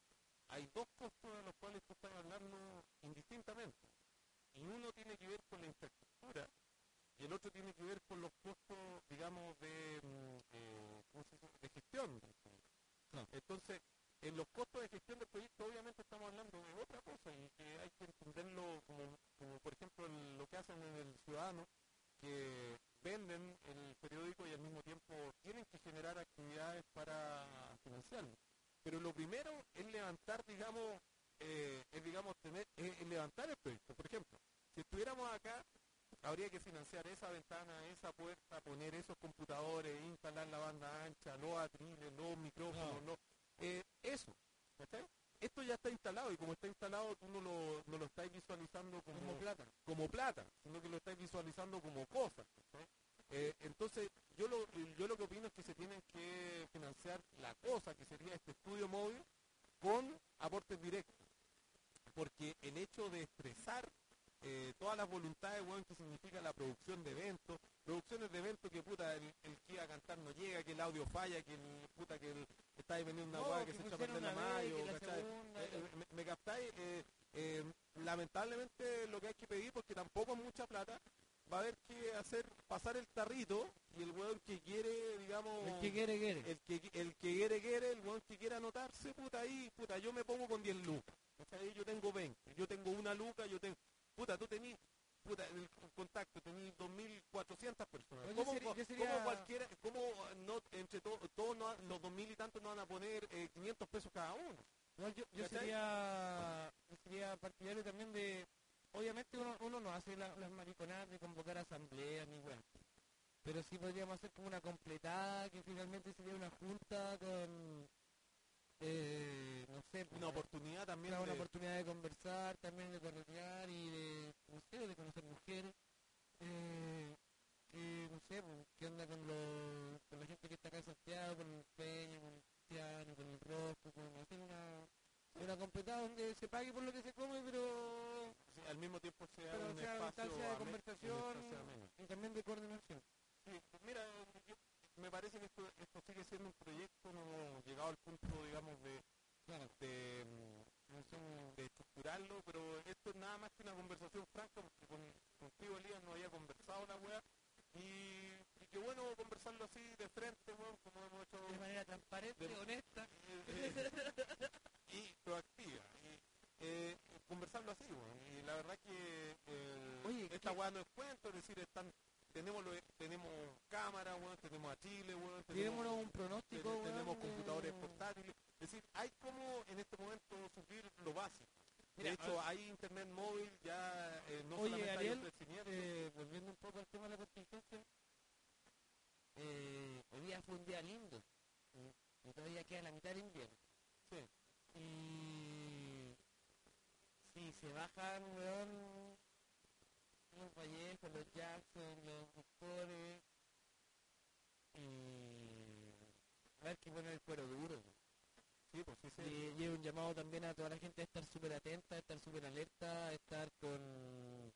Speaker 2: hay dos costos de los cuales tú estás hablando indistintamente. Y uno tiene que ver con la infraestructura y el otro tiene que ver con los costos, digamos, de, mm, eh, ¿cómo se dice? De gestión del proyecto.
Speaker 3: Claro.
Speaker 2: Entonces, en los costos de gestión del proyecto obviamente estamos hablando de otra cosa y que hay que entenderlo como, como por ejemplo el- lo que hacen en el Ciudadano, que venden el periódico y al mismo tiempo tienen que generar actividades para financiarlo. Pero lo primero es levantar, digamos, eh, es, digamos, tener, es, es levantar el proyecto. Por ejemplo, si estuviéramos acá, habría que financiar esa ventana, esa puerta, poner esos computadores, instalar la banda ancha, los atriles, los micrófonos, los, eh, eso. ¿Cachai? Esto ya está instalado y como está instalado tú no lo, no lo estás visualizando como,
Speaker 3: Como plata.
Speaker 2: como plata, sino que lo estás visualizando como cosas. ¿cachai? Eh, entonces, yo lo, yo lo que opino es que se tienen que financiar la cosa, que sería este estudio móvil, con aportes directos. Porque el hecho de expresar eh, todas las voluntades, weón, que significa la producción de eventos, producciones de eventos que puta, el, el que iba a cantar no llega, que el audio falla, que el puta, que el, está ahí vendiendo una
Speaker 3: No,
Speaker 2: hueá
Speaker 3: que
Speaker 2: que se echa a
Speaker 3: funciona
Speaker 2: perder la
Speaker 3: una vez,
Speaker 2: mayo,
Speaker 3: que la
Speaker 2: ¿cachai?
Speaker 3: segunda,
Speaker 2: Eh, eh, me, me captáis. Eh, eh, lamentablemente lo que hay que pedir, porque tampoco es mucha plata, va a haber que hacer pasar el tarrito y el weón que quiere, digamos,
Speaker 3: El que quiere, quiere.
Speaker 2: el que, el que quiere, quiere, el weón que quiera anotarse, puta, ahí, puta, yo me pongo con diez lucas. ¿Cachai? Yo tengo veinte, yo tengo una luca, yo tengo, puta, tú tenés, puta, el contacto, tenés dos mil cuatrocientas personas.
Speaker 3: Pues yo
Speaker 2: ¿Cómo,
Speaker 3: sería-
Speaker 2: co-
Speaker 3: yo sería-
Speaker 2: cómo cualquiera, cómo no, entre to- todos no- los dos mil y tantos no van a poner eh, quinientos pesos cada uno?
Speaker 3: No, yo, yo
Speaker 2: ¿Cachai?
Speaker 3: sería yo sería partidario también de, obviamente uno, uno no hace la- las mariconadas de convocar asambleas ni weón, pero sí podríamos hacer como una completada que finalmente sería una junta con, eh, no sé, pues,
Speaker 2: Una oportunidad también
Speaker 3: una, una
Speaker 2: de...
Speaker 3: oportunidad de conversar, también de corretear y de, no sé, de conocer mujeres, eh, que, no sé, pues, qué onda con, los, con la gente que está acá en Santiago, con el Peña, con el Cristiano, con el Rosco, con hacer una, una completada donde se pague por lo que se come, pero,
Speaker 2: sí, al mismo tiempo sea
Speaker 3: pero
Speaker 2: un
Speaker 3: sea una
Speaker 2: espacio
Speaker 3: instancia de
Speaker 2: ame-
Speaker 3: conversación
Speaker 2: una instancia amena.
Speaker 3: y también de coordinación.
Speaker 2: Sí, pues mira, yo- me parece que esto, esto sigue siendo un proyecto no llegado al punto, digamos, de,
Speaker 3: Claro,
Speaker 2: de, mm, no sé, de estructurarlo, pero esto es nada más que una conversación franca, porque con, contigo, Elías, no había conversado la weá, y, y qué bueno conversarlo así de frente, weón, como hemos hecho,
Speaker 3: de manera transparente,
Speaker 2: de-
Speaker 3: honesta.
Speaker 2: eh, eh, y proactiva, y eh, conversarlo así, weón, y la verdad que eh,
Speaker 3: Oye,
Speaker 2: esta
Speaker 3: ¿qué-
Speaker 2: weá no es cuento, es decir, están, tenemos, lo- tenemos cámara, weón, tenemos a Chile, weón,
Speaker 3: Tirémonos
Speaker 2: tenemos,
Speaker 3: un pronóstico,
Speaker 2: ten- tenemos
Speaker 3: weón,
Speaker 2: computadores
Speaker 3: de-
Speaker 2: portátiles, es decir, hay como en este momento suplir lo básico.
Speaker 3: Mira,
Speaker 2: De hecho, hay internet móvil, ya eh, no
Speaker 3: Oye,
Speaker 2: solamente hay
Speaker 3: Ariel,
Speaker 2: un crecimiento.
Speaker 3: eh, volviendo un poco al tema de la contingencia, eh, hoy día fue un día lindo y, y todavía queda la mitad del invierno.
Speaker 2: Sí.
Speaker 3: Y si se bajan, weón, los Vallejos, los Jackson, los doctores, y a ver qué bueno el cuero duro.
Speaker 2: Sí, pues sí, sí.
Speaker 3: Y, y es un llamado también a toda la gente a estar súper atenta, a estar súper alerta, a estar con...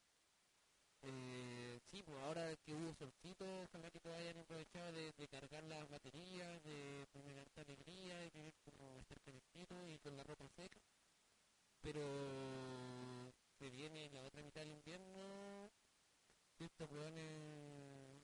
Speaker 3: Eh, sí, pues ahora que hubo solcito, ojalá que todos hayan aprovechado de, de cargar las baterías, de tener esta alegría, de vivir como estar calentito y con la ropa seca. Pero se viene la otra mitad del invierno y estos weones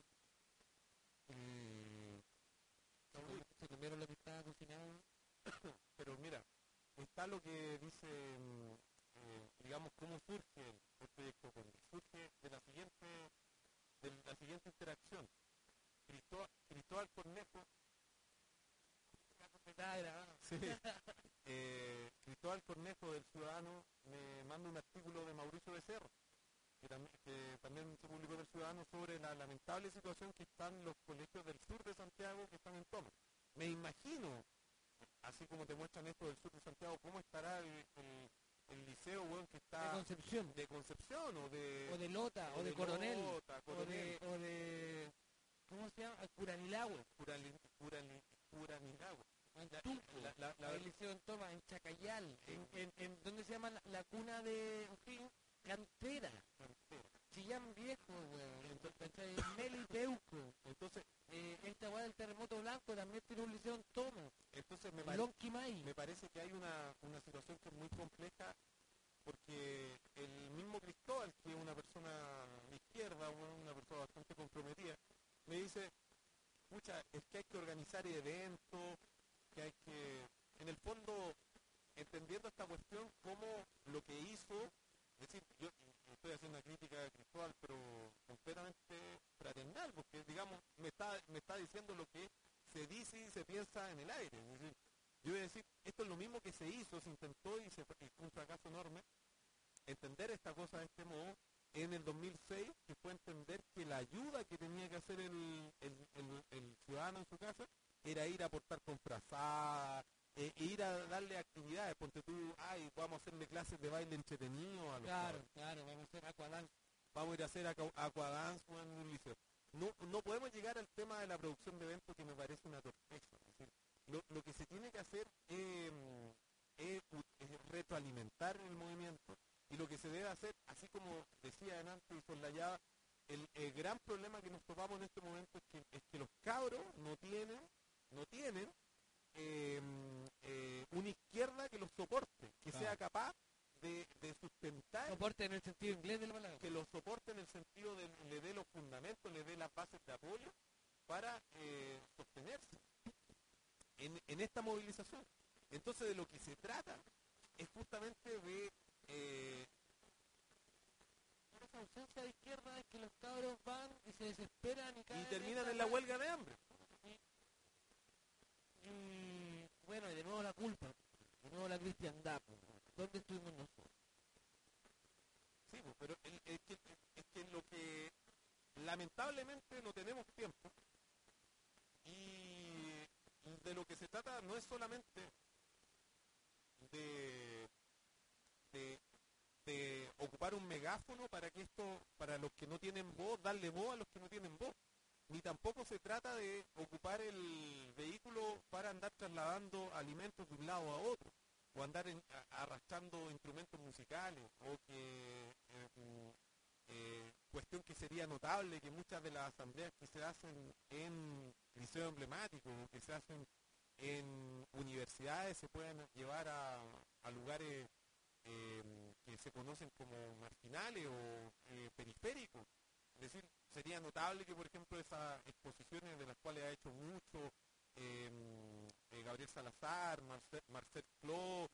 Speaker 3: eh, se, comi- se comieron lo que estaba cocinado.
Speaker 2: Pero mira, está lo que dice, mm, eh, digamos, cómo surge el, el proyecto Condi. Surge de la siguiente, de la siguiente interacción. Cristóbal, Cristóbal Cornejo,
Speaker 3: Estaba grabado.
Speaker 2: sí, eh, Cristóbal Cornejo del Ciudadano me manda un artículo de Mauricio Becerro, que, tam- que también se publicó del Ciudadano sobre la lamentable situación que están los colegios del sur de Santiago que están en toma. Me imagino, así como te muestran esto del sur de Santiago, cómo estará el, el- el liceo, weón, que
Speaker 3: De
Speaker 2: está
Speaker 3: Concepción,
Speaker 2: de Concepción o de,
Speaker 3: o de Lota, o de Coronel,
Speaker 2: Lota,
Speaker 3: o
Speaker 2: Coronel,
Speaker 3: de, o de, ¿cómo se llama? Curanilagüe,
Speaker 2: Curali- Curali- Curanilagüe.
Speaker 3: Antulco,
Speaker 2: La- la- la-
Speaker 3: el liceo en Toma, en Chacayal, en, en, en ¿dónde se llama la, la cuna de, en fin, Cantera, Chillán Viejo, weón, ¿cachai? Melipeuco,
Speaker 2: Entonces,
Speaker 3: eh, esta weá del terremoto blanco también tiene un liceo en Toma,
Speaker 2: Entonces me,
Speaker 3: en
Speaker 2: pare-
Speaker 3: Lonquimay.
Speaker 2: me parece que hay una, una situación que es muy compleja porque el mismo Cristóbal, que es una persona de izquierda, una una persona bastante comprometida, me dice, pucha, es que hay que organizar eventos, que hay que, en el fondo, entendiendo esta cuestión como lo que hizo, es decir, yo estoy haciendo una crítica a Cristóbal, pero completamente fraternal, porque digamos, me está, me está diciendo lo que se dice y se piensa en el aire. Es decir, yo voy a decir, esto es lo mismo que se hizo, se intentó y, se, y fue un fracaso enorme, entender esta cosa de este modo en el dos mil seis, que fue entender que la ayuda que tenía que hacer el, el, el, el ciudadano en su casa era ir a aportar con frazadas, eh, e ir a darle actividades, ponte tú, ay, vamos a hacerle clases de baile entretenido a los
Speaker 3: Claro,
Speaker 2: cabros.
Speaker 3: claro, vamos a hacer aquadance.
Speaker 2: Vamos a ir a hacer aqua- aquadance en un liceo. No, no podemos llegar al tema de la producción de eventos, que me parece una torpeza. Es decir, lo, lo que se tiene que hacer eh, es, es retroalimentar el movimiento, y lo que se debe hacer, así como decía antes y soslayaba, el, el gran problema que nos topamos en este momento es que, es que los cabros no tienen, no tienen eh, eh, una izquierda que los soporte, que
Speaker 3: Claro.
Speaker 2: sea capaz de, de sustentar,
Speaker 3: Soporte en el sentido inglés de la palabra.
Speaker 2: que los soporte en el sentido de le dé los fundamentos, le dé las bases de apoyo para eh, sostenerse en, en esta movilización. Entonces, de lo que se trata es justamente de eh,
Speaker 3: Esa ausencia de izquierda es que los cabros van y se desesperan y
Speaker 2: y
Speaker 3: caen
Speaker 2: terminan
Speaker 3: esta
Speaker 2: en la
Speaker 3: weá.
Speaker 2: huelga de hambre.
Speaker 3: Y bueno, y de nuevo la culpa, de nuevo la cristiandad. po. ¿Dónde estuvimos nosotros?
Speaker 2: Sí, pues, pero el- es, que, es que lo que lamentablemente no tenemos tiempo, y de lo que se trata no es solamente de, de, de ocupar un megáfono para que esto, para los que no tienen voz, darle voz a los que no tienen voz, ni tampoco se trata de ocupar el vehículo para andar trasladando alimentos de un lado a otro, o andar en- a- arrastrando instrumentos musicales, o que eh, mm, eh, cuestión que sería notable que muchas de las asambleas que se hacen en liceos emblemáticos o que se hacen en universidades se puedan llevar a, a lugares eh, que se conocen como marginales o eh, periféricos. Es decir, sería notable que, por ejemplo, esas exposiciones de las cuales ha hecho mucho eh, eh, Gabriel Salazar, Marcel, Marcel Cló,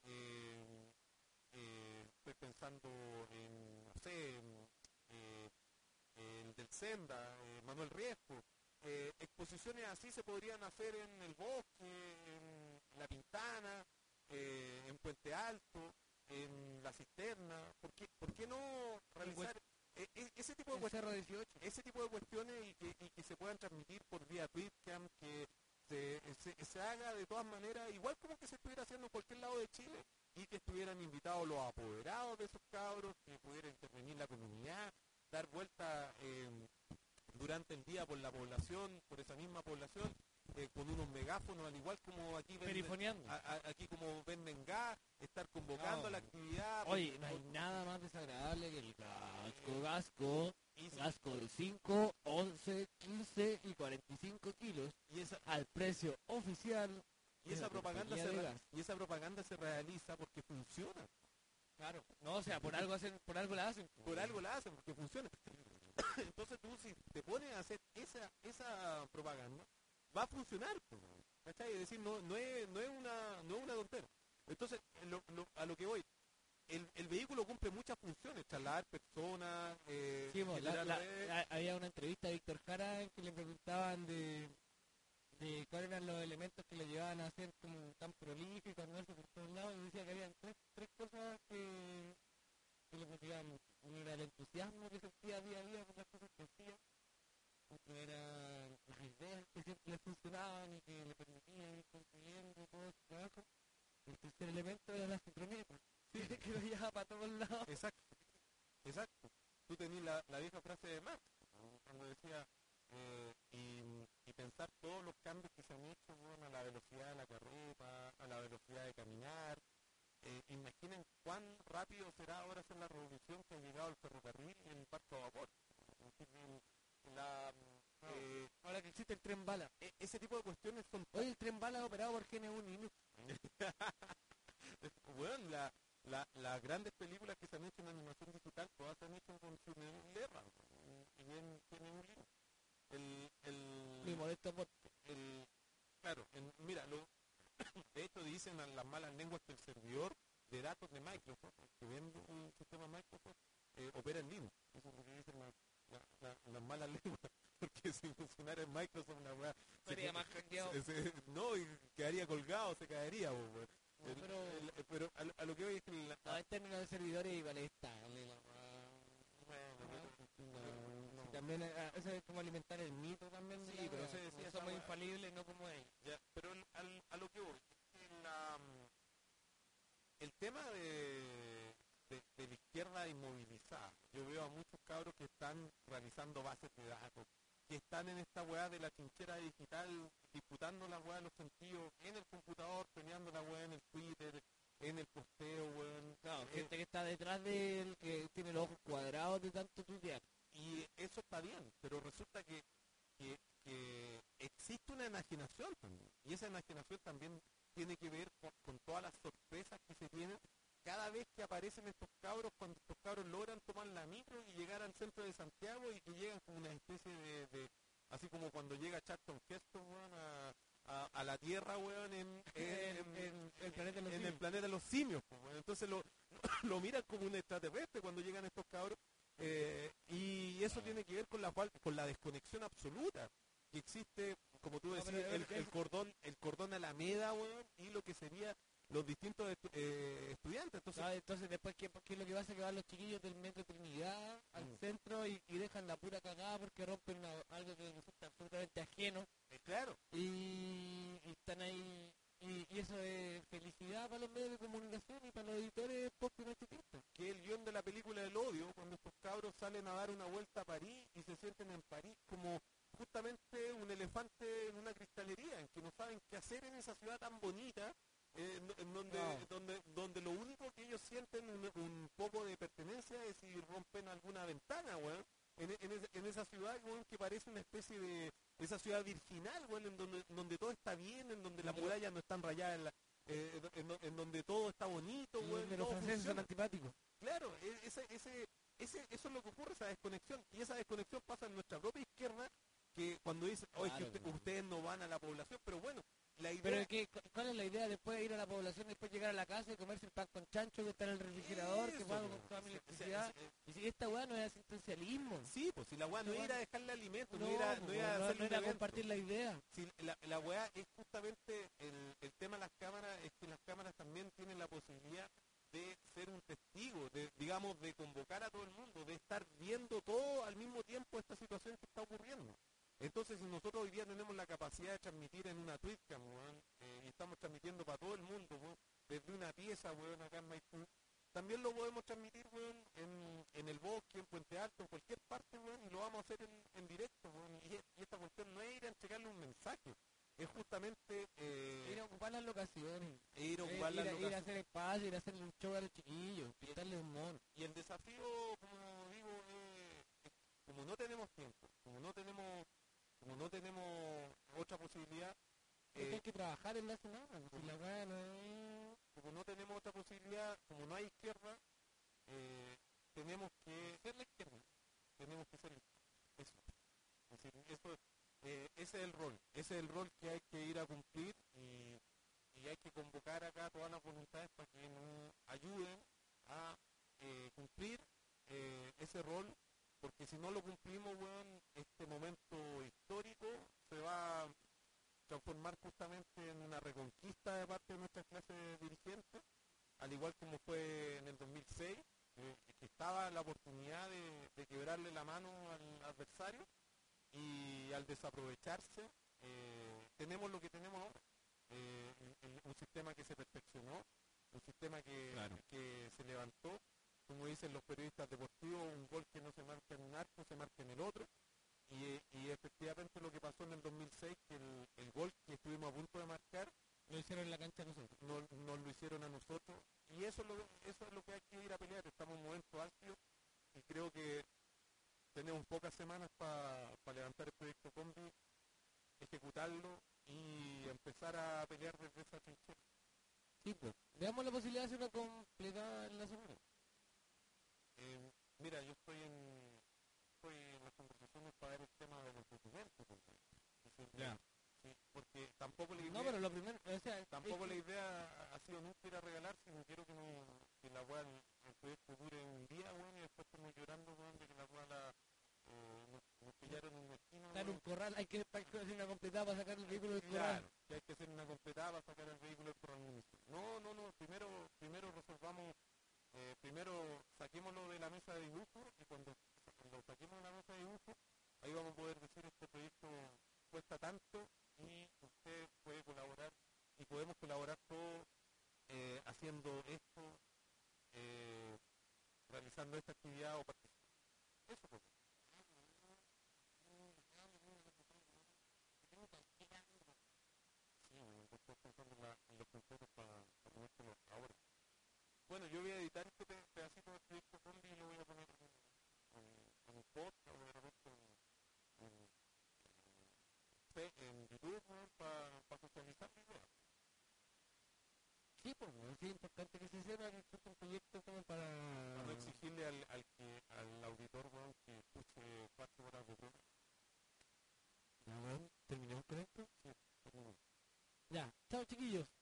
Speaker 2: eh, eh, estoy pensando en, no sé, en, eh, el del Senda, eh, Manuel Riesco, eh, exposiciones así se podrían hacer en el Bosque, en La Pintana, eh, en Puente Alto, en La Cisterna. ¿Por qué, por qué no realizar e- e- ese tipo de
Speaker 3: El
Speaker 2: cuestiones?
Speaker 3: Cerro dieciocho.
Speaker 2: Ese tipo de cuestiones y que, y que se puedan transmitir por vía Twitcam, que se, se, se haga de todas maneras, igual como que se estuviera haciendo en cualquier lado de Chile, y que estuvieran invitados los apoderados de esos cabros, que pudiera intervenir la comunidad, dar vuelta eh, durante el día por la población, por esa misma población, eh, con unos megáfonos, al igual como aquí venden,
Speaker 3: Perifoneando.
Speaker 2: a- a- aquí como venden gas, estar convocando
Speaker 3: No.
Speaker 2: a la actividad.
Speaker 3: Oye,
Speaker 2: por-
Speaker 3: no hay
Speaker 2: por-
Speaker 3: nada más desagradable que el gasco, gasco,
Speaker 2: y, se-
Speaker 3: gasco de cinco, once, quince y cuarenta y cinco kilos
Speaker 2: y esa,
Speaker 3: al precio oficial.
Speaker 2: y
Speaker 3: de
Speaker 2: esa
Speaker 3: la
Speaker 2: propaganda
Speaker 3: compañía
Speaker 2: se
Speaker 3: de
Speaker 2: re-
Speaker 3: gas.
Speaker 2: y esa propaganda se realiza porque funciona.
Speaker 3: Claro. No, o sea, por algo hacen, por algo la hacen.
Speaker 2: Por algo la hacen, porque funciona. Entonces tú, si te pones a hacer esa esa propaganda, va a funcionar, pues, ¿cachai? Es decir, no, no, es, no, es una, no es una tontera. Entonces, lo- lo- a lo que voy, el, el vehículo cumple muchas funciones, trasladar personas, eh,
Speaker 3: Sí, pues, la-
Speaker 2: generar
Speaker 3: la-
Speaker 2: redes.
Speaker 3: la- había una entrevista a Víctor Jara en que le preguntaban de, de cuáles eran los elementos que le llevaban a ser como tan prolífico, a moverse por todos lados, y decía que habían tres, tres cosas que, que le motivaban mucho. Uno era el entusiasmo que sentía día a día por las cosas que hacía, otro eran las ideas que siempre le funcionaban y que le permitían ir construyendo todo su trabajo. El tercer elemento era la sincronía, pues, que lo llevaba para todos lados.
Speaker 2: Exacto, exacto. Tú tenías la, la vieja frase de Marx, ¿no? Cuando decía, eh, y, y pensar todos los cambios que se han hecho, bueno, a la velocidad de la carreta, a la velocidad de caminar. Eh, imaginen cuán rápido será ahora hacer la revolución que ha llegado el ferrocarril y el barco a vapor. Es decir, el- la, Eh,
Speaker 3: Ahora que existe el tren bala.
Speaker 2: e- ese tipo de cuestiones son...
Speaker 3: Oye, el tren bala operado por G N uno Linux.
Speaker 2: Bueno, la, la, las grandes películas que se han hecho en animación digital, todas se han hecho con su Lerra y en G N uno Linux. El, el,
Speaker 3: Mi modesto aporte.
Speaker 2: el, claro, en- mira, lo, de hecho dicen a las malas lenguas que el servidor de datos de Microsoft, que vende el sistema Microsoft, eh, opera en Linux. Eso es lo que dicen la- la- la- las malas lenguas, porque si funcionara en Microsoft la weá se
Speaker 3: Sería
Speaker 2: co-
Speaker 3: más hackeado.
Speaker 2: se- se- no, y quedaría colgado, se caería, po, weón.
Speaker 3: No,
Speaker 2: El-
Speaker 3: pero-
Speaker 2: el- eh, pero a, lo- a lo que voy es que la-
Speaker 3: No, en términos de servidores igual es estable. la weá.
Speaker 2: bueno, no, no.
Speaker 3: También eh, eso es como alimentar el mito también. de
Speaker 2: Sí,
Speaker 3: la
Speaker 2: pero
Speaker 3: weá,
Speaker 2: se
Speaker 3: como
Speaker 2: decía esa
Speaker 3: somos
Speaker 2: weá.
Speaker 3: infalibles, no como ellos.
Speaker 2: Ya, pero el- al- a lo que voy, es que la, mm, el tema de, de, de la izquierda inmovilizada, yo veo a muchos cabros que están realizando bases de datos, que están en esta weá de la trinchera digital, disputando la weá de los sentidos en el computador, peleando la weá en el Twitter, en el posteo, weón.
Speaker 3: Claro,
Speaker 2: Eh,
Speaker 3: gente que está detrás de él, que tiene los ojos cuadrados de tanto tutear.
Speaker 2: y eso está bien, pero resulta que, que, que existe una enajenación también. Y esa enajenación también tiene que ver con, con todas las sorpresas que se tienen cada vez que aparecen estos cabros, cuando estos cabros logran tomar la micro y llegar al centro de Santiago y que llegan como una especie de, de- así como cuando llega Charlton Heston, weón, a, a- a la Tierra, weón, en, en-
Speaker 3: En-
Speaker 2: en-
Speaker 3: en el planeta de los
Speaker 2: en el
Speaker 3: simios.
Speaker 2: planeta de los simios, pues, weón. Entonces lo, lo miran como un extraterrestre cuando llegan estos cabros. Eh, y eso tiene que ver con la fal- con la desconexión absoluta que existe, como tú
Speaker 3: No,
Speaker 2: decías,
Speaker 3: pero
Speaker 2: el,
Speaker 3: es-
Speaker 2: el cordón el cordón Alameda, weón, y lo que sería los distintos estu- eh, estudiantes. Entonces,
Speaker 3: Ah, entonces después, ¿qué, qué es lo que pasa? Que van los chiquillos del Metro Trinidad al
Speaker 2: Mm.
Speaker 3: centro y, y dejan la pura cagada porque rompen una- algo que les resulta absolutamente ajeno
Speaker 2: eh, claro,
Speaker 3: y, y están ahí. Y, y eso es felicidad para los medios de comunicación y para los editores pop y machistas.
Speaker 2: que el guión de la película del odio, cuando estos cabros salen a dar una vuelta a París y se sienten en París como justamente un elefante en una cristalería, en que no saben qué hacer en esa ciudad tan bonita, eh, en, en donde,
Speaker 3: Wow.
Speaker 2: donde, donde lo único que ellos sienten un, un poco de pertenencia es si rompen alguna ventana, weón. En, en, ese- en esa ciudad, weón, que parece una especie de esa ciudad virginal, weón, en donde, donde todo está bien, en donde las
Speaker 3: Donde-
Speaker 2: murallas no están rayadas, en, la- eh, en, do- en donde todo está bonito,
Speaker 3: Y
Speaker 2: weón,
Speaker 3: donde los
Speaker 2: todo
Speaker 3: franceses son
Speaker 2: funciona.
Speaker 3: antipáticos.
Speaker 2: Claro, e- ese, ese, ese, eso es lo que ocurre, esa desconexión. Y esa desconexión pasa en nuestra propia izquierda, que cuando dicen, oye, que
Speaker 3: Claro,
Speaker 2: usted-
Speaker 3: claro.
Speaker 2: ustedes no van a la población, pero bueno, la idea...
Speaker 3: Pero ¿qué, cu- ¿cuál es la idea después de ir a la población, después llegar a la casa y comerse el pan con chancho que está en el refrigerador, que
Speaker 2: Eso,
Speaker 3: paga
Speaker 2: po.
Speaker 3: con toda mi
Speaker 2: Sí, o sea,
Speaker 3: electricidad?
Speaker 2: es-
Speaker 3: Y si esta weá no es asistencialismo.
Speaker 2: Sí, pues si la weá no
Speaker 3: Esta
Speaker 2: era
Speaker 3: weá-
Speaker 2: dejarle alimento, no,
Speaker 3: No,
Speaker 2: era,
Speaker 3: po,
Speaker 2: no era
Speaker 3: no-
Speaker 2: hacerle
Speaker 3: no
Speaker 2: un
Speaker 3: era
Speaker 2: evento.
Speaker 3: compartir la idea.
Speaker 2: Si la, la weá es justamente el, el tema de las cámaras, es que las cámaras también tienen la posibilidad de ser un testigo, de, digamos, de convocar a todo el mundo, de estar viendo todo al mismo tiempo esta situación que está ocurriendo. Entonces, si nosotros hoy día tenemos la capacidad de transmitir en una Twitchcam, weón, eh, y estamos transmitiendo para todo el mundo, weón, desde una pieza, weón, acá en Maipú, también lo podemos transmitir, weón, en, en el bosque, en Puente Alto, en cualquier parte, weón, y lo vamos a hacer en, en directo, weón. Y, y esta cuestión no es ir a entregarle un mensaje, es justamente eh,
Speaker 3: Ir a ocupar las locaciones.
Speaker 2: ir a
Speaker 3: Ir,
Speaker 2: ocupar
Speaker 3: ir
Speaker 2: la
Speaker 3: a, ir a
Speaker 2: locación.
Speaker 3: hacer espacio, ir a hacerle un show a los chiquillos, pintarle un mono.
Speaker 2: Y el desafío, como digo, eh, es como no tenemos tiempo, como no tenemos, como no tenemos otra posibilidad,
Speaker 3: Es que
Speaker 2: eh,
Speaker 3: hay que trabajar en la semana. Si la weá no es...
Speaker 2: como no tenemos otra posibilidad, como no hay izquierda, eh, tenemos que ser la izquierda, tenemos que ser la izquierda. Eso. Es decir, eso, eh, ese es el rol, ese es el rol que hay que ir a cumplir y, y hay que convocar acá a todas las voluntades para que nos ayuden a eh, cumplir eh, ese rol, porque si no lo cumplimos, weón, este momento histórico se va a transformar justamente en una reconquista de parte de nuestra clase dirigente, al igual como fue en el dos mil seis, eh, que estaba la oportunidad de, de quebrarle la mano al adversario y al desaprovecharse eh, tenemos lo que tenemos ahora, eh, el- el- un sistema que se perfeccionó, un sistema que,
Speaker 1: Claro.
Speaker 2: que se levantó, como dicen los periodistas deportivos, un gol que no se marca en un arco, se marca en el otro. Y, eh, y efectivamente lo que pasó en el dos mil seis, que el, el gol que estuvimos a punto de marcar,
Speaker 3: Lo hicieron en la cancha nosotros.
Speaker 2: no, nos lo hicieron a nosotros. Y eso es, lo, eso es lo que hay que ir a pelear. Estamos en un momento álgido y creo que tenemos pocas semanas para levantar el proyecto Combi, ejecutarlo y empezar a pelear desde esa trinchera.
Speaker 3: Sí, pues. Veamos la posibilidad de hacer una completada en la semana.
Speaker 2: Eh, mira, yo estoy en, estoy en las conversaciones para ver el tema de los documentos.
Speaker 3: Ya.
Speaker 2: Sí, porque tampoco la idea,
Speaker 3: No, pero lo primero, o sea,
Speaker 2: tampoco
Speaker 3: es
Speaker 2: la
Speaker 3: que-
Speaker 2: idea ha sido nunca ir a regalar, sino quiero que, no, que la weá, el, el proyecto dure un día, weón, y después estemos llorando, weón, de que la weá la, eh, nos, nos pillaron en una esquina,
Speaker 3: está en un
Speaker 2: weón.
Speaker 3: corral, hay que hay que hacer una completada para sacar el vehículo del corral.
Speaker 2: Claro, que hay que hacer una completada para sacar el vehículo del corral municipal. No, no, no, primero, primero resolvamos, eh, primero saquémoslo de la mesa de dibujo y cuando, cuando saquemos de la mesa de dibujo, ahí vamos a poder decir este proyecto cuesta tanto y usted puede colaborar y podemos colaborar todos eh, haciendo esto, eh, realizando esta actividad o participando. Eso pues. Sí, bueno, estoy pensando en, la, en los consejos para ponértelo ahora. Bueno, yo voy a editar este pe- pedacito del proyecto Combi y lo voy a poner en, en, en un podcast o de repente en, en, en, en YouTube para socializar la idea.
Speaker 3: Sí, pues, ¿no? Sí, es importante que se sepa que esto es un proyecto como para...
Speaker 2: Para no exigirle al, al, que, al auditor, weón, que escuche cuatro horas de programa.
Speaker 3: Ya, weón, ¿terminamos con esto?
Speaker 2: Sí, terminó.
Speaker 3: Ya, chao chiquillos.